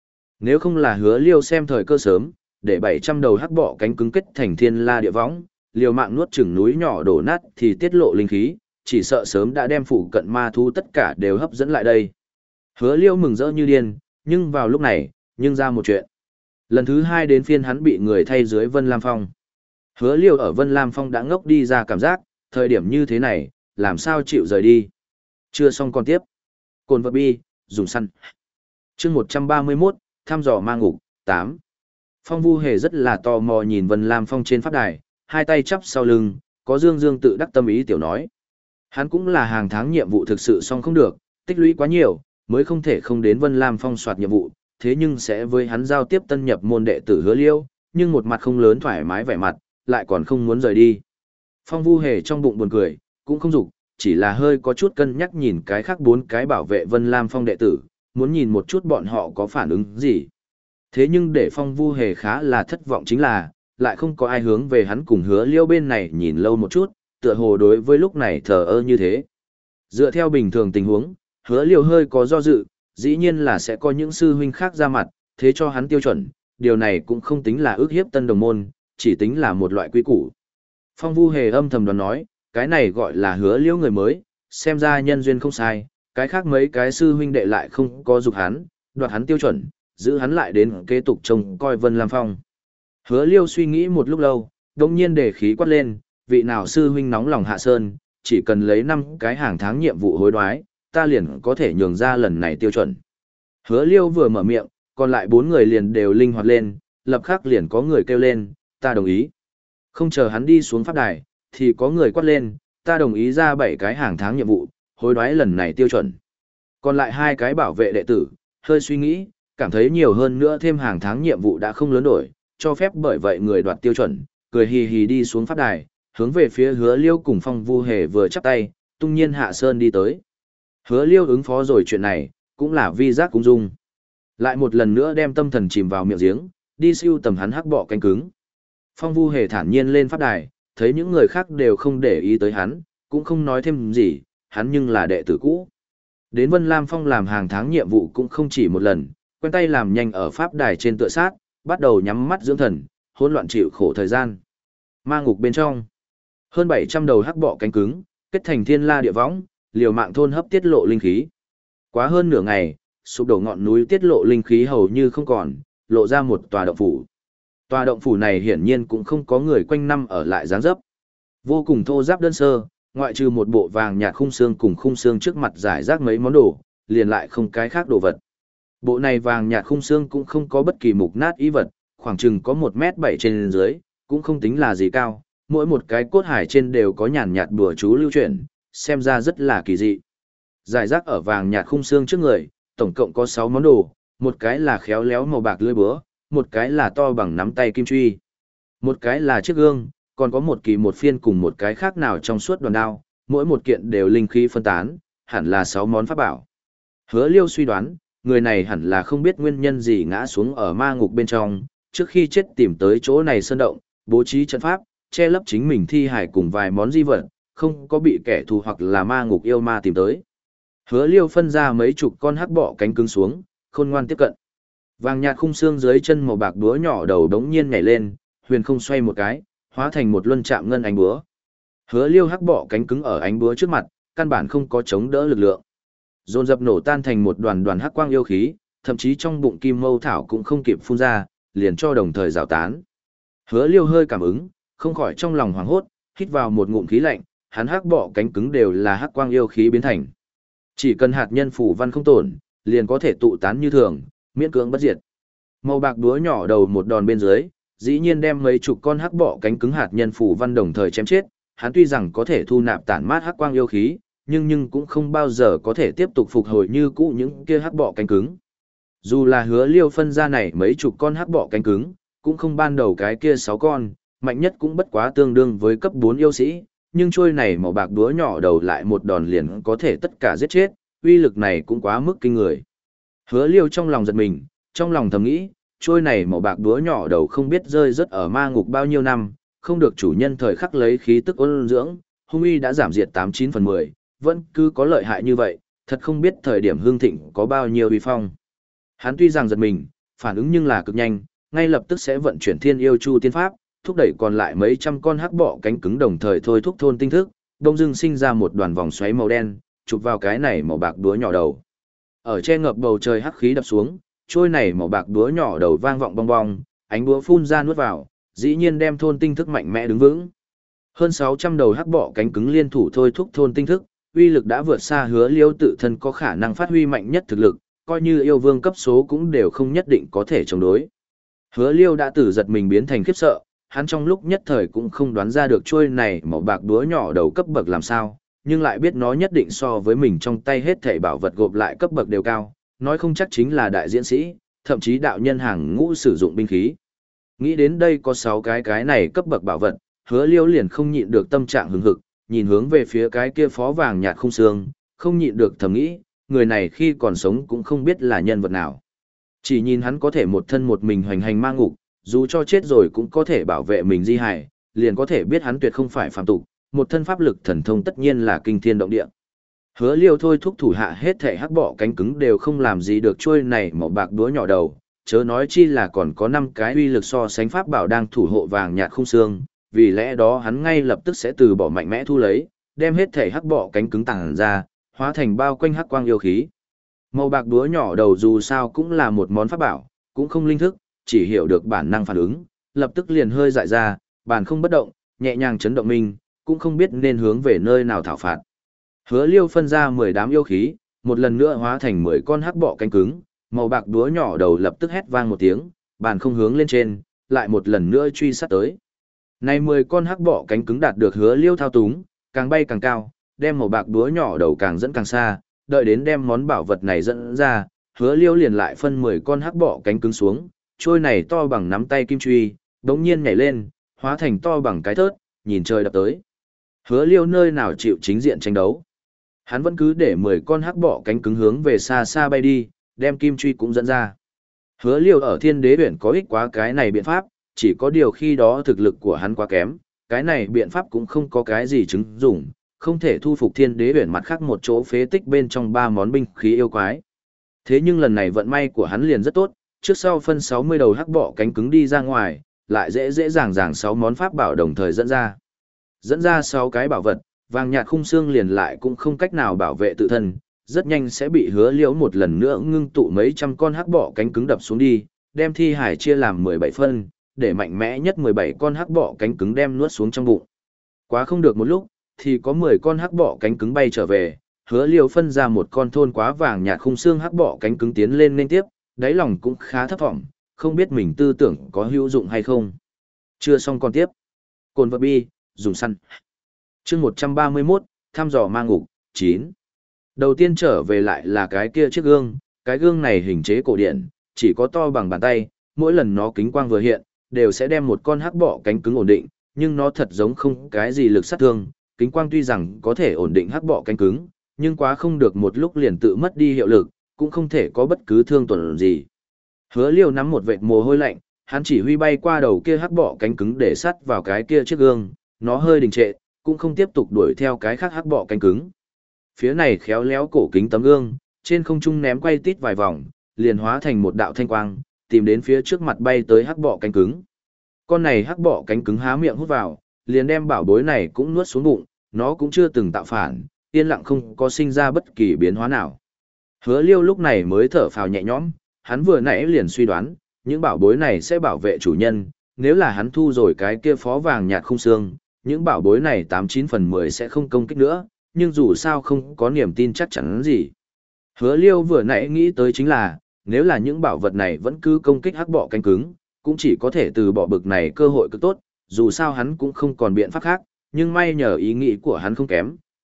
Speaker 1: Nếu không là Hứa Liêu xem thời cơ sớm, để bảy trăm đầu hắc bọ cánh cứng kết thành thiên la địa võng, liều mạng nuốt chửng núi nhỏ đổ nát thì tiết lộ linh khí, chỉ sợ sớm đã đem phụ cận ma thú tất cả đều hấp dẫn lại đây. Hứa Liêu mừng rỡ như điên, nhưng vào lúc này, nhưng ra một chuyện. Lần thứ hai đến phiên hắn bị người thay dưới Vân Lam Phong. Hứa Liêu ở Vân Lam Phong đã ngốc đi ra cảm giác, thời điểm như thế này, làm sao chịu rời đi. Chưa xong còn tiếp. Cồn vật bi, dùng săn. chương một trăm ba mươi mốt, thăm dò ma ngục, tám. Phong Vu Hề rất là tò mò nhìn Vân Lam Phong trên pháp đài, hai tay chắp sau lưng, có dương dương tự đắc tâm ý tiểu nói. Hắn cũng là hàng tháng nhiệm vụ thực sự xong không được, tích lũy quá nhiều, mới không thể không đến Vân Lam Phong soạt nhiệm vụ, thế nhưng sẽ với hắn giao tiếp tân nhập môn đệ tử Hứa Liêu, nhưng một mặt không lớn thoải mái vẻ mặt, lại còn không muốn rời đi. Phong Vu Hề trong bụng buồn cười, cũng không dục, chỉ là hơi có chút cân nhắc nhìn cái khác bốn cái bảo vệ Vân Lam Phong đệ tử, muốn nhìn một chút bọn họ có phản ứng gì. Thế nhưng để Phong Vu Hề khá là thất vọng chính là, lại không có ai hướng về hắn cùng Hứa Liêu bên này nhìn lâu một chút, tựa hồ đối với lúc này thờ ơ như thế. Dựa theo bình thường tình huống, Hứa Liêu hơi có do dự, dĩ nhiên là sẽ có những sư huynh khác ra mặt, thế cho hắn tiêu chuẩn, điều này cũng không tính là ước hiếp tân đồng môn, chỉ tính là một loại quy củ. Phong Vu Hề âm thầm đoán nói, cái này gọi là Hứa Liêu người mới, xem ra nhân duyên không sai, cái khác mấy cái sư huynh đệ lại không có dục hắn, đoạt hắn tiêu chuẩn, giữ hắn lại đến kế tục trông coi Vân Lam Phong. Hứa Liêu suy nghĩ một lúc lâu, đồng nhiên để khí quát lên, vị nào sư huynh nóng lòng hạ sơn, chỉ cần lấy năm cái hàng tháng nhiệm vụ hối đoái, ta liền có thể nhường ra lần này tiêu chuẩn. Hứa Liêu vừa mở miệng, còn lại bốn người liền đều linh hoạt lên, lập khắc liền có người kêu lên, ta đồng ý. Không chờ hắn đi xuống pháp đài, thì có người quát lên, ta đồng ý ra bảy cái hàng tháng nhiệm vụ, hối đoái lần này tiêu chuẩn. Còn lại hai cái bảo vệ đệ tử, hơi suy nghĩ, cảm thấy nhiều hơn nữa thêm hàng tháng nhiệm vụ đã không lớn đổi, cho phép bởi vậy người đoạt tiêu chuẩn, cười hì hì đi xuống pháp đài, hướng về phía Hứa Liêu cùng Phong Vu Hề vừa chắp tay, tung nhiên hạ sơn đi tới. Hứa Liêu ứng phó rồi chuyện này, cũng là vi giác cung dung. Lại một lần nữa đem tâm thần chìm vào miệng giếng, đi siêu tầm hắn hắc bọ cánh cứng. Phong Vu Hề thản nhiên lên pháp đài, thấy những người khác đều không để ý tới hắn, cũng không nói thêm gì, hắn nhưng là đệ tử cũ. Đến Vân Lam Phong làm hàng tháng nhiệm vụ cũng không chỉ một lần, quen tay làm nhanh ở pháp đài trên tựa sát, bắt đầu nhắm mắt dưỡng thần, hỗn loạn chịu khổ thời gian. Ma ngục bên trong, hơn bảy trăm đầu hắc bọ cánh cứng, kết thành thiên la địa võng, liều mạng thôn hấp tiết lộ linh khí. Quá hơn nửa ngày, sụp đổ ngọn núi tiết lộ linh khí hầu như không còn, lộ ra một tòa động phủ. Tòa động phủ này hiển nhiên cũng không có người quanh năm ở lại dáng dấp. Vô cùng thô ráp đơn sơ, ngoại trừ một bộ vàng nhạt khung xương cùng khung xương trước mặt giải rác mấy món đồ, liền lại không cái khác đồ vật. Bộ này vàng nhạt khung xương cũng không có bất kỳ mục nát ý vật, khoảng chừng có một mét bảy trên dưới, cũng không tính là gì cao, mỗi một cái cốt hải trên đều có nhàn nhạt bùa chú lưu chuyển, xem ra rất là kỳ dị. Giải rác ở vàng nhạt khung xương trước người, tổng cộng có sáu món đồ, một cái là khéo léo màu bạc lưỡi búa, một cái là to bằng nắm tay kim truy, một cái là chiếc gương, còn có một kỳ một phiên cùng một cái khác nào trong suốt đoàn đao, mỗi một kiện đều linh khí phân tán, hẳn là sáu món pháp bảo. Hứa Liêu suy đoán, người này hẳn là không biết nguyên nhân gì ngã xuống ở ma ngục bên trong, trước khi chết tìm tới chỗ này sơn động, bố trí trận pháp, che lấp chính mình thi hải cùng vài món di vật, không có bị kẻ thù hoặc là ma ngục yêu ma tìm tới. Hứa Liêu phân ra mấy chục con hắc bọ cánh cứng xuống, khôn ngoan tiếp cận. Vàng nhạt khung xương dưới chân màu bạc búa nhỏ đầu đống nhiên nhảy lên, huyền không xoay một cái, hóa thành một luân chạm ngân ánh búa. Hứa Liêu hắc bọ cánh cứng ở ánh búa trước mặt, căn bản không có chống đỡ lực lượng. Dồn dập nổ tan thành một đoàn đoàn hắc quang yêu khí, thậm chí trong bụng kim mâu thảo cũng không kịp phun ra, liền cho đồng thời rào tán. Hứa Liêu hơi cảm ứng, không khỏi trong lòng hoảng hốt, hít vào một ngụm khí lạnh, hắn hắc bọ cánh cứng đều là hắc quang yêu khí biến thành. Chỉ cần hạt nhân phủ văn không tổn, liền có thể tụ tán như thường, miễn cưỡng bất diệt. Màu bạc đúa nhỏ đầu một đòn bên dưới, dĩ nhiên đem mấy chục con hắc bọ cánh cứng hạt nhân phủ văn đồng thời chém chết, hắn tuy rằng có thể thu nạp tản mát hắc quang yêu khí, nhưng nhưng cũng không bao giờ có thể tiếp tục phục hồi như cũ những kia hắc bọ cánh cứng. Dù là Hứa Liêu phân ra này mấy chục con hắc bọ cánh cứng, cũng không ban đầu cái kia sáu con, mạnh nhất cũng bất quá tương đương với cấp bốn yêu sĩ, nhưng trôi này màu bạc đúa nhỏ đầu lại một đòn liền có thể tất cả giết chết, uy lực này cũng quá mức kinh người. Hứa Liêu trong lòng giật mình, trong lòng thầm nghĩ, trôi này màu bạc đúa nhỏ đầu không biết rơi rớt ở ma ngục bao nhiêu năm, không được chủ nhân thời khắc lấy khí tức ôn dưỡng, hung uy đã giảm diệt tám chín phần mười, vẫn cứ có lợi hại như vậy, thật không biết thời điểm hương thịnh có bao nhiêu uy phong. Hắn tuy rằng giật mình, phản ứng nhưng là cực nhanh, ngay lập tức sẽ vận chuyển Thiên Yêu Chu tiên pháp, thúc đẩy còn lại mấy trăm con hắc bọ cánh cứng đồng thời thôi thúc thôn tinh thức, đông dưng sinh ra một đoàn vòng xoáy màu đen, chụp vào cái này màu bạc đúa nhỏ đầu. Ở che ngập bầu trời hắc khí đập xuống, trôi này màu bạc đúa nhỏ đầu vang vọng bong bong, ánh đúa phun ra nuốt vào, dĩ nhiên đem thôn tinh thức mạnh mẽ đứng vững. Hơn sáu trăm đầu hắc bọ cánh cứng liên thủ thôi thúc thôn tinh thức, uy lực đã vượt xa Hứa Liêu tự thân có khả năng phát huy mạnh nhất thực lực, coi như yêu vương cấp số cũng đều không nhất định có thể chống đối. Hứa Liêu đã từ giật mình biến thành khiếp sợ, hắn trong lúc nhất thời cũng không đoán ra được trôi này màu bạc đúa nhỏ đầu cấp bậc làm sao, nhưng lại biết nó nhất định so với mình trong tay hết thảy bảo vật gộp lại cấp bậc đều cao, nói không chắc chính là đại diễn sĩ, thậm chí đạo nhân hàng ngũ sử dụng binh khí. Nghĩ đến đây có sáu cái cái này cấp bậc bảo vật, Hứa Liêu liền không nhịn được tâm trạng hứng hực, nhìn hướng về phía cái kia phó vàng nhạt không xương, không nhịn được thầm nghĩ, người này khi còn sống cũng không biết là nhân vật nào. Chỉ nhìn hắn có thể một thân một mình hoành hành ma ngục, dù cho chết rồi cũng có thể bảo vệ mình di hài, liền có thể biết hắn tuyệt không phải phàm tục, một thân pháp lực thần thông tất nhiên là kinh thiên động địa. Hứa Liêu thôi thúc thủ hạ hết thể hắc bọ cánh cứng đều không làm gì được trôi này màu bạc đúa nhỏ đầu, chớ nói chi là còn có năm cái uy lực so sánh pháp bảo đang thủ hộ vàng nhạt không xương, vì lẽ đó hắn ngay lập tức sẽ từ bỏ mạnh mẽ thu lấy, đem hết thể hắc bọ cánh cứng tàng ra, hóa thành bao quanh hắc quang yêu khí. Màu bạc đúa nhỏ đầu dù sao cũng là một món pháp bảo, cũng không linh thức, chỉ hiểu được bản năng phản ứng, lập tức liền hơi dại ra, bàn không bất động, nhẹ nhàng chấn động mình, cũng không biết nên hướng về nơi nào thảo phạt. Hứa Liêu phân ra mười đám yêu khí, một lần nữa hóa thành mười con hắc bọ cánh cứng, màu bạc đúa nhỏ đầu lập tức hét vang một tiếng, bàn không hướng lên trên, lại một lần nữa truy sát tới. Này mười con hắc bọ cánh cứng đạt được Hứa Liêu thao túng, càng bay càng cao, đem màu bạc đúa nhỏ đầu càng dẫn càng xa, đợi đến đem món bảo vật này dẫn ra, Hứa Liêu liền lại phân mười con hắc bọ cánh cứng xuống, trôi này to bằng nắm tay kim truy, đống nhiên nhảy lên, hóa thành to bằng cái thớt, nhìn trời đập tới. Hứa Liêu nơi nào chịu chính diện tranh đấu. Hắn vẫn cứ để mười con hắc bọ cánh cứng hướng về xa xa bay đi, đem kim truy cũng dẫn ra. Hứa Liêu ở Thiên Đế huyện có ích quá cái này biện pháp, chỉ có điều khi đó thực lực của hắn quá kém, cái này biện pháp cũng không có cái gì chứng dụng, không thể thu phục Thiên Đế huyện mặt khác một chỗ phế tích bên trong ba món binh khí yêu quái. Thế nhưng lần này vận may của hắn liền rất tốt, trước sau phân sáu mươi đầu hắc bọ cánh cứng đi ra ngoài, lại dễ dễ dàng dàng sáu món pháp bảo đồng thời dẫn ra. Dẫn ra sáu cái bảo vật, vàng nhạt khung xương liền lại cũng không cách nào bảo vệ tự thân, rất nhanh sẽ bị Hứa Liễu một lần nữa ngưng tụ mấy trăm con hắc bọ cánh cứng đập xuống đi, đem thi hải chia làm mười bảy phân, để mạnh mẽ nhất mười bảy con hắc bọ cánh cứng đem nuốt xuống trong bụng. Quá không được một lúc, thì có mười con hắc bọ cánh cứng bay trở về, Hứa Liễu phân ra một con thôn quá vàng nhạt khung xương hắc bọ cánh cứng tiến lên nên tiếp, đáy lòng cũng khá thấp vọng, không biết mình tư tưởng có hữu dụng hay không. Chưa xong còn tiếp. Cồn vật bi, dùng săn. Chương một trăm ba mươi mốt, thăm dò ma ngục, chín. Đầu tiên trở về lại là cái kia chiếc gương, cái gương này hình chế cổ điển, chỉ có to bằng bàn tay, mỗi lần nó kính quang vừa hiện, đều sẽ đem một con hắc bọ cánh cứng ổn định, nhưng nó thật giống không cái gì lực sát thương, kính quang tuy rằng có thể ổn định hắc bọ cánh cứng, nhưng quá không được một lúc liền tự mất đi hiệu lực, cũng không thể có bất cứ thương tổn gì. Hứa Liêu nắm một vệt mồ hôi lạnh, hắn chỉ huy bay qua đầu kia hắc bọ cánh cứng để sắt vào cái kia chiếc gương, nó hơi đình trệ, cũng không tiếp tục đuổi theo cái khác hắc bọ cánh cứng. Phía này khéo léo cổ kính tấm gương, trên không trung ném quay tít vài vòng, liền hóa thành một đạo thanh quang, tìm đến phía trước mặt bay tới hắc bọ cánh cứng. Con này hắc bọ cánh cứng há miệng hút vào, liền đem bảo bối này cũng nuốt xuống bụng, nó cũng chưa từng tạo phản, yên lặng không có sinh ra bất kỳ biến hóa nào. Hứa Liêu lúc này mới thở phào nhẹ nhõm, hắn vừa nãy liền suy đoán, những bảo bối này sẽ bảo vệ chủ nhân, nếu là hắn thu rồi cái kia phó vàng nhạt không xương, những bảo bối này tám chín phần mười sẽ không công kích nữa, nhưng dù sao không có niềm tin chắc chắn gì. Hứa Liêu vừa nãy nghĩ tới chính là, nếu là những bảo vật này vẫn cứ công kích hắc bọ cánh cứng, cũng chỉ có thể từ bỏ bực này cơ hội cực tốt, dù sao hắn cũng không còn biện pháp khác, nhưng may nhờ ý nghĩ của hắn không kém,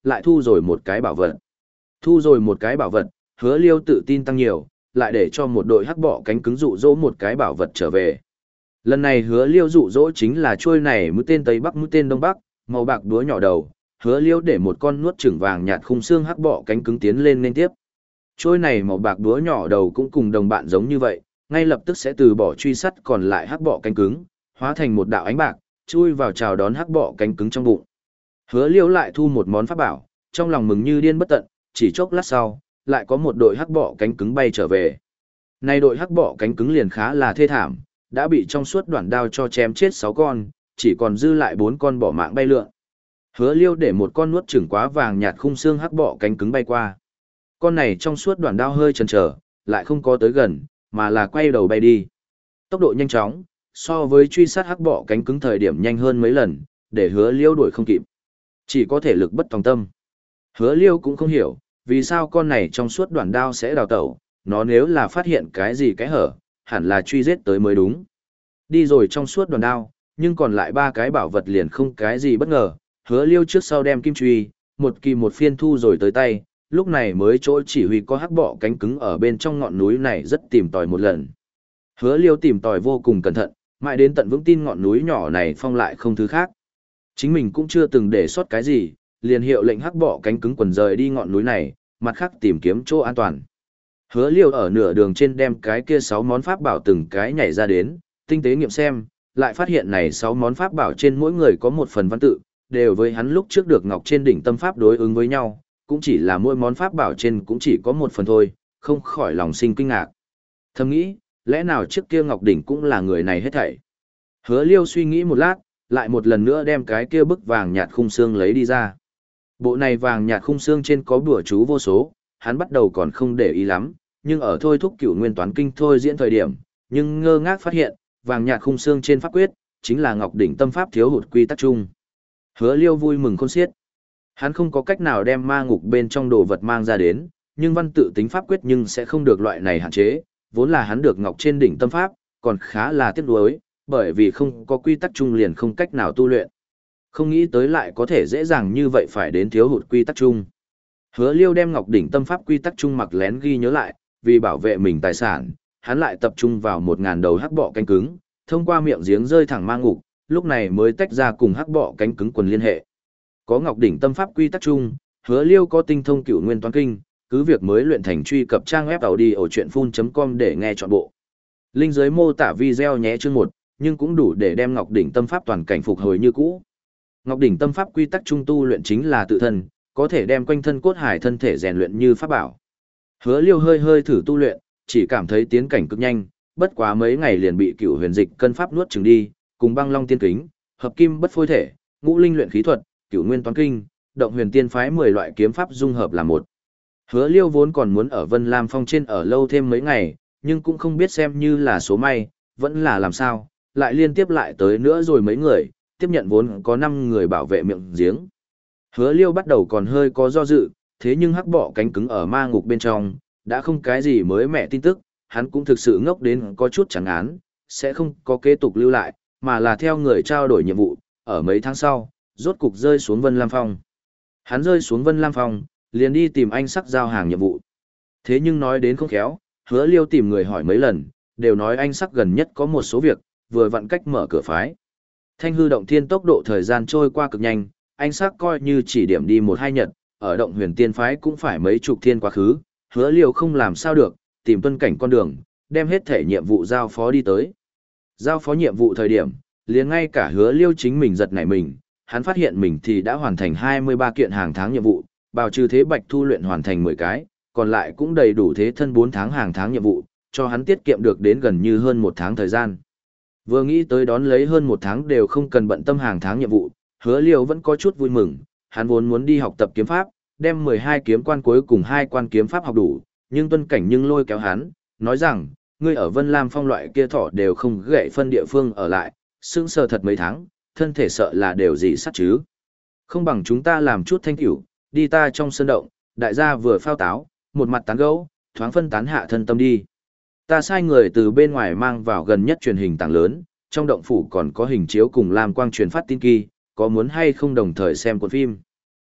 Speaker 1: lại thu rồi một cái bảo vật. Thu rồi một cái bảo vật, Hứa Liêu tự tin tăng nhiều, lại để cho một đội hắc bọ cánh cứng dụ dỗ một cái bảo vật trở về. Lần này Hứa Liêu dụ dỗ chính là chuôi này mũi tên Tây Bắc mũi tên Đông Bắc, màu bạc đúa nhỏ đầu, Hứa Liêu để một con nuốt chửng vàng nhạt khung xương hắc bọ cánh cứng tiến lên nên tiếp. Chuôi này màu bạc đúa nhỏ đầu cũng cùng đồng bạn giống như vậy, ngay lập tức sẽ từ bỏ truy sát còn lại hắc bọ cánh cứng, hóa thành một đạo ánh bạc, chui vào chào đón hắc bọ cánh cứng trong bụng. Hứa Liêu lại thu một món pháp bảo, trong lòng mừng như điên bất tận, chỉ chốc lát sau, lại có một đội hắc bọ cánh cứng bay trở về. Nay đội hắc bọ cánh cứng liền khá là thê thảm, đã bị trong suốt đoạn đao cho chém chết sáu con, chỉ còn dư lại bốn con bỏ mạng bay lượn. Hứa Liêu để một con nuốt chửng quá vàng nhạt khung xương hắc bọ cánh cứng bay qua. Con này trong suốt đoạn đao hơi chần chờ, lại không có tới gần, mà là quay đầu bay đi. Tốc độ nhanh chóng, so với truy sát hắc bọ cánh cứng thời điểm nhanh hơn mấy lần, để Hứa Liêu đuổi không kịp. Chỉ có thể lực bất tòng tâm. Hứa Liêu cũng không hiểu, vì sao con này trong suốt đoạn đao sẽ đào tẩu, nó nếu là phát hiện cái gì cái hở, hẳn là truy giết tới mới đúng. Đi rồi trong suốt đoạn đao, nhưng còn lại ba cái bảo vật liền không cái gì bất ngờ, Hứa Liêu trước sau đem kim truy, một kỳ một phiên thu rồi tới tay, lúc này mới chỗ chỉ huy có hắc bọ cánh cứng ở bên trong ngọn núi này rất tìm tòi một lần. Hứa Liêu tìm tòi vô cùng cẩn thận, mãi đến tận vững tin ngọn núi nhỏ này phong lại không thứ khác. Chính mình cũng chưa từng để sót cái gì, liền hiệu lệnh hắc bọ cánh cứng quần rời đi ngọn núi này, mặt khác tìm kiếm chỗ an toàn. Hứa Liêu ở nửa đường trên đem cái kia sáu món pháp bảo từng cái nhảy ra đến, tinh tế nghiệm xem, lại phát hiện này sáu món pháp bảo trên mỗi người có một phần văn tự, đều với hắn lúc trước được ngọc trên đỉnh tâm pháp đối ứng với nhau, cũng chỉ là mỗi món pháp bảo trên cũng chỉ có một phần thôi, không khỏi lòng sinh kinh ngạc. Thầm nghĩ, lẽ nào trước kia ngọc đỉnh cũng là người này hết thảy. Hứa Liêu suy nghĩ một lát, lại một lần nữa đem cái kia bức vàng nhạt khung xương lấy đi ra. Bộ này vàng nhạt khung xương trên có bùa chú vô số, hắn bắt đầu còn không để ý lắm, nhưng ở thôi thúc cửu nguyên toán kinh thôi diễn thời điểm, nhưng ngơ ngác phát hiện, vàng nhạt khung xương trên pháp quyết, chính là ngọc đỉnh tâm pháp thiếu hụt quy tắc chung. Hứa Liêu vui mừng khôn xiết. Hắn không có cách nào đem ma ngục bên trong đồ vật mang ra đến, nhưng văn tự tính pháp quyết nhưng sẽ không được loại này hạn chế, vốn là hắn được ngọc trên đỉnh tâm pháp, còn khá là tiếc nuối, bởi vì không có quy tắc chung liền không cách nào tu luyện. Không nghĩ tới lại có thể dễ dàng như vậy phải đến thiếu hụt quy tắc chung. Hứa Liêu đem ngọc đỉnh tâm pháp quy tắc chung mặc lén ghi nhớ lại, vì bảo vệ mình tài sản, hắn lại tập trung vào một ngàn đầu hắc bọ cánh cứng, thông qua miệng giếng rơi thẳng ma ngục, lúc này mới tách ra cùng hắc bọ cánh cứng quần liên hệ. Có ngọc đỉnh tâm pháp quy tắc chung, Hứa Liêu có tinh thông cửu nguyên toán kinh, cứ việc mới luyện thành truy cập trang web tàu đi ở chuyện phun chấm com để nghe trọn bộ. Linh dưới mô tả video nhé chương một, nhưng cũng đủ để đem ngọc đỉnh tâm pháp toàn cảnh phục hồi như cũ. Ngọc đỉnh tâm pháp quy tắc trung tu luyện chính là tự thân, có thể đem quanh thân cốt hải thân thể rèn luyện như pháp bảo. Hứa Liêu hơi hơi thử tu luyện, chỉ cảm thấy tiến cảnh cực nhanh, bất quá mấy ngày liền bị cửu huyền dịch cân pháp nuốt chửng đi, cùng băng long tiên kính, hợp kim bất phôi thể, ngũ linh luyện khí thuật, cửu nguyên toán kinh, động huyền tiên phái mười loại kiếm pháp dung hợp là một. Hứa Liêu vốn còn muốn ở Vân Lam Phong trên ở lâu thêm mấy ngày, nhưng cũng không biết xem như là số may, vẫn là làm sao, lại liên tiếp lại tới nữa rồi mấy người, tiếp nhận vốn có năm người bảo vệ miệng giếng. Hứa Liêu bắt đầu còn hơi có do dự, thế nhưng hắc bọ cánh cứng ở ma ngục bên trong, đã không cái gì mới mẻ tin tức, hắn cũng thực sự ngốc đến có chút chẳng án, sẽ không có kế tục lưu lại, mà là theo người trao đổi nhiệm vụ, ở mấy tháng sau, rốt cục rơi xuống Vân Lam Phong. Hắn rơi xuống Vân Lam Phong, liền đi tìm anh sắc giao hàng nhiệm vụ. Thế nhưng nói đến không khéo, Hứa Liêu tìm người hỏi mấy lần, đều nói anh sắc gần nhất có một số việc, vừa vặn cách mở cửa phái. Thanh hư động thiên tốc độ thời gian trôi qua cực nhanh, anh sắc coi như chỉ điểm đi một hai nhật, ở động huyền tiên phái cũng phải mấy chục thiên quá khứ, Hứa Liêu không làm sao được, tìm tuân cảnh con đường, đem hết thể nhiệm vụ giao phó đi tới. Giao phó nhiệm vụ thời điểm, liền ngay cả Hứa Liêu chính mình giật nảy mình, hắn phát hiện mình thì đã hoàn thành hai mươi ba kiện hàng tháng nhiệm vụ, bào trừ thế bạch thu luyện hoàn thành mười cái, còn lại cũng đầy đủ thế thân bốn tháng hàng tháng nhiệm vụ, cho hắn tiết kiệm được đến gần như hơn một tháng thời gian. Vừa nghĩ tới đón lấy hơn một tháng đều không cần bận tâm hàng tháng nhiệm vụ, Hứa Liêu vẫn có chút vui mừng, hắn vốn muốn đi học tập kiếm pháp, đem mười hai kiếm quan cuối cùng hai quan kiếm pháp học đủ, nhưng tuân cảnh nhưng lôi kéo hắn, nói rằng, ngươi ở Vân Lam Phong loại kia thỏ đều không gậy phân địa phương ở lại, sững sờ thật mấy tháng, thân thể sợ là đều gì sắt chứ. Không bằng chúng ta làm chút thanh tiểu, đi ta trong sân động, đại gia vừa phao táo, một mặt tán gẫu, thoáng phân tán hạ thân tâm đi. Ta sai người từ bên ngoài mang vào gần nhất truyền hình tảng lớn, trong động phủ còn có hình chiếu cùng làm quang truyền phát tin kỳ, có muốn hay không đồng thời xem cuốn phim.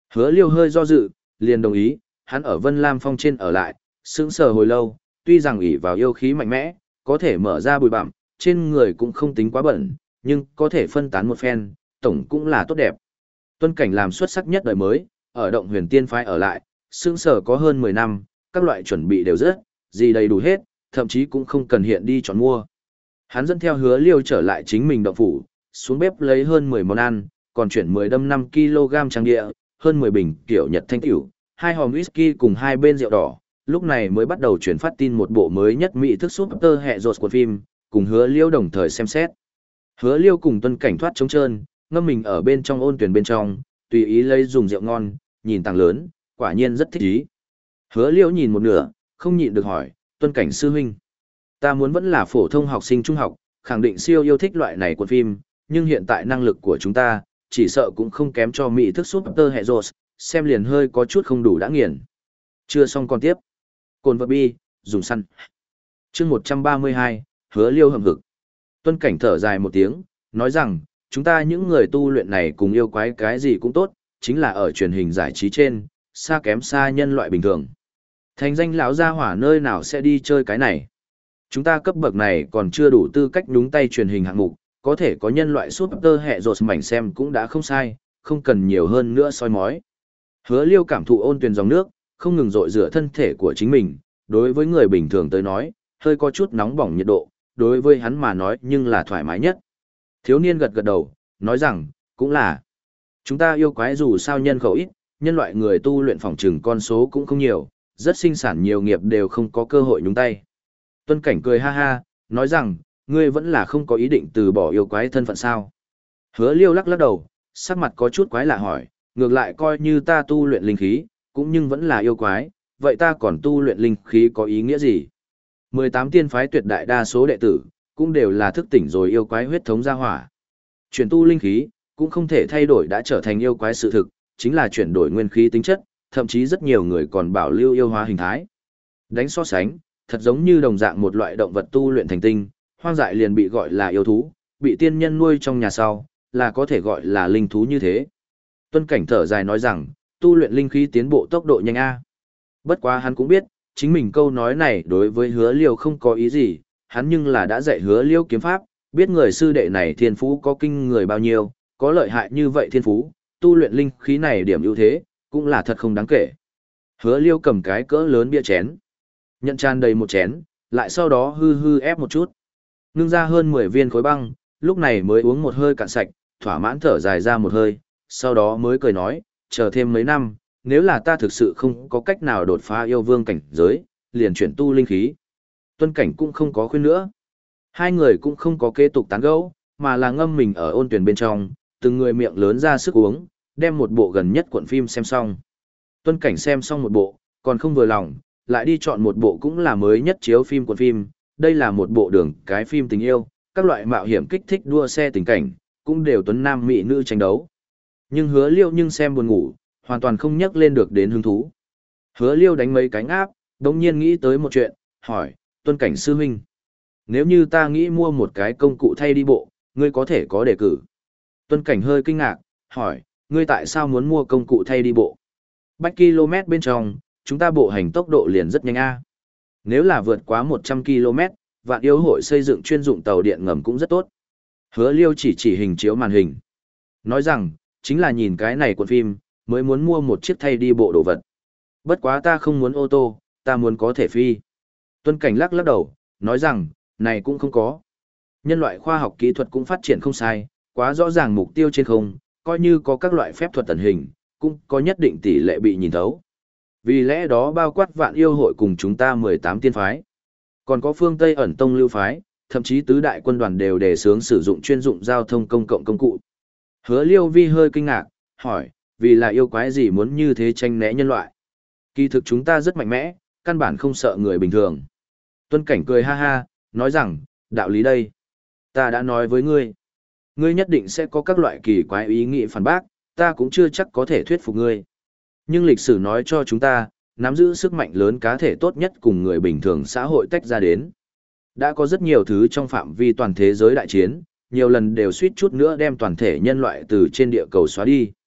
Speaker 1: Hứa Liêu hơi do dự, liền đồng ý, hắn ở Vân Lam Phong trên ở lại, sững sờ hồi lâu, tuy rằng ỷ vào yêu khí mạnh mẽ, có thể mở ra bụi bặm, trên người cũng không tính quá bẩn, nhưng có thể phân tán một phen, tổng cũng là tốt đẹp. Tuân Cảnh làm xuất sắc nhất đời mới, ở động huyền tiên phái ở lại, sững sờ có hơn mười năm, các loại chuẩn bị đều rất, gì đầy đủ hết, thậm chí cũng không cần hiện đi chọn mua. Hắn dẫn theo Hứa Liêu trở lại chính mình động phủ, xuống bếp lấy hơn mười món ăn, còn chuyển mười đâm năm ki lô gam trang địa, hơn mười bình kiểu Nhật thanh tiểu, hai hòm whisky cùng hai bên rượu đỏ, lúc này mới bắt đầu chuyển phát tin một bộ mới nhất mỹ thức súp tơ hệ rột của phim, cùng Hứa Liêu đồng thời xem xét. Hứa Liêu cùng Tuân Cảnh thoát trống trơn, ngâm mình ở bên trong ôn tuyển bên trong, tùy ý lấy dùng rượu ngon, nhìn tàng lớn, quả nhiên rất thích ý. Hứa Liêu nhìn một nửa, không nhịn được hỏi, Tuân Cảnh sư huynh, ta muốn vẫn là phổ thông học sinh trung học, khẳng định siêu yêu thích loại này của phim, nhưng hiện tại năng lực của chúng ta, chỉ sợ cũng không kém cho mỹ thức súp tơ hệ rột, xem liền hơi có chút không đủ đã nghiền. Chưa xong còn tiếp. Cồn vật bi, dùng săn. chương một trăm ba mươi hai, Hứa Liêu hầm hực. Tuân Cảnh thở dài một tiếng, nói rằng, chúng ta những người tu luyện này cùng yêu quái cái gì cũng tốt, chính là ở truyền hình giải trí trên, xa kém xa nhân loại bình thường. Thành danh lão gia hỏa nơi nào sẽ đi chơi cái này. Chúng ta cấp bậc này còn chưa đủ tư cách nhúng tay truyền hình hạng mục, có thể có nhân loại súp tơ hệ rột mảnh xem cũng đã không sai, không cần nhiều hơn nữa soi mói. Hứa Liêu cảm thụ ôn tuyền dòng nước, không ngừng rội rửa thân thể của chính mình, đối với người bình thường tới nói, hơi có chút nóng bỏng nhiệt độ, đối với hắn mà nói nhưng là thoải mái nhất. Thiếu niên gật gật đầu, nói rằng, cũng là, chúng ta yêu quái dù sao nhân khẩu ít, nhân loại người tu luyện phòng trừng con số cũng không nhiều, rất sinh sản nhiều nghiệp đều không có cơ hội nhúng tay. Tuân Cảnh cười ha ha, nói rằng, ngươi vẫn là không có ý định từ bỏ yêu quái thân phận sao. Hứa Liêu lắc lắc đầu, sắc mặt có chút quái lạ hỏi, ngược lại coi như ta tu luyện linh khí, cũng nhưng vẫn là yêu quái, vậy ta còn tu luyện linh khí có ý nghĩa gì? mười tám tiên phái tuyệt đại đa số đệ tử, cũng đều là thức tỉnh rồi yêu quái huyết thống gia hỏa. Chuyển tu linh khí, cũng không thể thay đổi đã trở thành yêu quái sự thực, chính là chuyển đổi nguyên khí tính chất, thậm chí rất nhiều người còn bảo lưu yêu hóa hình thái. Đánh so sánh, thật giống như đồng dạng một loại động vật tu luyện thành tinh, hoang dại liền bị gọi là yêu thú, bị tiên nhân nuôi trong nhà sau, là có thể gọi là linh thú như thế. Tuân Cảnh thở dài nói rằng, tu luyện linh khí tiến bộ tốc độ nhanh a. Bất quá hắn cũng biết, chính mình câu nói này đối với Hứa Liêu không có ý gì, hắn nhưng là đã dạy Hứa Liêu kiếm pháp, biết người sư đệ này thiên phú có kinh người bao nhiêu, có lợi hại như vậy thiên phú, tu luyện linh khí này điểm ưu thế, cũng là thật không đáng kể. Hứa Liêu cầm cái cỡ lớn bia chén, nhận tràn đầy một chén, lại sau đó hư hư ép một chút. Ngưng ra hơn mười viên khối băng, lúc này mới uống một hơi cạn sạch, thỏa mãn thở dài ra một hơi, sau đó mới cười nói, chờ thêm mấy năm, nếu là ta thực sự không có cách nào đột phá yêu vương cảnh giới, liền chuyển tu linh khí. Tuân Cảnh cũng không có khuyên nữa. Hai người cũng không có kế tục tán gẫu, mà là ngâm mình ở ôn tuyển bên trong, từng người miệng lớn ra sức uống, đem một bộ gần nhất cuộn phim xem xong. Tuân Cảnh xem xong một bộ, còn không vừa lòng, lại đi chọn một bộ cũng là mới nhất chiếu phim cuộn phim, đây là một bộ đường cái phim tình yêu, các loại mạo hiểm kích thích đua xe tình cảnh, cũng đều tuấn nam mỹ nữ tranh đấu. Nhưng Hứa Liêu nhưng xem buồn ngủ, hoàn toàn không nhắc lên được đến hứng thú. Hứa Liêu đánh mấy cánh áp, đống nhiên nghĩ tới một chuyện, hỏi, Tuân Cảnh sư huynh, nếu như ta nghĩ mua một cái công cụ thay đi bộ, ngươi có thể có đề cử. Tuân Cảnh hơi kinh ngạc, hỏi, ngươi tại sao muốn mua công cụ thay đi bộ? Bách km bên trong, chúng ta bộ hành tốc độ liền rất nhanh a. Nếu là vượt quá một trăm ki lô mét, Vạn Yêu hội xây dựng chuyên dụng tàu điện ngầm cũng rất tốt. Hứa Liêu chỉ chỉ hình chiếu màn hình. Nói rằng, chính là nhìn cái này cuộn phim, mới muốn mua một chiếc thay đi bộ đồ vật. Bất quá ta không muốn ô tô, ta muốn có thể phi. Tuân Cảnh lắc lắc đầu, nói rằng, này cũng không có. Nhân loại khoa học kỹ thuật cũng phát triển không sai, quá rõ ràng mục tiêu trên không, coi như có các loại phép thuật tẩn hình, cũng có nhất định tỷ lệ bị nhìn thấu. Vì lẽ đó bao quát Vạn Yêu hội cùng chúng ta mười tám tiên phái. Còn có phương Tây ẩn tông lưu phái, thậm chí tứ đại quân đoàn đều đề xướng sử dụng chuyên dụng giao thông công cộng công cụ. Hứa Liêu Vi hơi kinh ngạc, hỏi, vì là yêu quái gì muốn như thế tranh né nhân loại? Kỳ thực chúng ta rất mạnh mẽ, căn bản không sợ người bình thường. Tuân Cảnh cười ha ha, nói rằng, đạo lý đây. Ta đã nói với ngươi. Ngươi nhất định sẽ có các loại kỳ quái ý nghĩ phản bác, ta cũng chưa chắc có thể thuyết phục ngươi. Nhưng lịch sử nói cho chúng ta, nắm giữ sức mạnh lớn cá thể tốt nhất cùng người bình thường xã hội tách ra đến. Đã có rất nhiều thứ trong phạm vi toàn thế giới đại chiến, nhiều lần đều suýt chút nữa đem toàn thể nhân loại từ trên địa cầu xóa đi.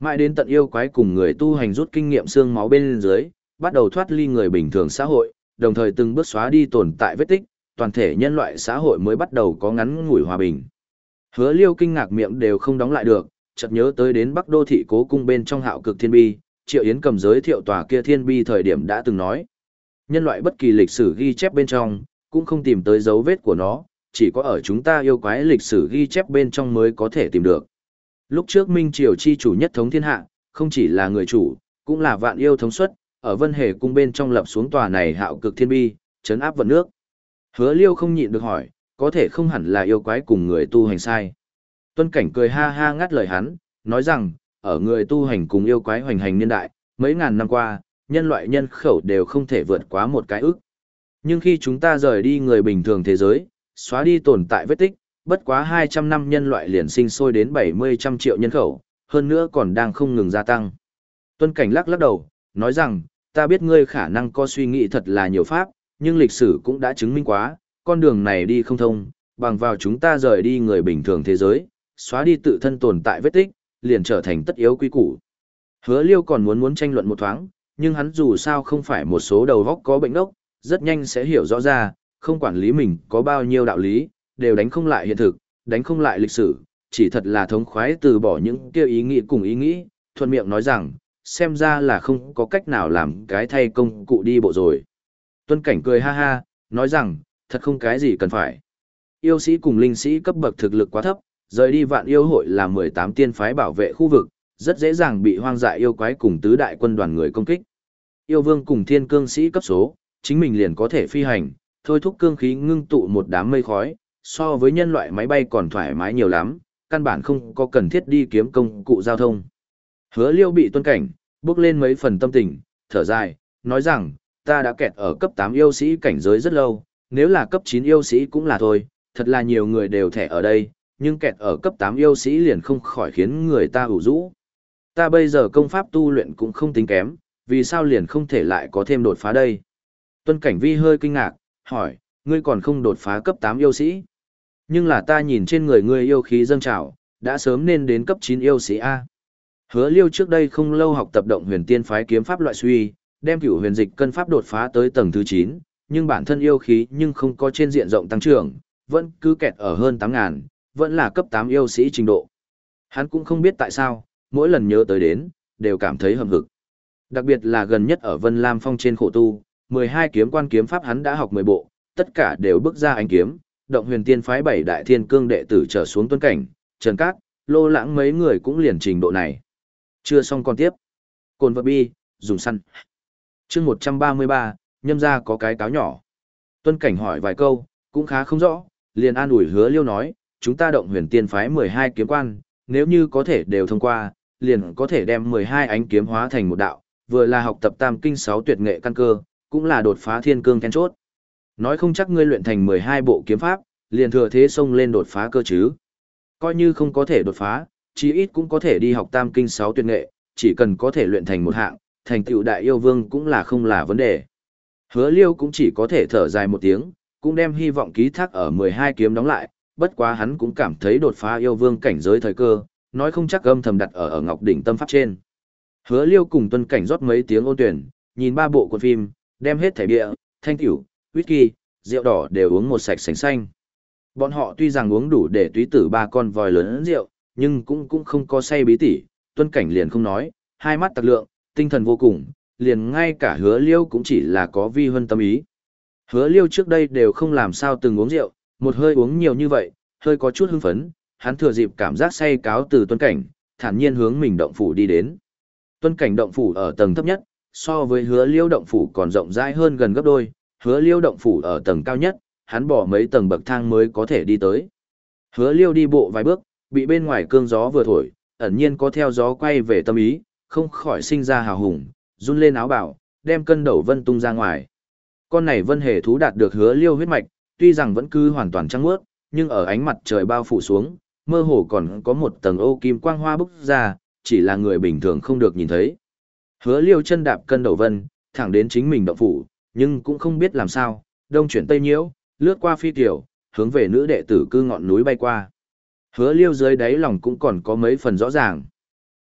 Speaker 1: Mãi đến tận yêu quái cùng người tu hành rút kinh nghiệm xương máu bên dưới, bắt đầu thoát ly người bình thường xã hội, đồng thời từng bước xóa đi tồn tại vết tích, toàn thể nhân loại xã hội mới bắt đầu có ngắn ngủi hòa bình. Hứa Liêu kinh ngạc miệng đều không đóng lại được, chợt nhớ tới đến Bắc Đô thị Cố cung bên trong Hạo Cực Thiên Bi, Triệu Yến cầm giới thiệu tòa kia Thiên Bi thời điểm đã từng nói. Nhân loại bất kỳ lịch sử ghi chép bên trong, cũng không tìm tới dấu vết của nó, chỉ có ở chúng ta yêu quái lịch sử ghi chép bên trong mới có thể tìm được. Lúc trước Minh Triều chi chủ nhất thống thiên hạ, không chỉ là người chủ, cũng là vạn yêu thống suất, ở Vân Hề cung bên trong lập xuống tòa này Hạo Cực Thiên Bi, trấn áp vận nước. Hứa Liêu không nhịn được hỏi, có thể không hẳn là yêu quái cùng người tu hành sai. Tuân Cảnh cười ha ha ngắt lời hắn, nói rằng, ở người tu hành cùng yêu quái hoành hành niên đại, mấy ngàn năm qua, nhân loại nhân khẩu đều không thể vượt quá một cái ức. Nhưng khi chúng ta rời đi người bình thường thế giới, xóa đi tồn tại vết tích, bất quá hai trăm năm nhân loại liền sinh sôi đến bảy mươi trăm triệu nhân khẩu, hơn nữa còn đang không ngừng gia tăng. Tuân Cảnh lắc lắc đầu, nói rằng, ta biết ngươi khả năng có suy nghĩ thật là nhiều pháp, nhưng lịch sử cũng đã chứng minh quá, con đường này đi không thông, bằng vào chúng ta rời đi người bình thường thế giới, xóa đi tự thân tồn tại vết tích, liền trở thành tất yếu quy củ. Hứa Liêu còn muốn muốn tranh luận một thoáng, nhưng hắn dù sao không phải một số đầu góc có bệnh ốc, rất nhanh sẽ hiểu rõ ra, không quản lý mình có bao nhiêu đạo lý, đều đánh không lại hiện thực, đánh không lại lịch sử, chỉ thật là thống khoái từ bỏ những kêu ý nghĩ cùng ý nghĩ, thuận miệng nói rằng, xem ra là không có cách nào làm cái thay công cụ đi bộ rồi. Tuân Cảnh cười ha ha, nói rằng, thật không cái gì cần phải. Yêu sĩ cùng linh sĩ cấp bậc thực lực quá thấp, rời đi vạn yêu hội là mười tám tiên phái bảo vệ khu vực, rất dễ dàng bị hoang dại yêu quái cùng tứ đại quân đoàn người công kích. Yêu vương cùng thiên cương sĩ cấp số, chính mình liền có thể phi hành, thôi thúc cương khí ngưng tụ một đám mây khói, so với nhân loại máy bay còn thoải mái nhiều lắm, căn bản không có cần thiết đi kiếm công cụ giao thông. Hứa Liêu bị Tuân Cảnh, bước lên mấy phần tâm tình, thở dài, nói rằng, ta đã kẹt ở cấp tám yêu sĩ cảnh giới rất lâu, nếu là cấp chín yêu sĩ cũng là thôi, thật là nhiều người đều thẻ ở đây, nhưng kẹt ở cấp tám yêu sĩ liền không khỏi khiến người ta ủ rũ. Ta bây giờ công pháp tu luyện cũng không tính kém, vì sao liền không thể lại có thêm đột phá đây? Tuân Cảnh Vi hơi kinh ngạc, hỏi, ngươi còn không đột phá cấp tám yêu sĩ? Nhưng là ta nhìn trên người ngươi yêu khí dâng trào, đã sớm nên đến cấp chín yêu sĩ A. Hứa Liêu trước đây không lâu học tập động huyền tiên phái kiếm pháp loại suy, đem cửu huyền dịch cân pháp đột phá tới tầng thứ chín, nhưng bản thân yêu khí nhưng không có trên diện rộng tăng trưởng, vẫn cứ kẹt ở hơn tám ngàn, vẫn là cấp tám yêu sĩ trình độ. Hắn cũng không biết tại sao, mỗi lần nhớ tới đến, đều cảm thấy hầm hực. Đặc biệt là gần nhất ở Vân Lam Phong trên khổ tu, mười hai kiếm quan kiếm pháp hắn đã học mười bộ, tất cả đều bước ra ánh kiếm, động huyền tiên phái bảy đại thiên cương đệ tử trở xuống Tuân Cảnh, Trần Cát, Lô Lãng mấy người cũng liền trình độ này. Chưa xong còn tiếp. Cồn vật bi, dùng săn. Chương một trăm ba mươi ba, nhâm ra có cái cáo nhỏ. Tuân Cảnh hỏi vài câu, cũng khá không rõ, liền an ủi Hứa Liêu nói, chúng ta động huyền tiên phái mười hai kiếm quan, nếu như có thể đều thông qua, liền có thể đem mười hai ánh kiếm hóa thành một đạo, vừa là học tập tam kinh sáu tuyệt nghệ căn cơ, cũng là đột phá thiên cương then chốt. Nói không chắc ngươi luyện thành mười hai bộ kiếm pháp, liền thừa thế xông lên đột phá cơ chứ. Coi như không có thể đột phá, chí ít cũng có thể đi học tam kinh sáu tuyệt nghệ, chỉ cần có thể luyện thành một hạng, thành tựu đại yêu vương cũng là không là vấn đề. Hứa Liêu cũng chỉ có thể thở dài một tiếng, cũng đem hy vọng ký thác ở mười hai kiếm đóng lại, bất quá hắn cũng cảm thấy đột phá yêu vương cảnh giới thời cơ, nói không chắc âm thầm đặt ở ở Ngọc đỉnh tâm pháp trên. Hứa Liêu cùng Tuân Cảnh rót mấy tiếng ôn tuyển, nhìn ba bộ cuộn phim, đem hết thẻ bia, thanh tiểu, whisky, rượu đỏ đều uống một sạch sành xanh. Bọn họ tuy rằng uống đủ để túy tử ba con vòi lớn rượu, nhưng cũng cũng không có say bí tỉ, Tuân Cảnh liền không nói, hai mắt tặc lượng, tinh thần vô cùng, liền ngay cả Hứa Liêu cũng chỉ là có vi hơn tâm ý. Hứa Liêu trước đây đều không làm sao từng uống rượu, một hơi uống nhiều như vậy, hơi có chút hưng phấn, hắn thừa dịp cảm giác say cáo từ Tuân Cảnh, thản nhiên hướng mình động phủ đi đến. Tuân Cảnh động phủ ở tầng thấp nhất, so với Hứa Liêu động phủ còn rộng rãi hơn gần gấp đôi, Hứa Liêu động phủ ở tầng cao nhất, hắn bỏ mấy tầng bậc thang mới có thể đi tới. Hứa Liêu đi bộ vài bước, bị bên ngoài cơn gió vừa thổi, ẩn nhiên có theo gió quay về tâm ý, không khỏi sinh ra hào hùng, run lên áo bảo, đem cân đầu vân tung ra ngoài. Con này vân hề thú đạt được Hứa Liêu huyết mạch, tuy rằng vẫn cứ hoàn toàn trắng muốt, nhưng ở ánh mặt trời bao phủ xuống, mơ hồ còn có một tầng ô kim quang hoa bức ra, chỉ là người bình thường không được nhìn thấy. Hứa Liêu chân đạp cân đầu vân, thẳng đến chính mình động phủ, nhưng cũng không biết làm sao, đông chuyển tây nhiễu, lướt qua phi tiểu, hướng về nữ đệ tử cư ngọn núi bay qua. Hứa Liêu dưới đáy lòng cũng còn có mấy phần rõ ràng.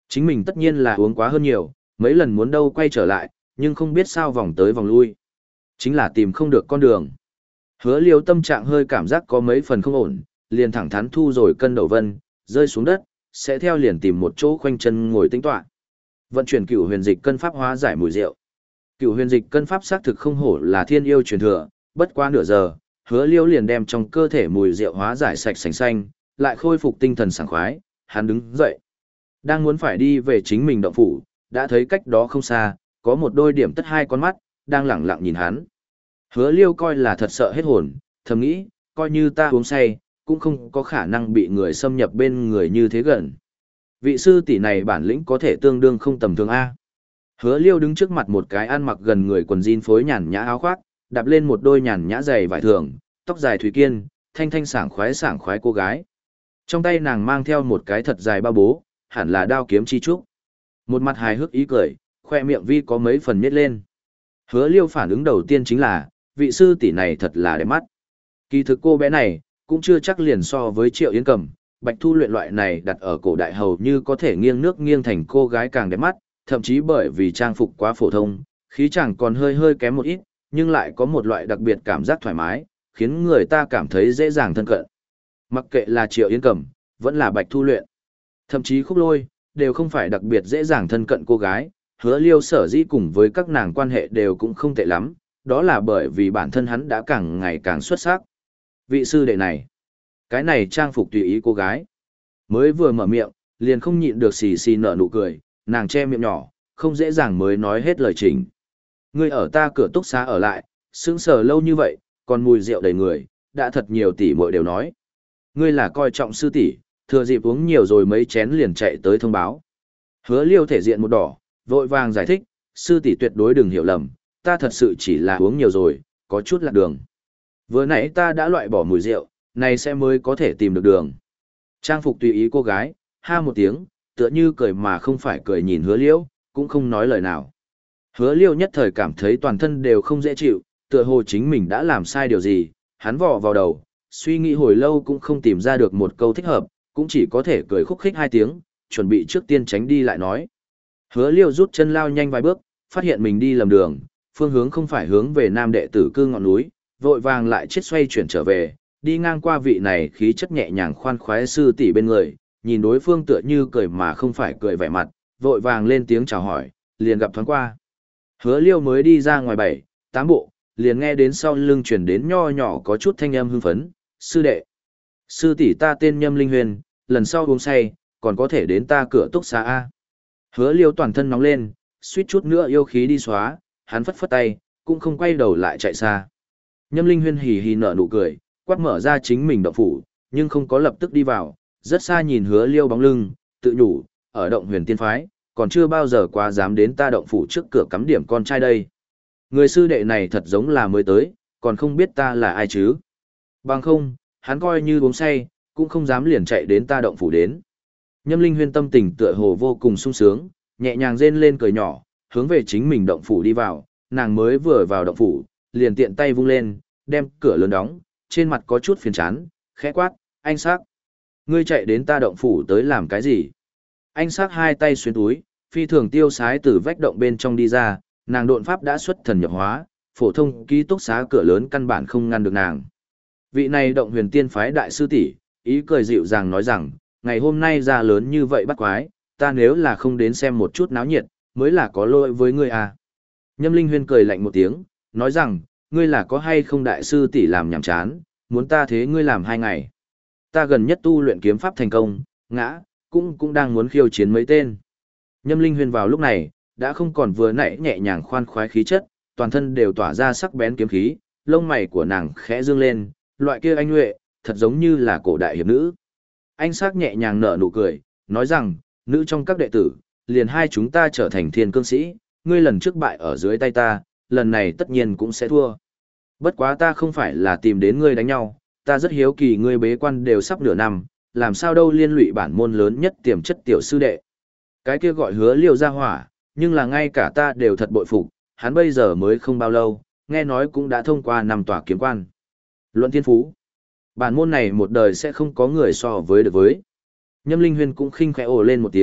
Speaker 1: Chính mình tất nhiên là uống quá hơn nhiều, mấy lần muốn đâu quay trở lại, nhưng không biết sao vòng tới vòng lui. Chính là tìm không được con đường. Hứa Liêu tâm trạng hơi cảm giác có mấy phần không ổn, liền thẳng thắn thu rồi cân đầu vân, rơi xuống đất, sẽ theo liền tìm một chỗ khoanh chân ngồi tĩnh tọa. Vận chuyển cửu huyền dịch cân pháp hóa giải mùi rượu. Cửu huyền dịch cân pháp xác thực không hổ là thiên yêu truyền thừa, bất quá nửa giờ, Hứa Liêu liền đem trong cơ thể mùi rượu hóa giải sạch sành xanh, lại khôi phục tinh thần sảng khoái, hắn đứng dậy. Đang muốn phải đi về chính mình động phủ, đã thấy cách đó không xa, có một đôi điểm tất hai con mắt, đang lẳng lặng nhìn hắn. Hứa Liêu coi là thật sợ hết hồn, thầm nghĩ, coi như ta uống say, cũng không có khả năng bị người xâm nhập bên người như thế gần. Vị sư tỷ này bản lĩnh có thể tương đương không tầm thường A. Hứa Liêu đứng trước mặt một cái ăn mặc gần người quần jean phối nhàn nhã áo khoác, đạp lên một đôi nhàn nhã giày vải thường, tóc dài thủy kiên, thanh thanh sảng khoái sảng khoái cô gái. Trong tay nàng mang theo một cái thật dài bao bố, hẳn là đao kiếm chi trúc. Một mặt hài hước ý cười, khoe miệng vi có mấy phần miết lên. Hứa Liêu phản ứng đầu tiên chính là, vị sư tỷ này thật là đẹp mắt. Kỳ thực cô bé này, cũng chưa chắc liền so với Triệu Yến Cầm, Bạch Thu Luyện loại này đặt ở cổ đại hầu như có thể nghiêng nước nghiêng thành cô gái càng đẹp mắt, thậm chí bởi vì trang phục quá phổ thông, khí chàng còn hơi hơi kém một ít, nhưng lại có một loại đặc biệt cảm giác thoải mái, khiến người ta cảm thấy dễ dàng thân cận. Mặc kệ là Triệu Yến Cầm, vẫn là Bạch Thu Luyện, thậm chí Khúc Lôi, đều không phải đặc biệt dễ dàng thân cận cô gái, Hứa Liêu sở dĩ cùng với các nàng quan hệ đều cũng không tệ lắm, đó là bởi vì bản thân hắn đã càng ngày càng xuất sắc. Vị sư đệ này, cái này trang phục tùy ý cô gái. Mới vừa mở miệng, liền không nhịn được xì xì nở nụ cười, nàng che miệng nhỏ, không dễ dàng mới nói hết lời trình. Ngươi ở ta cửa túc xá ở lại, sững sờ lâu như vậy, còn mùi rượu đầy người, đã thật nhiều tỷ muội đều nói. Ngươi là coi trọng sư tỷ, thừa dịp uống nhiều rồi mấy chén liền chạy tới thông báo. Hứa Liêu thể diện một đỏ, vội vàng giải thích, sư tỷ tuyệt đối đừng hiểu lầm, ta thật sự chỉ là uống nhiều rồi, có chút lạc đường. Vừa nãy ta đã loại bỏ mùi rượu, này sẽ mới có thể tìm được đường. Trang phục tùy ý cô gái, ha một tiếng, tựa như cười mà không phải cười nhìn Hứa Liêu, cũng không nói lời nào. Hứa Liêu nhất thời cảm thấy toàn thân đều không dễ chịu, tựa hồ chính mình đã làm sai điều gì, hắn vò vào đầu, suy nghĩ hồi lâu cũng không tìm ra được một câu thích hợp, cũng chỉ có thể cười khúc khích hai tiếng, chuẩn bị trước tiên tránh đi lại nói. Hứa Liêu rút chân lao nhanh vài bước, phát hiện mình đi lầm đường, phương hướng không phải hướng về nam đệ tử cư ngọn núi, vội vàng lại chết xoay chuyển trở về, đi ngang qua vị này khí chất nhẹ nhàng khoan khoái sư tỷ bên người, nhìn đối phương tựa như cười mà không phải cười vẻ mặt, vội vàng lên tiếng chào hỏi, liền gặp thoáng qua. Hứa Liêu mới đi ra ngoài bảy, tám bộ, liền nghe đến sau lưng chuyển đến nho nhỏ có chút thanh âm hưng phấn, sư đệ. Sư tỷ ta tên Nhâm Linh Huyền, lần sau uống say, còn có thể đến ta cửa túc xá A. Hứa Liêu toàn thân nóng lên, suýt chút nữa yêu khí đi xóa, hắn phất phất tay, cũng không quay đầu lại chạy xa. Nhâm Linh Huyên hì hì nở nụ cười, quát mở ra chính mình động phủ, nhưng không có lập tức đi vào, rất xa nhìn Hứa Liêu bóng lưng, tự nhủ, ở động Huyền Tiên phái, còn chưa bao giờ quá dám đến ta động phủ trước cửa cắm điểm con trai đây. Người sư đệ này thật giống là mới tới, còn không biết ta là ai chứ. Bằng không, hắn coi như uống say, cũng không dám liền chạy đến ta động phủ đến. Nhâm Linh Huyên tâm tình tựa hồ vô cùng sung sướng, nhẹ nhàng rên lên cười nhỏ, hướng về chính mình động phủ đi vào, nàng mới vừa vào động phủ, liền tiện tay vung lên, đem cửa lớn đóng, trên mặt có chút phiền chán, khẽ quát, anh sắc. Ngươi chạy đến ta động phủ tới làm cái gì? Anh sắc hai tay xuyên túi, phi thường tiêu sái từ vách động bên trong đi ra, nàng độn pháp đã xuất thần nhập hóa, phổ thông ký túc xá cửa lớn căn bản không ngăn được nàng. Vị này động Huyền Tiên phái đại sư tỷ, ý cười dịu dàng nói rằng, ngày hôm nay ra lớn như vậy bắt quái, ta nếu là không đến xem một chút náo nhiệt, mới là có lỗi với ngươi à. Nhâm Linh Huyên cười lạnh một tiếng, nói rằng, ngươi là có hay không đại sư tỷ làm nhảm chán, muốn ta thế ngươi làm hai ngày. Ta gần nhất tu luyện kiếm pháp thành công, ngã, cũng cũng đang muốn khiêu chiến mấy tên. Nhâm Linh Huyên vào lúc này, đã không còn vừa nãy nhẹ nhàng khoan khoái khí chất, toàn thân đều tỏa ra sắc bén kiếm khí, lông mày của nàng khẽ dương lên, loại kia anh huệ, thật giống như là cổ đại hiệp nữ. Anh sắc nhẹ nhàng nở nụ cười, nói rằng, nữ trong các đệ tử, liền hai chúng ta trở thành thiên cương sĩ, ngươi lần trước bại ở dưới tay ta, lần này tất nhiên cũng sẽ thua. Bất quá ta không phải là tìm đến ngươi đánh nhau, ta rất hiếu kỳ ngươi bế quan đều sắp nửa năm, làm sao đâu liên lụy bản môn lớn nhất tiềm chất tiểu sư đệ. Cái kia gọi Hứa Liêu ra hỏa, nhưng là ngay cả ta đều thật bội phục, hắn bây giờ mới không bao lâu, nghe nói cũng đã thông qua năm tòa kiếm quan. Luận thiên phú, bản môn này một đời sẽ không có người so với được với. Nhâm Linh Huyên cũng khinh khẽ ồ lên một tiếng,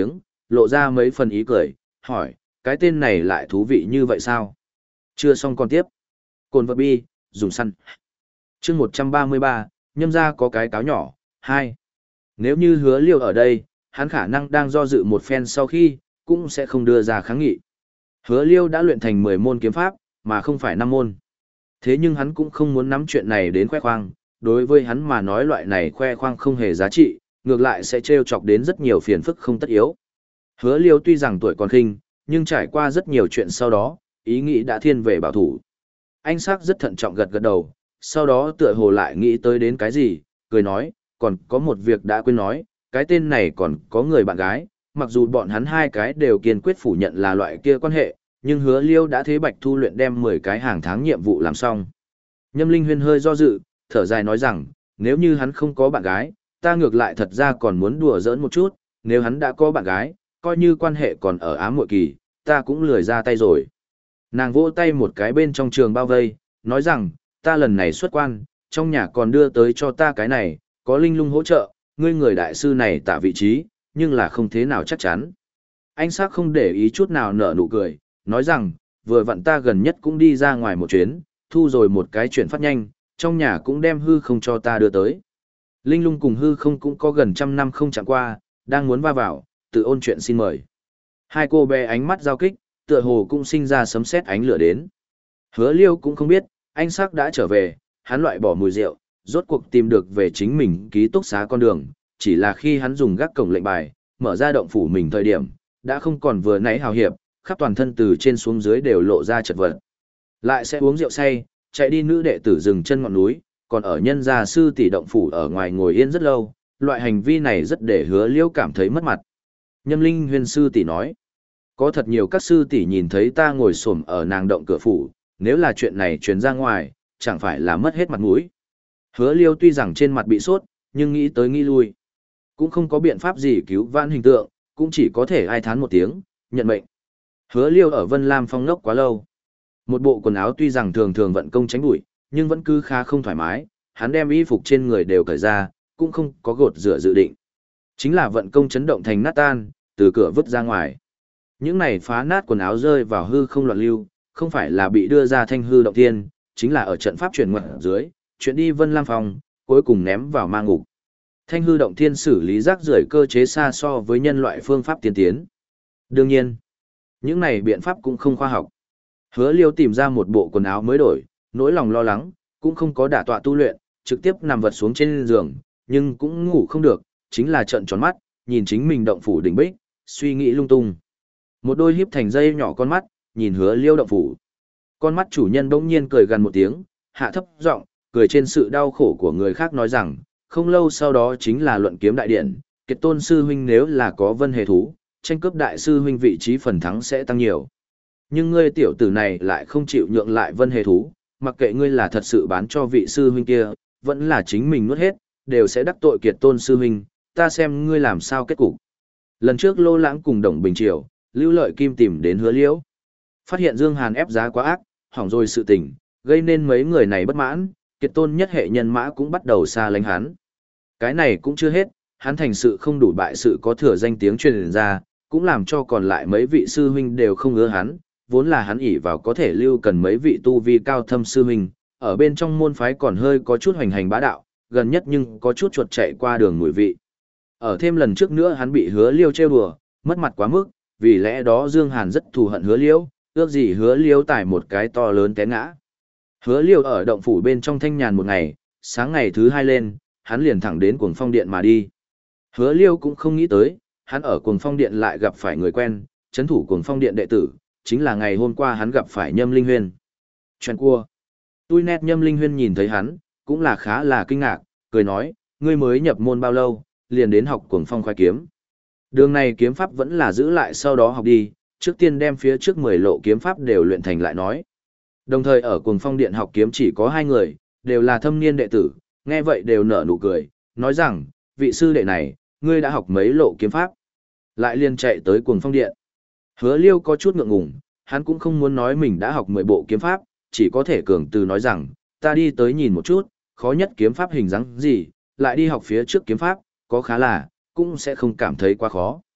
Speaker 1: lộ ra mấy phần ý cười, hỏi, cái tên này lại thú vị như vậy sao? Chưa xong còn tiếp. Cồn vật bi, dùng săn. chương một trăm ba mươi ba, nhâm ra có cái cáo nhỏ, hai. Nếu như hứa liêu ở đây, hắn khả năng đang do dự một phen sau khi, cũng sẽ không đưa ra kháng nghị. Hứa liêu đã luyện thành mười môn kiếm pháp, mà không phải năm môn. Thế nhưng hắn cũng không muốn nắm chuyện này đến khoe khoang, đối với hắn mà nói loại này khoe khoang không hề giá trị, ngược lại sẽ trêu chọc đến rất nhiều phiền phức không tất yếu. Hứa liêu tuy rằng tuổi còn khinh, nhưng trải qua rất nhiều chuyện sau đó, ý nghĩ đã thiên về bảo thủ. Anh sắc rất thận trọng gật gật đầu, sau đó tựa hồ lại nghĩ tới đến cái gì, cười nói, còn có một việc đã quên nói, cái tên này còn có người bạn gái, mặc dù bọn hắn hai cái đều kiên quyết phủ nhận là loại kia quan hệ, nhưng hứa liêu đã thế Bạch Thu luyện đem mười cái hàng tháng nhiệm vụ làm xong. Nhâm Linh Huyên hơi do dự, thở dài nói rằng, nếu như hắn không có bạn gái, ta ngược lại thật ra còn muốn đùa giỡn một chút, nếu hắn đã có bạn gái, coi như quan hệ còn ở ám muội kỳ, ta cũng lười ra tay rồi. Nàng vỗ tay một cái bên trong trường bao vây, nói rằng, ta lần này xuất quan, trong nhà còn đưa tới cho ta cái này, có linh lung hỗ trợ, ngươi người đại sư này tạ vị trí, nhưng là không thế nào chắc chắn. Anh sắc không để ý chút nào nở nụ cười, nói rằng, vừa vặn ta gần nhất cũng đi ra ngoài một chuyến, thu rồi một cái chuyển phát nhanh, trong nhà cũng đem hư không cho ta đưa tới. Linh lung cùng hư không cũng có gần trăm năm không chẳng qua, đang muốn va vào, tự ôn chuyện xin mời. Hai cô bé ánh mắt giao kích, tựa hồ cũng sinh ra sấm sét ánh lửa đến. Hứa liêu cũng không biết, anh sắc đã trở về, hắn loại bỏ mùi rượu, rốt cuộc tìm được về chính mình ký túc xá con đường, chỉ là khi hắn dùng gác cổng lệnh bài, mở ra động phủ mình thời điểm, đã không còn vừa nãy hào hiệp, khắp toàn thân từ trên xuống dưới đều lộ ra chật vật. Lại sẽ uống rượu say, chạy đi nữ đệ tử rừng chân ngọn núi, còn ở nhân gia sư tỷ động phủ ở ngoài ngồi yên rất lâu, loại hành vi này rất để hứa liêu cảm thấy mất mặt. Nhâm Linh Huyên sư tỷ nói, có thật nhiều các sư tỷ nhìn thấy ta ngồi xổm ở nàng động cửa phủ, nếu là chuyện này truyền ra ngoài, chẳng phải là mất hết mặt mũi. Hứa liêu tuy rằng trên mặt bị sốt, nhưng nghĩ tới nghĩ lui. Cũng không có biện pháp gì cứu vãn hình tượng, cũng chỉ có thể ai thán một tiếng, nhận mệnh. Hứa liêu ở Vân Lam Phong ngốc quá lâu. Một bộ quần áo tuy rằng thường thường vận công tránh bụi, nhưng vẫn cứ khá không thoải mái, hắn đem y phục trên người đều cởi ra, cũng không có gột rửa dự định. Chính là vận công chấn động thành nát tan, từ cửa vứt ra ngoài. Những này phá nát quần áo rơi vào hư không loạn lưu, không phải là bị đưa ra thanh hư động thiên, chính là ở trận pháp chuyển ngoặt dưới, chuyển đi Vân Lam Phong, cuối cùng ném vào ma ngục. Thanh hư động thiên xử lý rác rưởi cơ chế xa so với nhân loại phương pháp tiên tiến. Đương nhiên, những này biện pháp cũng không khoa học. Hứa liêu tìm ra một bộ quần áo mới đổi, nỗi lòng lo lắng, cũng không có đả tọa tu luyện, trực tiếp nằm vật xuống trên giường, nhưng cũng ngủ không được, chính là trợn tròn mắt, nhìn chính mình động phủ đỉnh bích, suy nghĩ lung tung. Một đôi híp thành dây nhỏ con mắt, nhìn hứa liêu động phủ. Con mắt chủ nhân bỗng nhiên cười gần một tiếng, hạ thấp giọng, cười trên sự đau khổ của người khác nói rằng, không lâu sau đó chính là luận kiếm đại điện, Kiệt Tôn sư huynh nếu là có vân hề thú, tranh cướp đại sư huynh vị trí phần thắng sẽ tăng nhiều. Nhưng ngươi tiểu tử này lại không chịu nhượng lại vân hề thú, mặc kệ ngươi là thật sự bán cho vị sư huynh kia, vẫn là chính mình nuốt hết, đều sẽ đắc tội Kiệt Tôn sư huynh, ta xem ngươi làm sao kết cục. Lần trước Lô Lãng cùng Đồng Bình Triều, Lưu Lợi Kim tìm đến Hứa Liễu, phát hiện Dương Hàn ép giá quá ác, hỏng rồi sự tình, gây nên mấy người này bất mãn, Kiệt Tôn nhất hệ nhân mã cũng bắt đầu xa lánh hắn. Cái này cũng chưa hết, hắn thành sự không đủ bại sự có thừa danh tiếng truyền ra, cũng làm cho còn lại mấy vị sư huynh đều không ưa hắn, vốn là hắn ỷ vào có thể lưu cần mấy vị tu vi cao thâm sư huynh, ở bên trong môn phái còn hơi có chút hoành hành bá đạo, gần nhất nhưng có chút chuột chạy qua đường mùi vị. Ở thêm lần trước nữa hắn bị Hứa Liêu trêu đùa, mất mặt quá mức, vì lẽ đó Dương Hàn rất thù hận Hứa Liêu, ước gì Hứa Liêu tải một cái to lớn té ngã. Hứa Liêu ở động phủ bên trong thanh nhàn một ngày, sáng ngày thứ hai lên, hắn liền thẳng đến Cuồng Phong Điện mà đi. Hứa Liêu cũng không nghĩ tới, hắn ở Cuồng Phong Điện lại gặp phải người quen, trấn thủ Cuồng Phong Điện đệ tử, chính là ngày hôm qua hắn gặp phải Nhâm Linh Huyên. Chuyện cua. Tui nét Nhâm Linh Huyên nhìn thấy hắn, cũng là khá là kinh ngạc, cười nói, ngươi mới nhập môn bao lâu, liền đến học Cuồng Phong khoái kiếm. Đường này kiếm pháp vẫn là giữ lại sau đó học đi, trước tiên đem phía trước mười lộ kiếm pháp đều luyện thành lại nói. Đồng thời ở Cuồng Phong Điện học kiếm chỉ có hai người, đều là thâm niên đệ tử, nghe vậy đều nở nụ cười, nói rằng, vị sư đệ này, ngươi đã học mấy lộ kiếm pháp. Lại liền chạy tới Cuồng Phong Điện. Hứa Liêu có chút ngượng ngùng, hắn cũng không muốn nói mình đã học mười bộ kiếm pháp, chỉ có thể cường từ nói rằng, ta đi tới nhìn một chút, khó nhất kiếm pháp hình dáng gì, lại đi học phía trước kiếm pháp, có khá là, cũng sẽ không cảm thấy quá khó.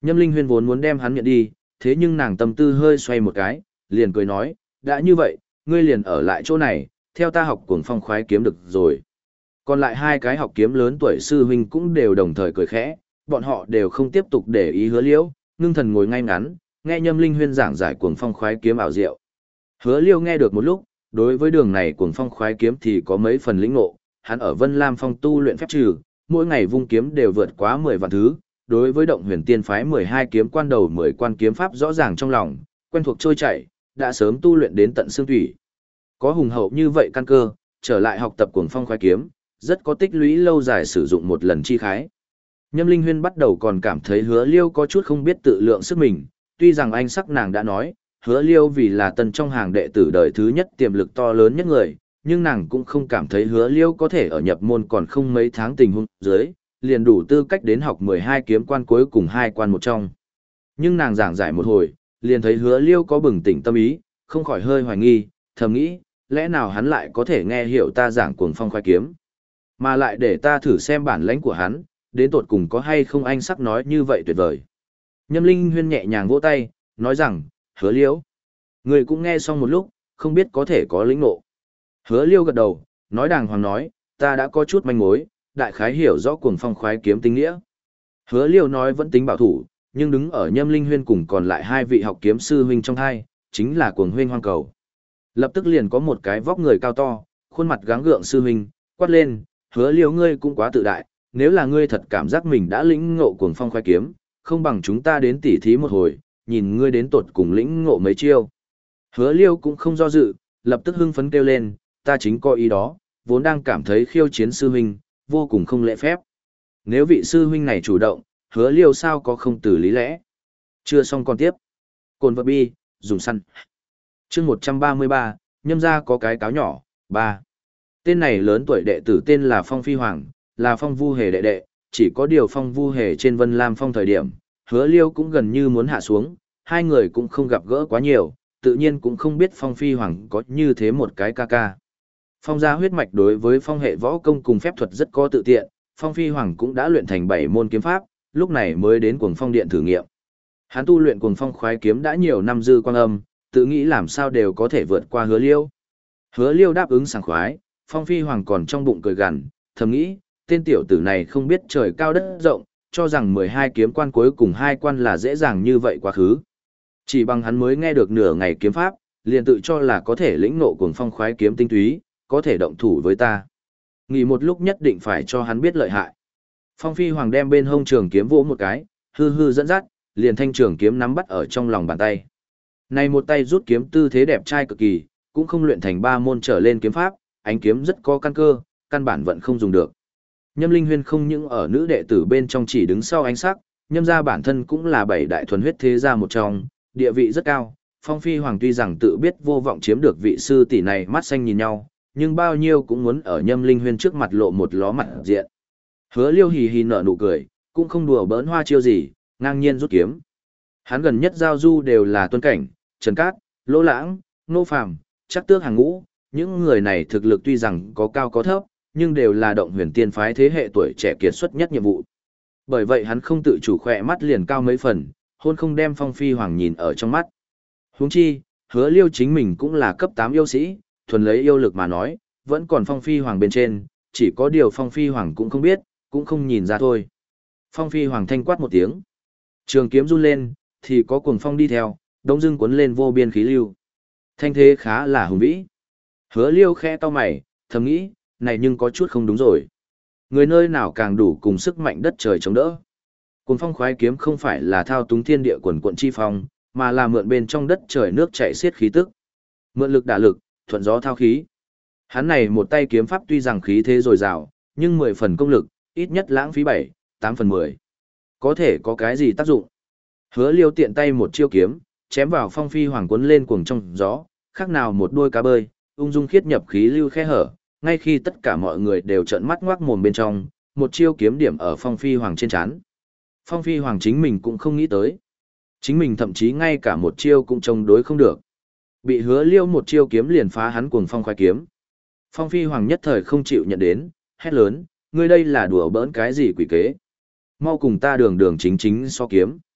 Speaker 1: Nhâm Linh Huyên vốn muốn đem hắn nhận đi, thế nhưng nàng tâm tư hơi xoay một cái, liền cười nói, đã như vậy, ngươi liền ở lại chỗ này, theo ta học cuồng phong khoái kiếm được rồi. Còn lại hai cái học kiếm lớn tuổi sư huynh cũng đều đồng thời cười khẽ, bọn họ đều không tiếp tục để ý Hứa Liễu, ngưng thần ngồi ngay ngắn, nghe Nhâm Linh Huyên giảng giải cuồng phong khoái kiếm ảo diệu. Hứa Liêu nghe được một lúc, đối với đường này cuồng phong khoái kiếm thì có mấy phần lĩnh ngộ, hắn ở Vân Lam Phong tu luyện phép trừ, mỗi ngày vung kiếm đều vượt quá mười vạn thứ, đối với Động Huyền Tiên phái mười hai kiếm quan đầu mười quan kiếm pháp rõ ràng trong lòng, quen thuộc trôi chảy, đã sớm tu luyện đến tận xương thủy. Có hùng hậu như vậy căn cơ, trở lại học tập cuồng phong khoái kiếm, rất có tích lũy lâu dài sử dụng một lần chi khái. Nhâm Linh Huyên bắt đầu còn cảm thấy Hứa Liêu có chút không biết tự lượng sức mình, tuy rằng anh sắc nàng đã nói, Hứa Liêu vì là tân trong hàng đệ tử đời thứ nhất tiềm lực to lớn nhất người, nhưng nàng cũng không cảm thấy Hứa Liêu có thể ở nhập môn còn không mấy tháng tình huống dưới, liền đủ tư cách đến học mười hai kiếm quan cuối cùng hai quan một trong. Nhưng nàng giảng giải một hồi, liền thấy Hứa Liêu có bừng tỉnh tâm ý, không khỏi hơi hoài nghi, thầm nghĩ, lẽ nào hắn lại có thể nghe hiểu ta giảng cuồng phong khoái kiếm, mà lại để ta thử xem bản lãnh của hắn, đến tột cùng có hay không anh sắc nói như vậy tuyệt vời. Nhâm Linh Huyên nhẹ nhàng vỗ tay, nói rằng, Hứa Liêu, người cũng nghe xong một lúc, không biết có thể có lĩnh ngộ. Hứa Liêu gật đầu, nói đàng hoàng nói, ta đã có chút manh mối, đại khái hiểu rõ cuồng phong khoái kiếm tinh nghĩa. Hứa Liêu nói vẫn tính bảo thủ, nhưng đứng ở Nhâm Linh Huyên cùng còn lại hai vị học kiếm sư huynh trong hai, chính là cuồng huynh hoang cầu. Lập tức liền có một cái vóc người cao to, khuôn mặt gắng gượng sư huynh, quát lên, Hứa Liêu ngươi cũng quá tự đại, nếu là ngươi thật cảm giác mình đã lĩnh ngộ cuồng phong khoái kiếm, không bằng chúng ta đến tỉ thí một hồi, nhìn ngươi đến tột cùng lĩnh ngộ mấy chiêu. Hứa Liêu cũng không do dự, lập tức hưng phấn kêu lên, ta chính có ý đó, vốn đang cảm thấy khiêu chiến sư huynh, vô cùng không lễ phép. Nếu vị sư huynh này chủ động, Hứa Liêu sao có không từ lý lẽ. Chưa xong còn tiếp. Cồn vật bi, dùng săn. Chương một trăm ba mươi ba, nhâm ra có cái cáo nhỏ, ba. Tên này lớn tuổi đệ tử tên là Phong Phi Hoàng, là Phong Vu Hề đệ đệ, chỉ có điều Phong Vu Hề trên Vân Lam Phong thời điểm, Hứa Liêu cũng gần như muốn hạ xuống, hai người cũng không gặp gỡ quá nhiều, tự nhiên cũng không biết Phong Phi Hoàng có như thế một cái ca ca. Phong gia huyết mạch đối với phong hệ võ công cùng phép thuật rất có tự tiện, Phong Phi Hoàng cũng đã luyện thành bảy môn kiếm pháp, lúc này mới đến Cuồng Phong Điện thử nghiệm. Hắn tu luyện Cuồng Phong khoái kiếm đã nhiều năm dư quang âm, tự nghĩ làm sao đều có thể vượt qua Hứa Liêu. Hứa Liêu đáp ứng sảng khoái, Phong Phi Hoàng còn trong bụng cười gằn, thầm nghĩ, tên tiểu tử này không biết trời cao đất rộng, cho rằng mười hai kiếm quan cuối cùng hai quan là dễ dàng như vậy quá khứ. Chỉ bằng hắn mới nghe được nửa ngày kiếm pháp, liền tự cho là có thể lĩnh ngộ Cuồng Phong khoái kiếm tinh túy, có thể động thủ với ta. Nghỉ một lúc nhất định phải cho hắn biết lợi hại. Phong Phi Hoàng đem bên hông trường kiếm vỗ một cái, hư hư dẫn dắt, liền thanh trường kiếm nắm bắt ở trong lòng bàn tay. Này một tay rút kiếm tư thế đẹp trai cực kỳ, cũng không luyện thành ba môn trở lên kiếm pháp, ánh kiếm rất có căn cơ, căn bản vẫn không dùng được. Nhâm Linh Huyên không những ở nữ đệ tử bên trong chỉ đứng sau ánh sắc, nhâm gia bản thân cũng là bảy đại thuần huyết thế gia một trong, địa vị rất cao. Phong Phi Hoàng tuy rằng tự biết vô vọng chiếm được vị sư tỷ này mắt xanh nhìn nhau, nhưng bao nhiêu cũng muốn ở Nhâm Linh Huyên trước mặt lộ một ló mặt diện. Hứa Liêu hì hì nở nụ cười, cũng không đùa bỡn hoa chiêu gì, ngang nhiên rút kiếm. Hắn gần nhất giao du đều là Tuân Cảnh, Trần Cát, Lỗ Lãng, Nô Phàm, Trắc Tước hàng ngũ, những người này thực lực tuy rằng có cao có thấp, nhưng đều là Động Huyền Tiên phái thế hệ tuổi trẻ kiệt xuất nhất nhiệm vụ. Bởi vậy hắn không tự chủ khỏe mắt liền cao mấy phần, hôn không đem Phong Phi Hoàng nhìn ở trong mắt. Huống chi, Hứa Liêu chính mình cũng là cấp tám yêu sĩ, thuần lấy yêu lực mà nói, vẫn còn Phong Phi Hoàng bên trên, chỉ có điều Phong Phi Hoàng cũng không biết, cũng không nhìn ra thôi. Phong Phi Hoàng thanh quát một tiếng. Trường kiếm run lên, thì có cuồng phong đi theo, đông dưng cuốn lên vô biên khí lưu. Thanh thế khá là hùng vĩ. Hứa Liêu khẽ cau mày, thầm nghĩ, này nhưng có chút không đúng rồi. Người nơi nào càng đủ cùng sức mạnh đất trời chống đỡ. Cuồng phong khoái kiếm không phải là thao túng thiên địa quần quận chi phong, mà là mượn bên trong đất trời nước chảy xiết khí tức. Mượn lực đả lực, thuận gió thao khí. Hắn này một tay kiếm pháp tuy rằng khí thế dồi dào, nhưng mười phần công lực, ít nhất lãng phí bảy, tám phần mười. Có thể có cái gì tác dụng? Hứa Liêu tiện tay một chiêu kiếm, chém vào Phong Phi Hoàng cuốn lên cuồng trong gió, khác nào một đuôi cá bơi, ung dung khiết nhập khí lưu khe hở, ngay khi tất cả mọi người đều trợn mắt ngoác mồm bên trong, một chiêu kiếm điểm ở Phong Phi Hoàng trên trán. Phong Phi Hoàng chính mình cũng không nghĩ tới. Chính mình thậm chí ngay cả một chiêu cũng chống đối không được. Bị Hứa Liêu một chiêu kiếm liền phá hắn cuồng phong khoái kiếm. Phong Phi Hoàng nhất thời không chịu nhận đến, hét lớn, ngươi đây là đùa bỡn cái gì quỷ kế. Mau cùng ta đường đường chính chính so kiếm.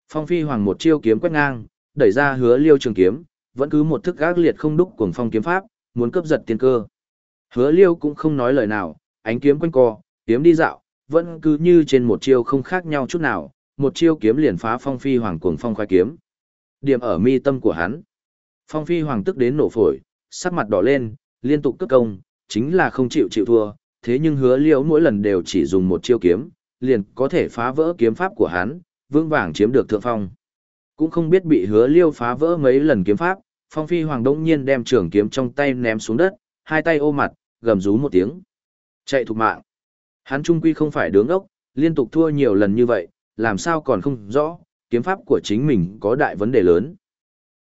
Speaker 1: Phong Phi Hoàng một chiêu kiếm quét ngang, đẩy ra Hứa Liêu trường kiếm, vẫn cứ một thức ác liệt không đúc cuồng phong kiếm pháp, muốn cướp giật tiên cơ. Hứa Liêu cũng không nói lời nào, ánh kiếm quanh co, kiếm đi dạo, vẫn cứ như trên một chiêu không khác nhau chút nào, một chiêu kiếm liền phá Phong Phi Hoàng cuồng phong khoái kiếm. Điểm ở mi tâm của hắn. Phong Phi Hoàng tức đến nổ phổi, sắc mặt đỏ lên, liên tục cướp công, chính là không chịu chịu thua, thế nhưng Hứa Liêu mỗi lần đều chỉ dùng một chiêu kiếm, liền có thể phá vỡ kiếm pháp của hắn, vững vàng chiếm được thượng phong. Cũng không biết bị Hứa Liêu phá vỡ mấy lần kiếm pháp, Phong Phi Hoàng đống nhiên đem trường kiếm trong tay ném xuống đất, hai tay ôm mặt, gầm rú một tiếng. Chạy thục mạng. Hắn trung quy không phải đứng ốc, liên tục thua nhiều lần như vậy, làm sao còn không rõ, kiếm pháp của chính mình có đại vấn đề lớn.